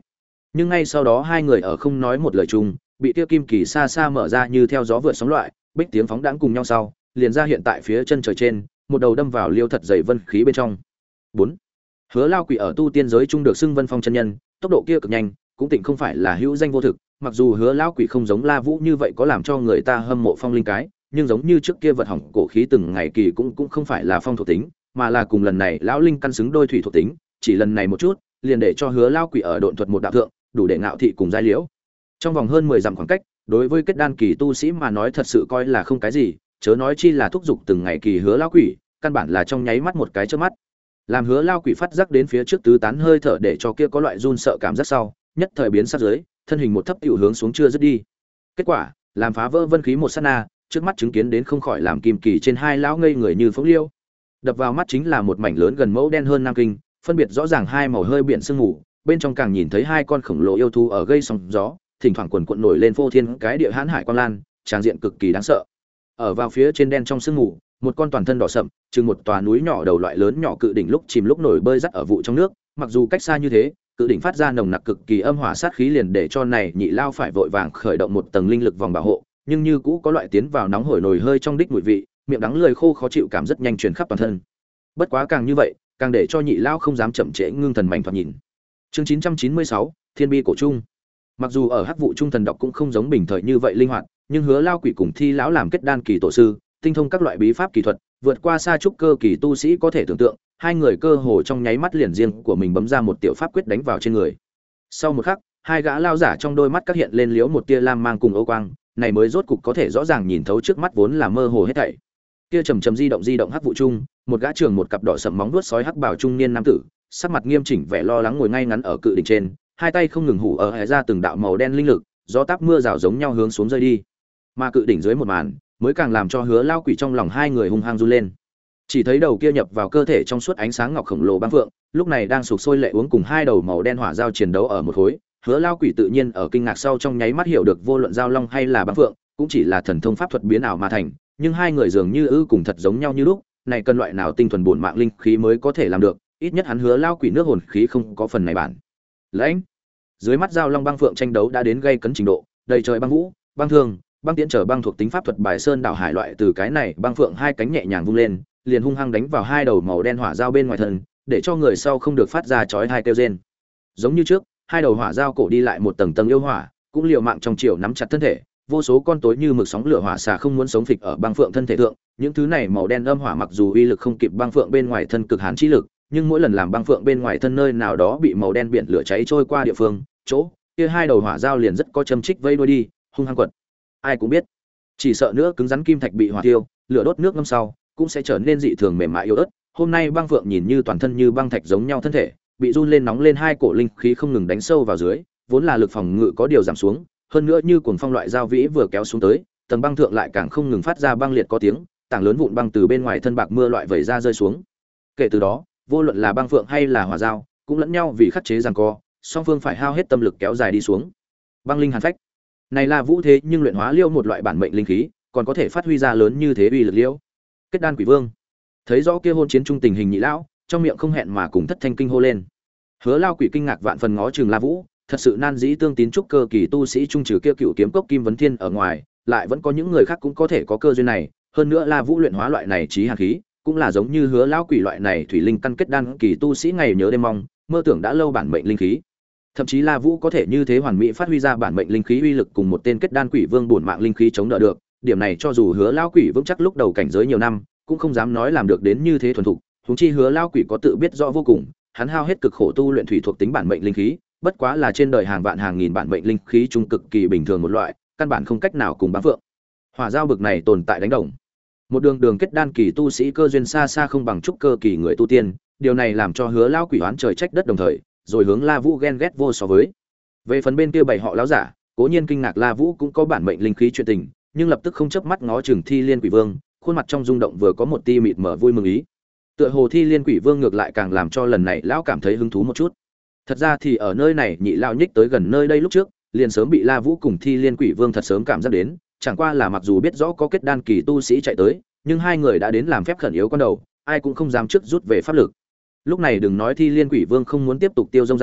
Speaker 1: Nhưng ngay sau đó hai người ở không nói một lời chung, bị kia kim kỳ xa xa mở ra như theo gió vượt sóng loại, bích tiếng phóng đãng cùng nhau sau, liền ra hiện tại phía chân trời trên, một đầu đâm vào liêu thật dày vân khí bên trong. bốn. Hứa Lao Quỷ ở tu tiên giới chung được xưng Vân Phong chân nhân, tốc độ kia cực nhanh, cũng tịnh không phải là hữu danh vô thực, mặc dù Hứa Lao Quỷ không giống La Vũ như vậy có làm cho người ta hâm mộ phong linh cái, nhưng giống như trước kia vật hỏng cổ khí từng ngày kỳ cũng cũng không phải là phong thuộc tính, mà là cùng lần này lão linh căn xứng đôi thủy thuộc tính, chỉ lần này một chút, liền để cho Hứa Lao Quỷ ở độn thuật một đạo thượng, đủ để ngạo thị cùng giai liễu. Trong vòng hơn mười dặm khoảng cách, đối với kết đan kỳ tu sĩ mà nói thật sự coi là không cái gì, chớ nói chi là thúc giục từng ngày kỳ Hứa Lao Quỷ, căn bản là trong nháy mắt một cái chớp mắt. Làm Hứa Lao Quỷ phát giác đến phía trước tứ tán hơi thở để cho kia có loại run sợ cảm giác sau, nhất thời biến sát dưới, thân hình một thấp tiểu hướng xuống chưa dứt đi. Kết quả, làm phá vỡ vân khí một sát na, trước mắt chứng kiến đến không khỏi làm kim kỳ trên hai lão ngây người như phóng liêu. Đập vào mắt chính là một mảnh lớn gần mẫu đen hơn nam kinh, phân biệt rõ ràng hai màu hơi biển sương mù, bên trong càng nhìn thấy hai con khổng lồ yêu thú ở gây sóng gió, thỉnh thoảng quần quật nổi lên phô thiên cái địa hãn hải quang lan, tràng diện cực kỳ đáng sợ. Ở vào phía trên đen trong sương mù, một con toàn thân đỏ sậm, chừng một tòa núi nhỏ đầu loại lớn nhỏ cự đỉnh lúc chìm lúc nổi bơi dắt ở vụ trong nước, mặc dù cách xa như thế, cự đỉnh phát ra nồng nặc cực kỳ âm hỏa sát khí liền để cho này nhị lao phải vội vàng khởi động một tầng linh lực vòng bảo hộ, nhưng như cũ có loại tiến vào nóng hổi nồi hơi trong đích mùi vị, miệng đắng lưỡi khô khó chịu cảm rất nhanh truyền khắp toàn thân. Bất quá càng như vậy, càng để cho nhị lao không dám chậm trễ ngưng thần mảnh thoạt nhìn. Chương chín trăm chín mươi sáu, Thiên bi cổ trung. Mặc dù ở Hắc vụ trung thần độc cũng không giống bình thời như vậy linh hoạt, nhưng Hứa Lao Quỷ cùng Thi lão làm kết đan kỳ tổ sư, tinh thông các loại bí pháp kỳ thuật, vượt qua xa trúc cơ kỳ tu sĩ có thể tưởng tượng, hai người cơ hồ trong nháy mắt liền riêng của mình bấm ra một tiểu pháp quyết đánh vào trên người. Sau một khắc, hai gã lao giả trong đôi mắt các hiện lên liếu một tia lam mang cùng âu quang, này mới rốt cục có thể rõ ràng nhìn thấu trước mắt vốn là mơ hồ hết thảy. Kia trầm trầm di động di động hắc vụ trung, một gã trưởng một cặp đỏ sẫm móng vuốt sói hắc bảo trung niên nam tử, sắc mặt nghiêm chỉnh vẻ lo lắng ngồi ngay ngắn ở cự đỉnh trên, hai tay không ngừng hủ ở hệ ra từng đạo màu đen linh lực, gió táp mưa rào giống nhau hướng xuống rơi đi. Mà cự đỉnh dưới một màn, mới càng làm cho Hứa Lao Quỷ trong lòng hai người hung hăng run lên. Chỉ thấy đầu kia nhập vào cơ thể trong suốt ánh sáng ngọc khổng lồ băng phượng, lúc này đang sục sôi lệ uống cùng hai đầu màu đen hỏa giao chiến đấu ở một khối. Hứa Lao Quỷ tự nhiên ở kinh ngạc sau trong nháy mắt hiểu được vô luận giao long hay là băng phượng, cũng chỉ là thần thông pháp thuật biến ảo mà thành, nhưng hai người dường như ư cùng thật giống nhau như lúc, này cần loại nào tinh thuần bổn mạng linh khí mới có thể làm được, ít nhất hắn Hứa Lao Quỷ nước hồn khí không có phần này bản. Lãnh. Dưới mắt giao long băng phượng tranh đấu đã đến gây cấn trình độ, đầy trời băng vũ, băng thương, băng tiễn trở băng thuộc tính pháp thuật bài sơn đảo hải loại từ cái này băng phượng hai cánh nhẹ nhàng vung lên, liền hung hăng đánh vào hai đầu màu đen hỏa dao bên ngoài thân, để cho người sau không được phát ra chói hai kêu rên. Giống như trước, hai đầu hỏa dao cổ đi lại một tầng tầng yêu hỏa, cũng liều mạng trong chiều nắm chặt thân thể, vô số con tối như mực sóng lửa hỏa xà không muốn sống phịch ở băng phượng thân thể thượng, những thứ này màu đen âm hỏa mặc dù uy lực không kịp băng phượng bên ngoài thân cực hàn chi lực, nhưng mỗi lần làm băng phượng bên ngoài thân nơi nào đó bị màu đen biển lửa cháy trôi qua địa phương, chỗ kia hai đầu hỏa dao liền rất có châm chích vây đuôi đi, hung hăng quật. Ai cũng biết, chỉ sợ nữa cứng rắn kim thạch bị hỏa tiêu, lửa đốt nước ngâm sau, cũng sẽ trở nên dị thường mềm mại yếu ớt. Hôm nay băng phượng nhìn như toàn thân như băng thạch giống nhau thân thể, bị run lên nóng lên hai cổ linh khí không ngừng đánh sâu vào dưới, vốn là lực phòng ngự có điều giảm xuống, hơn nữa như cuồng phong loại giao vĩ vừa kéo xuống tới, tầng băng thượng lại càng không ngừng phát ra băng liệt có tiếng, tảng lớn vụn băng từ bên ngoài thân bạc mưa loại vẩy ra rơi xuống. Kể từ đó, vô luận là băng phượng hay là hỏa giao, cũng lẫn nhau vì khắc chế giằng co, song phương phải hao hết tâm lực kéo dài đi xuống. Băng linh hàn phách. Này là vũ thế nhưng luyện hóa liêu một loại bản mệnh linh khí, còn có thể phát huy ra lớn như thế uy lực liêu. Kết đan quỷ vương. Thấy rõ kia hôn chiến trung tình hình nhị lão, trong miệng không hẹn mà cùng thất thanh kinh hô lên. Hứa Lao Quỷ kinh ngạc vạn phần ngó chừng La Vũ, thật sự nan dĩ tương tín trúc cơ kỳ tu sĩ trung trừ kia cựu kiếm cốc Kim Vấn Thiên ở ngoài, lại vẫn có những người khác cũng có thể có cơ duyên này, hơn nữa La Vũ luyện hóa loại này trí hàn khí, cũng là giống như Hứa Lao Quỷ loại này thủy linh căn kết đan kỳ tu sĩ ngày nhớ đêm mong, mơ tưởng đã lâu bản mệnh linh khí. Thậm chí La Vũ có thể như thế hoàn mỹ phát huy ra bản mệnh linh khí uy lực cùng một tên kết đan quỷ vương bổn mạng linh khí chống đỡ được, điểm này cho dù Hứa Lao Quỷ vững chắc lúc đầu cảnh giới nhiều năm, cũng không dám nói làm được đến như thế thuần thục, huống chi Hứa Lao Quỷ có tự biết rõ vô cùng, hắn hao hết cực khổ tu luyện thủy thuộc tính bản mệnh linh khí, bất quá là trên đời hàng vạn hàng nghìn bản mệnh linh khí trung cực kỳ bình thường một loại, căn bản không cách nào cùng băng phượng hỏa giao bực này tồn tại đánh đồng. Một đường đường kết đan kỳ tu sĩ cơ duyên xa xa không bằng trúc cơ kỳ người tu tiên, điều này làm cho Hứa Lao Quỷ oán trời trách đất đồng thời, rồi hướng La Vũ ghen ghét vô so với. Về phần bên kia bảy họ lão giả, cố nhiên kinh ngạc La Vũ cũng có bản mệnh linh khí chuyện tình, nhưng lập tức không chớp mắt ngó chừng Thi Liên Quỷ Vương, khuôn mặt trong rung động vừa có một tia mịt mờ vui mừng ý. Tựa hồ Thi Liên Quỷ Vương ngược lại càng làm cho lần này lão cảm thấy hứng thú một chút. Thật ra thì ở nơi này nhị lão nhích tới gần nơi đây lúc trước, liền sớm bị La Vũ cùng Thi Liên Quỷ Vương thật sớm cảm giác đến, chẳng qua là mặc dù biết rõ có kết đan kỳ tu sĩ chạy tới, nhưng hai người đã đến làm phép khẩn yếu con đầu, ai cũng không dám trước rút về pháp lực. Lúc này đừng nói Thi Liên Quỷ Vương không muốn tiếp tục tiêu dông dài,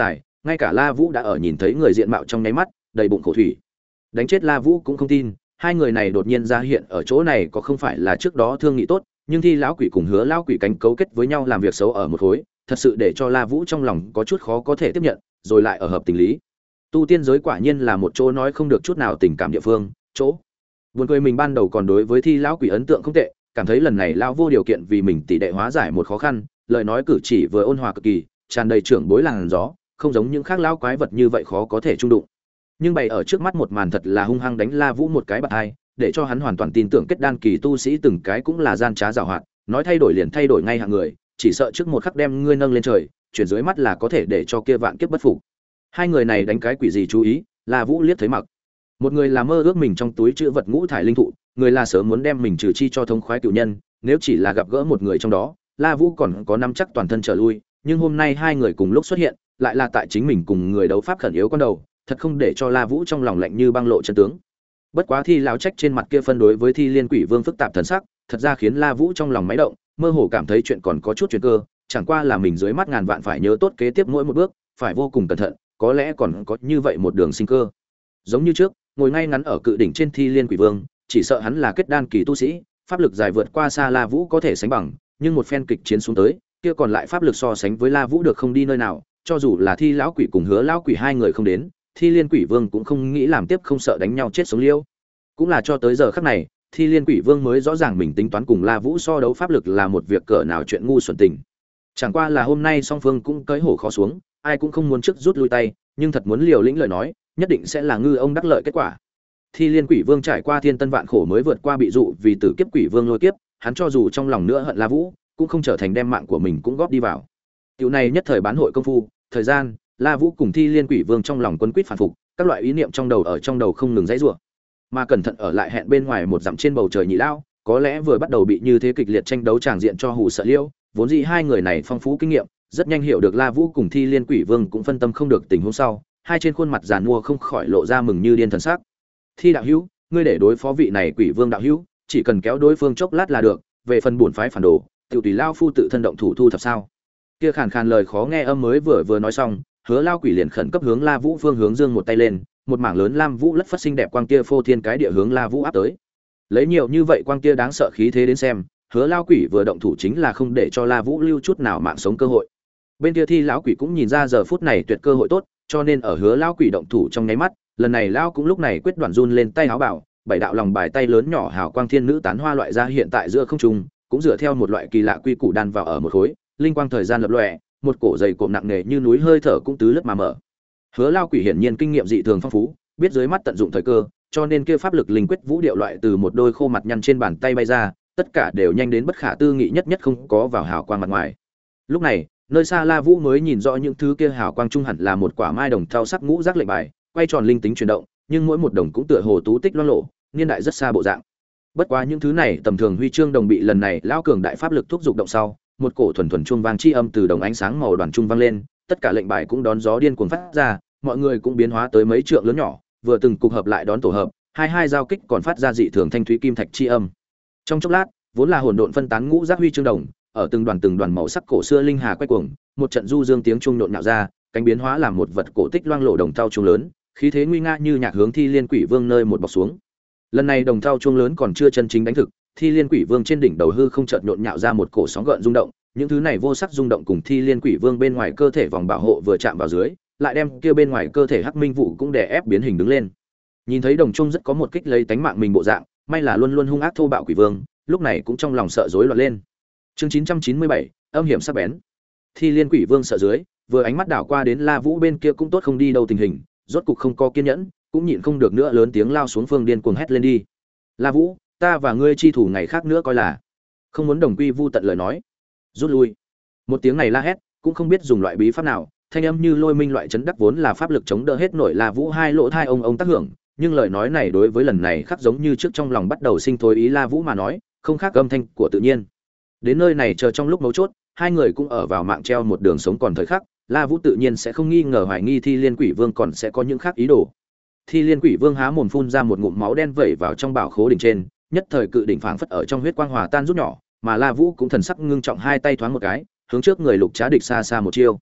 Speaker 1: ngay cả La Vũ đã ở nhìn thấy người diện mạo trong nháy mắt đầy bụng khổ thủy. Đánh chết La Vũ cũng không tin hai người này đột nhiên ra hiện ở chỗ này có không phải là trước đó thương nghị tốt, nhưng Thi lão quỷ cùng Hứa lão quỷ cánh cấu kết với nhau làm việc xấu ở một khối, thật sự để cho La Vũ trong lòng có chút khó có thể tiếp nhận, rồi lại ở hợp tình lý. Tu tiên giới quả nhiên là một chỗ nói không được chút nào tình cảm địa phương, chỗ. Buồn cười mình ban đầu còn đối với Thi lão quỷ ấn tượng không tệ, cảm thấy lần này lão vô điều kiện vì mình tỷ đệ hóa giải một khó khăn, lời nói cử chỉ vừa ôn hòa cực kỳ, tràn đầy trưởng bối làn gió, không giống những khác lão quái vật như vậy khó có thể trung đụng. Nhưng bày ở trước mắt một màn thật là hung hăng đánh La Vũ một cái bạt hai, để cho hắn hoàn toàn tin tưởng kết đan kỳ tu sĩ từng cái cũng là gian trá giàu hoạt, nói thay đổi liền thay đổi ngay hạng người, chỉ sợ trước một khắc đem ngươi nâng lên trời, chuyển dưới mắt là có thể để cho kia vạn kiếp bất phục. Hai người này đánh cái quỷ gì chú ý, La Vũ liếc thấy mặc. Một người là mơ ước mình trong túi chữ vật ngũ thải linh thụ, người là sớm muốn đem mình trừ chi cho thống khoái cửu nhân, nếu chỉ là gặp gỡ một người trong đó, La Vũ còn có nắm chắc toàn thân trở lui, nhưng hôm nay hai người cùng lúc xuất hiện, lại là tại chính mình cùng người đấu pháp khẩn yếu con đầu, thật không để cho La Vũ trong lòng lạnh như băng lộ chân tướng. Bất quá Thi lão trách trên mặt kia phân đối với Thi Liên Quỷ Vương phức tạp thần sắc, thật ra khiến La Vũ trong lòng máy động, mơ hồ cảm thấy chuyện còn có chút chuyển cơ, chẳng qua là mình dưới mắt ngàn vạn phải nhớ tốt kế tiếp mỗi một bước, phải vô cùng cẩn thận, có lẽ còn có như vậy một đường sinh cơ. Giống như trước, ngồi ngay ngắn ở cự đỉnh trên Thi Liên Quỷ Vương, chỉ sợ hắn là kết đan kỳ tu sĩ, pháp lực dài vượt qua xa La Vũ có thể sánh bằng, nhưng một phen kịch chiến xuống tới, kia còn lại pháp lực so sánh với La Vũ được không đi nơi nào, cho dù là Thi lão quỷ cùng Hứa lão quỷ hai người không đến, Thi Liên Quỷ Vương cũng không nghĩ làm tiếp không sợ đánh nhau chết sống liêu. Cũng là cho tới giờ khắc này, Thi Liên Quỷ Vương mới rõ ràng mình tính toán cùng La Vũ so đấu pháp lực là một việc cỡ nào chuyện ngu xuẩn tình. Chẳng qua là hôm nay song phương cũng cởi hổ khó xuống, ai cũng không muốn trước rút lui tay, nhưng thật muốn liều lĩnh lời nói, nhất định sẽ là ngư ông đắc lợi kết quả. Thi Liên Quỷ Vương trải qua thiên tân vạn khổ mới vượt qua bị dụ vì tử kiếp quỷ vương lôi kiếp, hắn cho dù trong lòng nữa hận La Vũ, cũng không trở thành đem mạng của mình cũng góp đi vào. Tiểu này nhất thời bán hội công phu, thời gian, La Vũ cùng Thi Liên Quỷ Vương trong lòng quấn quýt phản phục, các loại ý niệm trong đầu ở trong đầu không ngừng dãy rủa. Mà cẩn thận ở lại hẹn bên ngoài một dặm trên bầu trời nhị lao, có lẽ vừa bắt đầu bị như thế kịch liệt tranh đấu tràng diện cho hù sợ liêu, vốn dĩ hai người này phong phú kinh nghiệm, rất nhanh hiểu được La Vũ cùng Thi Liên Quỷ Vương cũng phân tâm không được tình huống sau, hai trên khuôn mặt giàn mua không khỏi lộ ra mừng như điên thần sắc. Thi đạo hữu, ngươi để đối phó vị này Quỷ Vương đạo hữu, chỉ cần kéo đối phương chốc lát là được, về phần bổn phái phản đồ, tiểu tùy lao phu tự thân động thủ thu thập sao? Kia khàn khàn lời khó nghe âm mới vừa vừa nói xong, Hứa lao quỷ liền khẩn cấp hướng La Vũ phương hướng dương một tay lên, một mảng lớn lam vũ lất phất xinh đẹp quang kia phô thiên cái địa hướng La Vũ áp tới. Lấy nhiều như vậy quang kia đáng sợ khí thế đến xem, Hứa lao quỷ vừa động thủ chính là không để cho La Vũ lưu chút nào mạng sống cơ hội. Bên kia Thi lão quỷ cũng nhìn ra giờ phút này tuyệt cơ hội tốt, cho nên ở Hứa lao quỷ động thủ trong nháy mắt, lần này lao cũng lúc này quyết đoán run lên tay áo bảo, bảy đạo lòng bài tay lớn nhỏ hào quang thiên nữ tán hoa loại ra hiện tại giữa không trung, cũng dựa theo một loại kỳ lạ quy củ đan vào ở một khối, linh quang thời gian lập lòe, một cổ dày cộm nặng nề như núi hơi thở cũng tứ lướt mà mở. Hứa lao quỷ hiển nhiên kinh nghiệm dị thường phong phú, biết dưới mắt tận dụng thời cơ, cho nên kia pháp lực linh quyết vũ điệu loại từ một đôi khô mặt nhăn trên bàn tay bay ra, tất cả đều nhanh đến bất khả tư nghị nhất nhất không có vào hào quang mặt ngoài. Lúc này, nơi xa La Vũ mới nhìn rõ những thứ kia hào quang trung hẳn là một quả mai đồng thau sắc ngũ giác lệnh bài, quay tròn linh tính chuyển động, nhưng mỗi một đồng cũng tựa hồ tú tích loang lộ, niên đại rất xa bộ dạng. Bất quá những thứ này tầm thường huy chương đồng bị lần này lão cường đại pháp lực thúc dục động sau, một cổ thuần thuần chuông vang chi âm từ đồng ánh sáng màu đoàn trung vang lên, tất cả lệnh bài cũng đón gió điên cuồng phát ra, mọi người cũng biến hóa tới mấy trượng lớn nhỏ, vừa từng cục hợp lại đón tổ hợp, hai hai giao kích còn phát ra dị thường thanh thúy kim thạch chi âm. Trong chốc lát, vốn là hỗn độn phân tán ngũ giác huy chương đồng, ở từng đoàn từng đoàn màu sắc cổ xưa linh hà quay cuồng, một trận du dương tiếng chuông nhộn nhạo ra, cánh biến hóa làm một vật cổ tích loang lộ đồng thau chuông lớn, khí thế nguy nga như nhạc hướng Thi Liên Quỷ Vương nơi một bọc xuống. Lần này đồng thau chuông lớn còn chưa chân chính đánh thực, Thi Liên Quỷ Vương trên đỉnh đầu hư không chợt nhộn nhạo ra một cổ sóng gợn rung động, những thứ này vô sắc rung động cùng Thi Liên Quỷ Vương bên ngoài cơ thể vòng bảo hộ vừa chạm vào dưới, lại đem kia bên ngoài cơ thể hắc minh vụ cũng đè ép biến hình đứng lên. Nhìn thấy đồng trung rất có một kích lấy tánh mạng mình bộ dạng, may là luôn luôn hung ác thô bạo quỷ vương, lúc này cũng trong lòng sợ rối loạn lên. Chương chín trăm chín mươi bảy, âm hiểm sắc bén. Thi Liên Quỷ Vương sợ dưới, vừa ánh mắt đảo qua đến La Vũ bên kia cũng tốt không đi đâu tình hình, rốt cục không có kiên nhẫn, cũng nhịn không được nữa lớn tiếng lao xuống phương điên cuồng hét lên đi. La Vũ, ta và ngươi chi thủ ngày khác nữa coi là. Không muốn đồng quy vu tận lời nói. Rút lui. Một tiếng này la hét, cũng không biết dùng loại bí pháp nào, thanh âm như lôi minh loại chấn đắc vốn là pháp lực chống đỡ hết nổi La Vũ hai lỗ thai ông ông tác hưởng, nhưng lời nói này đối với lần này khác giống như trước trong lòng bắt đầu sinh thối ý La Vũ mà nói, không khác âm thanh của tự nhiên. Đến nơi này chờ trong lúc mấu chốt, hai người cũng ở vào mạng treo một đường sống còn thời khắc, La Vũ tự nhiên sẽ không nghi ngờ hoài nghi Thi Liên Quỷ Vương còn sẽ có những khác ý đồ. Thi Liên Quỷ Vương há mồm phun ra một ngụm máu đen vẩy vào trong bảo khố đỉnh trên, nhất thời cự đỉnh phảng phất ở trong huyết quang hòa tan rút nhỏ, mà La Vũ cũng thần sắc ngưng trọng hai tay thoáng một cái, hướng trước người Lục Trá Địch xa xa một chiêu.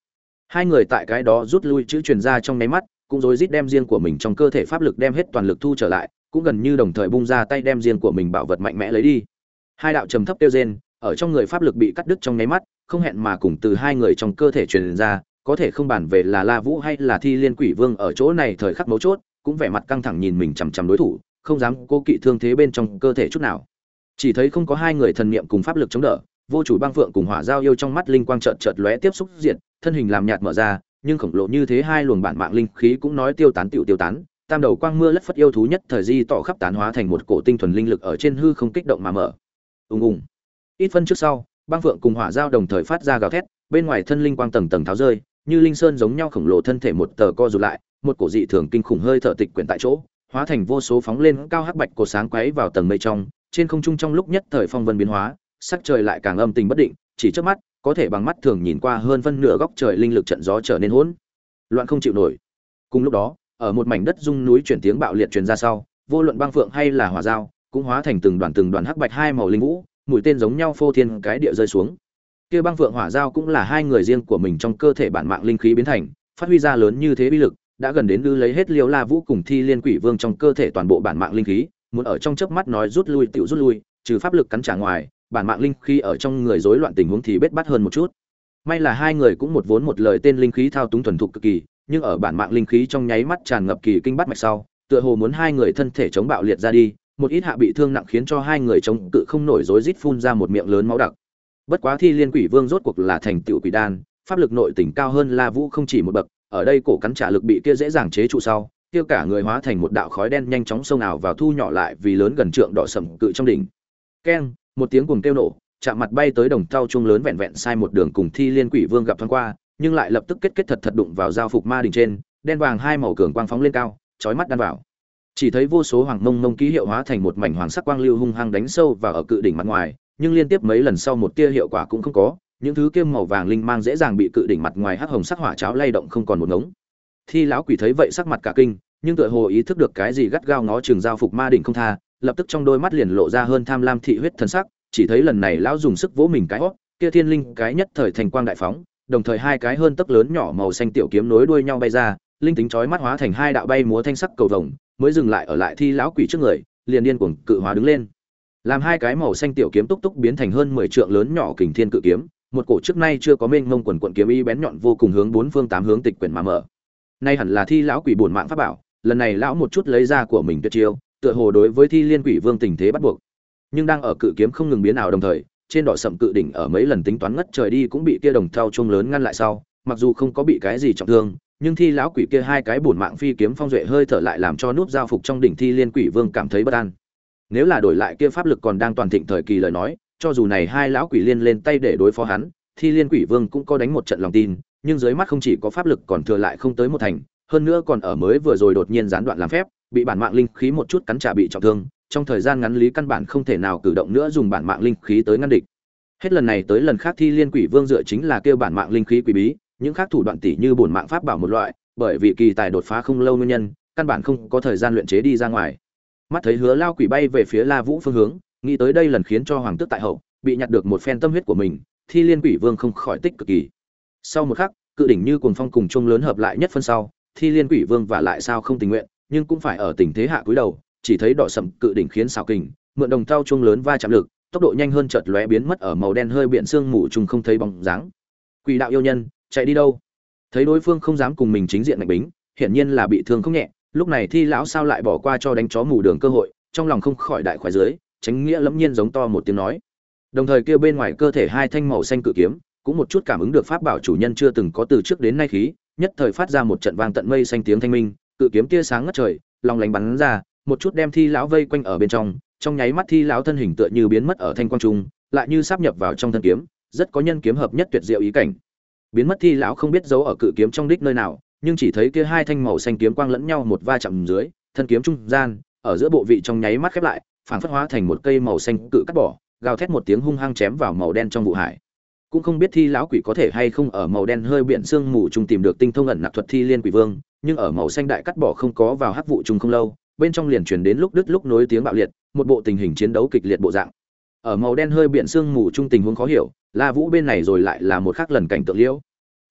Speaker 1: Hai người tại cái đó rút lui chữ truyền ra trong nháy mắt, cũng rối rít đem riêng của mình trong cơ thể pháp lực đem hết toàn lực thu trở lại, cũng gần như đồng thời bung ra tay đem riêng của mình bảo vật mạnh mẽ lấy đi. Hai đạo trầm thấp kêu rên, ở trong người pháp lực bị cắt đứt trong nháy mắt, không hẹn mà cùng từ hai người trong cơ thể truyền ra, có thể không bàn về là La Vũ hay là Thi Liên Quỷ Vương ở chỗ này thời khắc mấu chốt, cũng vẻ mặt căng thẳng nhìn mình chằm chằm đối thủ, không dám cố kỵ thương thế bên trong cơ thể chút nào. Chỉ thấy không có hai người thần niệm cùng pháp lực chống đỡ, vô chủ băng phượng cùng hỏa giao yêu trong mắt linh quang chợt chợt lóe tiếp xúc diệt, thân hình làm nhạt mở ra, nhưng khổng lồ như thế hai luồng bản mạng linh khí cũng nói tiêu tán tiểu tiêu tán, tam đầu quang mưa lất phất yêu thú nhất thời di tỏ khắp tán hóa thành một cổ tinh thuần linh lực ở trên hư không kích động mà mở. Ùng ùng. Ít phân trước sau, băng phượng cùng hỏa giao đồng thời phát ra gào thét, bên ngoài thân linh quang tầng tầng tháo rơi, như linh sơn giống nhau khổng lồ thân thể một tờ co rụt lại, một cổ dị thường kinh khủng hơi thở tịch quyển tại chỗ, hóa thành vô số phóng lên cao hắc bạch cột sáng quấy vào tầng mây trong, trên không trung trong lúc nhất thời phong vân biến hóa, sắc trời lại càng âm tình bất định, chỉ chớp mắt, có thể bằng mắt thường nhìn qua hơn phân nửa góc trời linh lực trận gió trở nên hỗn loạn không chịu nổi. Cùng lúc đó, ở một mảnh đất rung núi chuyển tiếng bạo liệt truyền ra sau, vô luận băng phượng hay là hỏa giao, cũng hóa thành từng đoàn từng đoàn hắc bạch hai màu linh vũ, mũi tên giống nhau phô thiên cái địa rơi xuống. Kia băng phượng hỏa giao cũng là hai người riêng của mình trong cơ thể bản mạng linh khí biến thành, phát huy ra lớn như thế uy lực, đã gần đến đưa lấy hết Liêu La Vũ cùng Thi Liên Quỷ Vương trong cơ thể toàn bộ bản mạng linh khí, muốn ở trong chớp mắt nói rút lui tiểu rút lui, trừ pháp lực cắn trả ngoài, bản mạng linh khí ở trong người rối loạn tình huống thì bết bát hơn một chút. May là hai người cũng một vốn một lời tên linh khí thao túng thuần thục cực kỳ, nhưng ở bản mạng linh khí trong nháy mắt tràn ngập kỳ kinh bát mạch sau, tựa hồ muốn hai người thân thể chống bạo liệt ra đi, một ít hạ bị thương nặng khiến cho hai người chống cự không nổi rối rít phun ra một miệng lớn máu đặc. Bất quá Thi Liên Quỷ Vương rốt cuộc là thành tựu quỷ đan, pháp lực nội tình cao hơn La Vũ không chỉ một bậc, ở đây cổ cắn trả lực bị kia dễ dàng chế trụ sau, kia cả người hóa thành một đạo khói đen nhanh chóng xông ảo vào thu nhỏ lại vì lớn gần trượng đỏ sầm cự trong đỉnh. Keng, một tiếng cuồng kêu nổ, chạm mặt bay tới đồng thau chuông lớn vẹn vẹn sai một đường cùng Thi Liên Quỷ Vương gặp thoáng qua, nhưng lại lập tức kết kết thật thật đụng vào giao phục ma đỉnh trên, đen vàng hai màu cường quang phóng lên cao, chói mắt đan vào. Chỉ thấy vô số hoàng mông mông ký hiệu hóa thành một mảnh hoàng sắc quang lưu hung hăng đánh sâu vào ở cự đỉnh mặt ngoài, nhưng liên tiếp mấy lần sau một tia hiệu quả cũng không có, những thứ kia màu vàng linh mang dễ dàng bị cự đỉnh mặt ngoài hắc hồng sắc hỏa cháo lay động không còn một ngống. Thi lão quỷ thấy vậy sắc mặt cả kinh, nhưng tựa hồ ý thức được cái gì gắt gao ngó chừng giao phục ma đỉnh không tha, lập tức trong đôi mắt liền lộ ra hơn tham lam thị huyết thần sắc, chỉ thấy lần này lão dùng sức vỗ mình cái hót, kia thiên linh cái nhất thời thành quang đại phóng, đồng thời hai cái hơn tấc lớn nhỏ màu xanh tiểu kiếm nối đuôi nhau bay ra, linh tính chói mắt hóa thành hai đạo bay múa thanh sắc cầu vồng, mới dừng lại ở lại Thi lão quỷ trước người, liền điên cuồng cự hóa đứng lên. Làm hai cái màu xanh tiểu kiếm túc túc biến thành hơn mười trượng lớn nhỏ kình thiên cự kiếm, một cổ trước nay chưa có mênh mông quần quần kiếm y bén nhọn vô cùng hướng bốn phương tám hướng tịch quyển mà mở. Nay hẳn là Thi lão quỷ bổn mạng pháp bảo, lần này lão một chút lấy ra của mình tuyệt chiêu, tựa hồ đối với Thi Liên Quỷ Vương tình thế bắt buộc. Nhưng đang ở cự kiếm không ngừng biến ảo đồng thời, trên đỏ sậm cự đỉnh ở mấy lần tính toán ngất trời đi cũng bị kia đồng thau chuông lớn ngăn lại sau, mặc dù không có bị cái gì trọng thương, nhưng Thi lão quỷ kia hai cái bổn mạng phi kiếm phong duệ hơi thở lại làm cho núp giao phục trong đỉnh Thi Liên Quỷ Vương cảm thấy bất an. Nếu là đổi lại kia pháp lực còn đang toàn thịnh thời kỳ lời nói, cho dù này hai lão quỷ liên lên tay để đối phó hắn, Thi Liên Quỷ Vương cũng có đánh một trận lòng tin, nhưng dưới mắt không chỉ có pháp lực còn thừa lại không tới một thành, hơn nữa còn ở mới vừa rồi đột nhiên gián đoạn làm phép, bị bản mạng linh khí một chút cắn trả bị trọng thương, trong thời gian ngắn lý căn bản không thể nào cử động nữa dùng bản mạng linh khí tới ngăn địch. Hết lần này tới lần khác Thi Liên Quỷ Vương dựa chính là kêu bản mạng linh khí quỷ bí, những khác thủ đoạn tỷ như bổn mạng pháp bảo một loại, bởi vì kỳ tài đột phá không lâu nguyên nhân, căn bản không có thời gian luyện chế đi ra ngoài. Mắt thấy Hứa Lao quỷ bay về phía La Vũ phương hướng, nghĩ tới đây lần khiến cho hoàng tước tại hậu bị nhặt được một phen tâm huyết của mình, Thi Liên Quỷ Vương không khỏi tích cực kỳ. Sau một khắc, cự đỉnh như cuồng phong cùng chuông lớn hợp lại nhất phân sau, Thi Liên Quỷ Vương và lại sao không tình nguyện, nhưng cũng phải ở tình thế hạ cúi đầu, chỉ thấy đỏ sậm cự đỉnh khiến xào kình, mượn đồng thau chuông lớn va chạm lực, tốc độ nhanh hơn chợt lóe biến mất ở màu đen hơi biển sương mù trùng không thấy bóng dáng. Quỷ đạo yêu nhân, chạy đi đâu? Thấy đối phương không dám cùng mình chính diện mạnh bính, hiển nhiên là bị thương không nhẹ, lúc này Thi lão sao lại bỏ qua cho đánh chó mù đường cơ hội, trong lòng không khỏi đại khoái dưới, tránh nghĩa lẫm nhiên giống to một tiếng nói. Đồng thời kia bên ngoài cơ thể hai thanh màu xanh cự kiếm, cũng một chút cảm ứng được pháp bảo chủ nhân chưa từng có từ trước đến nay khí, nhất thời phát ra một trận vang tận mây xanh tiếng thanh minh, cự kiếm tia sáng ngất trời, long lánh bắn ra, một chút đem Thi lão vây quanh ở bên trong, trong nháy mắt Thi lão thân hình tựa như biến mất ở thanh quang trung, lại như sáp nhập vào trong thân kiếm, rất có nhân kiếm hợp nhất tuyệt diệu ý cảnh. Biến mất Thi lão không biết giấu ở cự kiếm trong đích nơi nào, nhưng chỉ thấy kia hai thanh màu xanh kiếm quang lẫn nhau một va chạm dưới, thân kiếm trung gian, ở giữa bộ vị trong nháy mắt khép lại, phảng phất hóa thành một cây màu xanh cự cắt bỏ, gào thét một tiếng hung hăng chém vào màu đen trong vụ hải. Cũng không biết Thi lão quỷ có thể hay không ở màu đen hơi biển sương mù trung tìm được tinh thông ẩn nặc thuật Thi Liên Quỷ Vương, nhưng ở màu xanh đại cắt bỏ không có vào hắc vụ trung không lâu, bên trong liền truyền đến lúc đứt lúc nối tiếng bạo liệt, một bộ tình hình chiến đấu kịch liệt bộ dạng. Ở màu đen hơi biển sương mù trung tình huống khó hiểu, La Vũ bên này rồi lại là một khắc lần cảnh tượng liễu.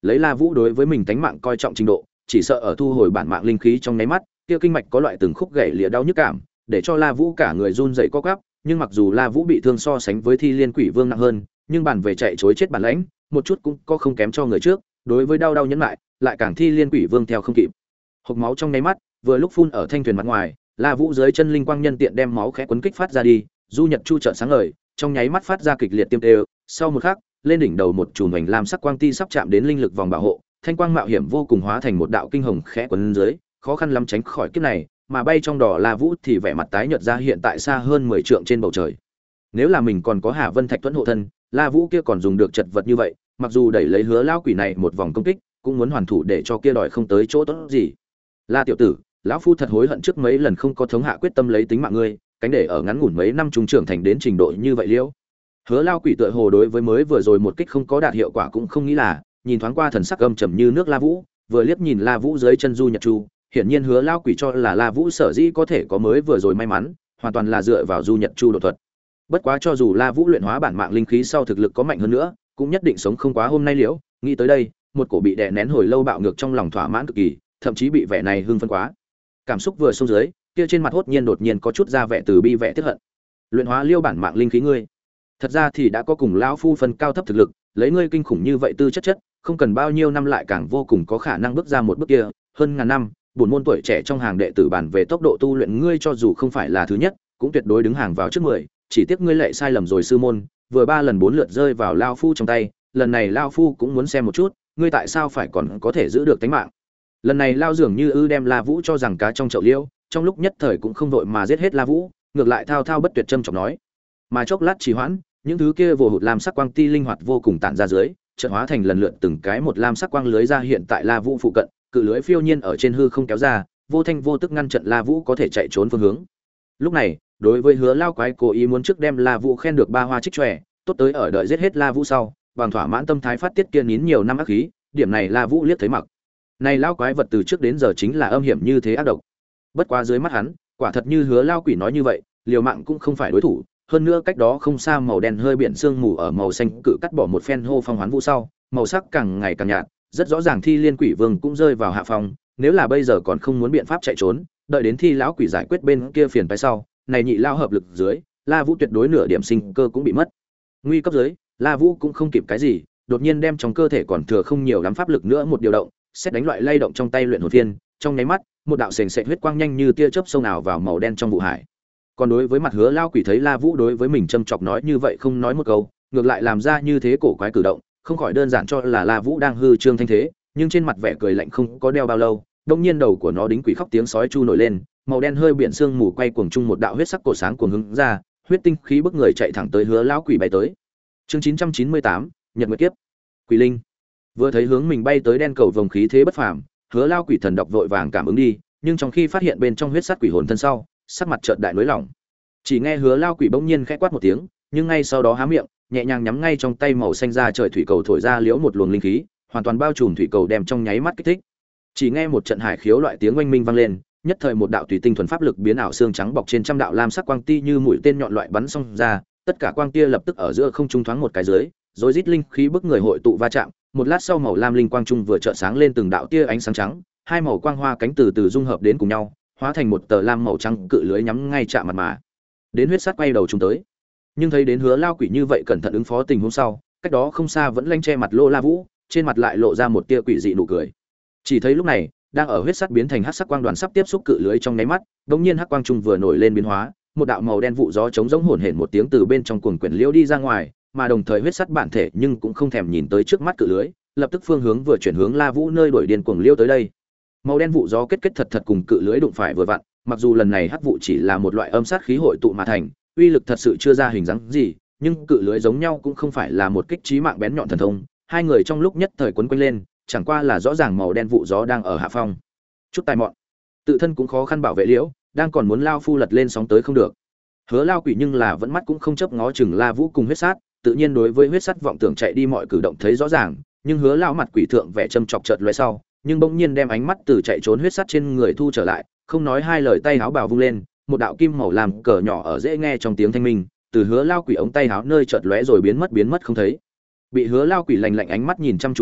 Speaker 1: lấy La Vũ đối với mình tánh mạng coi trọng trình độ, chỉ sợ ở thu hồi bản mạng linh khí trong nháy mắt, kia kinh mạch có loại từng khúc gãy lìa đau nhức cảm, để cho La Vũ cả người run rẩy co quắp, nhưng mặc dù La Vũ bị thương so sánh với Thi Liên Quỷ Vương nặng hơn, nhưng bản về chạy trối chết bản lãnh, một chút cũng có không kém cho người trước, đối với đau đau nhẫn lại, lại càng Thi Liên Quỷ Vương theo không kịp. Hộc máu trong nháy mắt, vừa lúc phun ở thanh thuyền mặt ngoài, La Vũ dưới chân linh quang nhân tiện đem máu khẽ quấn kích phát ra đi, du nhật chu chợt sáng ngời, trong nháy mắt phát ra kịch liệt tiêm tê, sau một khắc, lên đỉnh đầu một chùm hoành lam sắc quang ti sắp chạm đến linh lực vòng bảo hộ, thanh quang mạo hiểm vô cùng hóa thành một đạo kinh hồng khẽ quấn dưới, khó khăn lắm tránh khỏi kiếp này, mà bay trong đỏ La Vũ thì vẻ mặt tái nhợt ra hiện tại xa hơn mười trượng trên bầu trời. Nếu là mình còn có Hà Vân Thạch thuẫn hộ thân, La Vũ kia còn dùng được chật vật như vậy, mặc dù đẩy lấy Hứa lão quỷ này một vòng công kích, cũng muốn hoàn thủ để cho kia đòi không tới chỗ tốt gì. La tiểu tử, lão phu thật hối hận trước mấy lần không có thống hạ quyết tâm lấy tính mạng ngươi, cánh để ở ngắn ngủn mấy năm trung trưởng thành đến trình độ như vậy liễu. Hứa lão quỷ tựa hồ đối với mới vừa rồi một kích không có đạt hiệu quả cũng không nghĩ là, nhìn thoáng qua thần sắc âm trầm như nước La Vũ, vừa liếc nhìn La Vũ dưới chân du nhật chu, hiển nhiên Hứa lão quỷ cho là La Vũ sở dĩ có thể có mới vừa rồi may mắn, hoàn toàn là dựa vào du nhật chu độ thuật. Bất quá cho dù La Vũ luyện hóa bản mạng linh khí sau thực lực có mạnh hơn nữa, cũng nhất định sống không quá hôm nay liễu. Nghĩ tới đây, một cổ bị đè nén hồi lâu bạo ngược trong lòng thỏa mãn cực kỳ, thậm chí bị vẻ này hưng phấn quá. Cảm xúc vừa xông dưới, kia trên mặt hốt nhiên đột nhiên có chút ra vẻ từ bi vẻ tiếc hận. Luyện hóa liêu bản mạng linh khí ngươi, thật ra thì đã có cùng lão phu phân cao thấp thực lực, lấy ngươi kinh khủng như vậy tư chất chất, không cần bao nhiêu năm lại càng vô cùng có khả năng bước ra một bước kia, hơn ngàn năm, buồn môn tuổi trẻ trong hàng đệ tử bản về tốc độ tu luyện ngươi cho dù không phải là thứ nhất, cũng tuyệt đối đứng hàng vào trước mười, chỉ tiếc ngươi lệ sai lầm rồi sư môn, vừa ba lần bốn lượt rơi vào lão phu trong tay, lần này lão phu cũng muốn xem một chút, ngươi tại sao phải còn có thể giữ được tính mạng. Lần này lao dường như ư đem La Vũ cho rằng cá trong chậu liêu, trong lúc nhất thời cũng không vội mà giết hết La Vũ, ngược lại thao thao bất tuyệt châm chọc nói. Mà chốc lát trì hoãn, những thứ kia vồ hụt lam sắc quang ti linh hoạt vô cùng tản ra dưới, chợt hóa thành lần lượt từng cái một lam sắc quang lưới ra hiện tại La Vũ phụ cận, cự lưới phiêu nhiên ở trên hư không kéo ra, vô thanh vô tức ngăn chặn La Vũ có thể chạy trốn phương hướng. Lúc này, đối với Hứa lao quái cố ý muốn trước đem La Vũ khen được ba hoa trích chòe, tốt tới ở đợi giết hết La Vũ sau, bằng thỏa mãn tâm thái phát tiết kia nín nhiều năm ác khí, điểm này La Vũ liếc thấy mặc. Này lao quái vật từ trước đến giờ chính là âm hiểm như thế ác độc. Bất quá dưới mắt hắn, quả thật như Hứa lao quỷ nói như vậy, liều mạng cũng không phải đối thủ, hơn nữa cách đó không xa màu đen hơi biển sương mù ở màu xanh cự cắt bỏ một phen hô phong hoán vũ sau, màu sắc càng ngày càng nhạt, rất rõ ràng Thi Liên Quỷ Vương cũng rơi vào hạ phong, nếu là bây giờ còn không muốn biện pháp chạy trốn, đợi đến Thi lão quỷ giải quyết bên kia phiền phải sau, này nhị lao hợp lực dưới, La Vũ tuyệt đối nửa điểm sinh cơ cũng bị mất. Nguy cấp dưới, La Vũ cũng không kịp cái gì, đột nhiên đem trong cơ thể còn thừa không nhiều lắm pháp lực nữa một điều động, xét đánh loại lay động trong tay luyện hồn phiên, trong nháy mắt, một đạo sền sệt huyết quang nhanh như tia chớp sông nào vào màu đen trong vụ hải. Còn đối với mặt Hứa lao quỷ thấy La Vũ đối với mình châm chọc nói như vậy không nói một câu, ngược lại làm ra như thế cổ quái cử động, không khỏi đơn giản cho là La Vũ đang hư trương thanh thế, nhưng trên mặt vẻ cười lạnh không có đeo bao lâu, đột nhiên đầu của nó đính quỷ khóc tiếng sói chu nổi lên, màu đen hơi biển sương mù quay cuồng chung một đạo huyết sắc cổ sáng cuồng hứng ra, huyết tinh khí bức người chạy thẳng tới Hứa lão quỷ bay tới. Chương chín trăm chín mươi tám, Nhật Nguyệt Kiếp. Quỷ linh. Vừa thấy hướng mình bay tới đen cầu vòng khí thế bất phàm, Hứa lao quỷ thần độc vội vàng cảm ứng đi, nhưng trong khi phát hiện bên trong huyết sắc quỷ hồn thân sau, sắc mặt chợt đại nối lòng. Chỉ nghe Hứa lao quỷ bỗng nhiên khẽ quát một tiếng, nhưng ngay sau đó há miệng, nhẹ nhàng nhắm ngay trong tay màu xanh ra trời thủy cầu thổi ra liễu một luồng linh khí, hoàn toàn bao trùm thủy cầu đem trong nháy mắt kích thích. Chỉ nghe một trận hải khiếu loại tiếng oanh minh vang lên, nhất thời một đạo thủy tinh thuần pháp lực biến ảo xương trắng bọc trên trăm đạo lam sắc quang ti như mũi tên nhọn loại bắn xông ra, tất cả quang tia lập tức ở giữa không trung thoáng một cái dưới, rồi rít linh khí bức người hội tụ va chạm, một lát sau màu lam linh quang trung vừa chợt sáng lên từng đạo tia ánh sáng trắng, hai màu quang hoa cánh từ từ dung hợp đến cùng nhau, hóa thành một tờ lam màu trắng cự lưới nhắm ngay chạm mặt mà. Đến huyết sát quay đầu chúng tới. Nhưng thấy đến Hứa lao quỷ như vậy cẩn thận ứng phó tình huống sau, cách đó không xa vẫn lanh che mặt Lô La Vũ, trên mặt lại lộ ra một tia quỷ dị nụ cười. Chỉ thấy lúc này, đang ở huyết sắc biến thành hắc sắc quang đoàn sắp tiếp xúc cự lưới trong nháy mắt, đống nhiên hắc quang trung vừa nổi lên biến hóa, một đạo màu đen vụ gió chống giống hồn hển một tiếng từ bên trong cuồng quyển liễu đi ra ngoài, mà đồng thời huyết sắt bản thể nhưng cũng không thèm nhìn tới trước mắt cự lưới, lập tức phương hướng vừa chuyển hướng La Vũ nơi đuổi điên cuồng liễu tới đây. Màu đen vụ gió kết kết thật thật cùng cự lưới đụng phải vừa vặn, mặc dù lần này hắc vụ chỉ là một loại âm sát khí hội tụ mà thành, uy lực thật sự chưa ra hình dáng gì, nhưng cự lưới giống nhau cũng không phải là một kích chí mạng bén nhọn thần thông, hai người trong lúc nhất thời quấn quanh lên, chẳng qua là rõ ràng màu đen vụ gió đang ở hạ phong. Chút tài mọn, tự thân cũng khó khăn bảo vệ liễu, đang còn muốn lao phu lật lên sóng tới không được. Hứa lao quỷ nhưng là vẫn mắt cũng không chớp ngó chừng La Vũ cùng huyết sát, tự nhiên đối với huyết sát vọng tưởng chạy đi mọi cử động thấy rõ ràng, nhưng Hứa lao mặt quỷ thượng vẻ châm chọc chợt lóe sau, nhưng bỗng nhiên đem ánh mắt từ chạy trốn huyết sát trên người thu trở lại, không nói hai lời tay áo bào vung lên, một đạo kim màu làm cờ nhỏ ở dễ nghe trong tiếng thanh minh, từ Hứa lao quỷ ống tay áo nơi chợt lóe rồi biến mất biến mất không thấy. Bị Hứa lao quỷ lạnh lạnh ánh mắt nhìn chăm chú vào,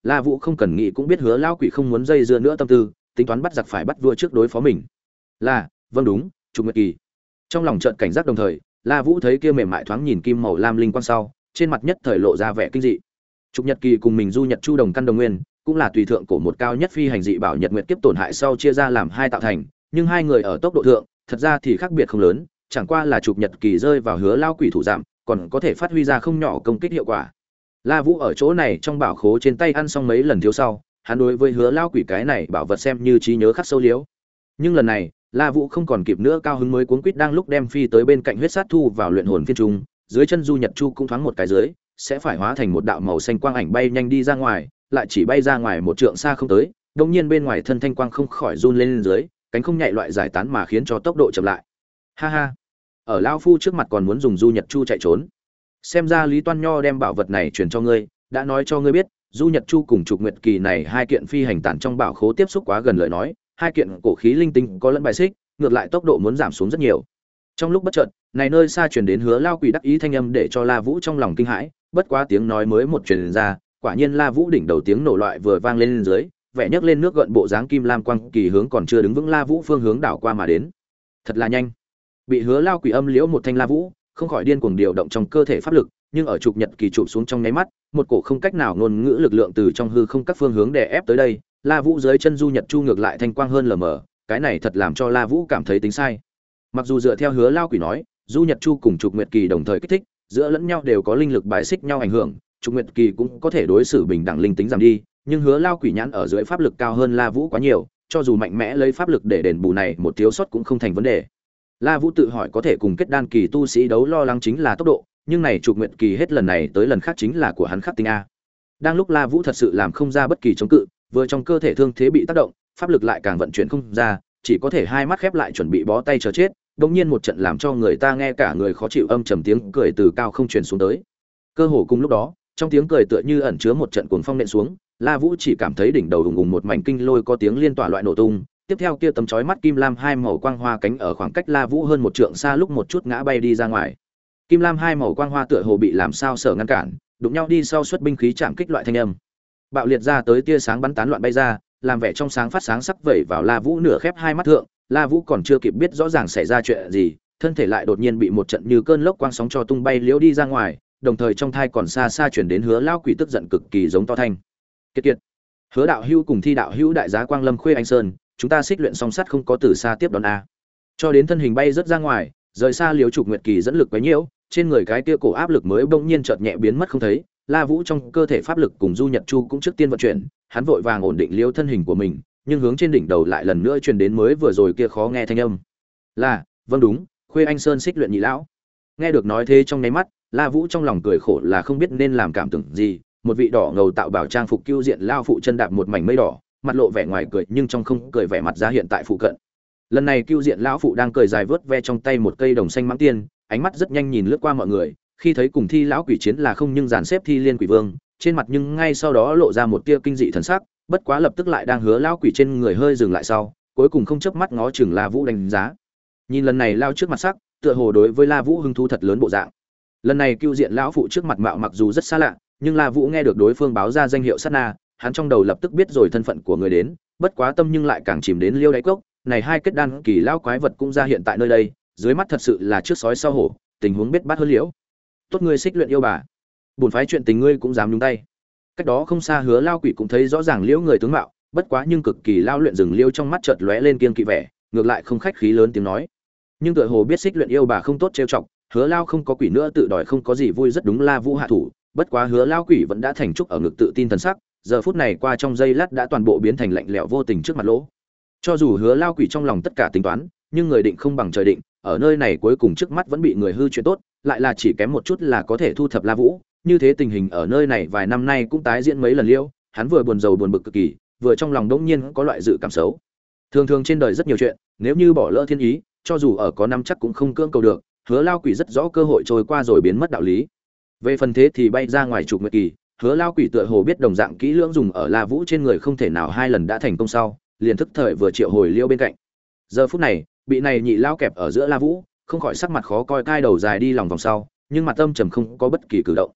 Speaker 1: La Vũ không cần nghĩ cũng biết Hứa lão quỷ không muốn dây dưa nữa tâm tư, tính toán bắt giặc phải bắt vua trước đối phó mình. Là, vâng đúng, Trục Nguyệt Kỳ. Trong lòng chợt cảnh giác đồng thời, La Vũ thấy kia mềm mại thoáng nhìn kim màu lam linh quang sau, trên mặt nhất thời lộ ra vẻ kinh dị. Trục Nhật Kỳ cùng mình du nhật chu đồng căn đồng nguyên, cũng là tùy thượng cổ một cao nhất phi hành dị bảo nhật nguyệt kiếp tổn hại sau chia ra làm hai tạo thành, nhưng hai người ở tốc độ thượng, thật ra thì khác biệt không lớn, chẳng qua là Trục Nhật Kỳ rơi vào Hứa lao quỷ thủ giảm, còn có thể phát huy ra không nhỏ công kích hiệu quả. La Vũ ở chỗ này trong bảo khố trên tay ăn xong mấy lần thiếu sau, hắn đối với Hứa lao quỷ cái này bảo vật xem như trí nhớ khắc sâu liếu. Nhưng lần này, La Vũ không còn kịp nữa cao hứng mới cuống quýt đang lúc đem phi tới bên cạnh huyết sát thu vào luyện hồn phiên trung, dưới chân du nhật chu cũng thoáng một cái dưới, sẽ phải hóa thành một đạo màu xanh quang ảnh bay nhanh đi ra ngoài, lại chỉ bay ra ngoài một trượng xa không tới, đột nhiên bên ngoài thân thanh quang không khỏi run lên, lên dưới, cánh không nhạy loại giải tán mà khiến cho tốc độ chậm lại. Ha ha, ở lão phu trước mặt còn muốn dùng du nhật chu chạy trốn. Xem ra Lý Toan Nho đem bảo vật này truyền cho ngươi, đã nói cho ngươi biết, du nhật chu cùng Trục Nguyệt Kỳ này hai kiện phi hành tản trong bảo khố tiếp xúc quá gần lời nói, hai kiện cổ khí linh tinh có lẫn bài xích, ngược lại tốc độ muốn giảm xuống rất nhiều. Trong lúc bất chợt, này nơi xa truyền đến Hứa lao quỷ đắc ý thanh âm để cho La Vũ trong lòng kinh hãi, bất quá tiếng nói mới một truyền ra, quả nhiên La Vũ đỉnh đầu tiếng nổ loại vừa vang lên, lên dưới, vẻ nhấc lên nước gợn bộ dáng kim lam quang kỳ hướng còn chưa đứng vững La Vũ phương hướng đảo qua mà đến. Thật là nhanh. Bị Hứa lao quỷ âm liễu một thanh La Vũ, không khỏi điên cuồng điều động trong cơ thể pháp lực, nhưng ở Trục Nhật Kỳ trụ xuống trong nháy mắt, một cổ không cách nào ngôn ngữ lực lượng từ trong hư không các phương hướng đè ép tới đây, La Vũ dưới chân du nhật chu ngược lại thanh quang hơn lờ mờ, cái này thật làm cho La Vũ cảm thấy tính sai. Mặc dù dựa theo Hứa lao quỷ nói, du nhật chu cùng Trục Nguyệt Kỳ đồng thời kích thích, giữa lẫn nhau đều có linh lực bài xích nhau ảnh hưởng, Trục Nguyệt Kỳ cũng có thể đối xử bình đẳng linh tính giảm đi, nhưng Hứa lao quỷ nhãn ở dưới pháp lực cao hơn La Vũ quá nhiều, cho dù mạnh mẽ lấy pháp lực để đền bù này một thiếu sót cũng không thành vấn đề. La Vũ tự hỏi có thể cùng kết đan kỳ tu sĩ đấu lo lắng chính là tốc độ, nhưng này Trục Nguyệt Kỳ hết lần này tới lần khác chính là của hắn khắc tinh a. Đang lúc La Vũ thật sự làm không ra bất kỳ chống cự, vừa trong cơ thể thương thế bị tác động, pháp lực lại càng vận chuyển không ra, chỉ có thể hai mắt khép lại chuẩn bị bó tay chờ chết. Đột nhiên một trận làm cho người ta nghe cả người khó chịu âm trầm tiếng cười từ cao không truyền xuống tới. Cơ hồ cùng lúc đó, trong tiếng cười tựa như ẩn chứa một trận cuồng phong nện xuống, La Vũ chỉ cảm thấy đỉnh đầu ùng ùng một mảnh kinh lôi có tiếng liên tỏa loại nổ tung, tiếp theo kia tấm chói mắt kim lam hai màu quang hoa cánh ở khoảng cách La Vũ hơn một trượng xa lúc một chút ngã bay đi ra ngoài. Kim lam hai màu quang hoa tựa hồ bị làm sao sở ngăn cản, đụng nhau đi sau xuất binh khí chạm kích loại thanh âm. Bạo liệt ra tới tia sáng bắn tán loạn bay ra, làm vẻ trong sáng phát sáng sắc vẩy vào La Vũ nửa khép hai mắt thượng, La Vũ còn chưa kịp biết rõ ràng xảy ra chuyện gì, thân thể lại đột nhiên bị một trận như cơn lốc quang sóng cho tung bay liễu đi ra ngoài, đồng thời trong thai còn xa xa chuyển đến Hứa lao quỷ tức giận cực kỳ giống to thanh. Kiệt kiệt. Hứa đạo hữu cùng Thi đạo hữu đại giá Quang Lâm Khuê Anh Sơn, chúng ta xích luyện song sắt không có từ xa tiếp đón a. Cho đến thân hình bay rất ra ngoài, rời xa liễu Trục Nguyệt Kỳ dẫn lực quấy nhiễu, trên người cái kia cổ áp lực mới bỗng nhiên chợt nhẹ biến mất không thấy. La Vũ trong cơ thể pháp lực cùng du nhật chu cũng trước tiên vận chuyển, hắn vội vàng ổn định liễu thân hình của mình, nhưng hướng trên đỉnh đầu lại lần nữa truyền đến mới vừa rồi kia khó nghe thanh âm. Là, vâng đúng, Khuê Anh Sơn xích luyện nhị lão. Nghe được nói thế trong nháy mắt, La Vũ trong lòng cười khổ là không biết nên làm cảm tưởng gì, một vị đỏ ngầu tạo bảo trang phục cưu diện lao phụ chân đạp một mảnh mây đỏ, mặt lộ vẻ ngoài cười nhưng trong không cười vẻ mặt ra hiện tại phụ cận. Lần này cưu diện lão phụ đang cười dài vớt ve trong tay một cây đồng xanh mãng tiên, ánh mắt rất nhanh nhìn lướt qua mọi người, khi thấy cùng Thi lão quỷ chiến là không nhưng dàn xếp Thi liên quỷ vương, trên mặt nhưng ngay sau đó lộ ra một tia kinh dị thần sắc, bất quá lập tức lại đang Hứa lão quỷ trên người hơi dừng lại sau, cuối cùng không chớp mắt ngó chừng La Vũ đánh giá. Nhìn lần này lao trước mặt sắc, tựa hồ đối với La Vũ hứng thú thật lớn bộ dạng. Lần này cưu diện lão phụ trước mặt mạo mặc dù rất xa lạ, nhưng La Vũ nghe được đối phương báo ra danh hiệu sát na, hắn trong đầu lập tức biết rồi thân phận của người đến, bất quá tâm nhưng lại càng chìm đến liêu đáy cốc, này hai kết đan kỳ lão quái vật cũng ra hiện tại nơi đây, dưới mắt thật sự là trước sói sau hổ, tình huống biết bát hơn liễu. Tốt ngươi xích luyện yêu bà, buồn phái chuyện tình ngươi cũng dám nhúng tay. Cách đó không xa Hứa lao quỷ cũng thấy rõ ràng liễu người tướng mạo, bất quá nhưng cực kỳ lao luyện rừng liêu trong mắt chợt lóe lên kiêng kỵ vẻ, ngược lại không khách khí lớn tiếng nói. Nhưng tựa hồ biết xích luyện yêu bà không tốt trêu chọc, Hứa lao không có quỷ nữa tự đòi không có gì vui rất đúng La Vũ hạ thủ, bất quá Hứa lao quỷ vẫn đã thành trúc ở ngực tự tin thần sắc, giờ phút này qua trong giây lát đã toàn bộ biến thành lạnh lẽo vô tình trước mặt lỗ. Cho dù Hứa lao quỷ trong lòng tất cả tính toán, nhưng người định không bằng trời định, ở nơi này cuối cùng trước mắt vẫn bị người hư chuyện tốt, lại là chỉ kém một chút là có thể thu thập La Vũ, như thế tình hình ở nơi này vài năm nay cũng tái diễn mấy lần liêu, hắn vừa buồn rầu buồn bực cực kỳ, vừa trong lòng đống nhiên có loại dự cảm xấu. Thường thường trên đời rất nhiều chuyện, nếu như bỏ lỡ thiên ý, cho dù ở có năm chắc cũng không cưỡng cầu được, Hứa lao quỷ rất rõ cơ hội trôi qua rồi biến mất đạo lý. Về phần thế thì bay ra ngoài Trục Nguyệt Kỳ, Hứa lao quỷ tựa hồ biết đồng dạng kỹ lưỡng dùng ở La Vũ trên người không thể nào hai lần đã thành công sau, liền thức thời vừa triệu hồi liêu bên cạnh. Giờ phút này, bị này nhị lao kẹp ở giữa La Vũ, không khỏi sắc mặt khó coi cai đầu dài đi lòng vòng sau, nhưng mặt âm trầm không có bất kỳ cử động.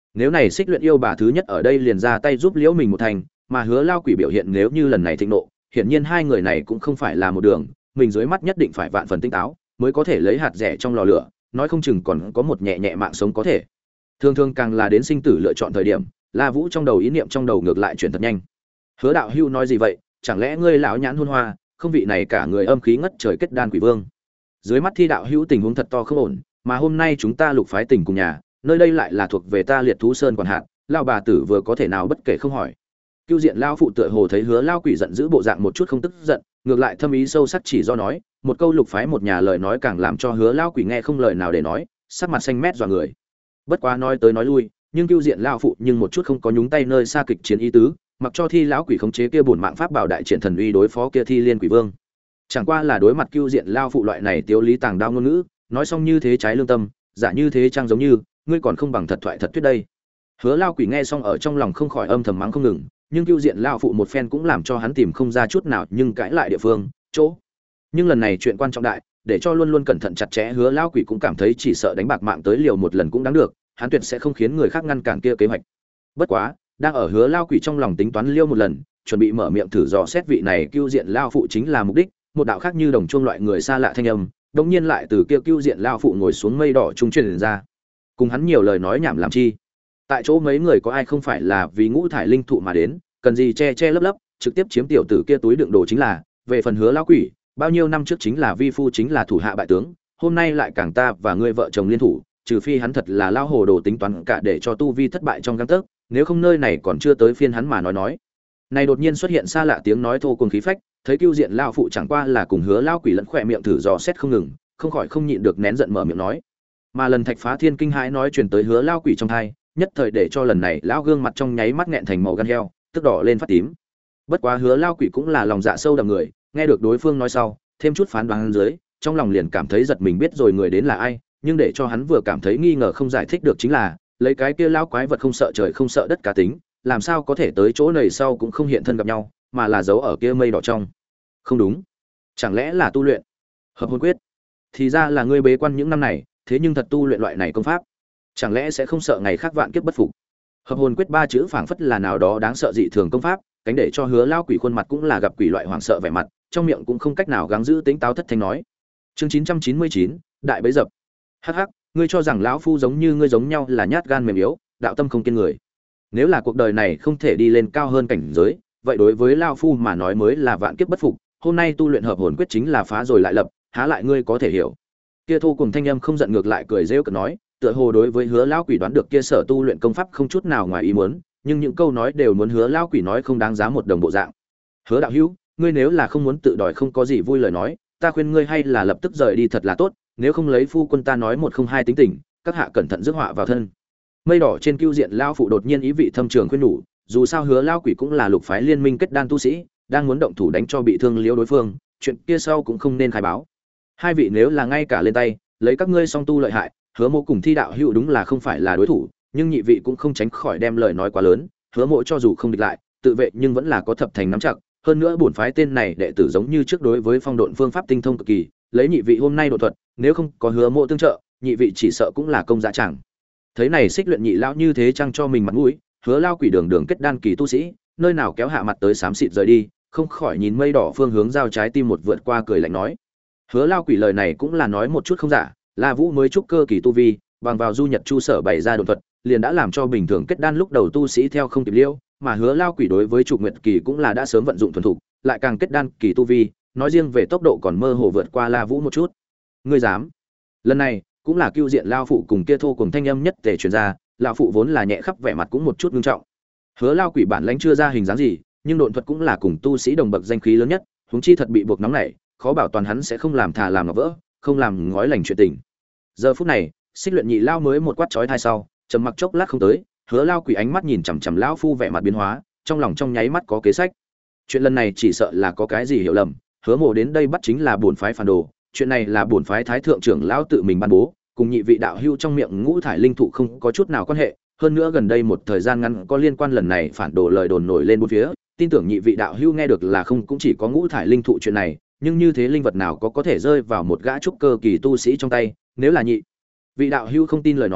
Speaker 1: Nếu này Xích Luyện yêu bà thứ nhất ở đây liền ra tay giúp liễu mình một thành, mà Hứa Lao Quỷ biểu hiện nếu như lần này thịnh nộ, hiển nhiên hai người này cũng không phải là một đường, mình dưới mắt nhất định phải vạn phần tinh táo, mới có thể lấy hạt rẻ trong lò lửa, nói không chừng còn có một nhẹ nhẹ mạng sống có thể. Thường thường càng là đến sinh tử lựa chọn thời điểm, La Vũ trong đầu ý niệm trong đầu ngược lại chuyển thật nhanh. Hứa đạo hưu nói gì vậy, chẳng lẽ ngươi lão nhãn hôn hoa, không vị này cả người âm khí ngất trời kết đan quỷ vương. Dưới mắt Thi đạo hữu tình huống thật to không ổn, mà hôm nay chúng ta lục phái tình cùng nhà, nơi đây lại là thuộc về ta Liệt Thú Sơn quản hạt, lão bà tử vừa có thể nào bất kể không hỏi. Cưu Diện lão phụ tựa hồ thấy Hứa lão quỷ giận dữ bộ dạng một chút không tức giận, ngược lại thâm ý sâu sắc chỉ do nói, một câu lục phái một nhà lời nói càng làm cho Hứa lão quỷ nghe không lời nào để nói, sắc mặt xanh mét dọa người. Bất quá nói tới nói lui, nhưng Cưu Diện lão phụ nhưng một chút không có nhúng tay nơi xa kịch chiến ý tứ, mặc cho Thi lão quỷ khống chế kia bổn mạng pháp bảo đại triển thần uy đối phó kia Thi Liên quỷ vương. Chẳng qua là đối mặt Cưu Diện lão phụ loại này tiêu lý tàng đao ngôn ngữ, nói xong như thế trái lương tâm, giả như thế trang giống như, ngươi còn không bằng thật thoại thật thuyết đây. Hứa lão quỷ nghe xong ở trong lòng không khỏi âm thầm mắng không ngừng, nhưng Cưu Diện lão phụ một phen cũng làm cho hắn tìm không ra chút nào nhưng cãi lại địa phương, chỗ. Nhưng lần này chuyện quan trọng đại, để cho luôn luôn cẩn thận chặt chẽ Hứa lão quỷ cũng cảm thấy chỉ sợ đánh bạc mạng tới liều một lần cũng đáng được, hắn tuyệt sẽ không khiến người khác ngăn cản kia kế hoạch. Bất quá, đang ở Hứa lão quỷ trong lòng tính toán liêu một lần, chuẩn bị mở miệng thử dò xét vị này Cưu Diện lão phụ chính là mục đích, một đạo khác như đồng chuông loại người xa lạ thanh âm, đột nhiên lại từ kia Cưu Diện lão phụ ngồi xuống mây đỏ trung truyền ra. Cùng hắn nhiều lời nói nhảm làm chi? Tại chỗ mấy người có ai không phải là vì ngũ thải linh thụ mà đến, cần gì che che lấp lấp, trực tiếp chiếm tiểu tử kia túi đựng đồ chính là, về phần Hứa lão quỷ, bao nhiêu năm trước chính là vi phu chính là thủ hạ bại tướng, hôm nay lại càng ta và ngươi vợ chồng liên thủ, trừ phi hắn thật là lao hồ đồ tính toán cả để cho tu vi thất bại trong gang tấc, nếu không nơi này còn chưa tới phiên hắn mà nói nói. Này đột nhiên xuất hiện xa lạ tiếng nói thô cuồng khí phách, thấy Cưu Diện lão phụ chẳng qua là cùng Hứa lão quỷ lẫn khỏe miệng thử dò xét không ngừng, không khỏi không nhịn được nén giận mở miệng nói. Mà lần Thạch Phá Thiên kinh hãi nói truyền tới Hứa lão quỷ trong tai, nhất thời để cho lần này lão gương mặt trong nháy mắt nghẹn thành màu gan heo, tức đỏ lên phát tím. Bất quá Hứa lão quỷ cũng là lòng dạ sâu đậm người, nghe được đối phương nói sau, thêm chút phán đoán dưới, trong lòng liền cảm thấy giật mình biết rồi người đến là ai, nhưng để cho hắn vừa cảm thấy nghi ngờ không giải thích được chính là, lấy cái kia lão quái vật không sợ trời không sợ đất cá tính, làm sao có thể tới chỗ này sau cũng không hiện thân gặp nhau, mà là giấu ở kia mây đỏ trong. Không đúng, chẳng lẽ là tu luyện hợp hồn quyết? Thì ra là ngươi bế quan những năm này, thế nhưng thật tu luyện loại này công pháp, chẳng lẽ sẽ không sợ ngày khác vạn kiếp bất phục? Hợp hồn quyết ba chữ phảng phất là nào đó đáng sợ dị thường công pháp, cánh để cho Hứa lão quỷ khuôn mặt cũng là gặp quỷ loại hoảng sợ vẻ mặt, trong miệng cũng không cách nào gắng giữ tính táo thất thanh nói. Chương chín trăm chín mươi chín, đại bấy dập. Hắc hắc, ngươi cho rằng lão phu giống như ngươi giống nhau là nhát gan mềm yếu, đạo tâm không kiên người. Nếu là cuộc đời này không thể đi lên cao hơn cảnh giới, vậy đối với lão phu mà nói mới là vạn kiếp bất phục, hôm nay tu luyện hợp hồn quyết chính là phá rồi lại lập, há lại ngươi có thể hiểu. Kia thô cùng thanh âm không giận ngược lại cười rêu cợt nói, tựa hồ đối với Hứa lão quỷ đoán được kia sở tu luyện công pháp không chút nào ngoài ý muốn, nhưng những câu nói đều muốn Hứa lão quỷ nói không đáng giá một đồng bộ dạng. Hứa đạo hữu, ngươi nếu là không muốn tự đòi không có gì vui lời nói, ta khuyên ngươi hay là lập tức rời đi thật là tốt, nếu không lấy phu quân ta nói một không hai tính tình, các hạ cẩn thận rước họa vào thân. Mây đỏ trên Cưu Diện lão phụ đột nhiên ý vị thâm trường khuyên nhủ, dù sao Hứa lão quỷ cũng là lục phái liên minh kết đan tu sĩ, đang muốn động thủ đánh cho bị thương liễu đối phương, chuyện kia sau cũng không nên khai báo. Hai vị nếu là ngay cả lên tay, lấy các ngươi song tu lợi hại, Hứa Mộ cùng Thi đạo hữu đúng là không phải là đối thủ, nhưng nhị vị cũng không tránh khỏi đem lời nói quá lớn, Hứa Mộ cho dù không địch lại, tự vệ nhưng vẫn là có thập thành nắm chặt, hơn nữa bổn phái tên này đệ tử giống như trước đối với phong độn phương pháp tinh thông cực kỳ, lấy nhị vị hôm nay độ thuật, nếu không có Hứa Mộ tương trợ, nhị vị chỉ sợ cũng là công dạ chẳng. Thấy này Xích Luyện nhị lão như thế chăng cho mình mặt mũi, Hứa lao quỷ đường đường kết đan kỳ tu sĩ, nơi nào kéo hạ mặt tới xám xịt rời đi, không khỏi nhìn mây đỏ phương hướng giao trái tim một vượt qua cười lạnh nói. Hứa lao quỷ lời này cũng là nói một chút không giả, La Vũ mới trúc cơ kỳ tu vi, bằng vào du nhật chu sở bày ra độn thuật, liền đã làm cho bình thường kết đan lúc đầu tu sĩ theo không kịp liêu, mà Hứa lao quỷ đối với trục nguyệt kỳ cũng là đã sớm vận dụng thuần thục, lại càng kết đan kỳ tu vi, nói riêng về tốc độ còn mơ hồ vượt qua La Vũ một chút. Ngươi dám? Lần này, cũng là Cưu Diện lao phụ cùng kia thô cùng thanh âm nhất tề truyền ra, lão phụ vốn là nhẹ khắp vẻ mặt cũng một chút nghiêm trọng. Hứa lao quỷ bản lãnh chưa ra hình dáng gì, nhưng độn thuật cũng là cùng tu sĩ đồng bậc danh khí lớn nhất, huống chi thật bị buộc nóng này, khó bảo toàn hắn sẽ không làm thà làm ngọc vỡ, không làm ngói lành chuyện tình. Giờ phút này, Xích Luyện nhị lao mới một quát chói tai sau, trầm mặc chốc lát không tới, Hứa lao quỷ ánh mắt nhìn chằm chằm lão phu vẻ mặt biến hóa, trong lòng trong nháy mắt có kế sách. Chuyện lần này chỉ sợ là có cái gì hiểu lầm, Hứa Mộ đến đây bắt chính là bổn phái phản đồ, chuyện này là bổn phái thái thượng trưởng lão tự mình ban bố, cùng nhị vị đạo hữu trong miệng ngũ thải linh thụ không có chút nào quan hệ, hơn nữa gần đây một thời gian ngắn có liên quan lần này phản đồ lời đồn nổi lên bốn phía, tin tưởng nhị vị đạo hữu nghe được là không cũng chỉ có ngũ thải linh thụ chuyện này, nhưng như thế linh vật nào có có thể rơi vào một gã trúc cơ kỳ tu sĩ trong tay, nếu là nhị vị đạo hữu không tin lời nói,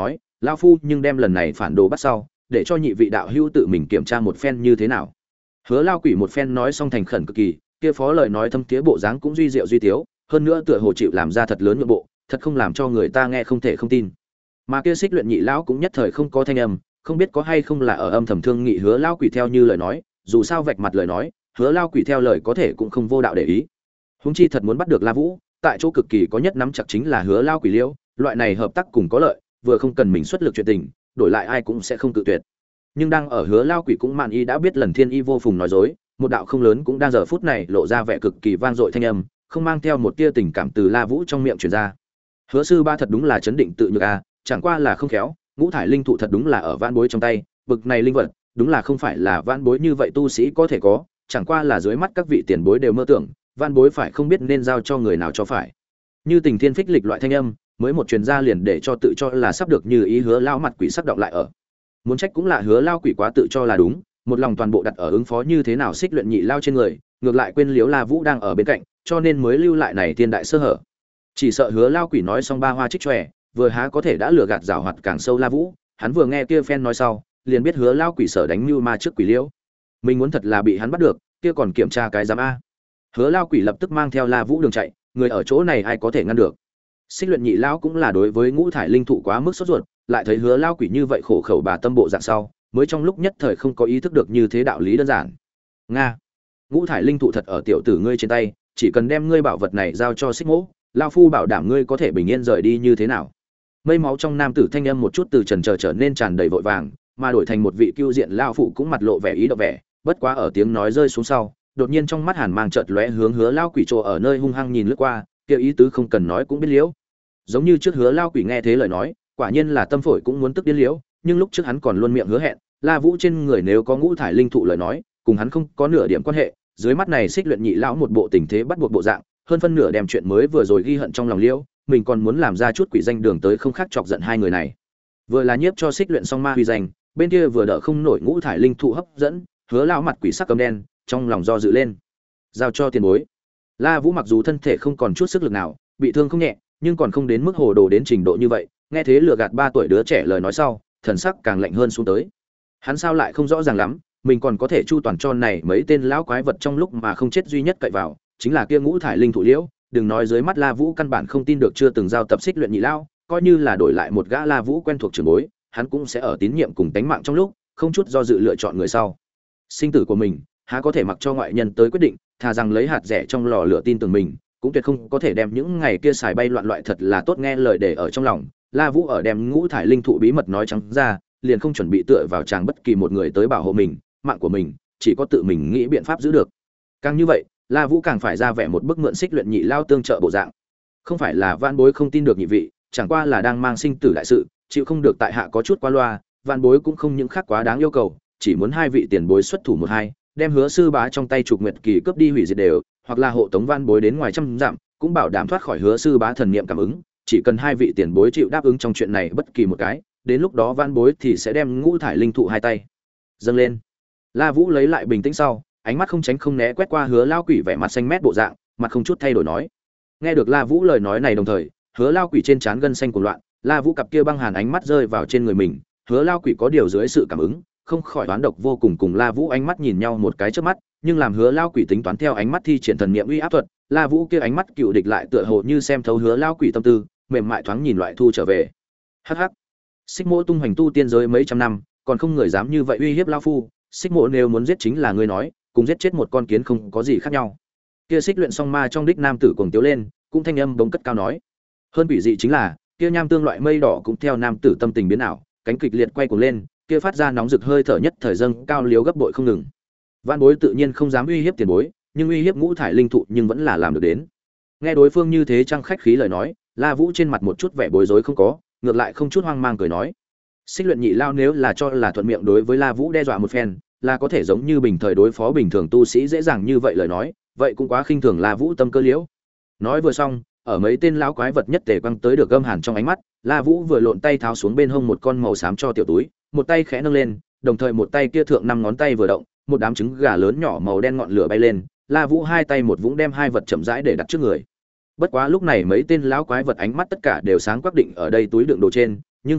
Speaker 1: lão phu nhưng đem lần này phản đồ bắt sau, để cho nhị vị đạo hữu tự mình kiểm tra một phen như thế nào. Hứa Lao Quỷ một phen nói xong thành khẩn cực kỳ, kia phó lời nói thâm thiế bộ dáng cũng duy diệu duy tiếu, hơn nữa tựa hồ chịu làm ra thật lớn nhượng bộ, thật không làm cho người ta nghe không thể không tin. Mà kia Xích Luyện nhị lão cũng nhất thời không có thanh âm, không biết có hay không là ở âm thầm thương nghị Hứa Lao Quỷ theo như lời nói, dù sao vạch mặt lời nói, Hứa Lao Quỷ theo lời có thể cũng không vô đạo để ý. Huống chi thật muốn bắt được La Vũ, tại chỗ cực kỳ có nhất nắm chặt chính là Hứa Lao Quỷ liễu, loại này hợp tác cùng có lợi, vừa không cần mình xuất lực chuyện tình, đổi lại ai cũng sẽ không tự tuyệt. Nhưng đang ở Hứa Lao Quỷ cũng mạn y đã biết lần thiên y vô phùng nói dối, một đạo không lớn cũng đang giờ phút này lộ ra vẻ cực kỳ vang dội thanh âm, không mang theo một tia tình cảm từ La Vũ trong miệng truyền ra. Hứa sư ba thật đúng là chấn định tự nhược a, chẳng qua là không khéo, ngũ thải linh thụ thật đúng là ở vãn bối trong tay, bực này linh vật, đúng là không phải là vãn bối như vậy tu sĩ có thể có, chẳng qua là dưới mắt các vị tiền bối đều mơ tưởng, vãn bối phải không biết nên giao cho người nào cho phải. Như tình thiên phích lịch loại thanh âm, mới một truyền ra liền để cho tự cho là sắp được như ý Hứa lao mặt quỷ sắc động lại ở. Muốn trách cũng là Hứa Lao Quỷ quá tự cho là đúng, một lòng toàn bộ đặt ở ứng phó như thế nào Xích Luyện nhị lao trên người, ngược lại quên liếu La Vũ đang ở bên cạnh, cho nên mới lưu lại này thiên đại sơ hở. Chỉ sợ Hứa Lao Quỷ nói xong ba hoa trích chòe, vừa há có thể đã lừa gạt giảo hoạt càng sâu La Vũ, hắn vừa nghe kia phen nói sau, liền biết Hứa Lao Quỷ sở đánh mưu ma trước quỷ liễu. Mình muốn thật là bị hắn bắt được, kia còn kiểm tra cái giám a. Hứa Lao Quỷ lập tức mang theo La Vũ đường chạy, người ở chỗ này ai có thể ngăn được. Xích Luyện nhị lão cũng là đối với ngũ thải linh thụ quá mức sốt ruột, lại thấy Hứa Lao Quỷ như vậy khổ khẩu bà tâm bộ dạng sau, mới trong lúc nhất thời không có ý thức được như thế đạo lý đơn giản. Nga, ngũ thải linh thụ thật ở tiểu tử ngươi trên tay, chỉ cần đem ngươi bảo vật này giao cho Xích Mỗ, lão phu bảo đảm ngươi có thể bình yên rời đi như thế nào. Mây máu trong nam tử thanh âm một chút từ trần chờ trở nên tràn đầy vội vàng, mà đổi thành một vị cưu diện lão phụ cũng mặt lộ vẻ ý động vẻ, bất quá ở tiếng nói rơi xuống sau, đột nhiên trong mắt hàn mang chợt lóe hướng Hứa Lao Quỷ trồ ở nơi hung hăng nhìn lướt qua, kia ý tứ không cần nói cũng biết liễu. Giống như trước Hứa Lao Quỷ nghe thế lời nói, quả nhiên là tâm phổi cũng muốn tức điên liễu, nhưng lúc trước hắn còn luôn miệng hứa hẹn, La Vũ trên người nếu có ngũ thải linh thụ lời nói, cùng hắn không có nửa điểm quan hệ, dưới mắt này Xích Luyện nhị lão một bộ tình thế bắt buộc bộ dạng, hơn phân nửa đem chuyện mới vừa rồi ghi hận trong lòng liễu, mình còn muốn làm ra chút quỷ danh đường tới không khác chọc giận hai người này. Vừa là nhiếp cho Xích Luyện song ma huy danh, bên kia vừa đỡ không nổi ngũ thải linh thụ hấp dẫn, Hứa lão mặt quỷ sắc cầm đen, trong lòng do dự lên. Giao cho tiền bối. La Vũ mặc dù thân thể không còn chút sức lực nào, bị thương không nhẹ, nhưng còn không đến mức hồ đồ đến trình độ như vậy, nghe thế lừa gạt ba tuổi đứa trẻ lời nói sau, thần sắc càng lạnh hơn xuống tới. Hắn sao lại không rõ ràng lắm, mình còn có thể chu toàn cho này mấy tên lão quái vật trong lúc mà không chết duy nhất cậy vào, chính là kia ngũ thải linh thụ liễu, đừng nói dưới mắt La Vũ căn bản không tin được chưa từng giao tập Xích Luyện nhị lão, coi như là đổi lại một gã La Vũ quen thuộc trường bối, hắn cũng sẽ ở tín nhiệm cùng tánh mạng trong lúc, không chút do dự lựa chọn người sau. Sinh tử của mình, há có thể mặc cho ngoại nhân tới quyết định, thà rằng lấy hạt rẻ trong lò lửa tin tưởng mình, cũng tuyệt không có thể đem những ngày kia xài bay loạn loại thật là tốt nghe lời để ở trong lòng. La Vũ ở đem ngũ thải linh thụ bí mật nói trắng ra, liền không chuẩn bị tựa vào chàng bất kỳ một người tới bảo hộ mình, mạng của mình chỉ có tự mình nghĩ biện pháp giữ được. Càng như vậy, La Vũ càng phải ra vẻ một bức mượn Xích Luyện nhị lao tương trợ bộ dạng. Không phải là Vạn Bối không tin được nhị vị, chẳng qua là đang mang sinh tử đại sự, chịu không được tại hạ có chút qua loa, Vạn Bối cũng không những khác quá đáng yêu cầu, chỉ muốn hai vị tiền bối xuất thủ một hai, đem Hứa sư bá trong tay trục nguyệt kỳ cướp đi hủy diệt đều, hoặc là hộ tống Vạn Bối đến ngoài trăm dặm, cũng bảo đảm thoát khỏi Hứa sư bá thần niệm cảm ứng, chỉ cần hai vị tiền bối chịu đáp ứng trong chuyện này bất kỳ một cái, đến lúc đó Vạn Bối thì sẽ đem ngũ thải linh thụ hai tay dâng lên. La Vũ lấy lại bình tĩnh sau, ánh mắt không tránh không né quét qua Hứa lao quỷ vẻ mặt xanh mét bộ dạng, mặt không chút thay đổi nói. Nghe được La Vũ lời nói này đồng thời, Hứa lao quỷ trên trán gân xanh cuồng loạn, La Vũ cặp kia băng hàn ánh mắt rơi vào trên người mình, Hứa lao quỷ có điều dưới sự cảm ứng, không khỏi đoán độc vô cùng cùng La Vũ ánh mắt nhìn nhau một cái trước mắt, nhưng làm Hứa lao quỷ tính toán theo ánh mắt thi triển thần niệm uy áp thuật, La Vũ kia ánh mắt cựu địch lại tựa hồ như xem thấu Hứa lao quỷ tâm tư, mềm mại thoáng nhìn loại thu trở về. Hắc hắc. Xích Mỗ tung hoành tu tiên giới mấy trăm năm, còn không người dám như vậy uy hiếp lão phu, Xích Mỗ nếu muốn giết chính là ngươi nói, cùng giết chết một con kiến không có gì khác nhau. Kia Xích Luyện song ma trong đích nam tử cuồng tiếu lên, cũng thanh âm bỗng cất cao nói. Hơn quỷ dị chính là, kia nham tương loại mây đỏ cũng theo nam tử tâm tình biến ảo, cánh kịch liệt quay cuồng lên, kia phát ra nóng rực hơi thở nhất thời dâng cao liếu gấp bội không ngừng. Vạn Bối tự nhiên không dám uy hiếp tiền bối, nhưng uy hiếp ngũ thải linh thụ nhưng vẫn là làm được đến. Nghe đối phương như thế trăng khách khí lời nói, La Vũ trên mặt một chút vẻ bối rối không có, ngược lại không chút hoang mang cười nói. Xích Luyện nhị lao nếu là cho là thuận miệng đối với La Vũ đe dọa một phen, là có thể giống như bình thời đối phó bình thường tu sĩ dễ dàng như vậy lời nói, vậy cũng quá khinh thường La Vũ tâm cơ liễu. Nói vừa xong, ở mấy tên lão quái vật nhất tề quăng tới được gâm hàn trong ánh mắt, La Vũ vừa lộn tay tháo xuống bên hông một con màu xám cho tiểu túi, một tay khẽ nâng lên, đồng thời một tay kia thượng năm ngón tay vừa động, một đám trứng gà lớn nhỏ màu đen ngọn lửa bay lên, La Vũ hai tay một vũng đem hai vật chậm rãi để đặt trước người. Bất quá lúc này mấy tên lão quái vật ánh mắt tất cả đều sáng quắc định ở đây túi đựng đồ trên, nhưng không biết,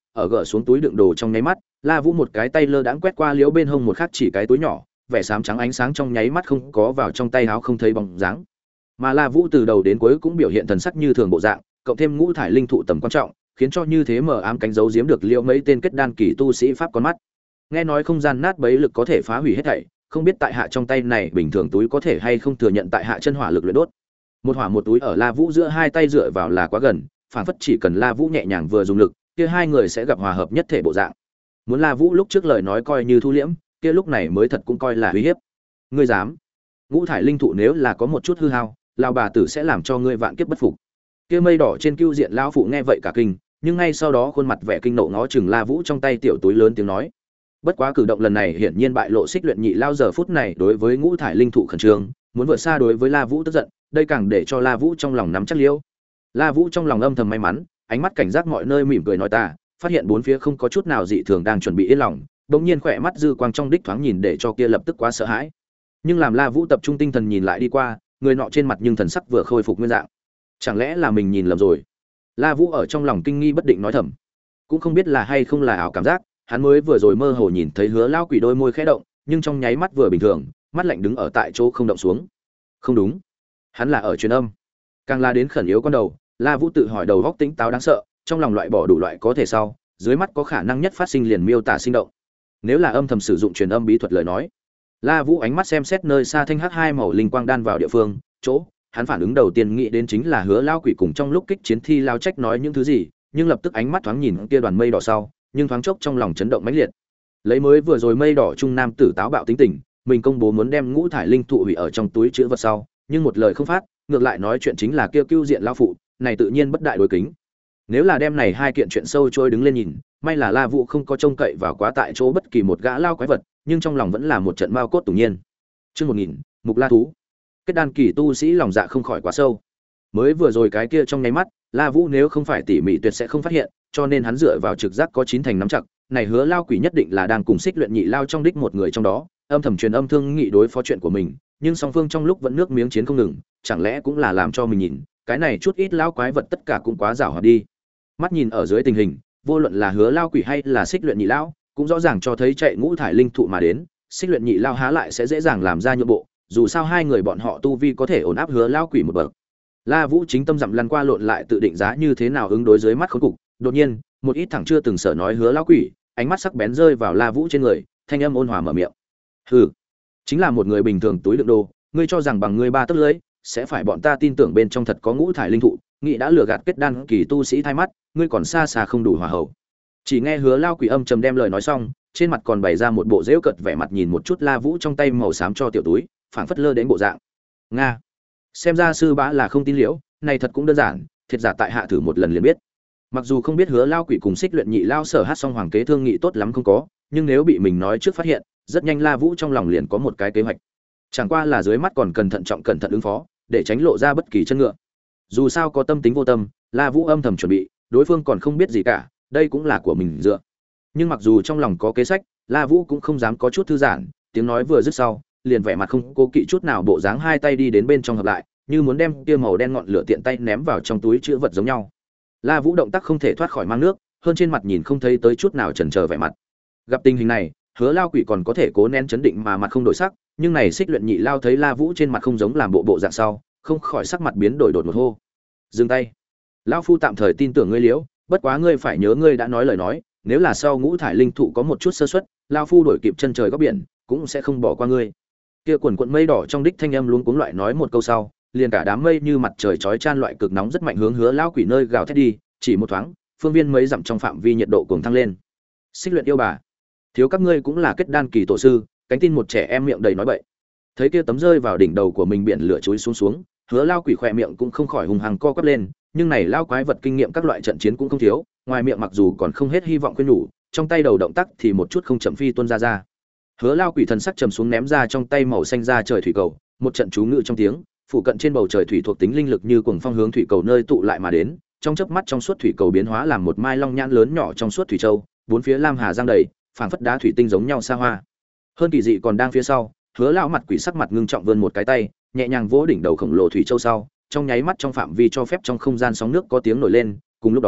Speaker 1: ở gỡ xuống túi đựng đồ trong nháy mắt, La Vũ một cái tay lơ đãng quét qua liễu bên hông một khắc chỉ cái túi nhỏ, vẻ xám trắng ánh sáng trong nháy mắt không có vào trong tay áo không thấy bóng dáng. Mà La Vũ từ đầu đến cuối cũng biểu hiện thần sắc như thường bộ dạng, cộng thêm ngũ thải linh thụ tầm quan trọng, khiến cho như thế mờ ám cánh giấu giếm được liễu mấy tên kết đan kỳ tu sĩ pháp con mắt. Nghe nói không gian nát bấy lực có thể phá hủy hết thảy, không biết tại hạ trong tay này bình thường túi có thể hay không thừa nhận tại hạ chân hỏa lực luyện đốt. Một hỏa một túi ở La Vũ giữa hai tay dựa vào là quá gần, phản phất chỉ cần La Vũ nhẹ nhàng vừa dùng lực, kia hai người sẽ gặp hòa hợp nhất thể bộ dạng. Muốn La Vũ lúc trước lời nói coi như thu liễm, kia lúc này mới thật cũng coi là uy hiếp. Ngươi dám? Ngũ thải linh thụ nếu là có một chút hư hao, lão bà tử sẽ làm cho ngươi vạn kiếp bất phục. Kia mây đỏ trên cưu diện lão phụ nghe vậy cả kinh, nhưng ngay sau đó khuôn mặt vẻ kinh nộ ngó chừng La Vũ trong tay tiểu túi lớn tiếng nói. Bất quá cử động lần này hiển nhiên bại lộ Xích Luyện Nhị lao giờ phút này đối với ngũ thải linh thụ khẩn trương, muốn vượt xa đối với La Vũ tức giận, đây càng để cho La Vũ trong lòng nắm chắc liễu. La Vũ trong lòng âm thầm may mắn, ánh mắt cảnh giác mọi nơi mỉm cười nói ta, phát hiện bốn phía không có chút nào dị thường đang chuẩn bị yên lòng, bỗng nhiên khỏe mắt dư quang trong đích thoáng nhìn để cho kia lập tức quá sợ hãi. Nhưng làm La Vũ tập trung tinh thần nhìn lại đi qua, người nọ trên mặt nhưng thần sắc vừa khôi phục nguyên dạng. Chẳng lẽ là mình nhìn lầm rồi? La Vũ ở trong lòng kinh nghi bất định nói thầm, cũng không biết là hay không là ảo cảm giác, hắn mới vừa rồi mơ hồ nhìn thấy Hứa lão quỷ đôi môi khẽ động, nhưng trong nháy mắt vừa bình thường, mắt lạnh đứng ở tại chỗ không động xuống. Không đúng, hắn là ở truyền âm. Càng la đến khẩn yếu con đầu, La Vũ tự hỏi đầu góc tính táo đáng sợ, trong lòng loại bỏ đủ loại có thể sau, dưới mắt có khả năng nhất phát sinh liền miêu tả sinh động. Nếu là âm thầm sử dụng truyền âm bí thuật lời nói, La Vũ ánh mắt xem xét nơi xa thanh hắc hai màu linh quang đan vào địa phương, chỗ, hắn phản ứng đầu tiên nghĩ đến chính là Hứa lão quỷ cùng trong lúc kích chiến thi lao trách nói những thứ gì, nhưng lập tức ánh mắt thoáng nhìn kia đoàn mây đỏ sau, nhưng thoáng chốc trong lòng chấn động mãnh liệt. Lấy mới vừa rồi mây đỏ trung nam tử táo bạo tính tình, mình công bố muốn đem ngũ thải linh thụ hủy ở trong túi chứa vật sau, nhưng một lời không phát, ngược lại nói chuyện chính là kêu cưu diện lão phụ, này tự nhiên bất đại đối kính. Nếu là đem này hai kiện chuyện sâu trôi đứng lên nhìn, may là La Vũ không có trông cậy vào quá tại chỗ bất kỳ một gã lao quái vật, nhưng trong lòng vẫn là một trận mao cốt tủng nhiên. Chương một nghìn, Mục La thú. Kết đan kỳ tu sĩ lòng dạ không khỏi quá sâu. Mới vừa rồi cái kia trong nháy mắt, La Vũ nếu không phải tỉ mỉ tuyệt sẽ không phát hiện, cho nên hắn dựa vào trực giác có chín thành nắm chặt, này Hứa lao quỷ nhất định là đang cùng Xích Luyện Nhị lao trong đích một người trong đó, âm thầm truyền âm thương nghị đối phó chuyện của mình, nhưng song phương trong lúc vẫn nước miếng chiến không ngừng, chẳng lẽ cũng là làm cho mình nhìn, cái này chút ít lao quái vật tất cả cũng quá giảo hoạt đi. Mắt nhìn ở dưới tình hình, vô luận là Hứa lao quỷ hay là Xích Luyện Nhị lao, cũng rõ ràng cho thấy chạy ngũ thải linh thụ mà đến, Xích Luyện Nhị lao há lại sẽ dễ dàng làm ra nhượng bộ, dù sao hai người bọn họ tu vi có thể ổn áp Hứa lao quỷ một bậc. La Vũ chính tâm dặm lăn qua lộn lại tự định giá như thế nào ứng đối dưới mắt khốn cục, đột nhiên, một ít thẳng chưa từng sợ nói Hứa lao quỷ, ánh mắt sắc bén rơi vào La Vũ trên người, thanh âm ôn hòa mở miệng. Hừ, chính là một người bình thường túi đựng đồ, ngươi cho rằng bằng ngươi ba tấc lưỡi, sẽ phải bọn ta tin tưởng bên trong thật có ngũ thải linh thụ, nghĩ đã lừa gạt kết đan kỳ tu sĩ thay mắt, ngươi còn xa xa không đủ hòa hậu. Chỉ nghe Hứa lao quỷ âm trầm đem lời nói xong, trên mặt còn bày ra một bộ giễu cợt vẻ mặt nhìn một chút La Vũ trong tay màu xám cho tiểu túi, phảng phất lơ đến bộ dạng. Nga, xem ra sư bá là không tin liễu, này thật cũng đơn giản, thiệt giả tại hạ thử một lần liền biết. Mặc dù không biết Hứa lao quỷ cùng Xích Luyện Nhị lao sở hát xong hoàng kế thương nghị tốt lắm không có, nhưng nếu bị mình nói trước phát hiện, rất nhanh La Vũ trong lòng liền có một cái kế hoạch. Chẳng qua là dưới mắt còn cần thận trọng cẩn thận ứng phó, để tránh lộ ra bất kỳ chân ngựa. Dù sao có tâm tính vô tâm, La Vũ âm thầm chuẩn bị, đối phương còn không biết gì cả, đây cũng là của mình dựa. Nhưng mặc dù trong lòng có kế sách, La Vũ cũng không dám có chút thư giãn, tiếng nói vừa dứt sau, liền vẻ mặt không cố kỵ chút nào bộ dáng hai tay đi đến bên trong hợp lại, như muốn đem kia màu đen ngọn lửa tiện tay ném vào trong túi chứa vật giống nhau. La Vũ động tác không thể thoát khỏi mang nước, hơn trên mặt nhìn không thấy tới chút nào chần chờ vẻ mặt. Gặp tình hình này, Hứa lao quỷ còn có thể cố nén chấn định mà mặt không đổi sắc, nhưng này Xích Luyện Nhị lao thấy La Vũ trên mặt không giống làm bộ bộ dạng sau, không khỏi sắc mặt biến đổi đột một hô. Dừng tay. Lão phu tạm thời tin tưởng ngươi liễu, bất quá ngươi phải nhớ ngươi đã nói lời nói, nếu là sau ngũ thải linh thụ có một chút sơ suất, lão phu đổi kịp chân trời góc biển, cũng sẽ không bỏ qua ngươi. Kia quần quần mây đỏ trong đích thanh âm luống cuống loại nói một câu sau, liền cả đám mây như mặt trời chói chan loại cực nóng rất mạnh hướng Hứa lão quỷ nơi gào thét đi, chỉ một thoáng, phương viên mấy dặm trong phạm vi nhiệt độ cuồng thăng lên. Xích Luyện yêu bà, thiếu các ngươi cũng là kết đan kỳ tổ sư, cánh tin một trẻ em miệng đầy nói bậy. Thấy kia tấm rơi vào đỉnh đầu của mình biển lửa chuối xuống xuống, Hứa lao quỷ khỏe miệng cũng không khỏi hùng hăng co quắp lên, nhưng này lao quái vật kinh nghiệm các loại trận chiến cũng không thiếu, ngoài miệng mặc dù còn không hết hy vọng khuyên nhủ, trong tay đầu động tác thì một chút không chậm phi tuôn ra ra. Hứa lao quỷ thần sắc trầm xuống ném ra trong tay màu xanh ra trời thủy cầu, một trận chú ngữ trong tiếng, phụ cận trên bầu trời thủy thuộc tính linh lực như cuồng phong hướng thủy cầu nơi tụ lại mà đến, trong chớp mắt trong suốt thủy cầu biến hóa làm một mai long nhãn lớn nhỏ trong suốt thủy châu, bốn phía lam hà giang đầy, phảng phất đá thủy tinh giống nhau xa hoa. Hơn kỳ dị còn đang phía sau, Hứa lão mặt quỷ sắc mặt ngưng trọng vươn một cái tay, nhẹ nhàng vỗ đỉnh đầu khổng lồ thủy châu sau, trong nháy mắt trong phạm vi cho phép trong không gian sóng nước có tiếng nổi lên, cùng lúc đó,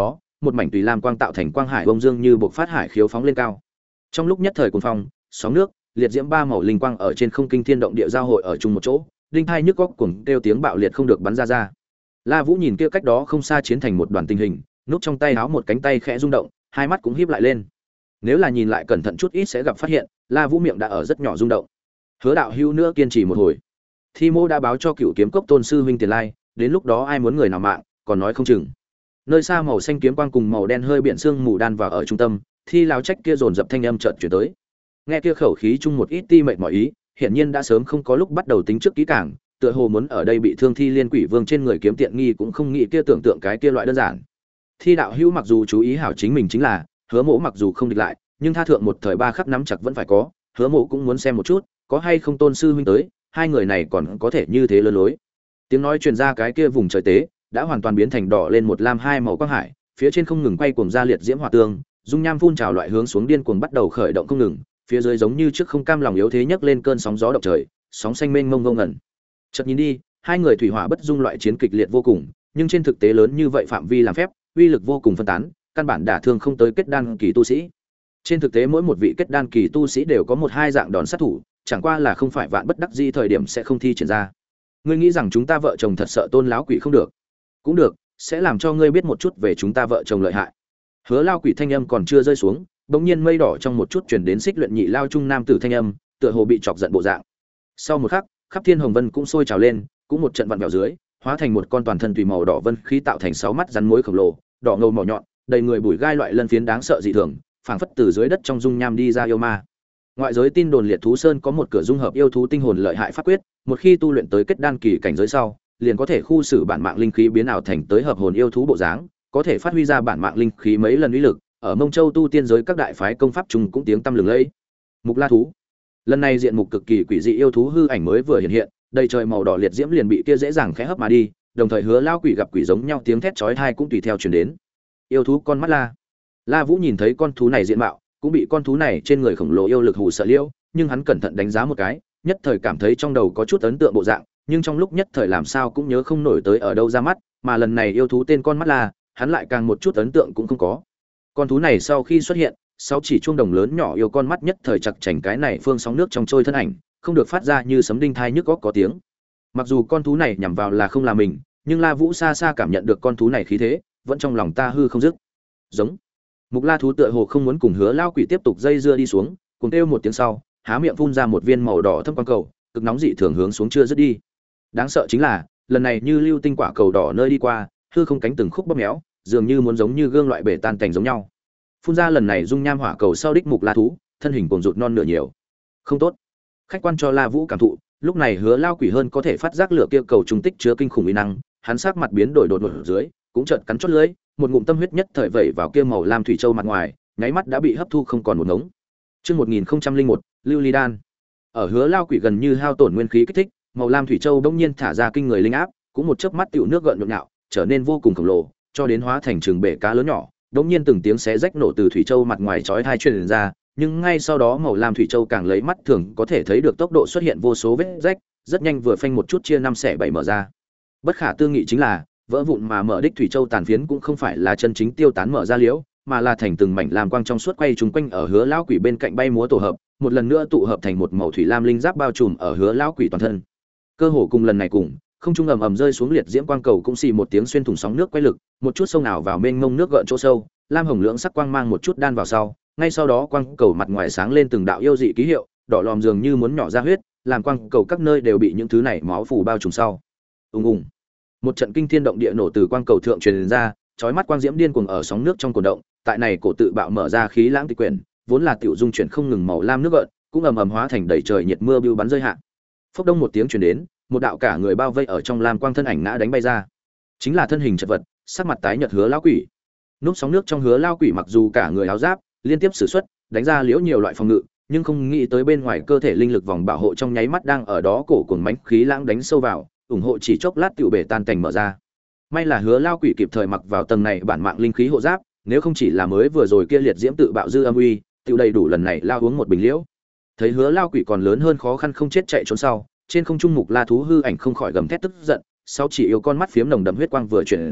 Speaker 1: một mảnh tùy lam quang tạo thành quang hải bông dương như buộc phát hải khiếu phóng lên cao. Trong lúc nhất thời cuồng phong, sóng nước, liệt diễm ba màu linh quang ở trên không kinh thiên động địa giao hội ở chung một chỗ, đinh hai nhức góc cuồng kêu tiếng bạo liệt không được bắn ra ra. La Vũ nhìn kia cách đó không xa chiến thành một đoàn tình hình, núp trong tay áo một cánh tay khẽ rung động, hai mắt cũng híp lại lên. Nếu là nhìn lại cẩn thận chút ít sẽ gặp phát hiện, La Vũ miệng đã ở rất nhỏ rung động. Hứa đạo hữu nữa kiên trì một hồi. Thi Mô đã báo cho Cựu Kiếm Cốc tôn sư huynh tiền lai, đến lúc đó ai muốn người nào mạng, còn nói không chừng. Nơi xa màu xanh kiếm quang cùng màu đen hơi biển sương mù đan vào ở trung tâm, Thi lão trách kia dồn dập thanh âm chợt chuyển tới. Nghe kia khẩu khí chung một ít ti mệt mỏi ý, hiển nhiên đã sớm không có lúc bắt đầu tính trước kỹ càng, tựa hồ muốn ở đây bị thương Thi Liên Quỷ Vương trên người kiếm tiện nghi cũng không nghĩ kia tưởng tượng cái kia loại đơn giản. Thi đạo hữu mặc dù chú ý hảo chính mình chính là, Hứa Mỗ mặc dù không địch lại, nhưng tha thượng một thời ba khắc nắm chặt vẫn phải có, Hứa Mỗ cũng muốn xem một chút, có hay không tôn sư huynh tới, hai người này còn có thể như thế lơ lối. Tiếng nói truyền ra cái kia vùng trời tế, đã hoàn toàn biến thành đỏ lên một lam hai màu quang hải, phía trên không ngừng quay cuồng ra liệt diễm hỏa tương, dung nham phun trào loại hướng xuống điên cuồng bắt đầu khởi động không ngừng, phía dưới giống như trước không cam lòng yếu thế nhấc lên cơn sóng gió động trời, sóng xanh mênh mông vô ngần. Chợt nhìn đi, hai người thủy hỏa bất dung loại chiến kịch liệt vô cùng, nhưng trên thực tế lớn như vậy phạm vi làm phép, uy lực vô cùng phân tán, căn bản đả thương không tới kết đan kỳ tu sĩ. Trên thực tế mỗi một vị kết đan kỳ tu sĩ đều có một hai dạng đòn sát thủ, chẳng qua là không phải vạn bất đắc dĩ thời điểm sẽ không thi triển ra. Ngươi nghĩ rằng chúng ta vợ chồng thật sợ Tôn lão quỷ không được? Cũng được, sẽ làm cho ngươi biết một chút về chúng ta vợ chồng lợi hại. Hứa Lao quỷ thanh âm còn chưa rơi xuống, bỗng nhiên mây đỏ trong một chút truyền đến xích luyện nhị lao trung nam tử thanh âm, tựa hồ bị chọc giận bộ dạng. Sau một khắc, khắp thiên hồng vân cũng sôi trào lên, cũng một trận vặn vẹo dưới, hóa thành một con toàn thân tùy màu đỏ vân khí tạo thành sáu mắt rắn mối khổng lồ, đỏ ngầu mỏ nhọn, đầy người bụi gai loại lân phiến đáng sợ dị thường, phảng phất từ dưới đất trong dung nham đi ra yêu ma. Ngoại giới tin đồn liệt thú sơn có một cửa dung hợp yêu thú tinh hồn lợi hại pháp quyết, một khi tu luyện tới kết đan kỳ cảnh giới sau, liền có thể khu xử bản mạng linh khí biến ảo thành tới hợp hồn yêu thú bộ dáng, có thể phát huy ra bản mạng linh khí mấy lần uy lực, ở Mông Châu tu tiên giới các đại phái công pháp chung cũng tiếng tăm lừng lẫy. Mục La thú. Lần này diện mục cực kỳ quỷ dị yêu thú hư ảnh mới vừa hiện hiện, đầy trời màu đỏ liệt diễm liền bị kia dễ dàng khẽ hấp mà đi, đồng thời Hứa Lao quỷ gặp quỷ giống nhau tiếng thét chói tai cũng tùy theo truyền đến. Yêu thú con mắt La. La Vũ nhìn thấy con thú này diện mạo, cũng bị con thú này trên người khổng lồ yêu lực hù sợ liễu, nhưng hắn cẩn thận đánh giá một cái, nhất thời cảm thấy trong đầu có chút ấn tượng bộ dạng, nhưng trong lúc nhất thời làm sao cũng nhớ không nổi tới ở đâu ra mắt, mà lần này yêu thú tên con mắt La, hắn lại càng một chút ấn tượng cũng không có. Con thú này sau khi xuất hiện, sáu chỉ chuông đồng lớn nhỏ yêu con mắt nhất thời chặt chảnh cái này phương sóng nước trong trôi thân ảnh, không được phát ra như sấm đinh thai nhức óc có tiếng. Mặc dù con thú này nhằm vào là không là mình, nhưng La Vũ xa xa cảm nhận được con thú này khí thế, vẫn trong lòng ta hư không dứt. Giống. Mục La thú tựa hồ không muốn cùng Hứa Lao quỷ tiếp tục dây dưa đi xuống, cùng kêu một tiếng sau, há miệng phun ra một viên màu đỏ thâm quang cầu, cực nóng dị thường hướng xuống chưa dứt đi. Đáng sợ chính là, lần này như lưu tinh quả cầu đỏ nơi đi qua, hư không cánh từng khúc bóp méo, dường như muốn giống như gương loại bể tan cảnh giống nhau. Phun ra lần này dung nham hỏa cầu sau đích Mục La thú, thân hình cuồng rụt non nửa nhiều. Không tốt. Khách quan cho La Vũ cảm thụ, lúc này Hứa Lao quỷ hơn có thể phát giác lửa kia cầu trung tích chứa kinh khủng uy năng, hắn sắc mặt biến đổi đột ngột ở dưới, cũng chợt cắn chốt lưỡi, một ngụm tâm huyết nhất thời vẩy vào kia màu lam thủy châu mặt ngoài, nháy mắt đã bị hấp thu không còn một ngống. Chương một nghìn không trăm lẻ một, Lưu Ly đan. Ở Hứa Lao quỷ gần như hao tổn nguyên khí kích thích, màu lam thủy châu bỗng nhiên thả ra kinh người linh áp, cũng một chớp mắt tiểu nước gợn nhộn nhạo, trở nên vô cùng khổng lồ, cho đến hóa thành trường bể cá lớn nhỏ, bỗng nhiên từng tiếng xé rách nổ từ thủy châu mặt ngoài chói tai truyền ra, nhưng ngay sau đó màu lam thủy châu càng lấy mắt thường có thể thấy được tốc độ xuất hiện vô số vết rách, rất nhanh vừa phanh một chút chia năm xẻ bảy mở ra. Bất khả tư nghị chính là, vỡ vụn mà mở đích thủy châu tàn phiến cũng không phải là chân chính tiêu tán mở ra liễu, mà là thành từng mảnh lam quang trong suốt quay chúng quanh ở Hứa Lão quỷ bên cạnh bay múa tổ hợp, một lần nữa tụ hợp thành một màu thủy lam linh giáp bao trùm ở Hứa Lão quỷ toàn thân. Cơ hồ cùng lần này cùng, không trung ầm ầm rơi xuống liệt diễm quang cầu cũng xì một tiếng xuyên thủng sóng nước quay lực, một chút sông ảo vào mênh mông nước gợn chỗ sâu, lam hồng lưỡng sắc quang mang một chút đan vào sau, ngay sau đó quang cầu mặt ngoài sáng lên từng đạo yêu dị ký hiệu, đỏ lòm dường như muốn nhỏ ra huyết, làm quang cầu các nơi đều bị những thứ này máu phủ bao trùm sau. Ùng ùng. Một trận kinh thiên động địa nổ từ quang cầu thượng truyền ra, chói mắt quang diễm điên cuồng ở sóng nước trong cổ động, tại này cổ tự bạo mở ra khí lãng tịch quyển, vốn là tiểu dung chuyển không ngừng màu lam nước gợn, cũng ầm ầm hóa thành đầy trời nhiệt mưa bưu bắn rơi hạ. Phốc đông một tiếng truyền đến, một đạo cả người bao vây ở trong lam quang thân ảnh ngã đánh bay ra. Chính là thân hình chật vật, sắc mặt tái nhợt Hứa Lão quỷ. Núp sóng nước trong Hứa Lão quỷ mặc dù cả người áo giáp, liên tiếp sử xuất, đánh ra liễu nhiều loại phòng ngự, nhưng không nghĩ tới bên ngoài cơ thể linh lực vòng bảo hộ trong nháy mắt đang ở đó cổ cuồng mãnh khí lãng đánh sâu vào, ủng hộ chỉ chốc lát tiểu bể tan cảnh mở ra. May là Hứa Lao quỷ kịp thời mặc vào tầng này bản mạng linh khí hộ giáp, nếu không chỉ là mới vừa rồi kia liệt diễm tự bạo dư âm uy, tiểu đầy đủ lần này lao uống một bình liễu. Thấy Hứa Lao quỷ còn lớn hơn khó khăn không chết chạy trốn sau, trên không trung Mục La thú hư ảnh không khỏi gầm thét tức giận, sau chỉ yêu con mắt phiếm nồng đậm huyết quang vừa chuyển dưới,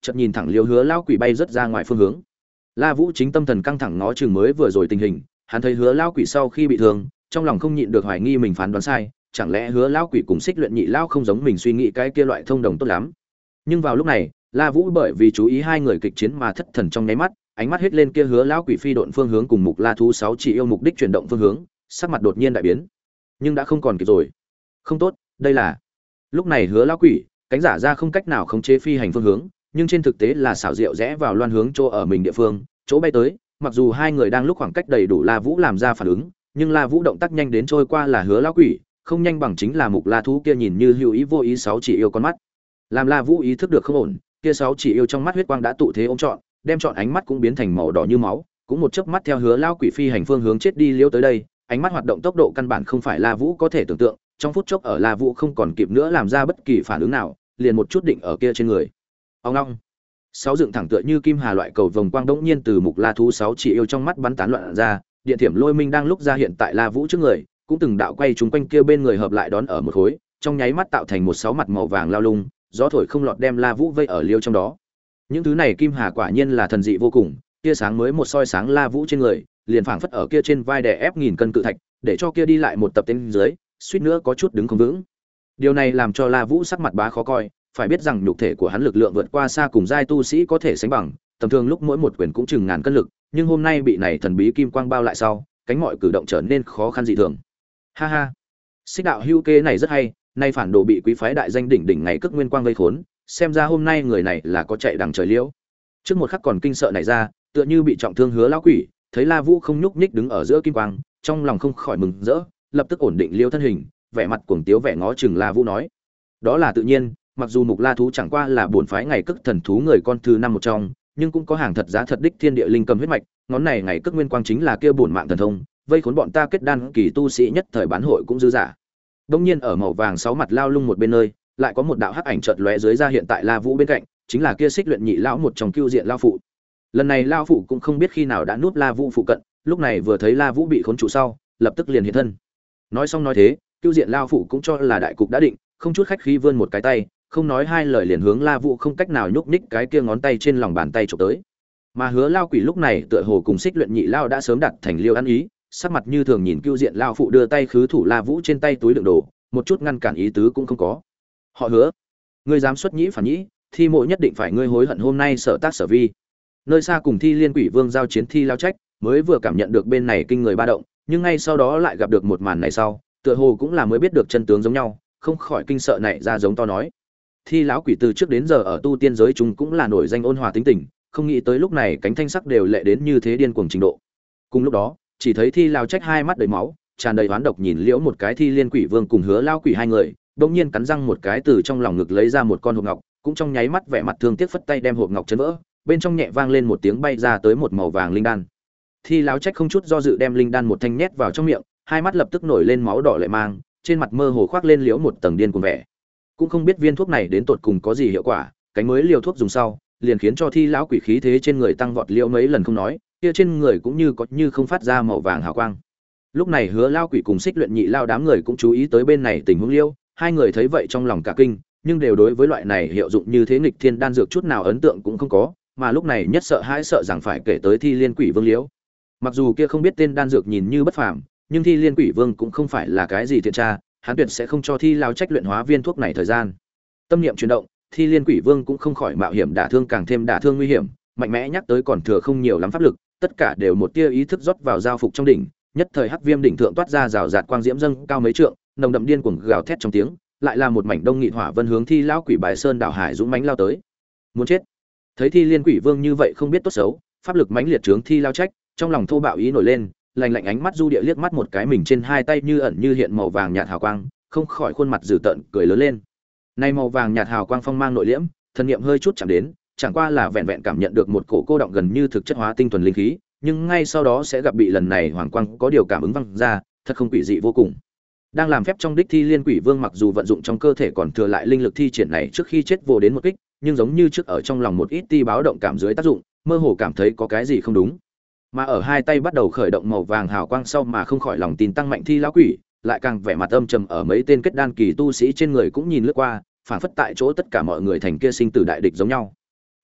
Speaker 1: chợt nhìn thẳng liêu hứa lao quỷ bay rất ra ngoài phương hướng. La Vũ chính tâm thần căng thẳng nó chừng mới vừa rồi tình hình, hắn thấy hứa lao quỷ sau khi bị thương, trong lòng không nhịn được hoài nghi mình phán đoán sai, chẳng lẽ hứa lao quỷ cùng xích luyện nhị lao không giống mình suy nghĩ cái kia loại thông đồng tốt lắm. Nhưng vào lúc này, La Vũ bởi vì chú ý hai người kịch chiến mà thất thần trong nháy mắt, ánh mắt hết lên kia hứa lao quỷ phi độn phương hướng cùng mục la thú sáu chỉ yêu mục đích chuyển động phương hướng, sắc mặt đột nhiên đại biến. Nhưng đã không còn kịp rồi. Không tốt, đây là. Lúc này hứa lao quỷ, cánh giả ra không cách nào khống chế phi hành phương hướng, nhưng trên thực tế là xảo diệu rẽ vào loan hướng chỗ ở mình địa phương, chỗ bay tới, mặc dù hai người đang lúc khoảng cách đầy đủ La Vũ làm ra phản ứng, nhưng La Vũ động tác nhanh đến trôi qua là hứa lao quỷ, không nhanh bằng chính là mục la thú kia nhìn như hữu ý vô ý sáu chỉ yêu con mắt. Làm La Vũ ý thức được không ổn, kia sáu chỉ yêu trong mắt huyết quang đã tụ thế ôm trọn, đem trọn ánh mắt cũng biến thành màu đỏ như máu, cũng một chớp mắt theo hứa lao quỷ phi hành phương hướng chết đi liếu tới đây, ánh mắt hoạt động tốc độ căn bản không phải La Vũ có thể tưởng tượng, trong phút chốc ở La Vũ không còn kịp nữa làm ra bất kỳ phản ứng nào, liền một chút định ở kia trên người. Ông long. Sáu dựng thẳng tựa như kim hà loại cầu vồng quang đống nhiên từ mục la thú sáu chỉ yêu trong mắt bắn tán loạn ra, điện thiểm lôi minh đang lúc ra hiện tại La Vũ trước người, cũng từng đạo quay chúng quanh kia bên người hợp lại đón ở một khối, trong nháy mắt tạo thành một sáu mặt màu vàng lao lung, gió thổi không lọt đem La Vũ vây ở liêu trong đó. Những thứ này kim hà quả nhiên là thần dị vô cùng, kia sáng mới một soi sáng La Vũ trên người, liền phảng phất ở kia trên vai đè ép nghìn cân cự thạch, để cho kia đi lại một tập tên dưới, suýt nữa có chút đứng không vững. Điều này làm cho La Vũ sắc mặt bá khó coi, phải biết rằng nhục thể của hắn lực lượng vượt qua xa cùng giai tu sĩ có thể sánh bằng, tầm thường lúc mỗi một quyền cũng chừng ngàn cân lực, nhưng hôm nay bị này thần bí kim quang bao lại sau, cánh mọi cử động trở nên khó khăn dị thường. Ha ha, xích đạo hưu kê này rất hay, nay phản đồ bị quý phái đại danh đỉnh đỉnh ngày cước nguyên quang vây khốn, xem ra hôm nay người này là có chạy đằng trời liễu. Trước một khắc còn kinh sợ này ra, tựa như bị trọng thương hứa lão quỷ, thấy La Vũ không nhúc nhích đứng ở giữa kim quang, trong lòng không khỏi mừng rỡ, lập tức ổn định liêu thân hình, vẻ mặt cuồng tiếu vẻ ngó chừng La Vũ nói: "Đó là tự nhiên, mặc dù mục la thú chẳng qua là bổn phái ngày cước thần thú người con thứ năm một trong, nhưng cũng có hàng thật giá thật đích thiên địa linh cầm huyết mạch, ngón này ngày cước nguyên quang chính là kia bổn mạng thần thông, vây khốn bọn ta kết đan kỳ tu sĩ nhất thời bán hội cũng dư giả." Đông nhiên ở màu vàng sáu mặt lao lung một bên nơi, lại có một đạo hắc ảnh chợt lóe dưới ra hiện tại La Vũ bên cạnh, chính là kia xích luyện nhị lão một trong cưu diện lão phụ. Lần này lão phụ cũng không biết khi nào đã núp La Vũ phụ cận, lúc này vừa thấy La Vũ bị khốn trụ sau, lập tức liền hiện thân. Nói xong nói thế, cưu diện lão phụ cũng cho là đại cục đã định, không chút khách khí vươn một cái tay, không nói hai lời liền hướng La Vũ không cách nào nhúc nhích cái kia ngón tay trên lòng bàn tay chụp tới. Mà Hứa Lao Quỷ lúc này tựa hồ cùng xích luyện nhị lao đã sớm đặt thành liêu ăn ý, sắc mặt như thường nhìn cưu diện lão phụ đưa tay khứ thủ La Vũ trên tay túi đựng đồ, một chút ngăn cản ý tứ cũng không có. Họ Hứa, ngươi dám xuất nhĩ phản nhĩ, thi mộ nhất định phải ngươi hối hận hôm nay sở tác sở vi. Nơi xa cùng Thi Liên Quỷ Vương giao chiến Thi Lao Trách, mới vừa cảm nhận được bên này kinh người ba động, nhưng ngay sau đó lại gặp được một màn này sau, tựa hồ cũng là mới biết được chân tướng giống nhau, không khỏi kinh sợ này ra giống to nói. Thi lão quỷ từ trước đến giờ ở tu tiên giới chúng cũng là nổi danh ôn hòa tính tình, không nghĩ tới lúc này cánh thanh sắc đều lệ đến như thế điên cuồng trình độ. Cùng lúc đó, chỉ thấy Thi Lao Trách hai mắt đầy máu, tràn đầy oán độc nhìn liễu một cái Thi Liên Quỷ Vương cùng Hứa Lao Quỷ hai người, bỗng nhiên cắn răng một cái từ trong lòng ngực lấy ra một con hộp ngọc, cũng trong nháy mắt vẻ mặt thương tiếc phất tay đem hộp ngọc chấn vỡ, bên trong nhẹ vang lên một tiếng bay ra tới một màu vàng linh đan. Thi Lão Trách không chút do dự đem linh đan một thanh nhét vào trong miệng, hai mắt lập tức nổi lên máu đỏ lệ mang, trên mặt mơ hồ khoác lên liễu một tầng điên cuồng vẻ. Cũng không biết viên thuốc này đến tột cùng có gì hiệu quả, cánh mới liều thuốc dùng sau, liền khiến cho Thi lão quỷ khí thế trên người tăng vọt liễu mấy lần không nói, kia trên người cũng như có như không phát ra màu vàng hào quang. Lúc này Hứa Lao Quỷ cùng Xích Luyện Nhị lao đám người cũng chú ý tới bên này tình huống liễu, hai người thấy vậy trong lòng cả kinh, nhưng đều đối với loại này hiệu dụng như thế nghịch thiên đan dược chút nào ấn tượng cũng không có, mà lúc này nhất sợ hãi sợ rằng phải kể tới Thi Liên Quỷ Vương liễu. Mặc dù kia không biết tên đan dược nhìn như bất phàm, nhưng Thi Liên Quỷ Vương cũng không phải là cái gì thiện tra, hắn tuyệt sẽ không cho Thi Lao Trách luyện hóa viên thuốc này thời gian. Tâm niệm chuyển động, Thi Liên Quỷ Vương cũng không khỏi mạo hiểm đả thương càng thêm đả thương nguy hiểm, mạnh mẽ nhắc tới còn thừa không nhiều lắm pháp lực, tất cả đều một tia ý thức rót vào giao phục trong đỉnh, nhất thời hắc viêm đỉnh thượng toát ra rào rạt quang diễm dâng cao mấy trượng, nồng đậm điên cuồng gào thét trong tiếng, lại là một mảnh đông nghị hỏa vân hướng Thi lão quỷ Bài Sơn đảo hải dũng mãnh lao tới. Muốn chết. Thấy Thi Liên Quỷ Vương như vậy không biết tốt xấu, pháp lực mãnh liệt trướng Thi Lao Trách, trong lòng thô bạo ý nổi lên, lạnh lạnh ánh mắt du địa liếc mắt một cái mình trên hai tay như ẩn như hiện màu vàng nhạt hào quang, không khỏi khuôn mặt dữ tợn cười lớn lên. Nay màu vàng nhạt hào quang phong mang nội liễm, thần niệm hơi chút chạm đến, chẳng qua là vẹn vẹn cảm nhận được một cổ cô động gần như thực chất hóa tinh thuần linh khí, nhưng ngay sau đó sẽ gặp bị lần này hoàng quang có điều cảm ứng văng ra, thật không quỷ dị vô cùng. Đang làm phép trong đích Thi Liên Quỷ Vương mặc dù vận dụng trong cơ thể còn thừa lại linh lực thi triển này trước khi chết vô đến một kích, nhưng giống như trước ở trong lòng một ít ti báo động cảm dưới tác dụng, mơ hồ cảm thấy có cái gì không đúng. Mà ở hai tay bắt đầu khởi động màu vàng hào quang sau mà không khỏi lòng tin tăng mạnh Thi lão quỷ, lại càng vẻ mặt âm trầm ở mấy tên kết đan kỳ tu sĩ trên người cũng nhìn lướt qua, phản phất tại chỗ tất cả mọi người thành kia sinh tử đại địch giống nhau.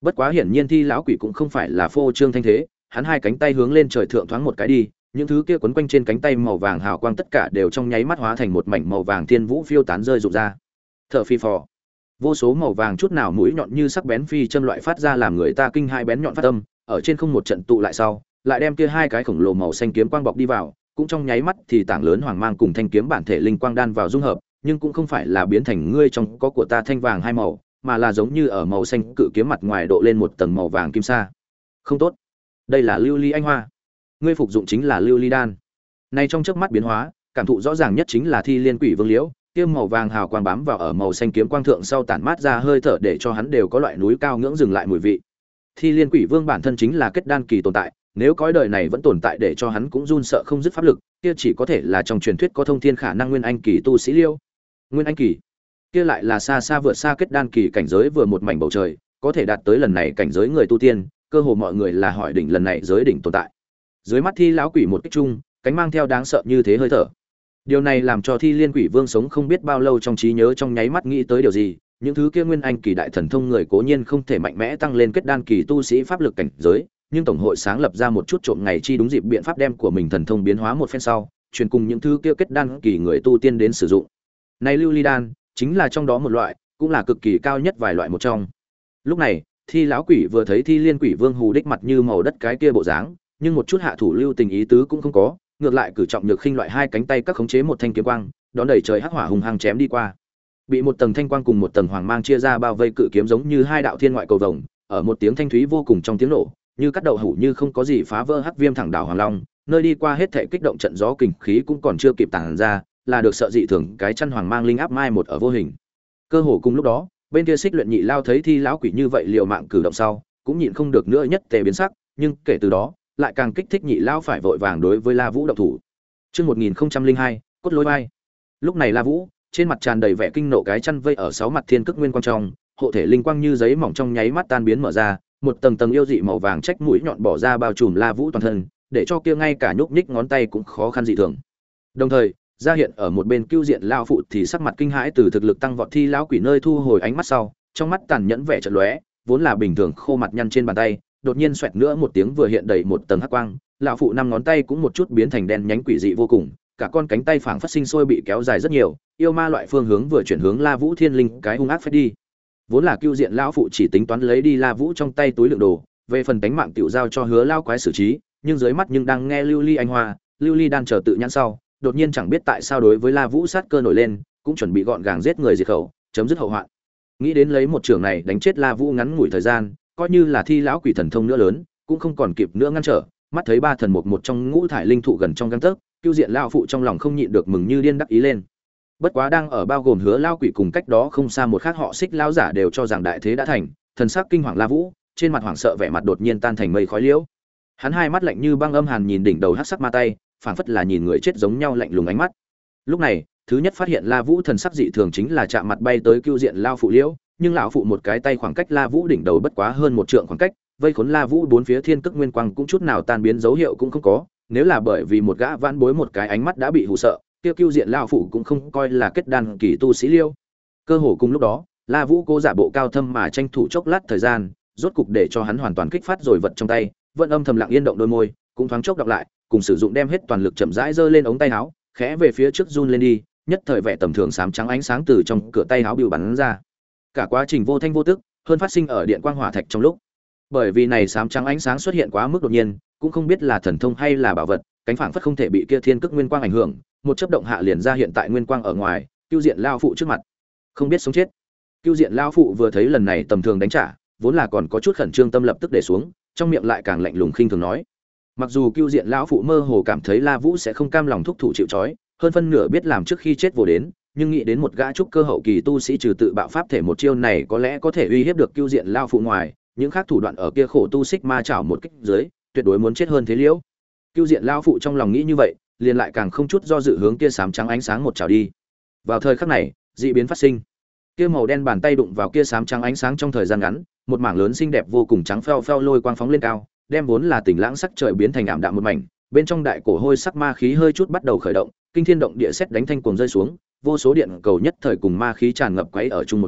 Speaker 1: Bất quá hiển nhiên Thi lão quỷ cũng không phải là phô trương thanh thế, hắn hai cánh tay hướng lên trời thượng thoáng một cái đi, những thứ kia quấn quanh trên cánh tay màu vàng hào quang tất cả đều trong nháy mắt hóa thành một mảnh màu vàng thiên vũ phiêu tán rơi rụng ra. Thở phi phò, vô số màu vàng chút nào mũi nhọn như sắc bén phi châm loại phát ra làm người ta kinh hai bén nhọn phát âm, ở trên không một trận tụ lại sau, lại đem kia hai cái khổng lồ màu xanh kiếm quang bọc đi vào, cũng trong nháy mắt thì tảng lớn hoàng mang cùng thanh kiếm bản thể linh quang đan vào dung hợp, nhưng cũng không phải là biến thành ngươi trong có của ta thanh vàng hai màu, mà là giống như ở màu xanh cự kiếm mặt ngoài độ lên một tầng màu vàng kim sa. Không tốt, đây là lưu ly anh hoa. Ngươi phục dụng chính là lưu ly đan. Này trong chớp mắt biến hóa, cảm thụ rõ ràng nhất chính là Thi Liên Quỷ Vương Liễu, kia màu vàng hào quang bám vào ở màu xanh kiếm quang thượng sau tản mát ra hơi thở để cho hắn đều có loại núi cao ngưỡng dừng lại mùi vị. Thi Liên Quỷ Vương bản thân chính là kết đan kỳ tồn tại, nếu cõi đời này vẫn tồn tại để cho hắn cũng run sợ không dứt pháp lực, kia chỉ có thể là trong truyền thuyết có thông thiên khả năng nguyên anh kỳ tu sĩ Liêu. Nguyên anh kỳ, kia lại là xa xa vượt xa kết đan kỳ cảnh giới vừa một mảnh bầu trời, có thể đạt tới lần này cảnh giới người tu tiên, cơ hồ mọi người là hỏi đỉnh lần này giới đỉnh tồn tại. Dưới mắt Thi lão quỷ một kích chung, cánh mang theo đáng sợ như thế hơi thở. Điều này làm cho Thi Liên Quỷ Vương sống không biết bao lâu trong trí nhớ trong nháy mắt nghĩ tới điều gì, những thứ kia nguyên anh kỳ đại thần thông người cố nhiên không thể mạnh mẽ tăng lên kết đan kỳ tu sĩ pháp lực cảnh giới, nhưng tổng hội sáng lập ra một chút trộm ngày chi đúng dịp biện pháp đem của mình thần thông biến hóa một phen sau, truyền cùng những thứ kia kết đan kỳ người tu tiên đến sử dụng. Này lưu ly đan chính là trong đó một loại, cũng là cực kỳ cao nhất vài loại một trong. Lúc này, Thi lão quỷ vừa thấy Thi Liên Quỷ Vương hù đích mặt như màu đất cái kia bộ dáng, nhưng một chút hạ thủ lưu tình ý tứ cũng không có, ngược lại cử trọng nhược khinh loại hai cánh tay các khống chế một thanh kiếm quang, đón đẩy trời hắc hỏa hùng hăng chém đi qua. Bị một tầng thanh quang cùng một tầng hoàng mang chia ra bao vây cự kiếm giống như hai đạo thiên ngoại cầu vồng, ở một tiếng thanh thúy vô cùng trong tiếng nổ, như cắt đậu hũ như không có gì phá vỡ hắc viêm thẳng đảo hoàng long, nơi đi qua hết thảy kích động trận gió kình khí cũng còn chưa kịp tản ra, là được sợ dị thường cái chân hoàng mang linh áp mai một ở vô hình. Cơ hồ cùng lúc đó, bên kia Xích Luyện Nhị lao thấy Thi lão quỷ như vậy liều mạng cử động sau, cũng nhịn không được nữa nhất tề biến sắc, nhưng kể từ đó, lại càng kích thích Nhị lao phải vội vàng đối với La Vũ động thủ. Chương một nghìn không trăm lẻ hai, cốt lối bay. Lúc này La Vũ, trên mặt tràn đầy vẻ kinh nộ cái chăn vây ở sáu mặt thiên cức nguyên quang trong, hộ thể linh quang như giấy mỏng trong nháy mắt tan biến mở ra, một tầng tầng yêu dị màu vàng trách mũi nhọn bỏ ra bao trùm La Vũ toàn thân, để cho kia ngay cả nhúc nhích ngón tay cũng khó khăn dị thường. Đồng thời, ra hiện ở một bên Cưu Diện lão phụ thì sắc mặt kinh hãi từ thực lực tăng vọt Thi lão quỷ nơi thu hồi ánh mắt sau, trong mắt tàn nhẫn vẻ chợt lóe, vốn là bình thường khô mặt nhăn trên bàn tay, đột nhiên xoẹt nữa một tiếng vừa hiện đầy một tầng hắc quang, lão phụ năm ngón tay cũng một chút biến thành đen nhánh quỷ dị vô cùng, cả con cánh tay phảng phất sinh sôi bị kéo dài rất nhiều, yêu ma loại phương hướng vừa chuyển hướng La Vũ Thiên Linh, cái hung ác phết đi. Vốn là Cưu Diện lão phụ chỉ tính toán lấy đi La Vũ trong tay túi lượng đồ, về phần tánh mạng tiểu giao cho Hứa lao quái xử trí, nhưng dưới mắt nhưng đang nghe Lưu Ly anh hoa, Lưu Ly đan chờ tự nhãn sau, đột nhiên chẳng biết tại sao đối với La Vũ sát cơ nổi lên, cũng chuẩn bị gọn gàng giết người diệt khẩu, chấm dứt hậu hoạn. Nghĩ đến lấy một trường này đánh chết La Vũ ngắn ngủi thời gian, coi như là Thi lão quỷ thần thông nữa lớn, cũng không còn kịp nữa ngăn trở, mắt thấy ba thần một một trong ngũ thải linh thụ gần trong gang tấc, Cưu Diện lão phụ trong lòng không nhịn được mừng như điên đắc ý lên. Bất quá đang ở bao gồm Hứa lao quỷ cùng cách đó không xa một khác họ Xích lão giả đều cho rằng đại thế đã thành, thần sắc kinh hoàng La Vũ, trên mặt hoảng sợ vẻ mặt đột nhiên tan thành mây khói liễu. Hắn hai mắt lạnh như băng âm hàn nhìn đỉnh đầu hắc sắc ma tay, phảng phất là nhìn người chết giống nhau lạnh lùng ánh mắt. Lúc này, thứ nhất phát hiện La Vũ thần sắc dị thường chính là chạm mặt bay tới Cưu Diện lão phụ liễu, nhưng lão phụ một cái tay khoảng cách La Vũ đỉnh đầu bất quá hơn một trượng khoảng cách, vây khốn La Vũ bốn phía thiên cức nguyên quang cũng chút nào tan biến dấu hiệu cũng không có, nếu là bởi vì một gã vãn bối một cái ánh mắt đã bị hù sợ, kia Cưu Diện lão phụ cũng không coi là kết đan kỳ tu sĩ liêu. Cơ hồ cùng lúc đó, La Vũ cố giả bộ cao thâm mà tranh thủ chốc lát thời gian, rốt cục để cho hắn hoàn toàn kích phát rồi vật trong tay, vẫn âm thầm lặng yên động đôi môi, cũng thoáng chốc đọc lại, cùng sử dụng đem hết toàn lực chậm rãi giơ lên ống tay áo, khẽ về phía trước run lên đi, nhất thời vẻ tầm thường xám trắng ánh sáng từ trong cửa tay áo bìu bắn ra. Cả quá trình vô thanh vô tức, hơn phát sinh ở điện quang hỏa thạch trong lúc. Bởi vì này xám trắng ánh sáng xuất hiện quá mức đột nhiên, cũng không biết là thần thông hay là bảo vật, cánh phảng phất không thể bị kia thiên cức nguyên quang ảnh hưởng, một chớp động hạ liền ra hiện tại nguyên quang ở ngoài, Cưu Diện lao phụ trước mặt. Không biết sống chết. Cưu Diện lao phụ vừa thấy lần này tầm thường đánh trả, vốn là còn có chút khẩn trương tâm lập tức để xuống, trong miệng lại càng lạnh lùng khinh thường nói. Mặc dù Cưu Diện lão phụ mơ hồ cảm thấy La Vũ sẽ không cam lòng thúc thủ chịu trói, hơn phân nửa biết làm trước khi chết vô đến, nhưng nghĩ đến một gã trúc cơ hậu kỳ tu sĩ trừ tự bạo pháp thể một chiêu này có lẽ có thể uy hiếp được Cưu Diện lão phụ ngoài, những khác thủ đoạn ở kia khổ tu xích ma chảo một kích dưới, tuyệt đối muốn chết hơn thế liễu. Cưu Diện lão phụ trong lòng nghĩ như vậy, liền lại càng không chút do dự hướng kia xám trắng ánh sáng một chảo đi. Vào thời khắc này, dị biến phát sinh. Kia màu đen bàn tay đụng vào kia xám trắng ánh sáng trong thời gian ngắn, một mảng lớn xinh đẹp vô cùng trắng phèo phèo lôi quang phóng lên cao, đem vốn là tỉnh lãng sắc trời biến thành ảm đạm một mảnh, bên trong đại cổ hôi sắc ma khí hơi chút bắt đầu khởi động, kinh thiên động địa sét đánh thanh cuồng rơi xuống, vô số điện cầu nhất thời cùng ma khí tràn ngập quấy ở chung một chỗ,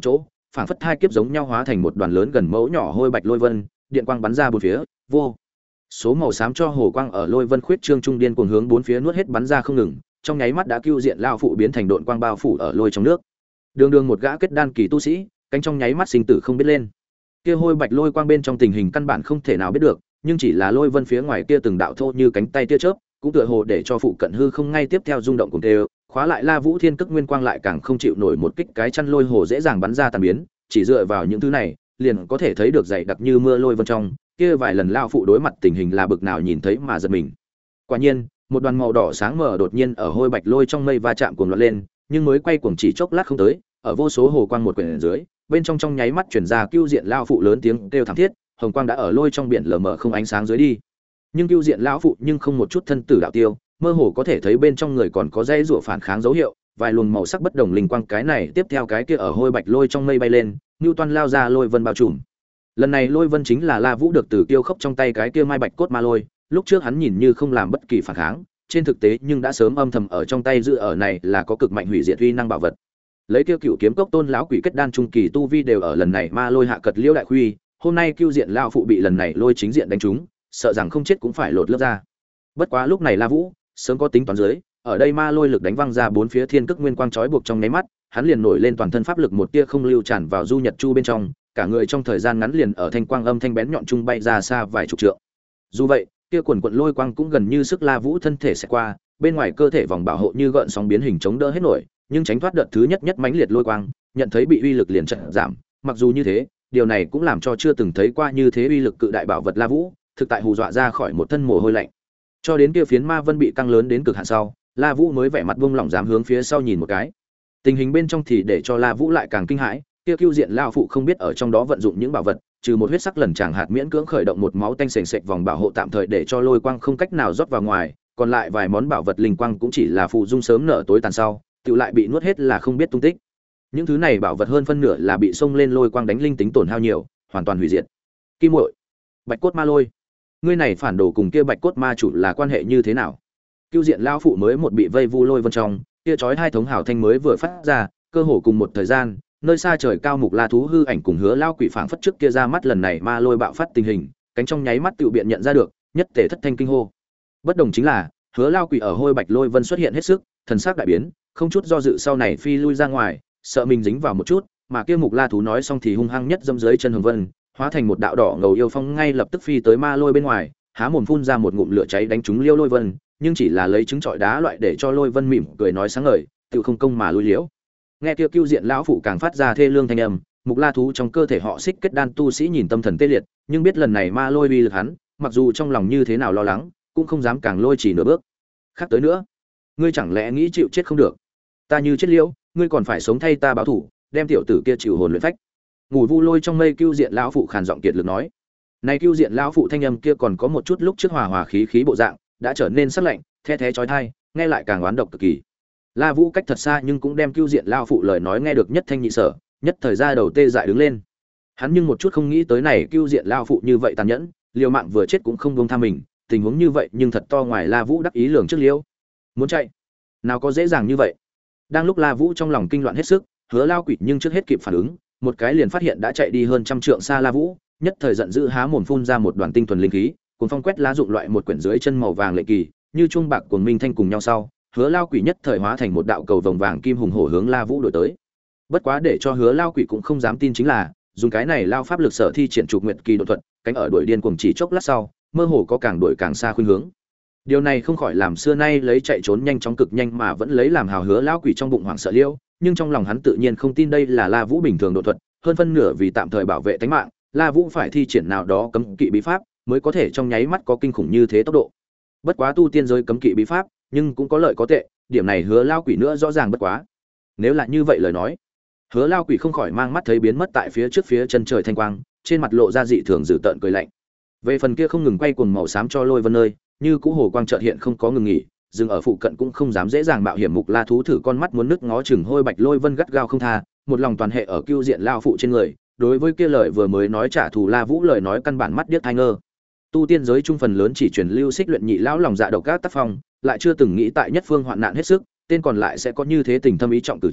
Speaker 1: phảng phất hai kiếp giống nhau hóa thành một đoàn lớn gần mẫu nhỏ hôi bạch lôi vân, điện quang bắn ra bốn phía, vô số màu xám cho hồ quang ở lôi vân khuyết trương trung điên cuồng hướng bốn phía nuốt hết bắn ra không ngừng, trong nháy mắt đã cưu diện lao phụ biến thành độn quang bao phủ ở lôi trong nước. Đường đường một gã kết đan kỳ tu sĩ, cánh trong nháy mắt sinh tử không biết lên. Kia hôi bạch lôi quang bên trong tình hình căn bản không thể nào biết được, nhưng chỉ là lôi vân phía ngoài kia từng đạo thô như cánh tay tia chớp, cũng tựa hồ để cho phụ cận hư không ngay tiếp theo rung động cùng đều, khóa lại La Vũ Thiên Cức Nguyên Quang lại càng không chịu nổi một kích cái chăn lôi hồ dễ dàng bắn ra tàn biến, chỉ dựa vào những thứ này, liền có thể thấy được dày đặc như mưa lôi vân trong, kia vài lần lao phụ đối mặt tình hình là bực nào nhìn thấy mà giật mình. Quả nhiên, một đoàn màu đỏ sáng mờ đột nhiên ở hôi bạch lôi trong mây va chạm cuồng loạn lên, nhưng mới quay cuồng chỉ chốc lát không tới, ở vô số hồ quang một quyển dưới, bên trong trong nháy mắt truyền ra cưu diện lao phụ lớn tiếng kêu thảm thiết, hồng quang đã ở lôi trong biển lờ mờ không ánh sáng dưới đi. Nhưng cưu diện lão phụ nhưng không một chút thân tử đạo tiêu, mơ hồ có thể thấy bên trong người còn có dây rủa phản kháng dấu hiệu, vài luồng màu sắc bất đồng linh quang cái này tiếp theo cái kia ở hôi bạch lôi trong mây bay lên, Newton lao ra lôi vân bao trùm. Lần này lôi vân chính là La Vũ được từ tiêu khốc trong tay cái kia mai bạch cốt ma lôi, lúc trước hắn nhìn như không làm bất kỳ phản kháng, trên thực tế nhưng đã sớm âm thầm ở trong tay giữ ở này là có cực mạnh hủy diệt uy năng bảo vật. Lấy kia cựu kiếm cốc tôn lão quỷ kết đan trung kỳ tu vi đều ở lần này ma lôi hạ cật liễu đại khuy, hôm nay cưu diện lão phụ bị lần này lôi chính diện đánh trúng, sợ rằng không chết cũng phải lột lớp ra. Bất quá lúc này La Vũ sớm có tính toán dưới, ở đây ma lôi lực đánh văng ra bốn phía thiên cức nguyên quang chói buộc trong nháy mắt, hắn liền nổi lên toàn thân pháp lực một tia không lưu tràn vào du nhật chu bên trong, cả người trong thời gian ngắn liền ở thanh quang âm thanh bén nhọn trung bay ra xa vài chục trượng. Dù vậy, kia quần quần lôi quang cũng gần như sức La Vũ thân thể sẽ qua, bên ngoài cơ thể vòng bảo hộ như gợn sóng biến hình chống đỡ hết nổi, nhưng tránh thoát đợt thứ nhất nhất mãnh liệt lôi quang, nhận thấy bị uy lực liền chợt giảm, mặc dù như thế, điều này cũng làm cho chưa từng thấy qua như thế uy lực cự đại bảo vật La Vũ, thực tại hù dọa ra khỏi một thân mồ hôi lạnh. Cho đến kia phiến ma vân bị căng lớn đến cực hạn sau, La Vũ mới vẻ mặt buông lỏng dám hướng phía sau nhìn một cái. Tình hình bên trong thì để cho La Vũ lại càng kinh hãi, kia Cưu Diện lão phụ không biết ở trong đó vận dụng những bảo vật, trừ một huyết sắc lần chàng hạt miễn cưỡng khởi động một máu tanh sền sệt vòng bảo hộ tạm thời để cho lôi quang không cách nào rót vào ngoài, còn lại vài món bảo vật linh quang cũng chỉ là phụ dung sớm nở tối tàn sau, tự lại bị nuốt hết là không biết tung tích. Những thứ này bảo vật hơn phân nửa là bị xông lên lôi quang đánh linh tính tổn hao nhiều, hoàn toàn hủy diệt. Kim Muội, Bạch Cốt Ma Lôi, ngươi này phản đồ cùng kia Bạch Cốt Ma chủ là quan hệ như thế nào? Cưu Diện lão phụ mới một bị vây vu lôi vân trong, kia chói hai thống hào thanh mới vừa phát ra, cơ hồ cùng một thời gian, nơi xa trời cao mục la thú hư ảnh cùng hứa lao quỷ phảng phất trước kia ra mắt lần này ma lôi bạo phát tình hình, cánh trong nháy mắt tự biện nhận ra được, nhất thể thất thanh kinh hô. Bất đồng chính là, hứa lao quỷ ở hôi bạch lôi vân xuất hiện hết sức, thần sắc đại biến, không chút do dự sau này phi lui ra ngoài, sợ mình dính vào một chút, mà kia mục la thú nói xong thì hung hăng nhất dâm dưới chân hồng vân, hóa thành một đạo đỏ ngầu yêu phong ngay lập tức phi tới ma lôi bên ngoài, há mồm phun ra một ngụm lửa cháy đánh trúng liêu lôi vân, nhưng chỉ là lấy trứng trọi đá loại để cho lôi vân mỉm cười nói sáng ngời, tự không công mà lui liễu. Nghe kia Cưu Diện lão phụ càng phát ra thê lương thanh âm, mục la thú trong cơ thể họ xích kết đan tu sĩ nhìn tâm thần tê liệt, nhưng biết lần này ma lôi uy lực hắn, mặc dù trong lòng như thế nào lo lắng, cũng không dám càng lôi chỉ nửa bước. Khác tới nữa, ngươi chẳng lẽ nghĩ chịu chết không được? Ta như chết liễu, ngươi còn phải sống thay ta báo thù, đem tiểu tử kia chịu hồn luyện phách. Ngủ vu lôi trong mây Cưu Diện lão phụ khàn giọng kiệt lực nói. Này Cưu Diện lão phụ thanh âm kia còn có một chút lúc trước hòa hòa khí khí bộ dạng, đã trở nên sắc lạnh, the thé chói tai, nghe lại càng oán độc cực kỳ. La Vũ cách thật xa nhưng cũng đem Cưu Diện lão phụ lời nói nghe được nhất thanh nhị sở, nhất thời ra đầu tê dại đứng lên. Hắn nhưng một chút không nghĩ tới này Cưu Diện lão phụ như vậy tàn nhẫn, liều mạng vừa chết cũng không buông tha mình, tình huống như vậy nhưng thật to ngoài La Vũ đắc ý lường trước liêu. Muốn chạy, nào có dễ dàng như vậy. Đang lúc La Vũ trong lòng kinh loạn hết sức, hứa lao quỷ nhưng trước hết kịp phản ứng, một cái liền phát hiện đã chạy đi hơn trăm trượng xa La Vũ, nhất thời giận dữ há mồm phun ra một đoàn tinh thuần linh khí, cuốn phong quét lá dụng loại một quyển dưới chân màu vàng lệ kỳ, như chuông bạc cuồng minh thanh cùng nhau sau, hứa lao quỷ nhất thời hóa thành một đạo cầu vồng vàng kim hùng hổ hướng La Vũ đuổi tới. Bất quá để cho hứa lao quỷ cũng không dám tin chính là, dùng cái này lao pháp lực sở thi triển trục nguyệt kỳ độ thuật, cánh ở đuổi điên cuồng chỉ chốc lát sau, mơ hồ có càng đuổi càng xa khuynh hướng. Điều này không khỏi làm xưa nay lấy chạy trốn nhanh chóng cực nhanh mà vẫn lấy làm hào hứa lao quỷ trong bụng hoảng sợ liêu, nhưng trong lòng hắn tự nhiên không tin đây là La Vũ bình thường độ thuật, hơn phân nửa vì tạm thời bảo vệ tính mạng, La Vũ phải thi triển nào đó cấm kỵ bí pháp, mới có thể trong nháy mắt có kinh khủng như thế tốc độ. Bất quá tu tiên giới cấm kỵ bí pháp, nhưng cũng có lợi có tệ, điểm này hứa lao quỷ nữa rõ ràng bất quá. Nếu là như vậy lời nói, hứa lao quỷ không khỏi mang mắt thấy biến mất tại phía trước phía chân trời thanh quang, trên mặt lộ ra dị thường dữ tợn cười lạnh. Về phần kia không ngừng quay cuồng màu xám cho lôi vân nơi, như cũ hồ quang chợt hiện không có ngừng nghỉ, dừng ở phụ cận cũng không dám dễ dàng mạo hiểm mục la thú thử con mắt muốn nứt ngó chừng hôi bạch lôi vân gắt gao không tha, một lòng toàn hệ ở Cưu Diện lao phụ trên người, đối với kia lời vừa mới nói trả thù La Vũ lời nói căn bản mắt điếc tai ngơ. Tu tiên giới trung phần lớn chỉ truyền lưu xích luyện nhị lão lòng dạ độc các tác phong, lại chưa từng nghĩ tại nhất phương hoạn nạn hết sức, tên còn lại sẽ có như thế tình thâm ý trọng cử chỉ,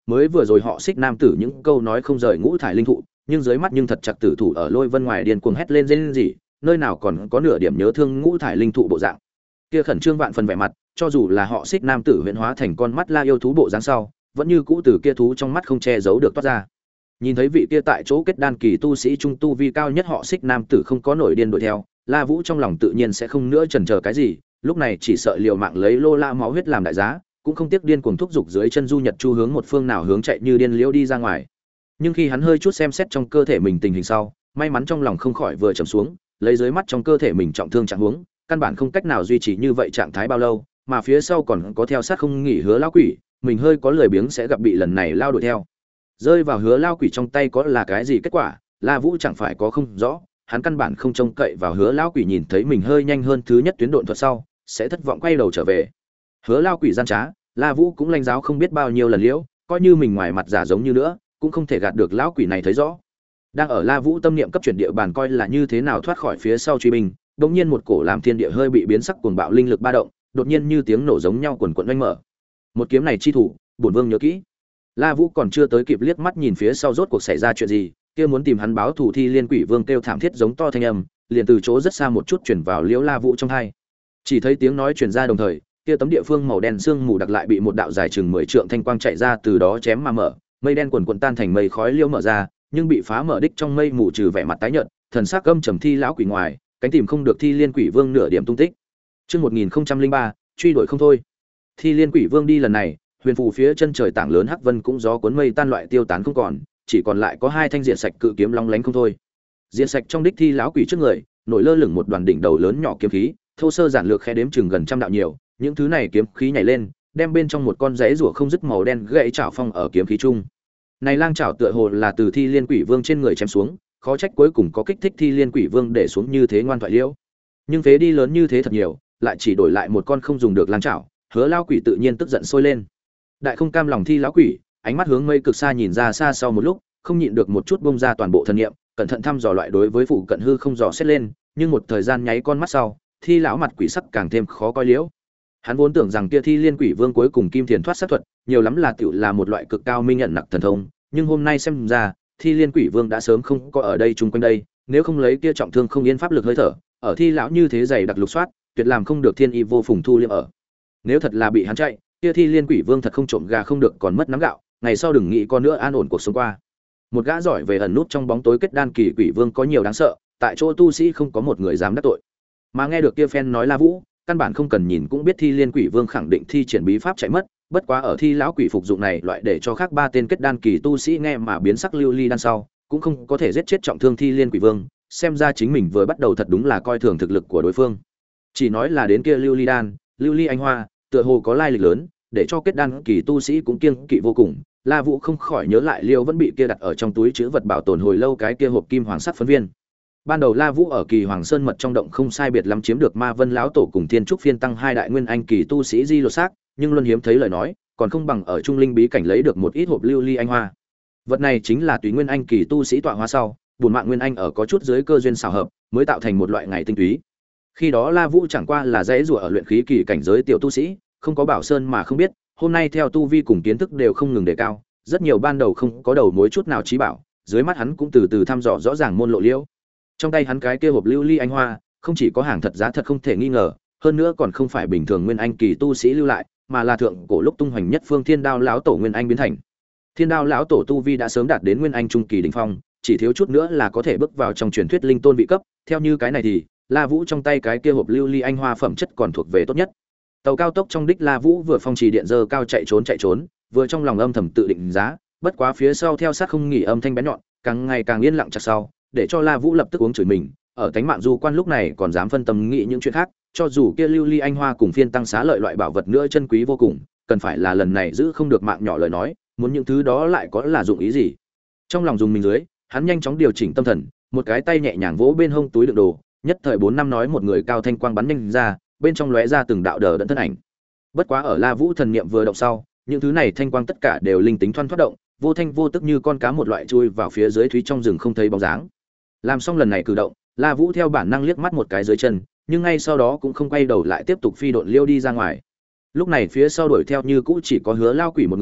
Speaker 1: mới vừa rồi họ xích nam tử những câu nói không rời ngũ thải linh thụ, nhưng dưới mắt nhưng thật chặt tử thủ ở Lôi Vân ngoài điên cuồng hét lên rên rỉ, nơi nào còn có nửa điểm nhớ thương ngũ thải linh thụ bộ dạng. Kia khẩn trương vạn phần vẻ mặt, cho dù là họ xích nam tử huyễn hóa thành con mắt la yêu thú bộ dáng sau, vẫn như cũ từ kia thú trong mắt không che giấu được toát ra. Nhìn thấy vị kia tại chỗ kết đan kỳ tu sĩ trung tu vi cao nhất họ xích nam tử không có nổi điên đuổi theo, La Vũ trong lòng tự nhiên sẽ không nữa chần chờ cái gì, lúc này chỉ sợ liều mạng lấy lô la máu huyết làm đại giá, cũng không tiếc điên cuồng thúc giục dưới chân du nhật chu hướng một phương nào hướng chạy như điên liễu đi ra ngoài. Nhưng khi hắn hơi chút xem xét trong cơ thể mình tình hình sau, may mắn trong lòng không khỏi vừa trầm xuống, lấy dưới mắt trong cơ thể mình trọng thương trạng huống, căn bản không cách nào duy trì như vậy trạng thái bao lâu, mà phía sau còn có theo sát không nghỉ Hứa lão quỷ, mình hơi có lười biếng sẽ gặp bị lần này lao đuổi theo. Rơi vào Hứa lão quỷ trong tay có là cái gì kết quả, La Vũ chẳng phải có không rõ, hắn căn bản không trông cậy vào Hứa lão quỷ nhìn thấy mình hơi nhanh hơn thứ nhất tuyến độn thuật sau, sẽ thất vọng quay đầu trở về. Hứa lão quỷ gian trá, La Vũ cũng lãnh giáo không biết bao nhiêu lần liễu, coi như mình ngoài mặt giả giống như nữa, cũng không thể gạt được lão quỷ này thấy rõ. Đang ở La Vũ tâm niệm cấp chuyển địa bàn coi là như thế nào thoát khỏi phía sau truy binh, đột nhiên một cổ làm thiên địa hơi bị biến sắc cuồng bạo linh lực ba động, đột nhiên như tiếng nổ giống nhau quần quần oanh mở. Một kiếm này chi thủ, bổn vương nhớ kỹ. La Vũ còn chưa tới kịp liếc mắt nhìn phía sau rốt cuộc xảy ra chuyện gì, kia muốn tìm hắn báo thủ Thi Liên Quỷ Vương kêu thảm thiết giống to thanh âm, liền từ chỗ rất xa một chút truyền vào liễu La Vũ trong tai. Chỉ thấy tiếng nói truyền ra đồng thời, kia tấm địa phương màu đen sương mù đặc lại bị một đạo dài chừng mười trượng thanh quang chạy ra từ đó chém mà mở, mây đen quần quần tan thành mây khói liễu mở ra, nhưng bị phá mở đích trong mây mù trừ vẻ mặt tái nhợt, thần sắc gâm trầm Thi lão quỷ ngoài, cánh tìm không được Thi Liên Quỷ Vương nửa điểm tung tích. Chương một nghìn không trăm lẻ ba, truy đuổi không thôi. Thi Liên Quỷ Vương đi lần này, huyền phù phía chân trời tảng lớn hắc vân cũng gió cuốn mây tan loại tiêu tán không còn, chỉ còn lại có hai thanh diện sạch cự kiếm long lánh không thôi. Diện sạch trong đích Thi lão quỷ trước người, nổi lơ lửng một đoàn đỉnh đầu lớn nhỏ kiếm khí, thô sơ giản lược khe đếm chừng gần trăm đạo nhiều, những thứ này kiếm khí nhảy lên, đem bên trong một con rẽ rủa không dứt màu đen gãy chảo phong ở kiếm khí trung. Này lang chảo tựa hồ là từ Thi Liên Quỷ Vương trên người chém xuống, khó trách cuối cùng có kích thích Thi Liên Quỷ Vương để xuống như thế ngoan thoại liễu. Nhưng phế đi lớn như thế thật nhiều, lại chỉ đổi lại một con không dùng được lang chảo, Hứa lão quỷ tự nhiên tức giận sôi lên. Đại không cam lòng Thi lão quỷ, ánh mắt hướng mây cực xa nhìn ra xa sau một lúc, không nhịn được một chút bung ra toàn bộ thần niệm, cẩn thận thăm dò loại đối với phụ cận hư không dò xét lên, nhưng một thời gian nháy con mắt sau, Thi lão mặt quỷ sắc càng thêm khó coi liễu. Hắn vốn tưởng rằng kia Thi Liên Quỷ Vương cuối cùng kim thiền thoát sát thuật, nhiều lắm là tiểu là một loại cực cao minh nhận nặc thần thông, nhưng hôm nay xem ra, Thi Liên Quỷ Vương đã sớm không có ở đây chung quanh đây, nếu không lấy kia trọng thương không yên pháp lực hơi thở, ở Thi lão như thế dày đặc lục soát, tuyệt làm không được thiên y vô phùng thu liệm ở. Nếu thật là bị hắn chạy, kia Thi Liên Quỷ Vương thật không trộm gà không được còn mất nắm gạo, ngày sau đừng nghĩ con nữa an ổn cuộc sống qua. Một gã giỏi về ẩn nút trong bóng tối kết đan kỳ quỷ vương có nhiều đáng sợ, tại chỗ tu sĩ không có một người dám đắc tội. Mà nghe được kia phen nói La Vũ, căn bản không cần nhìn cũng biết Thi Liên Quỷ Vương khẳng định thi triển bí pháp chạy mất, bất quá ở Thi lão quỷ phục dụng này loại để cho khác ba tên kết đan kỳ tu sĩ nghe mà biến sắc lưu ly đan sau, cũng không có thể giết chết trọng thương Thi Liên Quỷ Vương, xem ra chính mình vừa bắt đầu thật đúng là coi thường thực lực của đối phương. Chỉ nói là đến kia lưu ly đan, lưu ly anh hoa, tựa hồ có lai lịch lớn, để cho kết đan kỳ tu sĩ cũng kiêng kỵ vô cùng. La Vũ không khỏi nhớ lại Liêu vẫn bị kia đặt ở trong túi trữ vật bảo tồn hồi lâu cái kia hộp kim hoàng sắc phấn viên. Ban đầu La Vũ ở Kỳ Hoàng Sơn mật trong động không sai biệt lắm chiếm được Ma Vân lão tổ cùng Thiên Trúc Phiên tăng hai đại nguyên anh kỳ tu sĩ di lột xác, nhưng luôn hiếm thấy lời nói, còn không bằng ở trung linh bí cảnh lấy được một ít hộp lưu ly anh hoa. Vật này chính là tùy nguyên anh kỳ tu sĩ tọa hóa sau, bổn mạng nguyên anh ở có chút dưới cơ duyên xảo hợp, mới tạo thành một loại ngày tinh túy. Khi đó La Vũ chẳng qua là dễ rủa ở luyện khí kỳ cảnh giới tiểu tu sĩ, không có bảo sơn mà không biết, hôm nay theo tu vi cùng kiến thức đều không ngừng đề cao, rất nhiều ban đầu không có đầu mối chút nào trí bảo, dưới mắt hắn cũng từ từ thăm dò rõ ràng môn lộ liễu. Trong tay hắn cái kia hộp lưu ly anh hoa, không chỉ có hàng thật giá thật không thể nghi ngờ, hơn nữa còn không phải bình thường nguyên anh kỳ tu sĩ lưu lại, mà là thượng cổ lúc tung hoành nhất phương Thiên Đao lão tổ nguyên anh biến thành. Thiên Đao lão tổ tu vi đã sớm đạt đến nguyên anh trung kỳ đỉnh phong, chỉ thiếu chút nữa là có thể bước vào trong truyền thuyết linh tôn vị cấp, theo như cái này thì La Vũ trong tay cái kia hộp lưu ly anh hoa phẩm chất còn thuộc về tốt nhất. Tàu cao tốc trong đích La Vũ vừa phong trì điện dơ cao chạy trốn chạy trốn, vừa trong lòng âm thầm tự định giá, bất quá phía sau theo sát không nghỉ âm thanh bén nhọn, càng ngày càng yên lặng chặt sau, để cho La Vũ lập tức uống chửi mình, ở cánh mạng du quan lúc này còn dám phân tâm nghĩ những chuyện khác, cho dù kia lưu ly anh hoa cùng phiên tăng xá lợi loại bảo vật nữa chân quý vô cùng, cần phải là lần này giữ không được mạng nhỏ lời nói, muốn những thứ đó lại có là dụng ý gì. Trong lòng dùng mình dưới, hắn nhanh chóng điều chỉnh tâm thần, một cái tay nhẹ nhàng vỗ bên hông túi đựng đồ, nhất thời bốn năm nói một người cao thanh quang bắn nhanh ra, bên trong lóe ra từng đạo đờ đẫn thân ảnh. Bất quá ở La Vũ thần niệm vừa động sau, những thứ này thanh quang tất cả đều linh tính thoăn thoắt động, vô thanh vô tức như con cá một loại chui vào phía dưới thúy trong rừng không thấy bóng dáng. Làm xong lần này cử động, La Vũ theo bản năng liếc mắt một cái dưới chân, nhưng ngay sau đó cũng không quay đầu lại tiếp tục phi độn liêu đi ra ngoài. Lúc này phía sau đuổi theo như cũ chỉ có Hứa Lao Quỷ một người,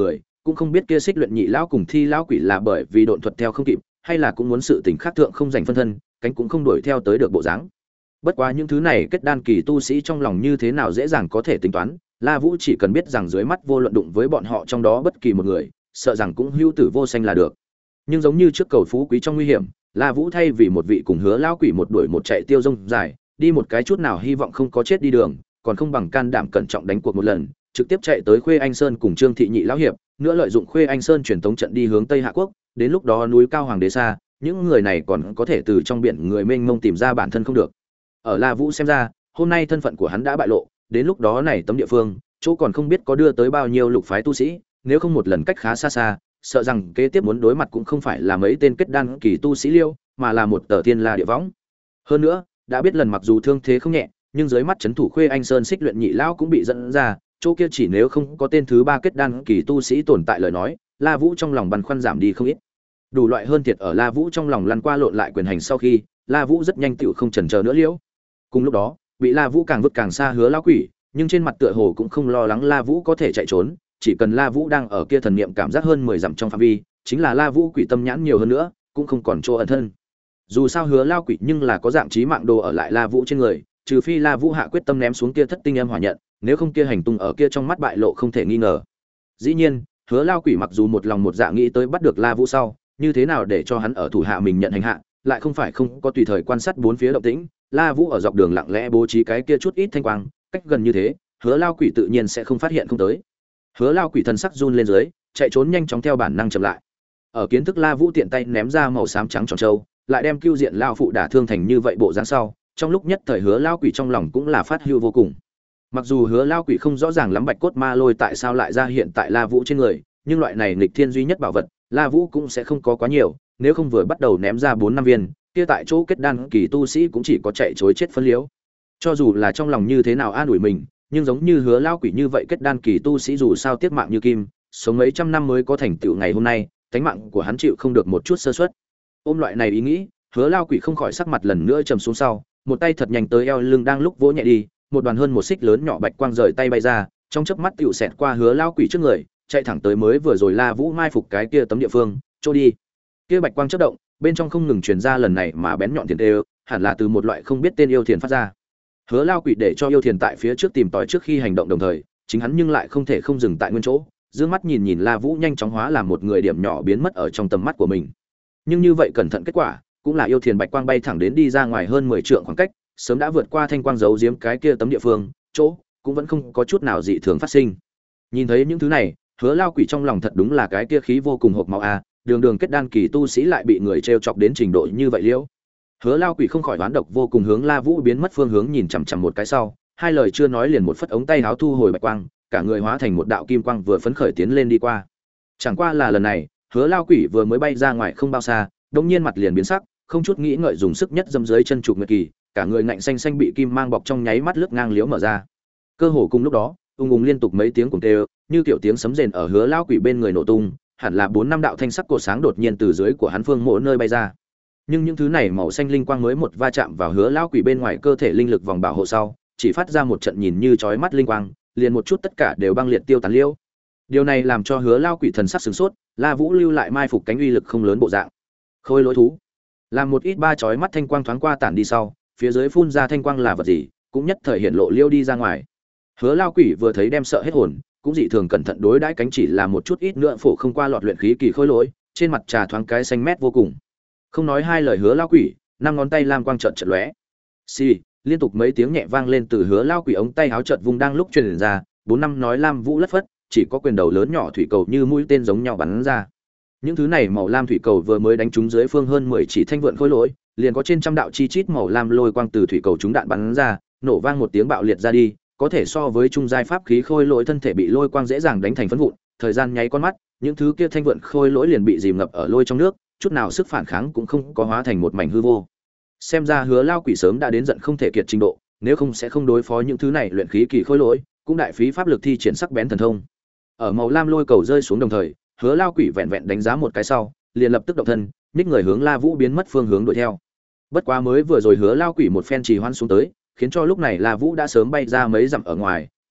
Speaker 1: cũng không biết kia xích luyện nhị lão cùng thi lão quỷ là bởi vì độn thuật theo không kịp, hay là cũng muốn sự tình khác thượng không giành phân thân, cánh cũng không đuổi theo tới được bộ dáng. Bất quá những thứ này kết đan kỳ tu sĩ trong lòng như thế nào dễ dàng có thể tính toán, La Vũ chỉ cần biết rằng dưới mắt vô luận đụng với bọn họ trong đó bất kỳ một người, sợ rằng cũng hữu tử vô sinh là được. Nhưng giống như trước cầu phú quý trong nguy hiểm, La Vũ thay vì một vị cùng hứa lão quỷ một đuổi một chạy tiêu rông dài, đi một cái chút nào hy vọng không có chết đi đường, còn không bằng can đảm cẩn trọng đánh cuộc một lần, trực tiếp chạy tới Khuê Anh Sơn cùng Trương thị nhị lão hiệp, nữa lợi dụng Khuê Anh Sơn truyền tống trận đi hướng Tây Hạ quốc, đến lúc đó núi cao hoàng đế xa, những người này còn có thể từ trong biển người mênh mông tìm ra bản thân không được. Ở La Vũ xem ra, hôm nay thân phận của hắn đã bại lộ, đến lúc đó này tấm địa phương, chỗ còn không biết có đưa tới bao nhiêu lục phái tu sĩ, nếu không một lần cách khá xa xa, sợ rằng kế tiếp muốn đối mặt cũng không phải là mấy tên kết đan kỳ tu sĩ liêu, mà là một tờ thiên la địa võng. Hơn nữa, đã biết lần mặc dù thương thế không nhẹ, nhưng dưới mắt trấn thủ Khuê Anh Sơn xích luyện nhị lão cũng bị dẫn ra, chỗ kia chỉ nếu không có tên thứ ba kết đan kỳ tu sĩ tồn tại lời nói, La Vũ trong lòng băn khoăn giảm đi không ít. Đủ loại hơn thiệt ở La Vũ trong lòng lăn qua lộn lại quyền hành sau khi, La Vũ rất nhanh tựu không chần chờ nữa liễu. Cùng lúc đó, bị La Vũ càng vứt càng xa hứa lão quỷ, nhưng trên mặt tựa hồ cũng không lo lắng La Vũ có thể chạy trốn, chỉ cần La Vũ đang ở kia thần niệm cảm giác hơn mười dặm trong phạm vi, chính là La Vũ quỷ tâm nhãn nhiều hơn nữa, cũng không còn chỗ ẩn thân. Dù sao hứa lão quỷ nhưng là có dạng chí mạng đồ ở lại La Vũ trên người, trừ phi La Vũ hạ quyết tâm ném xuống kia thất tinh âm hỏa nhận, nếu không kia hành tung ở kia trong mắt bại lộ không thể nghi ngờ. Dĩ nhiên, hứa lão quỷ mặc dù một lòng một dạ nghĩ tới bắt được La Vũ sau, như thế nào để cho hắn ở thủ hạ mình nhận hành hạ, lại không phải không có tùy thời quan sát bốn phía động tĩnh. La Vũ ở dọc đường lặng lẽ bố trí cái kia chút ít thanh quang, cách gần như thế, hứa lão quỷ tự nhiên sẽ không phát hiện không tới. Hứa lão quỷ thân sắc run lên dưới, chạy trốn nhanh chóng theo bản năng chậm lại. Ở kiến thức La Vũ tiện tay ném ra màu xám trắng tròn trâu, lại đem cưu diện lão phụ đả thương thành như vậy bộ dáng sau, trong lúc nhất thời hứa lão quỷ trong lòng cũng là phát hưu vô cùng. Mặc dù hứa lão quỷ không rõ ràng lắm bạch cốt ma lôi tại sao lại ra hiện tại La Vũ trên người, nhưng loại này nghịch thiên duy nhất bảo vật, La Vũ cũng sẽ không có quá nhiều, nếu không vừa bắt đầu ném ra bốn năm viên, kia tại chỗ kết đan kỳ tu sĩ cũng chỉ có chạy trối chết phân liếu. Cho dù là trong lòng như thế nào an ủi mình, nhưng giống như hứa lão quỷ như vậy kết đan kỳ tu sĩ dù sao tiếc mạng như kim, sống mấy trăm năm mới có thành tựu ngày hôm nay, tánh mạng của hắn chịu không được một chút sơ suất. Ôm loại này ý nghĩ, hứa lão quỷ không khỏi sắc mặt lần nữa trầm xuống sau, một tay thật nhanh tới eo lưng đang lúc vỗ nhẹ đi, một đoàn hơn một xích lớn nhỏ bạch quang rời tay bay ra, trong chớp mắt tựu xẹt qua hứa lão quỷ trước người, chạy thẳng tới mới vừa rồi La Vũ mai phục cái kia tấm địa phương, trôi đi. Kia bạch quang chớp động, bên trong không ngừng truyền ra lần này mà bén nhọn thiền tê, hẳn là từ một loại không biết tên yêu thiền phát ra. Hứa lão quỷ để cho yêu thiền tại phía trước tìm tòi trước khi hành động đồng thời, chính hắn nhưng lại không thể không dừng tại nguyên chỗ, dương mắt nhìn nhìn La Vũ nhanh chóng hóa làm một người điểm nhỏ biến mất ở trong tầm mắt của mình. Nhưng như vậy cẩn thận kết quả, cũng là yêu thiền bạch quang bay thẳng đến đi ra ngoài hơn mười trượng khoảng cách, sớm đã vượt qua thanh quang giấu giếm cái kia tấm địa phương, chỗ cũng vẫn không có chút nào dị thường phát sinh. Nhìn thấy những thứ này, hứa lão quỷ trong lòng thật đúng là cái kia khí vô cùng hộc máu a, đường đường kết đan kỳ tu sĩ lại bị người trêu chọc đến trình độ như vậy liễu. Hứa lão quỷ không khỏi đoán độc vô cùng hướng La Vũ biến mất phương hướng nhìn chằm chằm một cái sau, hai lời chưa nói liền một phất ống tay áo thu hồi bạch quang, cả người hóa thành một đạo kim quang vừa phấn khởi tiến lên đi qua. Chẳng qua là lần này, hứa lão quỷ vừa mới bay ra ngoài không bao xa, đột nhiên mặt liền biến sắc, không chút nghĩ ngợi dùng sức nhất dâm dưới chân trục nguyệt kỳ, cả người ngạnh xanh xanh bị kim mang bọc trong nháy mắt lướt ngang liếu mở ra. Cơ hồ cùng lúc đó, ung ung liên tục mấy tiếng cùng tê, như kiểu tiếng sấm rền ở hứa lão quỷ bên người nổ tung, hẳn là bốn năm đạo thanh sắc cột sáng đột nhiên từ dưới của hắn phương mỗi nơi bay ra. Nhưng những thứ này màu xanh linh quang mới một va chạm vào hứa lão quỷ bên ngoài cơ thể linh lực vòng bảo hộ sau, chỉ phát ra một trận nhìn như chói mắt linh quang, liền một chút tất cả đều băng liệt tiêu tán liêu. Điều này làm cho hứa lão quỷ thần sắc sửng sốt, La Vũ lưu lại mai phục cánh uy lực không lớn bộ dạng. Khôi lỗi thú, làm một ít ba chói mắt thanh quang thoáng qua tản đi sau, phía dưới phun ra thanh quang là vật gì, cũng nhất thời hiện lộ liêu đi ra ngoài. Hứa lão quỷ vừa thấy đem sợ hết hồn, cũng dị thường cẩn thận đối đãi cánh chỉ là một chút ít nữa phổ không qua lọt luyện khí kỳ khôi lỗi, trên mặt trà thoáng cái xanh mét vô cùng. Không nói hai lời hứa lão quỷ, năm ngón tay lam quang chợt chợt lóe. Xì, liên tục mấy tiếng nhẹ vang lên từ hứa lão quỷ ống tay áo chợt vung đang lúc truyền ra, bốn năm nói lam vũ lất phất, chỉ có quyền đầu lớn nhỏ thủy cầu như mũi tên giống nhau bắn ra. Những thứ này màu lam thủy cầu vừa mới đánh trúng dưới phương hơn mười chỉ thanh vượn khôi lỗi, liền có trên trăm đạo chi chít màu lam lôi quang từ thủy cầu chúng đạn bắn ra, nổ vang một tiếng bạo liệt ra đi, có thể so với trung giai pháp khí khôi lỗi thân thể bị lôi quang dễ dàng đánh thành phấn vụn, thời gian nháy con mắt, những thứ kia thanh vượn khôi lỗi liền bị dìm ngập ở lôi trong nước, chút nào sức phản kháng cũng không có, hóa thành một mảnh hư vô. Xem ra hứa lão quỷ sớm đã đến giận không thể kiệt trình độ, nếu không sẽ không đối phó những thứ này luyện khí kỳ khôi lỗi, cũng đại phí pháp lực thi triển sắc bén thần thông. Ở màu lam lôi cầu rơi xuống đồng thời, hứa lão quỷ vẹn vẹn đánh giá một cái sau, liền lập tức động thân, nhích người hướng La Vũ biến mất phương hướng đuổi theo. Bất quá mới vừa rồi hứa lão quỷ một phen trì hoãn xuống tới, khiến cho lúc này La Vũ đã sớm bay ra mấy dặm ở ngoài,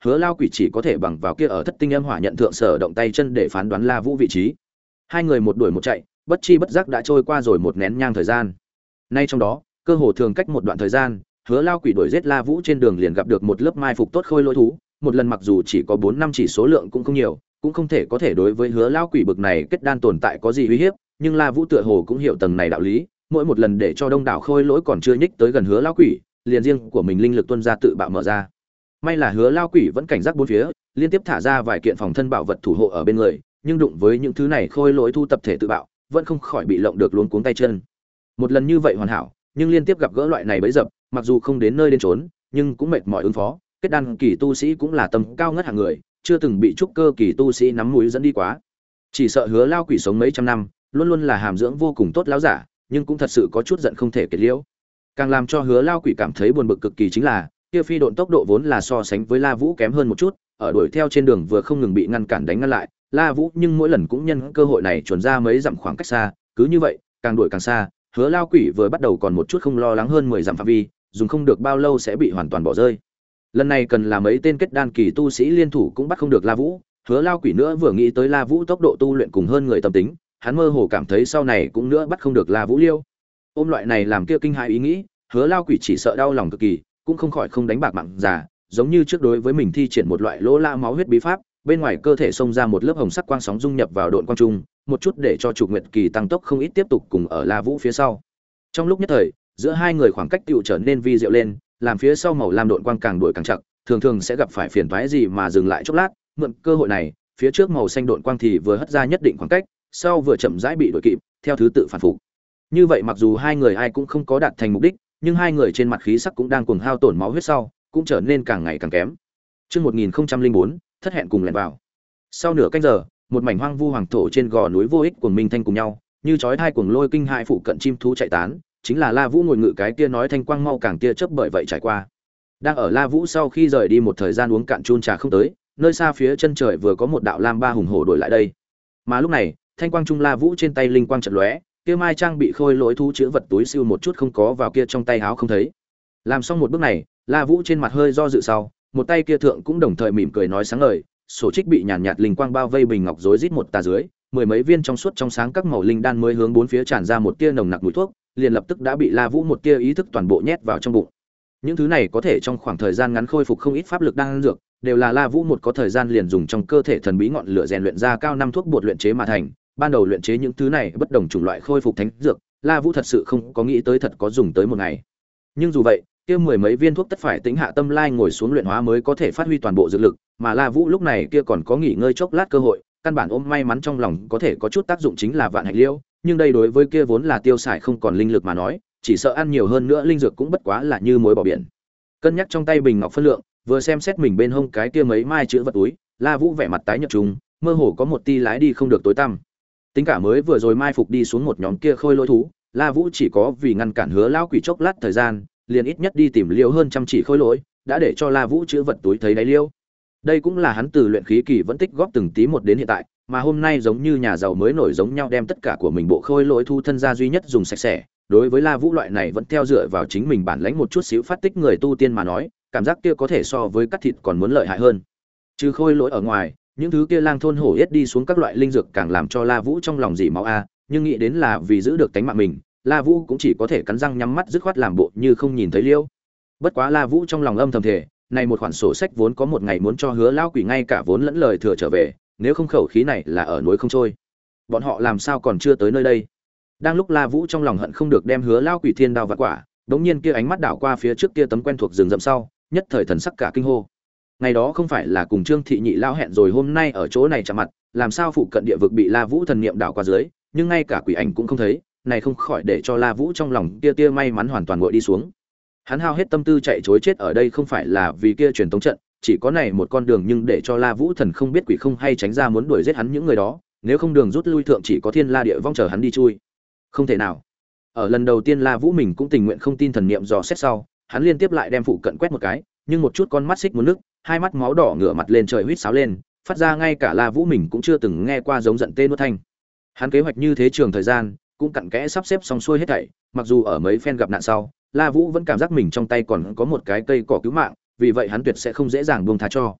Speaker 1: Hứa Lao Quỷ chỉ có thể bằng vào kia ở thất tinh âm hỏa nhận thượng sở động tay chân để phán đoán La Vũ vị trí. Hai người một đuổi một chạy, bất chi bất giác đã trôi qua rồi một nén nhang thời gian. Nay trong đó, cơ hồ thường cách một đoạn thời gian, Hứa Lao Quỷ đuổi giết La Vũ trên đường liền gặp được một lớp mai phục tốt khôi lỗi thú, một lần mặc dù chỉ có bốn năm chỉ số lượng cũng không nhiều, cũng không thể có thể đối với Hứa Lao Quỷ bực này kết đan tồn tại có gì uy hiếp, nhưng La Vũ tựa hồ cũng hiểu tầng này đạo lý, mỗi một lần để cho đông đảo khôi lỗi còn chưa nhích tới gần Hứa Lao Quỷ, liền riêng của mình linh lực tuôn ra tự bạo mở ra. May là Hứa Lao Quỷ vẫn cảnh giác bốn phía, liên tiếp thả ra vài kiện phòng thân bảo vật thủ hộ ở bên người, nhưng đụng với những thứ này khôi lỗi thu tập thể tự bạo, vẫn không khỏi bị lộng được luống cuống tay chân. Một lần như vậy hoàn hảo, nhưng liên tiếp gặp gỡ loại này bấy dập, mặc dù không đến nơi đến trốn, nhưng cũng mệt mỏi ứng phó. Kết đan kỳ tu sĩ cũng là tầm cao ngất hạng người, chưa từng bị trúc cơ kỳ tu sĩ nắm mũi dẫn đi quá. Chỉ sợ Hứa Lao Quỷ sống mấy trăm năm, luôn luôn là hàm dưỡng vô cùng tốt lão giả, nhưng cũng thật sự có chút giận không thể kết liễu. Càng làm cho Hứa Lao Quỷ cảm thấy buồn bực cực kỳ chính là, kia phi độn tốc độ vốn là so sánh với La Vũ kém hơn một chút, ở đuổi theo trên đường vừa không ngừng bị ngăn cản đánh ngăn lại, La Vũ nhưng mỗi lần cũng nhân cơ hội này chuẩn ra mấy dặm khoảng cách xa, cứ như vậy, càng đuổi càng xa, Hứa Lao Quỷ vừa bắt đầu còn một chút không lo lắng hơn mười dặm phạm vi, dùng không được bao lâu sẽ bị hoàn toàn bỏ rơi. Lần này cần là mấy tên kết đan kỳ tu sĩ liên thủ cũng bắt không được La Vũ, Hứa Lao Quỷ nữa vừa nghĩ tới La Vũ tốc độ tu luyện cùng hơn người tâm tính, hắn mơ hồ cảm thấy sau này cũng nữa bắt không được La Vũ liêu. Ôm loại này làm kia kinh hãi ý nghĩ, Hứa Lao Quỷ chỉ sợ đau lòng cực kỳ, cũng không khỏi không đánh bạc mạng già, giống như trước đối với mình thi triển một loại lỗ la máu huyết bí pháp, bên ngoài cơ thể xông ra một lớp hồng sắc quang sóng dung nhập vào độn quang trung, một chút để cho Trục Nguyệt Kỳ tăng tốc không ít tiếp tục cùng ở La Vũ phía sau. Trong lúc nhất thời, giữa hai người khoảng cách tựu trở nên vi diệu lên, làm phía sau màu lam độn quang càng đuổi càng chặt, thường thường sẽ gặp phải phiền toái gì mà dừng lại chốc lát, mượn cơ hội này, phía trước màu xanh độn quang thì vừa hất ra nhất định khoảng cách, sau vừa chậm rãi bị đuổi kịp, theo thứ tự phản phục. Như vậy mặc dù hai người ai cũng không có đạt thành mục đích, nhưng hai người trên mặt khí sắc cũng đang cuồng hao tổn máu huyết sau, cũng trở nên càng ngày càng kém. Chương một nghìn không trăm lẻ bốn, thất hẹn cùng lẻn vào. Sau nửa canh giờ, một mảnh hoang vu hoàng thổ trên gò núi vô ích cuồng minh thanh cùng nhau, như chói tai cuồng lôi kinh hại phụ cận chim thú chạy tán, chính là La Vũ ngồi ngự cái kia nói thanh quang mau càng kia chớp bởi vậy trải qua. Đang ở La Vũ sau khi rời đi một thời gian uống cạn chun trà không tới, nơi xa phía chân trời vừa có một đạo lam ba hùng hổ đuổi lại đây. Mà lúc này, thanh quang trung La Vũ trên tay linh quang chợt lóe, kia mai trang bị khôi lỗi thú chứa vật túi siêu một chút không có vào kia trong tay áo không thấy. Làm xong một bước này, La Vũ trên mặt hơi do dự sau, một tay kia thượng cũng đồng thời mỉm cười nói sáng ngời, sổ trích bị nhàn nhạt linh quang bao vây bình ngọc rối rít một tà dưới, mười mấy viên trong suốt trong sáng các màu linh đan mới hướng bốn phía tràn ra một tia nồng nặc mùi thuốc, liền lập tức đã bị La Vũ một tia ý thức toàn bộ nhét vào trong bụng. Những thứ này có thể trong khoảng thời gian ngắn khôi phục không ít pháp lực đan dược, đều là La Vũ một có thời gian liền dùng trong cơ thể thần bí ngọn lửa rèn luyện ra cao năm thuốc bột luyện chế mà thành. Ban đầu luyện chế những thứ này bất đồng chủng loại khôi phục thánh dược, La Vũ thật sự không có nghĩ tới thật có dùng tới một ngày. Nhưng dù vậy, kia mười mấy viên thuốc tất phải tính hạ tâm lai ngồi xuống luyện hóa mới có thể phát huy toàn bộ dược lực, mà La Vũ lúc này kia còn có nghỉ ngơi chốc lát cơ hội, căn bản ôm may mắn trong lòng có thể có chút tác dụng chính là vạn hạnh liễu, nhưng đây đối với kia vốn là tiêu xài không còn linh lực mà nói, chỉ sợ ăn nhiều hơn nữa linh dược cũng bất quá là như muối bỏ biển. Cân nhắc trong tay bình ngọc phân lượng, vừa xem xét mình bên hông cái kia mấy mai chữ vật túi, La Vũ vẻ mặt tái nhợt trùng, mơ hồ có một tia lái đi không được tối tăm. Tính cả mới vừa rồi mai phục đi xuống một nhóm kia khôi lỗi thú, La Vũ chỉ có vì ngăn cản Hứa lão quỷ chốc lát thời gian, liền ít nhất đi tìm liêu hơn trăm chỉ khôi lỗi, đã để cho La Vũ chữ vật túi thấy đáy liêu. Đây cũng là hắn từ luyện khí kỳ vẫn tích góp từng tí một đến hiện tại, mà hôm nay giống như nhà giàu mới nổi giống nhau đem tất cả của mình bộ khôi lỗi thu thân ra duy nhất dùng sạch sẽ. Đối với La Vũ loại này vẫn theo dựa vào chính mình bản lãnh một chút xíu phát tích người tu tiên mà nói, cảm giác kia có thể so với cắt thịt còn muốn lợi hại hơn. Trừ khôi lỗi ở ngoài, những thứ kia lang thôn hổ yết đi xuống các loại linh dược càng làm cho La Vũ trong lòng dỉ máu a, nhưng nghĩ đến là vì giữ được tánh mạng mình, La Vũ cũng chỉ có thể cắn răng nhắm mắt dứt khoát làm bộ như không nhìn thấy liêu. Bất quá La Vũ trong lòng âm thầm thề, này một khoản sổ sách vốn có một ngày muốn cho Hứa lão quỷ ngay cả vốn lẫn lời thừa trở về, nếu không khẩu khí này là ở núi không trôi. Bọn họ làm sao còn chưa tới nơi đây? Đang lúc La Vũ trong lòng hận không được đem Hứa lão quỷ thiên đao vặt quả, đống nhiên kia ánh mắt đảo qua phía trước kia tấm quen thuộc rừng rậm sau, nhất thời thần sắc cả kinh hô. Ngày đó không phải là cùng Trương thị nhị lao hẹn rồi hôm nay ở chỗ này chạm mặt, làm sao phụ cận địa vực bị La Vũ thần niệm đảo qua dưới, nhưng ngay cả quỷ ảnh cũng không thấy, này không khỏi để cho La Vũ trong lòng kia tia may mắn hoàn toàn nguội đi xuống. Hắn hao hết tâm tư chạy trối chết ở đây không phải là vì kia truyền tống trận, chỉ có này một con đường nhưng để cho La Vũ thần không biết quỷ không hay tránh ra muốn đuổi giết hắn những người đó, nếu không đường rút lui thượng chỉ có Thiên La địa vong chờ hắn đi chui. Không thể nào. Ở lần đầu tiên La Vũ mình cũng tình nguyện không tin thần niệm dò xét sau, hắn liên tiếp lại đem phụ cận quét một cái, nhưng một chút con mắt xích muốn nước, hai mắt máu đỏ ngửa mặt lên trời huýt sáo lên, phát ra ngay cả La Vũ mình cũng chưa từng nghe qua giống giận tê nuốt thanh. Hắn kế hoạch như thế trường thời gian, cũng cặn kẽ sắp xếp xong xuôi hết thảy, mặc dù ở mấy phen gặp nạn sau, La Vũ vẫn cảm giác mình trong tay còn có một cái cây cỏ cứu mạng, vì vậy hắn tuyệt sẽ không dễ dàng buông tha cho.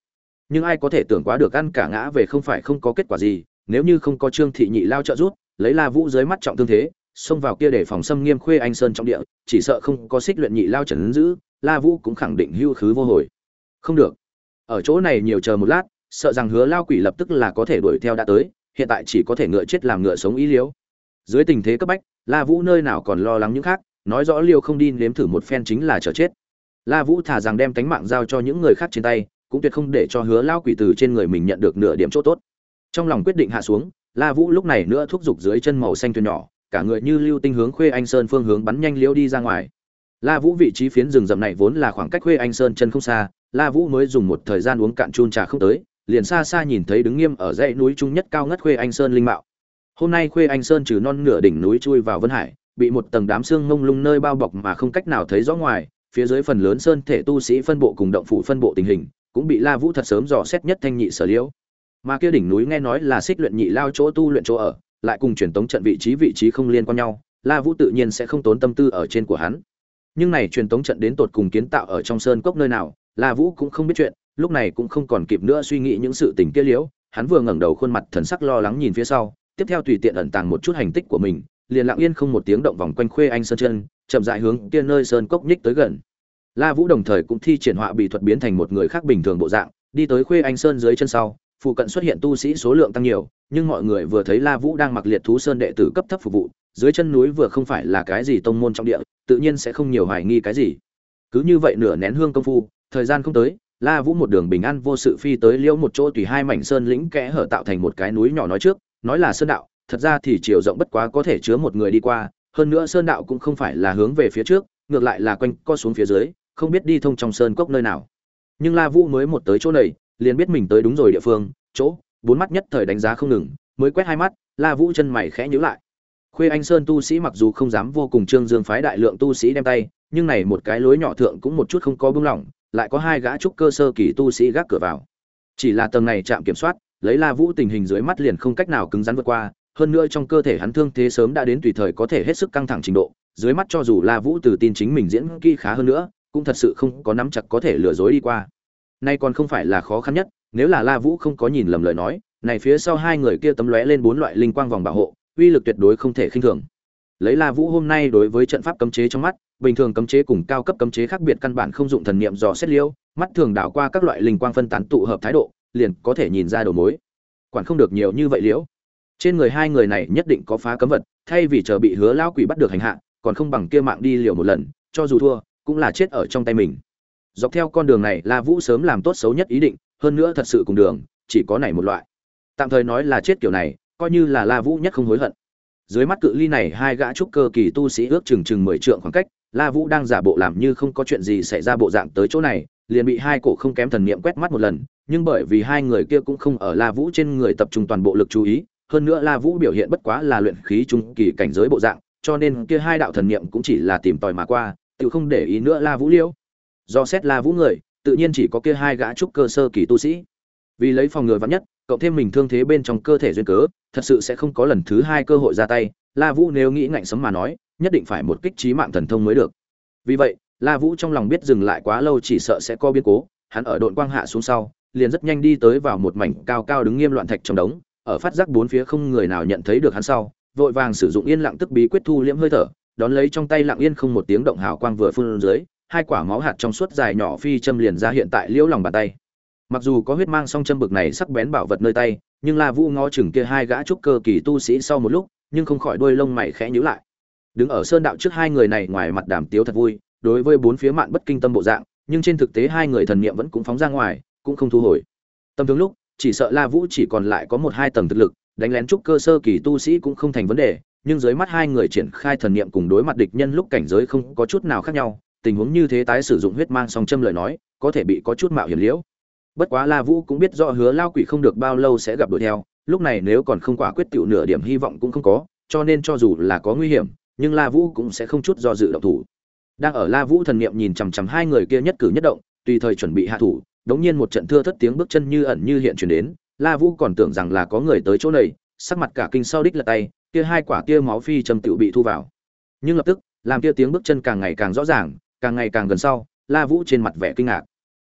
Speaker 1: nhưng ai có thể tưởng quá được ăn cả ngã về không phải không có kết quả gì, nếu như không có Trương thị nhị lao trợ giúp, lấy La Vũ dưới mắt trọng thương thế, xông vào kia để phòng xâm nghiêm Khuê Anh Sơn trong địa, chỉ sợ không có Xích Luyện nhị lao trấn giữ, La Vũ cũng khẳng định hưu khứ vô hồi. Không được, ở chỗ này nhiều chờ một lát, sợ rằng Hứa lao quỷ lập tức là có thể đuổi theo đã tới, hiện tại chỉ có thể ngựa chết làm ngựa sống ý liếu. Dưới tình thế cấp bách, La Vũ nơi nào còn lo lắng những khác, nói rõ liêu không đi nếm thử một phen chính là chờ chết. La Vũ thà rằng đem tánh mạng giao cho những người khác trên tay, cũng tuyệt không để cho Hứa lao quỷ từ trên người mình nhận được nửa điểm chỗ tốt. Trong lòng quyết định hạ xuống, La Vũ lúc này nữa thúc giục dưới chân màu xanh thuyền nhỏ, cả người như lưu tinh hướng Khuê Anh Sơn phương hướng bắn nhanh liễu đi ra ngoài. La Vũ vị trí phiến rừng rậm này vốn là khoảng cách Khuê Anh Sơn chân không xa, La Vũ mới dùng một thời gian uống cạn chun trà không tới, liền xa xa nhìn thấy đứng nghiêm ở dãy núi trung nhất cao ngất Khuê Anh Sơn linh mạo. Hôm nay Khuê Anh Sơn trừ non nửa đỉnh núi chui vào Vân Hải, bị một tầng đám sương mông lung nơi bao bọc mà không cách nào thấy rõ ngoài, phía dưới phần lớn sơn thể tu sĩ phân bộ cùng động phủ phân bộ tình hình, cũng bị La Vũ thật sớm dò xét nhất thanh nhị sở liễu. Mà kia đỉnh núi nghe nói là Xích Luyện nhị lao chỗ tu luyện chỗ ở, lại cùng truyền tống trận vị trí vị trí không liên quan nhau, La Vũ tự nhiên sẽ không tốn tâm tư ở trên của hắn. Nhưng này truyền tống trận đến tột cùng kiến tạo ở trong sơn cốc nơi nào, La Vũ cũng không biết chuyện, lúc này cũng không còn kịp nữa suy nghĩ những sự tình kia liễu, hắn vừa ngẩng đầu khuôn mặt thần sắc lo lắng nhìn phía sau, tiếp theo tùy tiện ẩn tàng một chút hành tích của mình, liền lặng yên không một tiếng động vòng quanh Khuê Anh Sơn chân, chậm rãi hướng kia nơi sơn cốc nhích tới gần. La Vũ đồng thời cũng thi triển họa bị thuật biến thành một người khác bình thường bộ dạng, đi tới Khuê Anh Sơn dưới chân sau, phụ cận xuất hiện tu sĩ số lượng tăng nhiều, nhưng mọi người vừa thấy La Vũ đang mặc liệt thú sơn đệ tử cấp thấp phục vụ, dưới chân núi vừa không phải là cái gì tông môn trong địa, tự nhiên sẽ không nhiều hoài nghi cái gì. Cứ như vậy nửa nén hương công phu, thời gian không tới, La Vũ một đường bình an vô sự phi tới liễu một chỗ tùy hai mảnh sơn lĩnh kẽ hở tạo thành một cái núi nhỏ, nói trước, nói là sơn đạo, thật ra thì chiều rộng bất quá có thể chứa một người đi qua, hơn nữa sơn đạo cũng không phải là hướng về phía trước, ngược lại là quanh co xuống phía dưới, không biết đi thông trong sơn cốc nơi nào. Nhưng La Vũ mới một tới chỗ này, liền biết mình tới đúng rồi địa phương, chỗ, bốn mắt nhất thời đánh giá không ngừng, mới quét hai mắt, La Vũ chân mày khẽ nhíu lại. Khuê Anh Sơn tu sĩ mặc dù không dám vô cùng trương dương phái đại lượng tu sĩ đem tay, nhưng này một cái lối nhỏ thượng cũng một chút không có bưng lỏng, lại có hai gã trúc cơ sơ kỳ tu sĩ gác cửa vào. Chỉ là tầng này chạm kiểm soát, lấy La Vũ tình hình dưới mắt liền không cách nào cứng rắn vượt qua, hơn nữa trong cơ thể hắn thương thế sớm đã đến tùy thời có thể hết sức căng thẳng trình độ, dưới mắt cho dù La Vũ từ tin chính mình diễn kỹ khá hơn nữa, cũng thật sự không có nắm chặt có thể lừa dối đi qua. Nay còn không phải là khó khăn nhất, nếu là La Vũ không có nhìn lầm lời nói, này phía sau hai người kia tấm lóe lên bốn loại linh quang vòng bảo hộ, uy lực tuyệt đối không thể khinh thường. Lấy La Vũ hôm nay đối với trận pháp cấm chế trong mắt, bình thường cấm chế cùng cao cấp cấm chế khác biệt căn bản không dụng thần niệm dò xét liêu, mắt thường đảo qua các loại linh quang phân tán tụ hợp thái độ, liền có thể nhìn ra đầu mối. Quản không được nhiều như vậy liễu. Trên người hai người này nhất định có phá cấm vật, thay vì chờ bị Hứa lão quỷ bắt được hành hạ, còn không bằng kia mạng đi liều một lần, cho dù thua, cũng là chết ở trong tay mình. Dọc theo con đường này, La Vũ sớm làm tốt xấu nhất ý định, hơn nữa thật sự cùng đường, chỉ có này một loại. Tạm thời nói là chết kiểu này, coi như là La Vũ nhất không hối hận. Dưới mắt cự ly này hai gã trúc cơ kỳ tu sĩ ước chừng chừng mười trượng khoảng cách, La Vũ đang giả bộ làm như không có chuyện gì xảy ra bộ dạng tới chỗ này, liền bị hai cổ không kém thần niệm quét mắt một lần, nhưng bởi vì hai người kia cũng không ở La Vũ trên người tập trung toàn bộ lực chú ý, hơn nữa La Vũ biểu hiện bất quá là luyện khí trung kỳ cảnh giới bộ dạng, cho nên kia hai đạo thần niệm cũng chỉ là tìm tòi mà qua, tự không để ý nữa La Vũ liễu. Do xét La Vũ người, tự nhiên chỉ có kia hai gã trúc cơ sơ kỳ tu sĩ. Vì lấy phòng ngừa vạn nhất, cộng thêm mình thương thế bên trong cơ thể duyên cớ, thật sự sẽ không có lần thứ hai cơ hội ra tay. La Vũ nếu nghĩ ngạnh sấm mà nói, nhất định phải một kích chí mạng thần thông mới được. Vì vậy, La Vũ trong lòng biết dừng lại quá lâu chỉ sợ sẽ có biến cố, hắn ở độn quang hạ xuống sau, liền rất nhanh đi tới vào một mảnh cao cao đứng nghiêm loạn thạch trong đống, ở phát giác bốn phía không người nào nhận thấy được hắn sau, vội vàng sử dụng yên lặng tức bí quyết thu liễm hơi thở, đón lấy trong tay lặng yên không một tiếng động hào quang vừa phun dưới, hai quả máu hạt trong suốt dài nhỏ phi châm liền ra hiện tại liễu lòng bàn tay. Mặc dù có huyết mang song châm bực này sắc bén bảo vật nơi tay, nhưng La Vũ ngó chừng kia hai gã trúc cơ kỳ tu sĩ sau một lúc, nhưng không khỏi đuôi lông mày khẽ nhíu lại. Đứng ở sơn đạo trước hai người này ngoài mặt đàm tiếu thật vui, đối với bốn phía mạn bất kinh tâm bộ dạng, nhưng trên thực tế hai người thần niệm vẫn cũng phóng ra ngoài, cũng không thu hồi. Tâm tướng lúc, chỉ sợ La Vũ chỉ còn lại có một hai tầng thực lực, đánh lén trúc cơ sơ kỳ tu sĩ cũng không thành vấn đề, nhưng dưới mắt hai người triển khai thần niệm cùng đối mặt địch nhân lúc cảnh giới không có chút nào khác nhau, tình huống như thế tái sử dụng huyết mang song châm lời nói, có thể bị có chút mạo hiểm liễu. Bất quá La Vũ cũng biết rõ Hứa Lao Quỷ không được bao lâu sẽ gặp đuổi theo, lúc này nếu còn không quả quyết tiểu nửa điểm hy vọng cũng không có, cho nên cho dù là có nguy hiểm, nhưng La Vũ cũng sẽ không chút do dự động thủ. Đang ở La Vũ thần niệm nhìn chằm chằm hai người kia nhất cử nhất động, tùy thời chuẩn bị hạ thủ, đống nhiên một trận thưa thất tiếng bước chân như ẩn như hiện truyền đến, La Vũ còn tưởng rằng là có người tới chỗ này, sắc mặt cả kinh sau đích là tay, kia hai quả kia máu phi châm tiểu bị thu vào. Nhưng lập tức, làm kia tiếng bước chân càng ngày càng rõ ràng, càng ngày càng gần sau, La Vũ trên mặt vẻ kinh ngạc.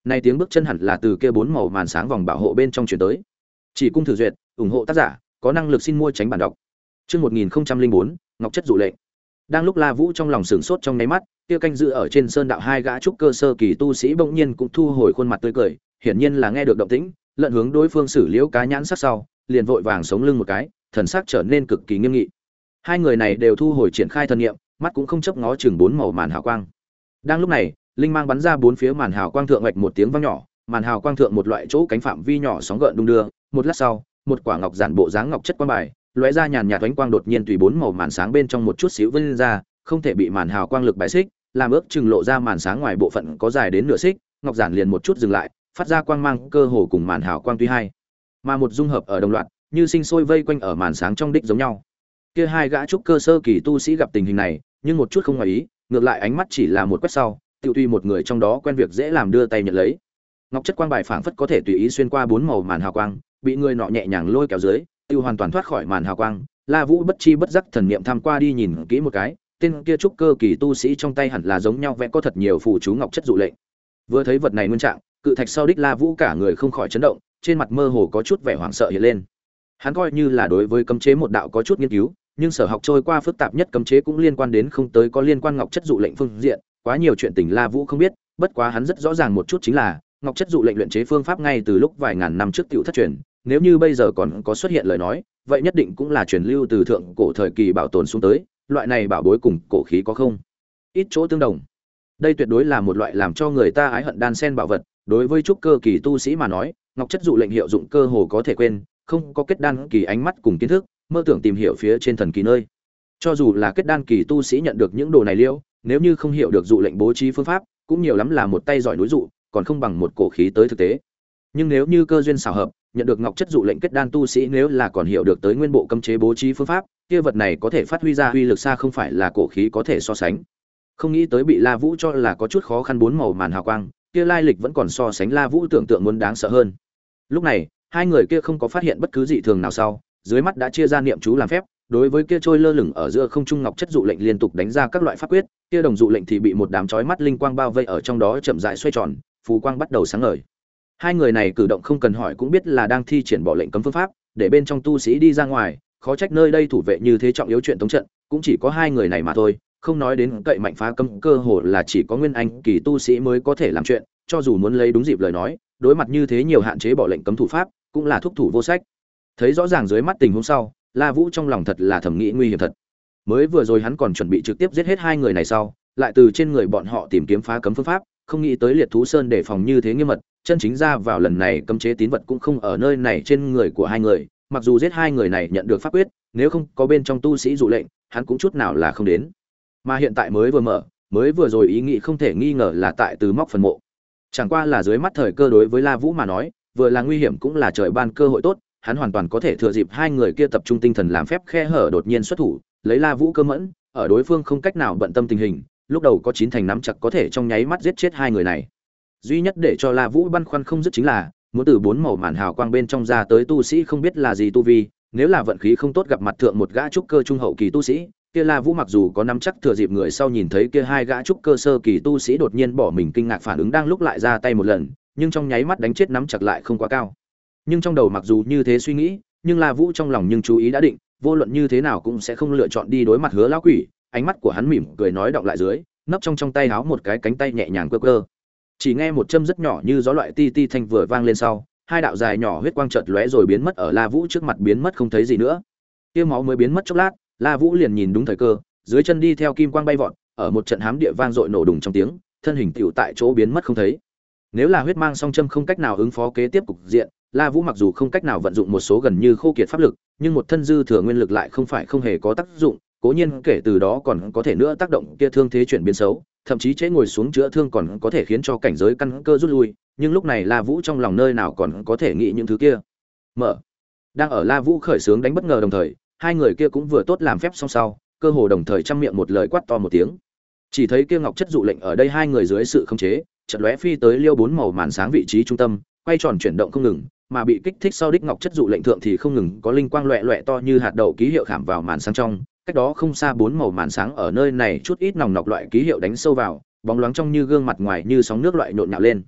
Speaker 1: Này tiếng bước chân hẳn là từ kia bốn màu màn sáng vòng bảo hộ bên trong truyền tới. Chỉ cung thử duyệt, ủng hộ tác giả, có năng lực xin mua tránh bản đọc. Chương một nghìn không trăm lẻ bốn, Ngọc chất dụ lệnh. Đang lúc La Vũ trong lòng sửng sốt trong nháy mắt, kia canh giữ ở trên sơn đạo hai gã trúc cơ sơ kỳ tu sĩ bỗng nhiên cũng thu hồi khuôn mặt tươi cười, hiển nhiên là nghe được động tĩnh, lận hướng đối phương xử liễu cá nhãn sắc sau, liền vội vàng sống lưng một cái, thần sắc trở nên cực kỳ nghiêm nghị. Hai người này đều thu hồi triển khai thần niệm, mắt cũng không chớp ngó chừng bốn màu màn hào quang. Đang lúc này, linh mang bắn ra bốn phía màn hào quang thượng ngạch một tiếng vang nhỏ, màn hào quang thượng một loại chỗ cánh phạm vi nhỏ sóng gợn đung đưa, một lát sau, một quả ngọc giản bộ dáng ngọc chất quang bài, lóe ra nhàn nhạt ánh quang đột nhiên tùy bốn màu màn sáng bên trong một chút xíu vươn ra, không thể bị màn hào quang lực bài xích, làm ước chừng lộ ra màn sáng ngoài bộ phận có dài đến nửa xích, ngọc giản liền một chút dừng lại, phát ra quang mang cơ hồ cùng màn hào quang tuy hai, mà một dung hợp ở đồng loạt, như sinh sôi vây quanh ở màn sáng trong đích giống nhau. Kia hai gã trúc cơ sơ kỳ tu sĩ gặp tình hình này, nhưng một chút không ngoài ý, ngược lại ánh mắt chỉ là một quét sau, tiêu tùy một người trong đó quen việc dễ làm đưa tay nhận lấy. Ngọc chất quang bài phảng phất có thể tùy ý xuyên qua bốn màu màn hào quang, bị người nọ nhẹ nhàng lôi kéo dưới, tiêu hoàn toàn thoát khỏi màn hào quang. La Vũ bất chi bất giác thần niệm tham qua đi nhìn kỹ một cái, tên kia trúc cơ kỳ tu sĩ trong tay hẳn là giống nhau vẽ có thật nhiều phù chú ngọc chất dụ lệnh. Vừa thấy vật này nguyên trạng, cự thạch sau đích La Vũ cả người không khỏi chấn động, trên mặt mơ hồ có chút vẻ hoảng sợ hiện lên. Hắn coi như là đối với cấm chế một đạo có chút nghiên cứu, nhưng sở học trôi qua phức tạp nhất cấm chế cũng liên quan đến không tới có liên quan ngọc chất dụ lệnh phương diện, quá nhiều chuyện tình La Vũ không biết, bất quá hắn rất rõ ràng một chút chính là, ngọc chất dụ lệnh luyện chế phương pháp ngay từ lúc vài ngàn năm trước tiểu thất truyền, nếu như bây giờ còn có xuất hiện lời nói, vậy nhất định cũng là truyền lưu từ thượng cổ thời kỳ bảo tồn xuống tới, loại này bảo bối cùng cổ khí có không ít chỗ tương đồng. Đây tuyệt đối là một loại làm cho người ta ái hận đan sen bảo vật, đối với trúc cơ kỳ tu sĩ mà nói, ngọc chất dụ lệnh hiệu dụng cơ hồ có thể quên, không có kết đan kỳ ánh mắt cùng kiến thức, mơ tưởng tìm hiểu phía trên thần kỳ nơi. Cho dù là kết đan kỳ tu sĩ nhận được những đồ này liêu, nếu như không hiểu được dụ lệnh bố trí phương pháp, cũng nhiều lắm là một tay giỏi núi dụ, còn không bằng một cổ khí tới thực tế. Nhưng nếu như cơ duyên xảo hợp, nhận được ngọc chất dụ lệnh kết đan tu sĩ nếu là còn hiểu được tới nguyên bộ cấm chế bố trí phương pháp, kia vật này có thể phát huy ra uy lực xa không phải là cổ khí có thể so sánh. Không nghĩ tới bị La Vũ cho là có chút khó khăn bốn màu màn hào quang, kia lai lịch vẫn còn so sánh La Vũ tưởng tượng muốn đáng sợ hơn. Lúc này, hai người kia không có phát hiện bất cứ dị thường nào sau, dưới mắt đã chia ra niệm chú làm phép, đối với kia trôi lơ lửng ở giữa không trung ngọc chất dụ lệnh liên tục đánh ra các loại pháp quyết, kia đồng dụ lệnh thì bị một đám chói mắt linh quang bao vây ở trong đó chậm rãi xoay tròn, phù quang bắt đầu sáng ngời. Hai người này cử động không cần hỏi cũng biết là đang thi triển bỏ lệnh cấm phương pháp, để bên trong tu sĩ đi ra ngoài, khó trách nơi đây thủ vệ như thế trọng yếu chuyện tống trận, cũng chỉ có hai người này mà thôi, không nói đến cậy mạnh phá cấm cơ hồ là chỉ có nguyên anh kỳ tu sĩ mới có thể làm chuyện, cho dù muốn lấy đúng dịp lời nói, đối mặt như thế nhiều hạn chế bỏ lệnh cấm thủ pháp, cũng là thúc thủ vô sách. Thấy rõ ràng dưới mắt tình huống sau, La Vũ trong lòng thật là thầm nghĩ nguy hiểm thật. Mới vừa rồi hắn còn chuẩn bị trực tiếp giết hết hai người này sau, lại từ trên người bọn họ tìm kiếm phá cấm phương pháp, không nghĩ tới Liệt Thú Sơn để phòng như thế nghiêm mật, chân chính ra vào lần này cấm chế tín vật cũng không ở nơi này trên người của hai người, mặc dù giết hai người này nhận được pháp quyết, nếu không có bên trong tu sĩ dụ lệnh, hắn cũng chút nào là không đến. Mà hiện tại mới vừa mở, mới vừa rồi ý nghĩ không thể nghi ngờ là tại từ móc phần mộ. Chẳng qua là dưới mắt thời cơ đối với La Vũ mà nói, vừa là nguy hiểm cũng là trời ban cơ hội tốt, hắn hoàn toàn có thể thừa dịp hai người kia tập trung tinh thần làm phép khe hở đột nhiên xuất thủ, lấy La Vũ cơ mẫn, ở đối phương không cách nào bận tâm tình hình, lúc đầu có chín thành nắm chặt có thể trong nháy mắt giết chết hai người này. Duy nhất để cho La Vũ băn khoăn không dứt chính là, muốn từ bốn màu màn hào quang bên trong ra tới tu sĩ không biết là gì tu vi, nếu là vận khí không tốt gặp mặt thượng một gã trúc cơ trung hậu kỳ tu sĩ, kia La Vũ mặc dù có nắm chắc thừa dịp người sau nhìn thấy kia hai gã trúc cơ sơ kỳ tu sĩ đột nhiên bỏ mình kinh ngạc phản ứng đang lúc lại ra tay một lần, nhưng trong nháy mắt đánh chết nắm chặt lại không quá cao. Nhưng trong đầu mặc dù như thế suy nghĩ, nhưng La Vũ trong lòng nhưng chú ý đã định, vô luận như thế nào cũng sẽ không lựa chọn đi đối mặt Hứa lão quỷ, ánh mắt của hắn mỉm cười nói đọng lại dưới, nấp trong trong tay háo một cái cánh tay nhẹ nhàng cơ cơ. Chỉ nghe một châm rất nhỏ như gió loại ti ti thanh vừa vang lên sau, hai đạo dài nhỏ huyết quang chợt lóe rồi biến mất ở La Vũ trước mặt biến mất không thấy gì nữa. Tiêu máu mới biến mất chốc lát, La Vũ liền nhìn đúng thời cơ, dưới chân đi theo kim quang bay vọt, ở một trận hám địa vang dội nổ đùng trong tiếng, thân hình tiểu tại chỗ biến mất không thấy. Nếu là huyết mang song châm không cách nào ứng phó kế tiếp cục diện, La Vũ mặc dù không cách nào vận dụng một số gần như khô kiệt pháp lực, nhưng một thân dư thừa nguyên lực lại không phải không hề có tác dụng, cố nhiên kể từ đó còn có thể nữa tác động kia thương thế chuyển biến xấu, thậm chí chế ngồi xuống chữa thương còn có thể khiến cho cảnh giới căn cơ rút lui, nhưng lúc này La Vũ trong lòng nơi nào còn có thể nghĩ những thứ kia. Mở. Đang ở La Vũ khởi sướng đánh bất ngờ đồng thời, hai người kia cũng vừa tốt làm phép xong sau, cơ hồ đồng thời trăm miệng một lời quát to một tiếng. Chỉ thấy kia ngọc chất dụ lệnh ở đây hai người dưới sự khống chế, chợt lóe phi tới liêu bốn màu màn sáng vị trí trung tâm, quay tròn chuyển động không ngừng, mà bị kích thích sau đích ngọc chất dụ lệnh thượng thì không ngừng có linh quang loẹt loẹt to như hạt đậu ký hiệu khảm vào màn sáng trong, cách đó không xa bốn màu màn sáng ở nơi này chút ít nòng nọc loại ký hiệu đánh sâu vào, bóng loáng trong như gương mặt ngoài như sóng nước loại nhộn nhạo lên.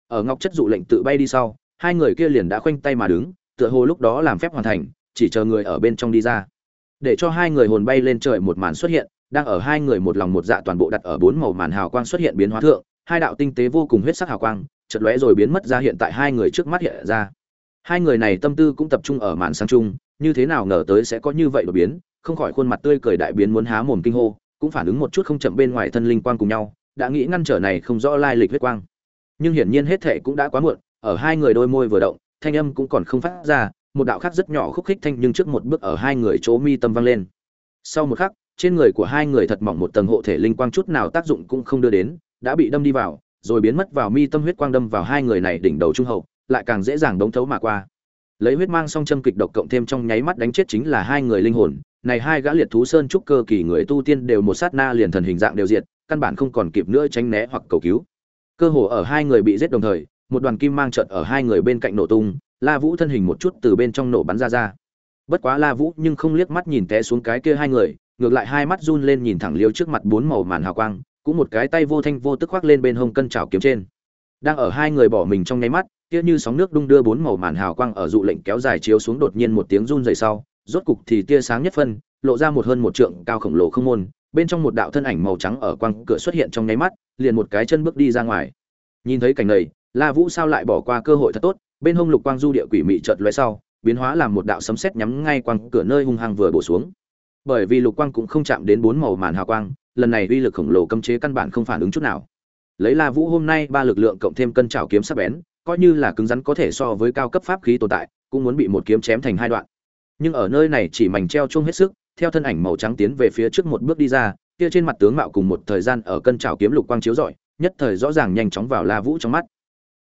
Speaker 1: Ở ngọc chất dụ lệnh tự bay đi sau, hai người kia liền đã khoanh tay mà đứng, tựa hồ lúc đó làm phép hoàn thành, chỉ chờ người ở bên trong đi ra. Để cho hai người hồn bay lên trời một màn xuất hiện, đang ở hai người một lòng một dạ toàn bộ đặt ở bốn màu màn hào quang xuất hiện biến hóa thượng, hai đạo tinh tế vô cùng huyết sắc hào quang, chợt lóe rồi biến mất ra hiện tại hai người trước mắt hiện ra. Hai người này tâm tư cũng tập trung ở màn sang trung, như thế nào ngờ tới sẽ có như vậy đột biến, không khỏi khuôn mặt tươi cười đại biến muốn há mồm kinh hô, cũng phản ứng một chút không chậm bên ngoài thân linh quang cùng nhau, đã nghĩ ngăn trở này không rõ lai lịch huyết quang. Nhưng hiển nhiên hết thệ cũng đã quá muộn, ở hai người đôi môi vừa động, thanh âm cũng còn không phát ra, một đạo khác rất nhỏ khúc khích thanh nhưng trước một bước ở hai người chỗ mi tâm vang lên. Sau một khắc, trên người của hai người thật mỏng một tầng hộ thể linh quang chút nào tác dụng cũng không đưa đến, đã bị đâm đi vào, rồi biến mất vào mi tâm huyết quang đâm vào hai người này đỉnh đầu trung hậu, lại càng dễ dàng đống thấu mà qua. Lấy huyết mang song châm kịch độc cộng thêm trong nháy mắt đánh chết chính là hai người linh hồn, này hai gã liệt thú sơn trúc cơ kỳ người tu tiên đều một sát na liền thần hình dạng đều diệt, căn bản không còn kịp nữa tránh né hoặc cầu cứu. Cơ hồ ở hai người bị giết đồng thời, một đoàn kim mang chợt ở hai người bên cạnh nổ tung, La Vũ thân hình một chút từ bên trong nổ bắn ra ra. Bất quá La Vũ nhưng không liếc mắt nhìn té xuống cái kia hai người, ngược lại hai mắt run lên nhìn thẳng liêu trước mặt bốn màu màn hào quang, cũng một cái tay vô thanh vô tức khoác lên bên hông cân chảo kiếm trên. Đang ở hai người bỏ mình trong nháy mắt, kia như sóng nước đung đưa bốn màu màn hào quang ở dụ lệnh kéo dài chiếu xuống đột nhiên một tiếng run rẩy sau, rốt cục thì tia sáng nhất phân, lộ ra một hơn một trượng cao khổng lồ không môn, bên trong một đạo thân ảnh màu trắng ở quang cửa xuất hiện trong nháy mắt, liền một cái chân bước đi ra ngoài. Nhìn thấy cảnh này, La Vũ sao lại bỏ qua cơ hội thật tốt, bên hông lục quang du địa quỷ mị chợt lóe sau, biến hóa làm một đạo sấm sét nhắm ngay quang cửa nơi hung hăng vừa bổ xuống. Bởi vì lục quang cũng không chạm đến bốn màu màn hào quang, lần này uy lực khổng lồ cấm chế căn bản không phản ứng chút nào. Lấy La Vũ hôm nay ba lực lượng cộng thêm cân trảo kiếm sắc bén, coi như là cứng rắn có thể so với cao cấp pháp khí tồn tại, cũng muốn bị một kiếm chém thành hai đoạn. Nhưng ở nơi này chỉ mảnh treo chuông hết sức, theo thân ảnh màu trắng tiến về phía trước một bước đi ra, kia trên mặt tướng mạo cùng một thời gian ở cân trảo kiếm lục quang chiếu rọi, nhất thời rõ ràng nhanh chóng vào La Vũ trong mắt.